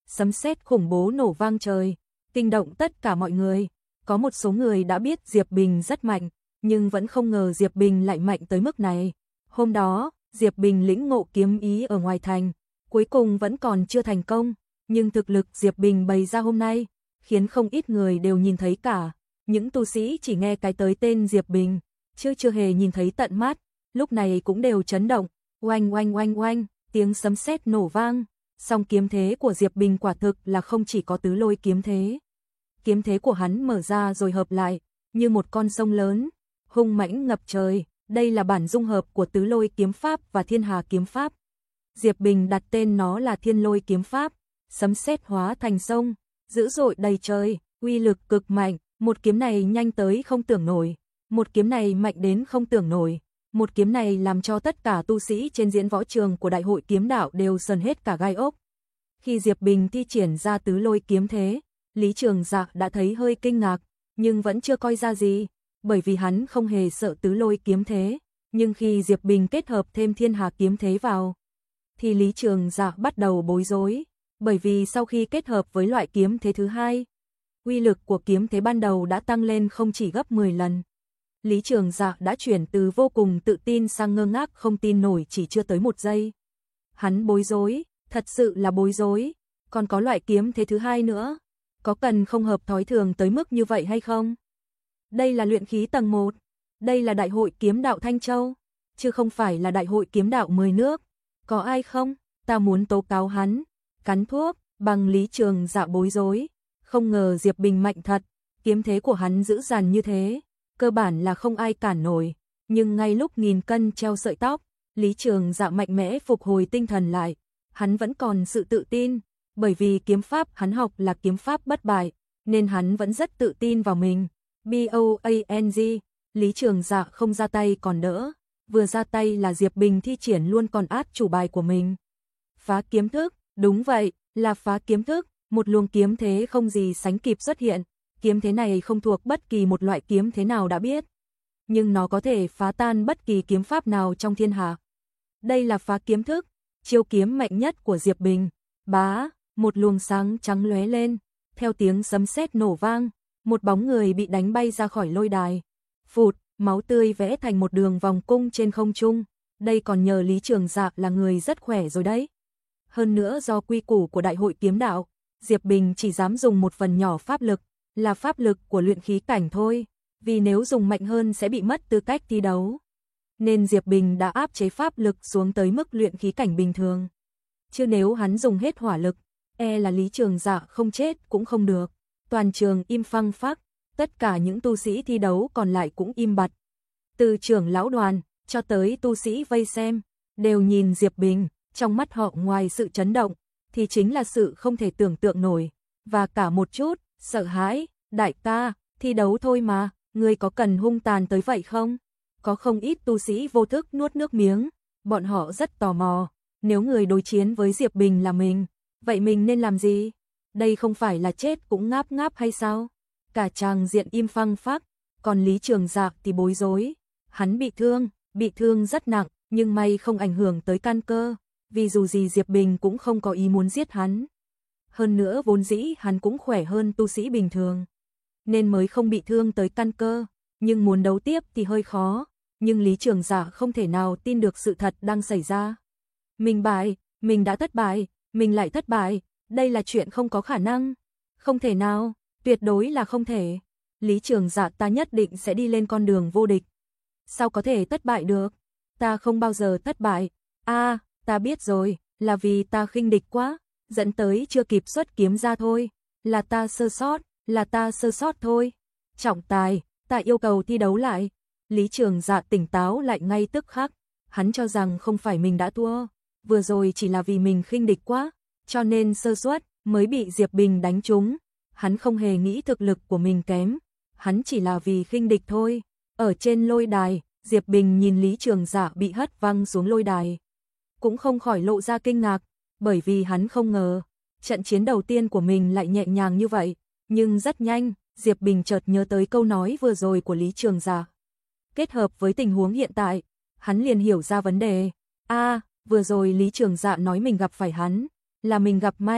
sấm sét khủng bố nổ vang trời, kinh động tất cả mọi người. Có một số người đã biết Diệp Bình rất mạnh, nhưng vẫn không ngờ Diệp Bình lại mạnh tới mức này. Hôm đó, Diệp Bình lĩnh ngộ kiếm ý ở ngoài thành, cuối cùng vẫn còn chưa thành công, nhưng thực lực Diệp Bình bày ra hôm nay, khiến không ít người đều nhìn thấy cả. Những tu sĩ chỉ nghe cái tới tên Diệp Bình, chứ chưa hề nhìn thấy tận mắt, lúc này cũng đều chấn động, oanh oanh oanh oanh, tiếng sấm sét nổ vang. Song kiếm thế của Diệp Bình quả thực là không chỉ có tứ lôi kiếm thế. Kiếm thế của hắn mở ra rồi hợp lại, như một con sông lớn, hung mãnh ngập trời. Đây là bản dung hợp của tứ lôi kiếm pháp và thiên hà kiếm pháp. Diệp Bình đặt tên nó là thiên lôi kiếm pháp, sấm sét hóa thành sông, dữ dội đầy trời, uy lực cực mạnh. Một kiếm này nhanh tới không tưởng nổi, một kiếm này mạnh đến không tưởng nổi, một kiếm này làm cho tất cả tu sĩ trên diễn võ trường của Đại hội kiếm đạo đều sờn hết cả gai ốc. Khi Diệp Bình thi triển ra tứ lôi kiếm thế, Lý Trường Dạ đã thấy hơi kinh ngạc, nhưng vẫn chưa coi ra gì, bởi vì hắn không hề sợ tứ lôi kiếm thế, nhưng khi Diệp Bình kết hợp thêm thiên hà kiếm thế vào, thì Lý Trường Dạ bắt đầu bối rối, bởi vì sau khi kết hợp với loại kiếm thế thứ hai, uy lực của kiếm thế ban đầu đã tăng lên không chỉ gấp mười lần. Lý Trường Dạ đã chuyển từ vô cùng tự tin sang ngơ ngác không tin nổi chỉ chưa tới một giây. Hắn bối rối, thật sự là bối rối, còn có loại kiếm thế thứ hai nữa, có cần không hợp thói thường tới mức như vậy hay không? Đây là luyện khí tầng một, đây là Đại hội kiếm đạo Thanh Châu, chứ không phải là Đại hội kiếm đạo mười nước. Có ai không? Ta muốn tố cáo hắn. Cắn thuốc, bằng Lý Trường Dạ bối rối, không ngờ Diệp Bình mạnh thật, kiếm thế của hắn dữ dằn như thế, cơ bản là không ai cản nổi, nhưng ngay lúc nghìn cân treo sợi tóc, Lý Trường Dạ mạnh mẽ phục hồi tinh thần lại, hắn vẫn còn sự tự tin, bởi vì kiếm pháp hắn học là kiếm pháp bất bại, nên hắn vẫn rất tự tin vào mình. B O A N G, Lý Trường Dạ không ra tay còn đỡ, vừa ra tay là Diệp Bình thi triển luôn còn át chủ bài của mình. Phá kiếm thức, đúng vậy, là phá kiếm thức, một luồng kiếm thế không gì sánh kịp xuất hiện, kiếm thế này không thuộc bất kỳ một loại kiếm thế nào đã biết, nhưng nó có thể phá tan bất kỳ kiếm pháp nào trong thiên hạ. Đây là phá kiếm thức, chiêu kiếm mạnh nhất của Diệp Bình. Bá, một luồng sáng trắng lóe lên, theo tiếng sấm sét nổ vang, một bóng người bị đánh bay ra khỏi lôi đài. Phụt, máu tươi vẽ thành một đường vòng cung trên không trung, đây còn nhờ Lý Trường Dạ là người rất khỏe rồi đấy. Hơn nữa do quy củ của Đại hội kiếm đạo, Diệp Bình chỉ dám dùng một phần nhỏ pháp lực, là pháp lực của luyện khí cảnh thôi, vì nếu dùng mạnh hơn sẽ bị mất tư cách thi đấu. Nên Diệp Bình đã áp chế pháp lực xuống tới mức luyện khí cảnh bình thường. Chứ nếu hắn dùng hết hỏa lực, e là Lý Trường Dạ không chết cũng không được. Toàn trường im phăng phắc, tất cả những tu sĩ thi đấu còn lại cũng im bặt. Từ trưởng lão đoàn, cho tới tu sĩ vây xem, đều nhìn Diệp Bình, trong mắt họ ngoài sự chấn động, thì chính là sự không thể tưởng tượng nổi, và cả một chút, sợ hãi. Đại ca, thi đấu thôi mà, ngươi có cần hung tàn tới vậy không? Có không ít tu sĩ vô thức nuốt nước miếng, bọn họ rất tò mò, nếu người đối chiến với Diệp Bình là mình, vậy mình nên làm gì? Đây không phải là chết cũng ngáp ngáp hay sao? Cả tràng diện im phăng phắc, còn Lý Trường Dạ thì bối rối, hắn bị thương, bị thương rất nặng, nhưng may không ảnh hưởng tới căn cơ, vì dù gì Diệp Bình cũng không có ý muốn giết hắn. Hơn nữa vốn dĩ hắn cũng khỏe hơn tu sĩ bình thường, nên mới không bị thương tới căn cơ, nhưng muốn đấu tiếp thì hơi khó, nhưng Lý Trường Dạ không thể nào tin được sự thật đang xảy ra. Mình bại, mình đã thất bại, mình lại thất bại, đây là chuyện không có khả năng, không thể nào, tuyệt đối là không thể. Lý Trường Dạ, ta nhất định sẽ đi lên con đường vô địch. Sao có thể thất bại được? Ta không bao giờ thất bại. A, à, ta biết rồi, là vì ta khinh địch quá, dẫn tới chưa kịp xuất kiếm ra thôi, là ta sơ sót, là ta sơ sót thôi. Trọng tài, ta yêu cầu thi đấu lại. Lý Trường Dạ tỉnh táo lại ngay tức khắc, hắn cho rằng không phải mình đã thua, vừa rồi chỉ là vì mình khinh địch quá, cho nên sơ suất mới bị Diệp Bình đánh trúng. Hắn không hề nghĩ thực lực của mình kém, hắn chỉ là vì khinh địch thôi. Ở trên lôi đài, Diệp Bình nhìn Lý Trường Dạ bị hất văng xuống lôi đài, cũng không khỏi lộ ra kinh ngạc, bởi vì hắn không ngờ, trận chiến đầu tiên của mình lại nhẹ nhàng như vậy, nhưng rất nhanh, Diệp Bình chợt nhớ tới câu nói vừa rồi của Lý Trường Dạ. Kết hợp với tình huống hiện tại, hắn liền hiểu ra vấn đề. A, à, vừa rồi Lý Trường Dạ nói mình gặp phải hắn, là mình gặp may,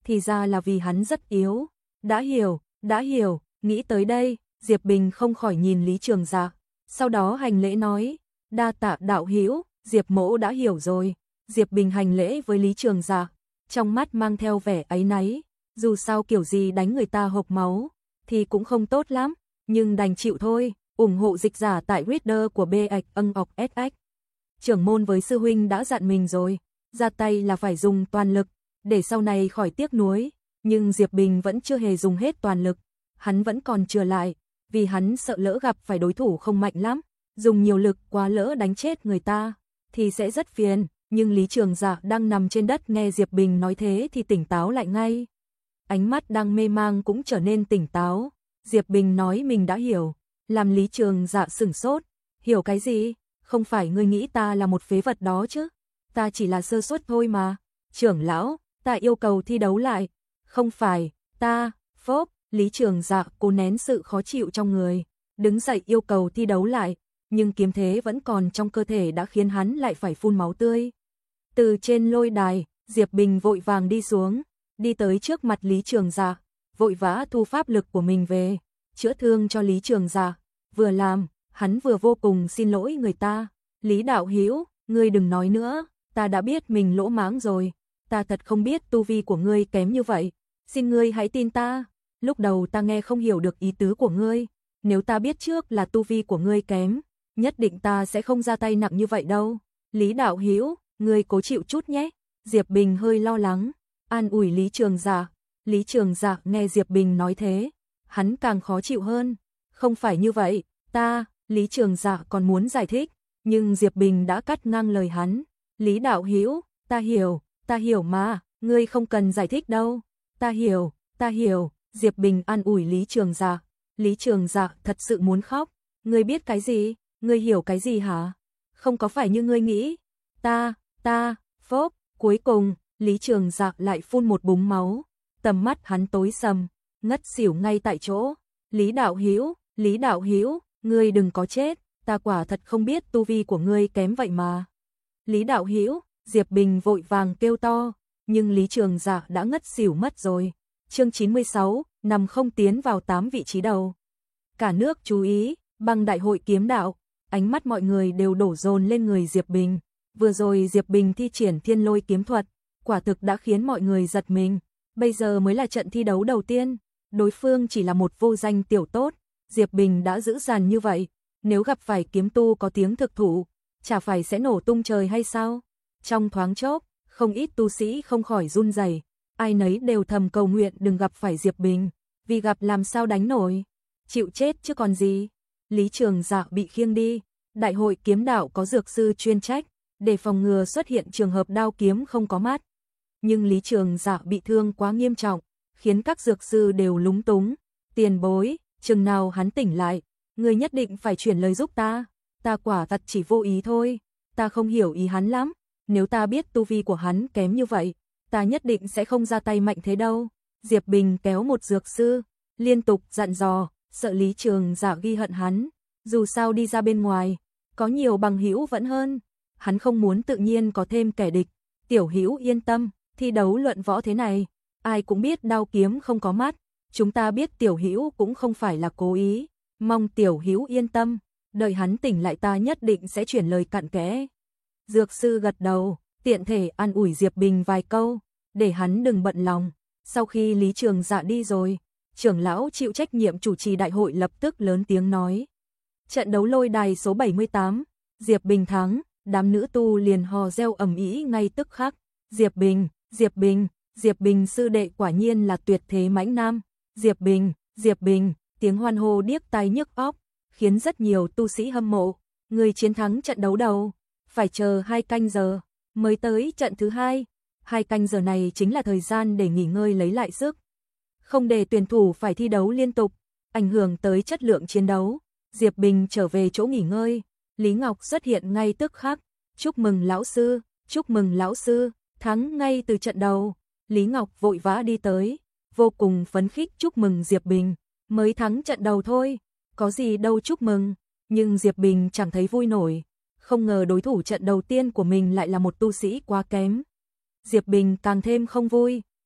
thì ra là vì hắn rất yếu. Đã hiểu, đã hiểu, nghĩ tới đây, Diệp Bình không khỏi nhìn Lý Trường Dạ, sau đó hành lễ nói, đa tạ đạo hữu, Diệp mỗ đã hiểu rồi. Diệp Bình hành lễ với Lý Trường Dạ, trong mắt mang theo vẻ áy náy, dù sao kiểu gì đánh người ta hộc máu thì cũng không tốt lắm, nhưng đành chịu thôi. Ủng hộ dịch giả tại Reader của bê ạch âng ọc ét ích. Trưởng môn với sư huynh đã dặn mình rồi, ra tay là phải dùng toàn lực, để sau này khỏi tiếc nuối, nhưng Diệp Bình vẫn chưa hề dùng hết toàn lực, hắn vẫn còn chừa lại, vì hắn sợ lỡ gặp phải đối thủ không mạnh lắm, dùng nhiều lực quá lỡ đánh chết người ta, thì sẽ rất phiền, nhưng Lý Trường Dạ đang nằm trên đất nghe Diệp Bình nói thế thì tỉnh táo lại ngay. Ánh mắt đang mê mang cũng trở nên tỉnh táo, Diệp Bình nói mình đã hiểu, làm Lý Trường Dạ sửng sốt, hiểu cái gì? Không phải ngươi nghĩ ta là một phế vật đó chứ? Ta chỉ là sơ suất thôi mà. Trưởng lão, ta yêu cầu thi đấu lại. Không phải, ta, phốp, Lý Trường Dạ cố nén sự khó chịu trong người, đứng dậy yêu cầu thi đấu lại, nhưng kiếm thế vẫn còn trong cơ thể đã khiến hắn lại phải phun máu tươi. Từ trên lôi đài, Diệp Bình vội vàng đi xuống, đi tới trước mặt Lý Trường Dạ, vội vã thu pháp lực của mình về, chữa thương cho Lý Trường Dạ. Vừa làm, hắn vừa vô cùng xin lỗi người ta. Lý đạo hữu, ngươi đừng nói nữa, ta đã biết mình lỗ mãng rồi, ta thật không biết tu vi của ngươi kém như vậy, xin ngươi hãy tin ta. Lúc đầu ta nghe không hiểu được ý tứ của ngươi, nếu ta biết trước là tu vi của ngươi kém, nhất định ta sẽ không ra tay nặng như vậy đâu. Lý đạo hữu, ngươi cố chịu chút nhé. Diệp Bình hơi lo lắng, an ủi Lý Trường Dạ. Lý Trường Dạ nghe Diệp Bình nói thế, hắn càng khó chịu hơn. Không phải như vậy, ta, Lý Trường Dạ còn muốn giải thích, nhưng Diệp Bình đã cắt ngang lời hắn. Lý đạo hữu, ta hiểu, ta hiểu mà, ngươi không cần giải thích đâu. Ta hiểu, ta hiểu, Diệp Bình an ủi Lý Trường Dạ. Lý Trường Dạ thật sự muốn khóc, ngươi biết cái gì, ngươi hiểu cái gì hả? Không có phải như ngươi nghĩ. Ta, ta, phốp, cuối cùng, Lý Trường Dạ lại phun một búng máu, tầm mắt hắn tối sầm, ngất xỉu ngay tại chỗ. Lý đạo hữu, Lý đạo hữu, ngươi đừng có chết, ta quả thật không biết tu vi của ngươi kém vậy mà. Lý đạo hữu, Diệp Bình vội vàng kêu to, nhưng Lý Trường Dạ đã ngất xỉu mất rồi. Chương chín mươi sáu, nằm không tiến vào tám vị trí đầu. Cả nước chú ý, băng đại hội kiếm đạo, ánh mắt mọi người đều đổ dồn lên người Diệp Bình. Vừa rồi Diệp Bình thi triển thiên lôi kiếm thuật, quả thực đã khiến mọi người giật mình. Bây giờ mới là trận thi đấu đầu tiên, đối phương chỉ là một vô danh tiểu tốt, Diệp Bình đã dữ dằn như vậy, nếu gặp phải kiếm tu có tiếng thực thủ, chả phải sẽ nổ tung trời hay sao? Trong thoáng chốc, không ít tu sĩ không khỏi run rẩy, ai nấy đều thầm cầu nguyện đừng gặp phải Diệp Bình, vì gặp làm sao đánh nổi, chịu chết chứ còn gì. Lý Trường Dạ bị khiêng đi, đại hội kiếm đạo có dược sư chuyên trách, để phòng ngừa xuất hiện trường hợp đao kiếm không có mắt. Nhưng Lý Trường Dạ bị thương quá nghiêm trọng, khiến các dược sư đều lúng túng. Tiền bối, chừng nào hắn tỉnh lại, người nhất định phải chuyển lời giúp ta. Ta quả thật chỉ vô ý thôi, ta không hiểu ý hắn lắm. Nếu ta biết tu vi của hắn kém như vậy, ta nhất định sẽ không ra tay mạnh thế đâu. Diệp Bình kéo một dược sư, liên tục dặn dò, sợ Lý Trường Dạ ghi hận hắn. Dù sao đi ra bên ngoài, có nhiều bằng hữu vẫn hơn. Hắn không muốn tự nhiên có thêm kẻ địch. Tiểu hữu yên tâm, thi đấu luận võ thế này, ai cũng biết đao kiếm không có mắt. Chúng ta biết tiểu hữu cũng không phải là cố ý, mong tiểu hữu yên tâm, đợi hắn tỉnh lại ta nhất định sẽ chuyển lời cặn kẽ. Dược sư gật đầu, tiện thể an ủi Diệp Bình vài câu, để hắn đừng bận lòng. Sau khi Lý Trường Dạ đi rồi, trưởng lão chịu trách nhiệm chủ trì đại hội lập tức lớn tiếng nói. Trận đấu lôi đài số bảy mươi tám, Diệp Bình thắng, đám nữ tu liền hò reo ầm ĩ ngay tức khắc. Diệp Bình, Diệp Bình, Diệp Bình sư đệ quả nhiên là tuyệt thế mãnh nam. Diệp Bình, Diệp Bình, tiếng hoan hô điếc tai nhức óc, khiến rất nhiều tu sĩ hâm mộ. Người chiến thắng trận đấu đầu, phải chờ hai canh giờ mới tới trận thứ hai. Hai canh giờ này chính là thời gian để nghỉ ngơi lấy lại sức, không để tuyển thủ phải thi đấu liên tục, ảnh hưởng tới chất lượng chiến đấu. Diệp Bình trở về chỗ nghỉ ngơi, Lý Ngọc xuất hiện ngay tức khắc. Chúc mừng lão sư, chúc mừng lão sư, thắng ngay từ trận đầu. Lý Ngọc vội vã đi tới, vô cùng phấn khích chúc mừng Diệp Bình, mới thắng trận đầu thôi, có gì đâu chúc mừng. Nhưng Diệp Bình chẳng thấy vui nổi, không ngờ đối thủ trận đầu tiên của mình lại là một tu sĩ quá kém. Diệp Bình càng thêm không vui,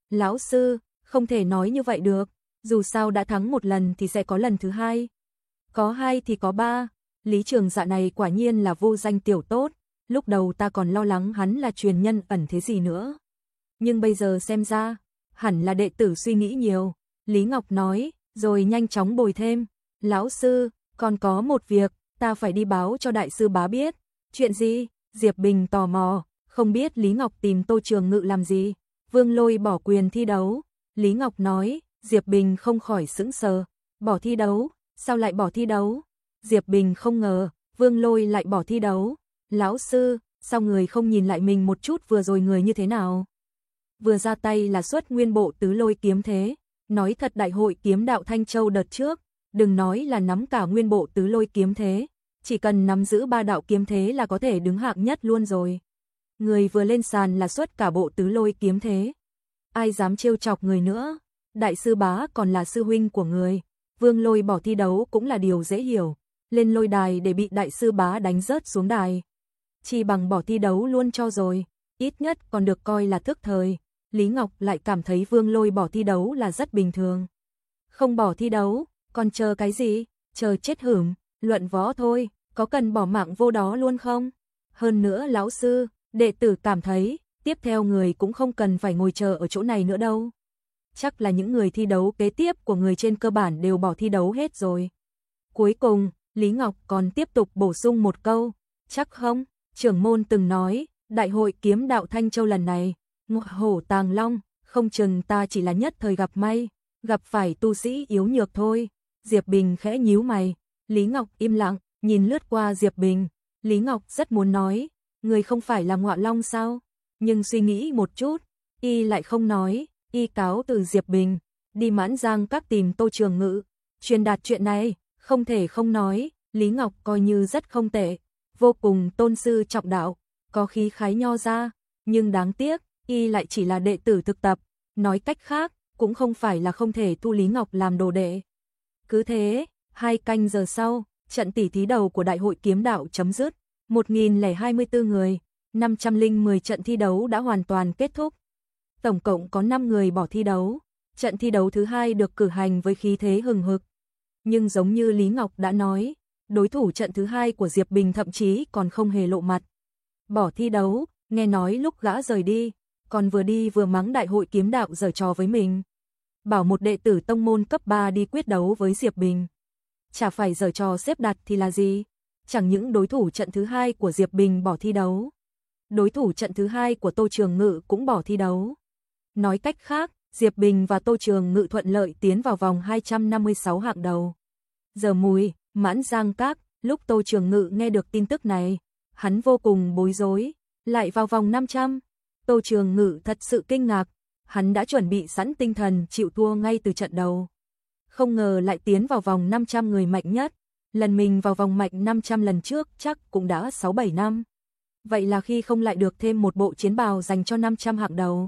Lão sư, không thể nói như vậy được, dù sao đã thắng một lần thì sẽ có lần thứ hai. Có hai thì có ba, Lý Trường Dạ này quả nhiên là vô danh tiểu tốt, lúc đầu ta còn lo lắng hắn là truyền nhân ẩn thế gì nữa. Nhưng bây giờ xem ra, hẳn là đệ tử suy nghĩ nhiều, Lý Ngọc nói, rồi nhanh chóng bồi thêm. Lão sư, còn có một việc, ta phải đi báo cho đại sư bá biết. Chuyện gì? Diệp Bình tò mò, không biết Lý Ngọc tìm Tô Trường Ngự làm gì. Vương Lôi bỏ quyền thi đấu. Lý Ngọc nói, Diệp Bình không khỏi sững sờ. Bỏ thi đấu? Sao lại bỏ thi đấu? Diệp Bình không ngờ, Vương Lôi lại bỏ thi đấu. Lão sư, sao người không nhìn lại mình một chút vừa rồi người như thế nào? Vừa ra tay là xuất nguyên bộ tứ lôi kiếm thế. Nói thật đại hội kiếm đạo Thanh Châu đợt trước, đừng nói là nắm cả nguyên bộ tứ lôi kiếm thế, chỉ cần nắm giữ ba đạo kiếm thế là có thể đứng hạng nhất luôn rồi. Người vừa lên sàn là xuất cả bộ tứ lôi kiếm thế. Ai dám trêu chọc người nữa, đại sư bá còn là sư huynh của người. Vương Lôi bỏ thi đấu cũng là điều dễ hiểu, lên lôi đài để bị đại sư bá đánh rớt xuống đài. Chỉ bằng bỏ thi đấu luôn cho rồi, ít nhất còn được coi là thức thời. Lý Ngọc lại cảm thấy Vương Lôi bỏ thi đấu là rất bình thường. Không bỏ thi đấu, còn chờ cái gì? Chờ chết hửm, luận võ thôi, có cần bỏ mạng vô đó luôn không? Hơn nữa lão sư, đệ tử cảm thấy, tiếp theo người cũng không cần phải ngồi chờ ở chỗ này nữa đâu. Chắc là những người thi đấu kế tiếp của người trên cơ bản đều bỏ thi đấu hết rồi. Cuối cùng, Lý Ngọc còn tiếp tục bổ sung một câu, chắc không? Trưởng môn từng nói, đại hội kiếm đạo Thanh Châu lần này, ngộ hổ tàng long, không chừng ta chỉ là nhất thời gặp may, gặp phải tu sĩ yếu nhược thôi. Diệp Bình khẽ nhíu mày, Lý Ngọc im lặng, nhìn lướt qua Diệp Bình. Lý Ngọc rất muốn nói, người không phải là ngọa long sao? Nhưng suy nghĩ một chút, y lại không nói, y cáo từ Diệp Bình, đi Mãn Giang các tìm Tô Trường Ngự, truyền đạt chuyện này, không thể không nói, Lý Ngọc coi như rất không tệ, vô cùng tôn sư trọng đạo, có khí khái nho ra, nhưng đáng tiếc, y lại chỉ là đệ tử thực tập, nói cách khác, cũng không phải là không thể thu Lý Ngọc làm đồ đệ. Cứ thế, hai canh giờ sau, trận tỷ thí đầu của Đại hội kiếm đạo chấm dứt, một nghìn lẻ hai mươi tư người, năm trăm lẻ mười trận thi đấu đã hoàn toàn kết thúc. Tổng cộng có năm người bỏ thi đấu, trận thi đấu thứ hai được cử hành với khí thế hừng hực. Nhưng giống như Lý Ngọc đã nói, đối thủ trận thứ hai của Diệp Bình thậm chí còn không hề lộ mặt. Bỏ thi đấu, nghe nói lúc gã rời đi, còn vừa đi vừa mắng đại hội kiếm đạo giở trò với mình. Bảo một đệ tử tông môn cấp ba đi quyết đấu với Diệp Bình. Chả phải giở trò xếp đặt thì là gì? Chẳng những đối thủ trận thứ hai của Diệp Bình bỏ thi đấu, đối thủ trận thứ hai của Tô Trường Ngự cũng bỏ thi đấu. Nói cách khác, Diệp Bình và Tô Trường Ngự thuận lợi tiến vào vòng hai trăm năm mươi sáu hạng đầu. Giờ mùi, Mãn Giang Các, lúc Tô Trường Ngự nghe được tin tức này, hắn vô cùng bối rối, lại vào vòng năm trăm. Tô Trường Ngự thật sự kinh ngạc, hắn đã chuẩn bị sẵn tinh thần chịu thua ngay từ trận đầu. Không ngờ lại tiến vào vòng năm trăm người mạnh nhất, lần mình vào vòng mạnh năm trăm lần trước chắc cũng đã sáu bảy năm. Vậy là khi không lại được thêm một bộ chiến bào dành cho năm trăm hạng đầu.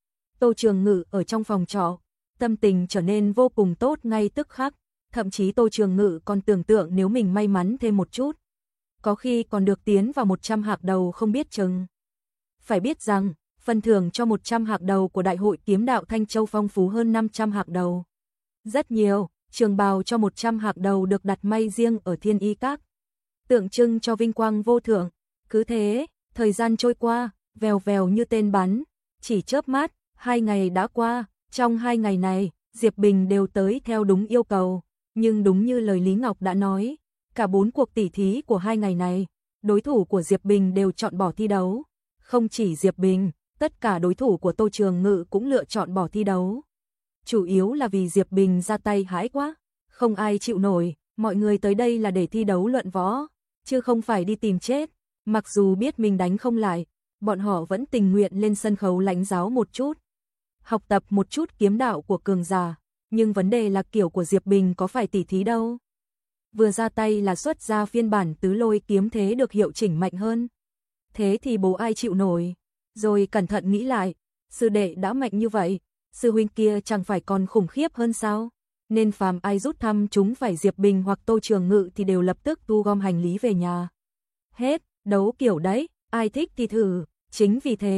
Tô Trường Ngự ở trong phòng trọ, tâm tình trở nên vô cùng tốt ngay tức khắc, thậm chí Tô Trường Ngự còn tưởng tượng nếu mình may mắn thêm một chút, có khi còn được tiến vào một trăm hạng đầu không biết chừng. Phải biết rằng, phần thưởng cho một trăm hạng đầu của Đại hội kiếm đạo Thanh Châu phong phú hơn năm trăm hạng đầu. Rất nhiều, trường bào cho một trăm hạng đầu được đặt may riêng ở Thiên Y Các, tượng trưng cho vinh quang vô thượng. Cứ thế, thời gian trôi qua, vèo vèo như tên bắn, chỉ chớp mắt, hai ngày đã qua, trong hai ngày này, Diệp Bình đều tới theo đúng yêu cầu, nhưng đúng như lời Lý Ngọc đã nói, cả bốn cuộc tỉ thí của hai ngày này, đối thủ của Diệp Bình đều chọn bỏ thi đấu. Không chỉ Diệp Bình, tất cả đối thủ của Tô Trường Ngự cũng lựa chọn bỏ thi đấu. Chủ yếu là vì Diệp Bình ra tay hãi quá, không ai chịu nổi, mọi người tới đây là để thi đấu luận võ, chứ không phải đi tìm chết. Mặc dù biết mình đánh không lại, bọn họ vẫn tình nguyện lên sân khấu lãnh giáo một chút, học tập một chút kiếm đạo của cường giả, nhưng vấn đề là kiểu của Diệp Bình có phải tỉ thí đâu. Vừa ra tay là xuất ra phiên bản tứ lôi kiếm thế được hiệu chỉnh mạnh hơn. Thế thì bố ai chịu nổi, rồi cẩn thận nghĩ lại, sư đệ đã mạnh như vậy, sư huynh kia chẳng phải còn khủng khiếp hơn sao? Nên phàm ai rút thăm chúng phải Diệp Bình hoặc Tô Trường Ngự thì đều lập tức thu gom hành lý về nhà. Hết, đấu kiểu đấy, ai thích thì thử, chính vì thế,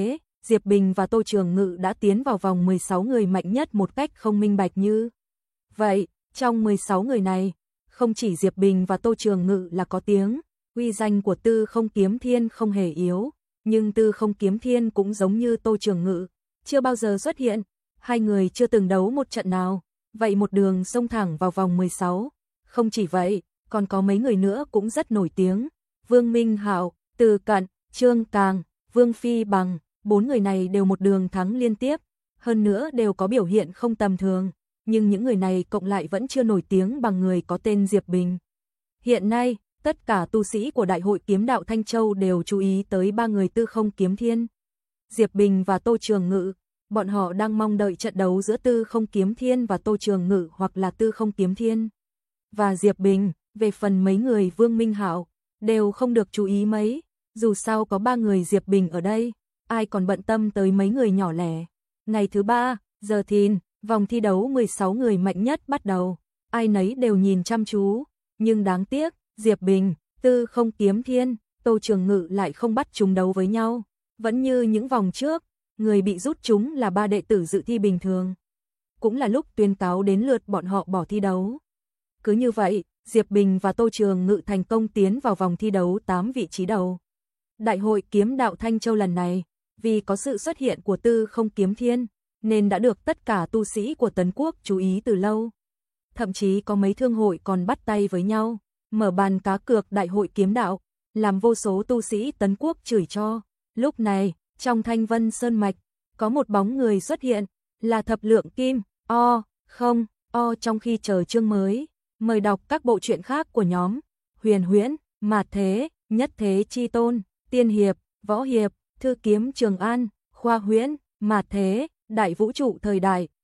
Diệp Bình và Tô Trường Ngự đã tiến vào vòng mười sáu người mạnh nhất một cách không minh bạch như vậy. Trong mười sáu người này, không chỉ Diệp Bình và Tô Trường Ngự là có tiếng, uy danh của Tư Không Kiếm Thiên không hề yếu, nhưng Tư Không Kiếm Thiên cũng giống như Tô Trường Ngự, chưa bao giờ xuất hiện, hai người chưa từng đấu một trận nào, vậy một đường xông thẳng vào vòng mười sáu. Không chỉ vậy, còn có mấy người nữa cũng rất nổi tiếng, Vương Minh Hạo, Từ Cận, Trương Càng, Vương Phi Bằng, bốn người này đều một đường thắng liên tiếp, hơn nữa đều có biểu hiện không tầm thường, nhưng những người này cộng lại vẫn chưa nổi tiếng bằng người có tên Diệp Bình. Hiện nay, tất cả tu sĩ của Đại hội Kiếm Đạo Thanh Châu đều chú ý tới ba người Tư Không Kiếm Thiên, Diệp Bình và Tô Trường Ngự, bọn họ đang mong đợi trận đấu giữa Tư Không Kiếm Thiên và Tô Trường Ngự hoặc là Tư Không Kiếm Thiên và Diệp Bình. Về phần mấy người Vương Minh Hạo đều không được chú ý mấy, dù sao có ba người Diệp Bình ở đây, ai còn bận tâm tới mấy người nhỏ lẻ. Ngày thứ ba, giờ thìn, vòng thi đấu mười sáu người mạnh nhất bắt đầu, ai nấy đều nhìn chăm chú, nhưng đáng tiếc, Diệp Bình, Tư Không Kiếm Thiên, Tô Trường Ngự lại không bắt chúng đấu với nhau, vẫn như những vòng trước, người bị rút chúng là ba đệ tử dự thi bình thường. Cũng là lúc tuyên cáo đến lượt bọn họ bỏ thi đấu. Cứ như vậy, Diệp Bình và Tô Trường Ngự thành công tiến vào vòng thi đấu tám vị trí đầu. Đại hội Kiếm Đạo Thanh Châu lần này, vì có sự xuất hiện của Tư Không Kiếm Thiên, nên đã được tất cả tu sĩ của Tấn Quốc chú ý từ lâu. Thậm chí có mấy thương hội còn bắt tay với nhau, mở bàn cá cược Đại hội Kiếm Đạo, làm vô số tu sĩ Tấn Quốc chửi cho. Lúc này, trong Thanh Vân Sơn Mạch, có một bóng người xuất hiện, là Thập Lượng Kim, o, không, o trong khi chờ chương mới. Mời đọc các bộ truyện khác của nhóm Huyền Huyễn, Mạt Thế, Nhất Thế Chi Tôn, Tiên Hiệp, Võ Hiệp, Thư Kiếm Trường An, Khoa Huyễn, Mạt Thế, Đại Vũ Trụ Thời Đại.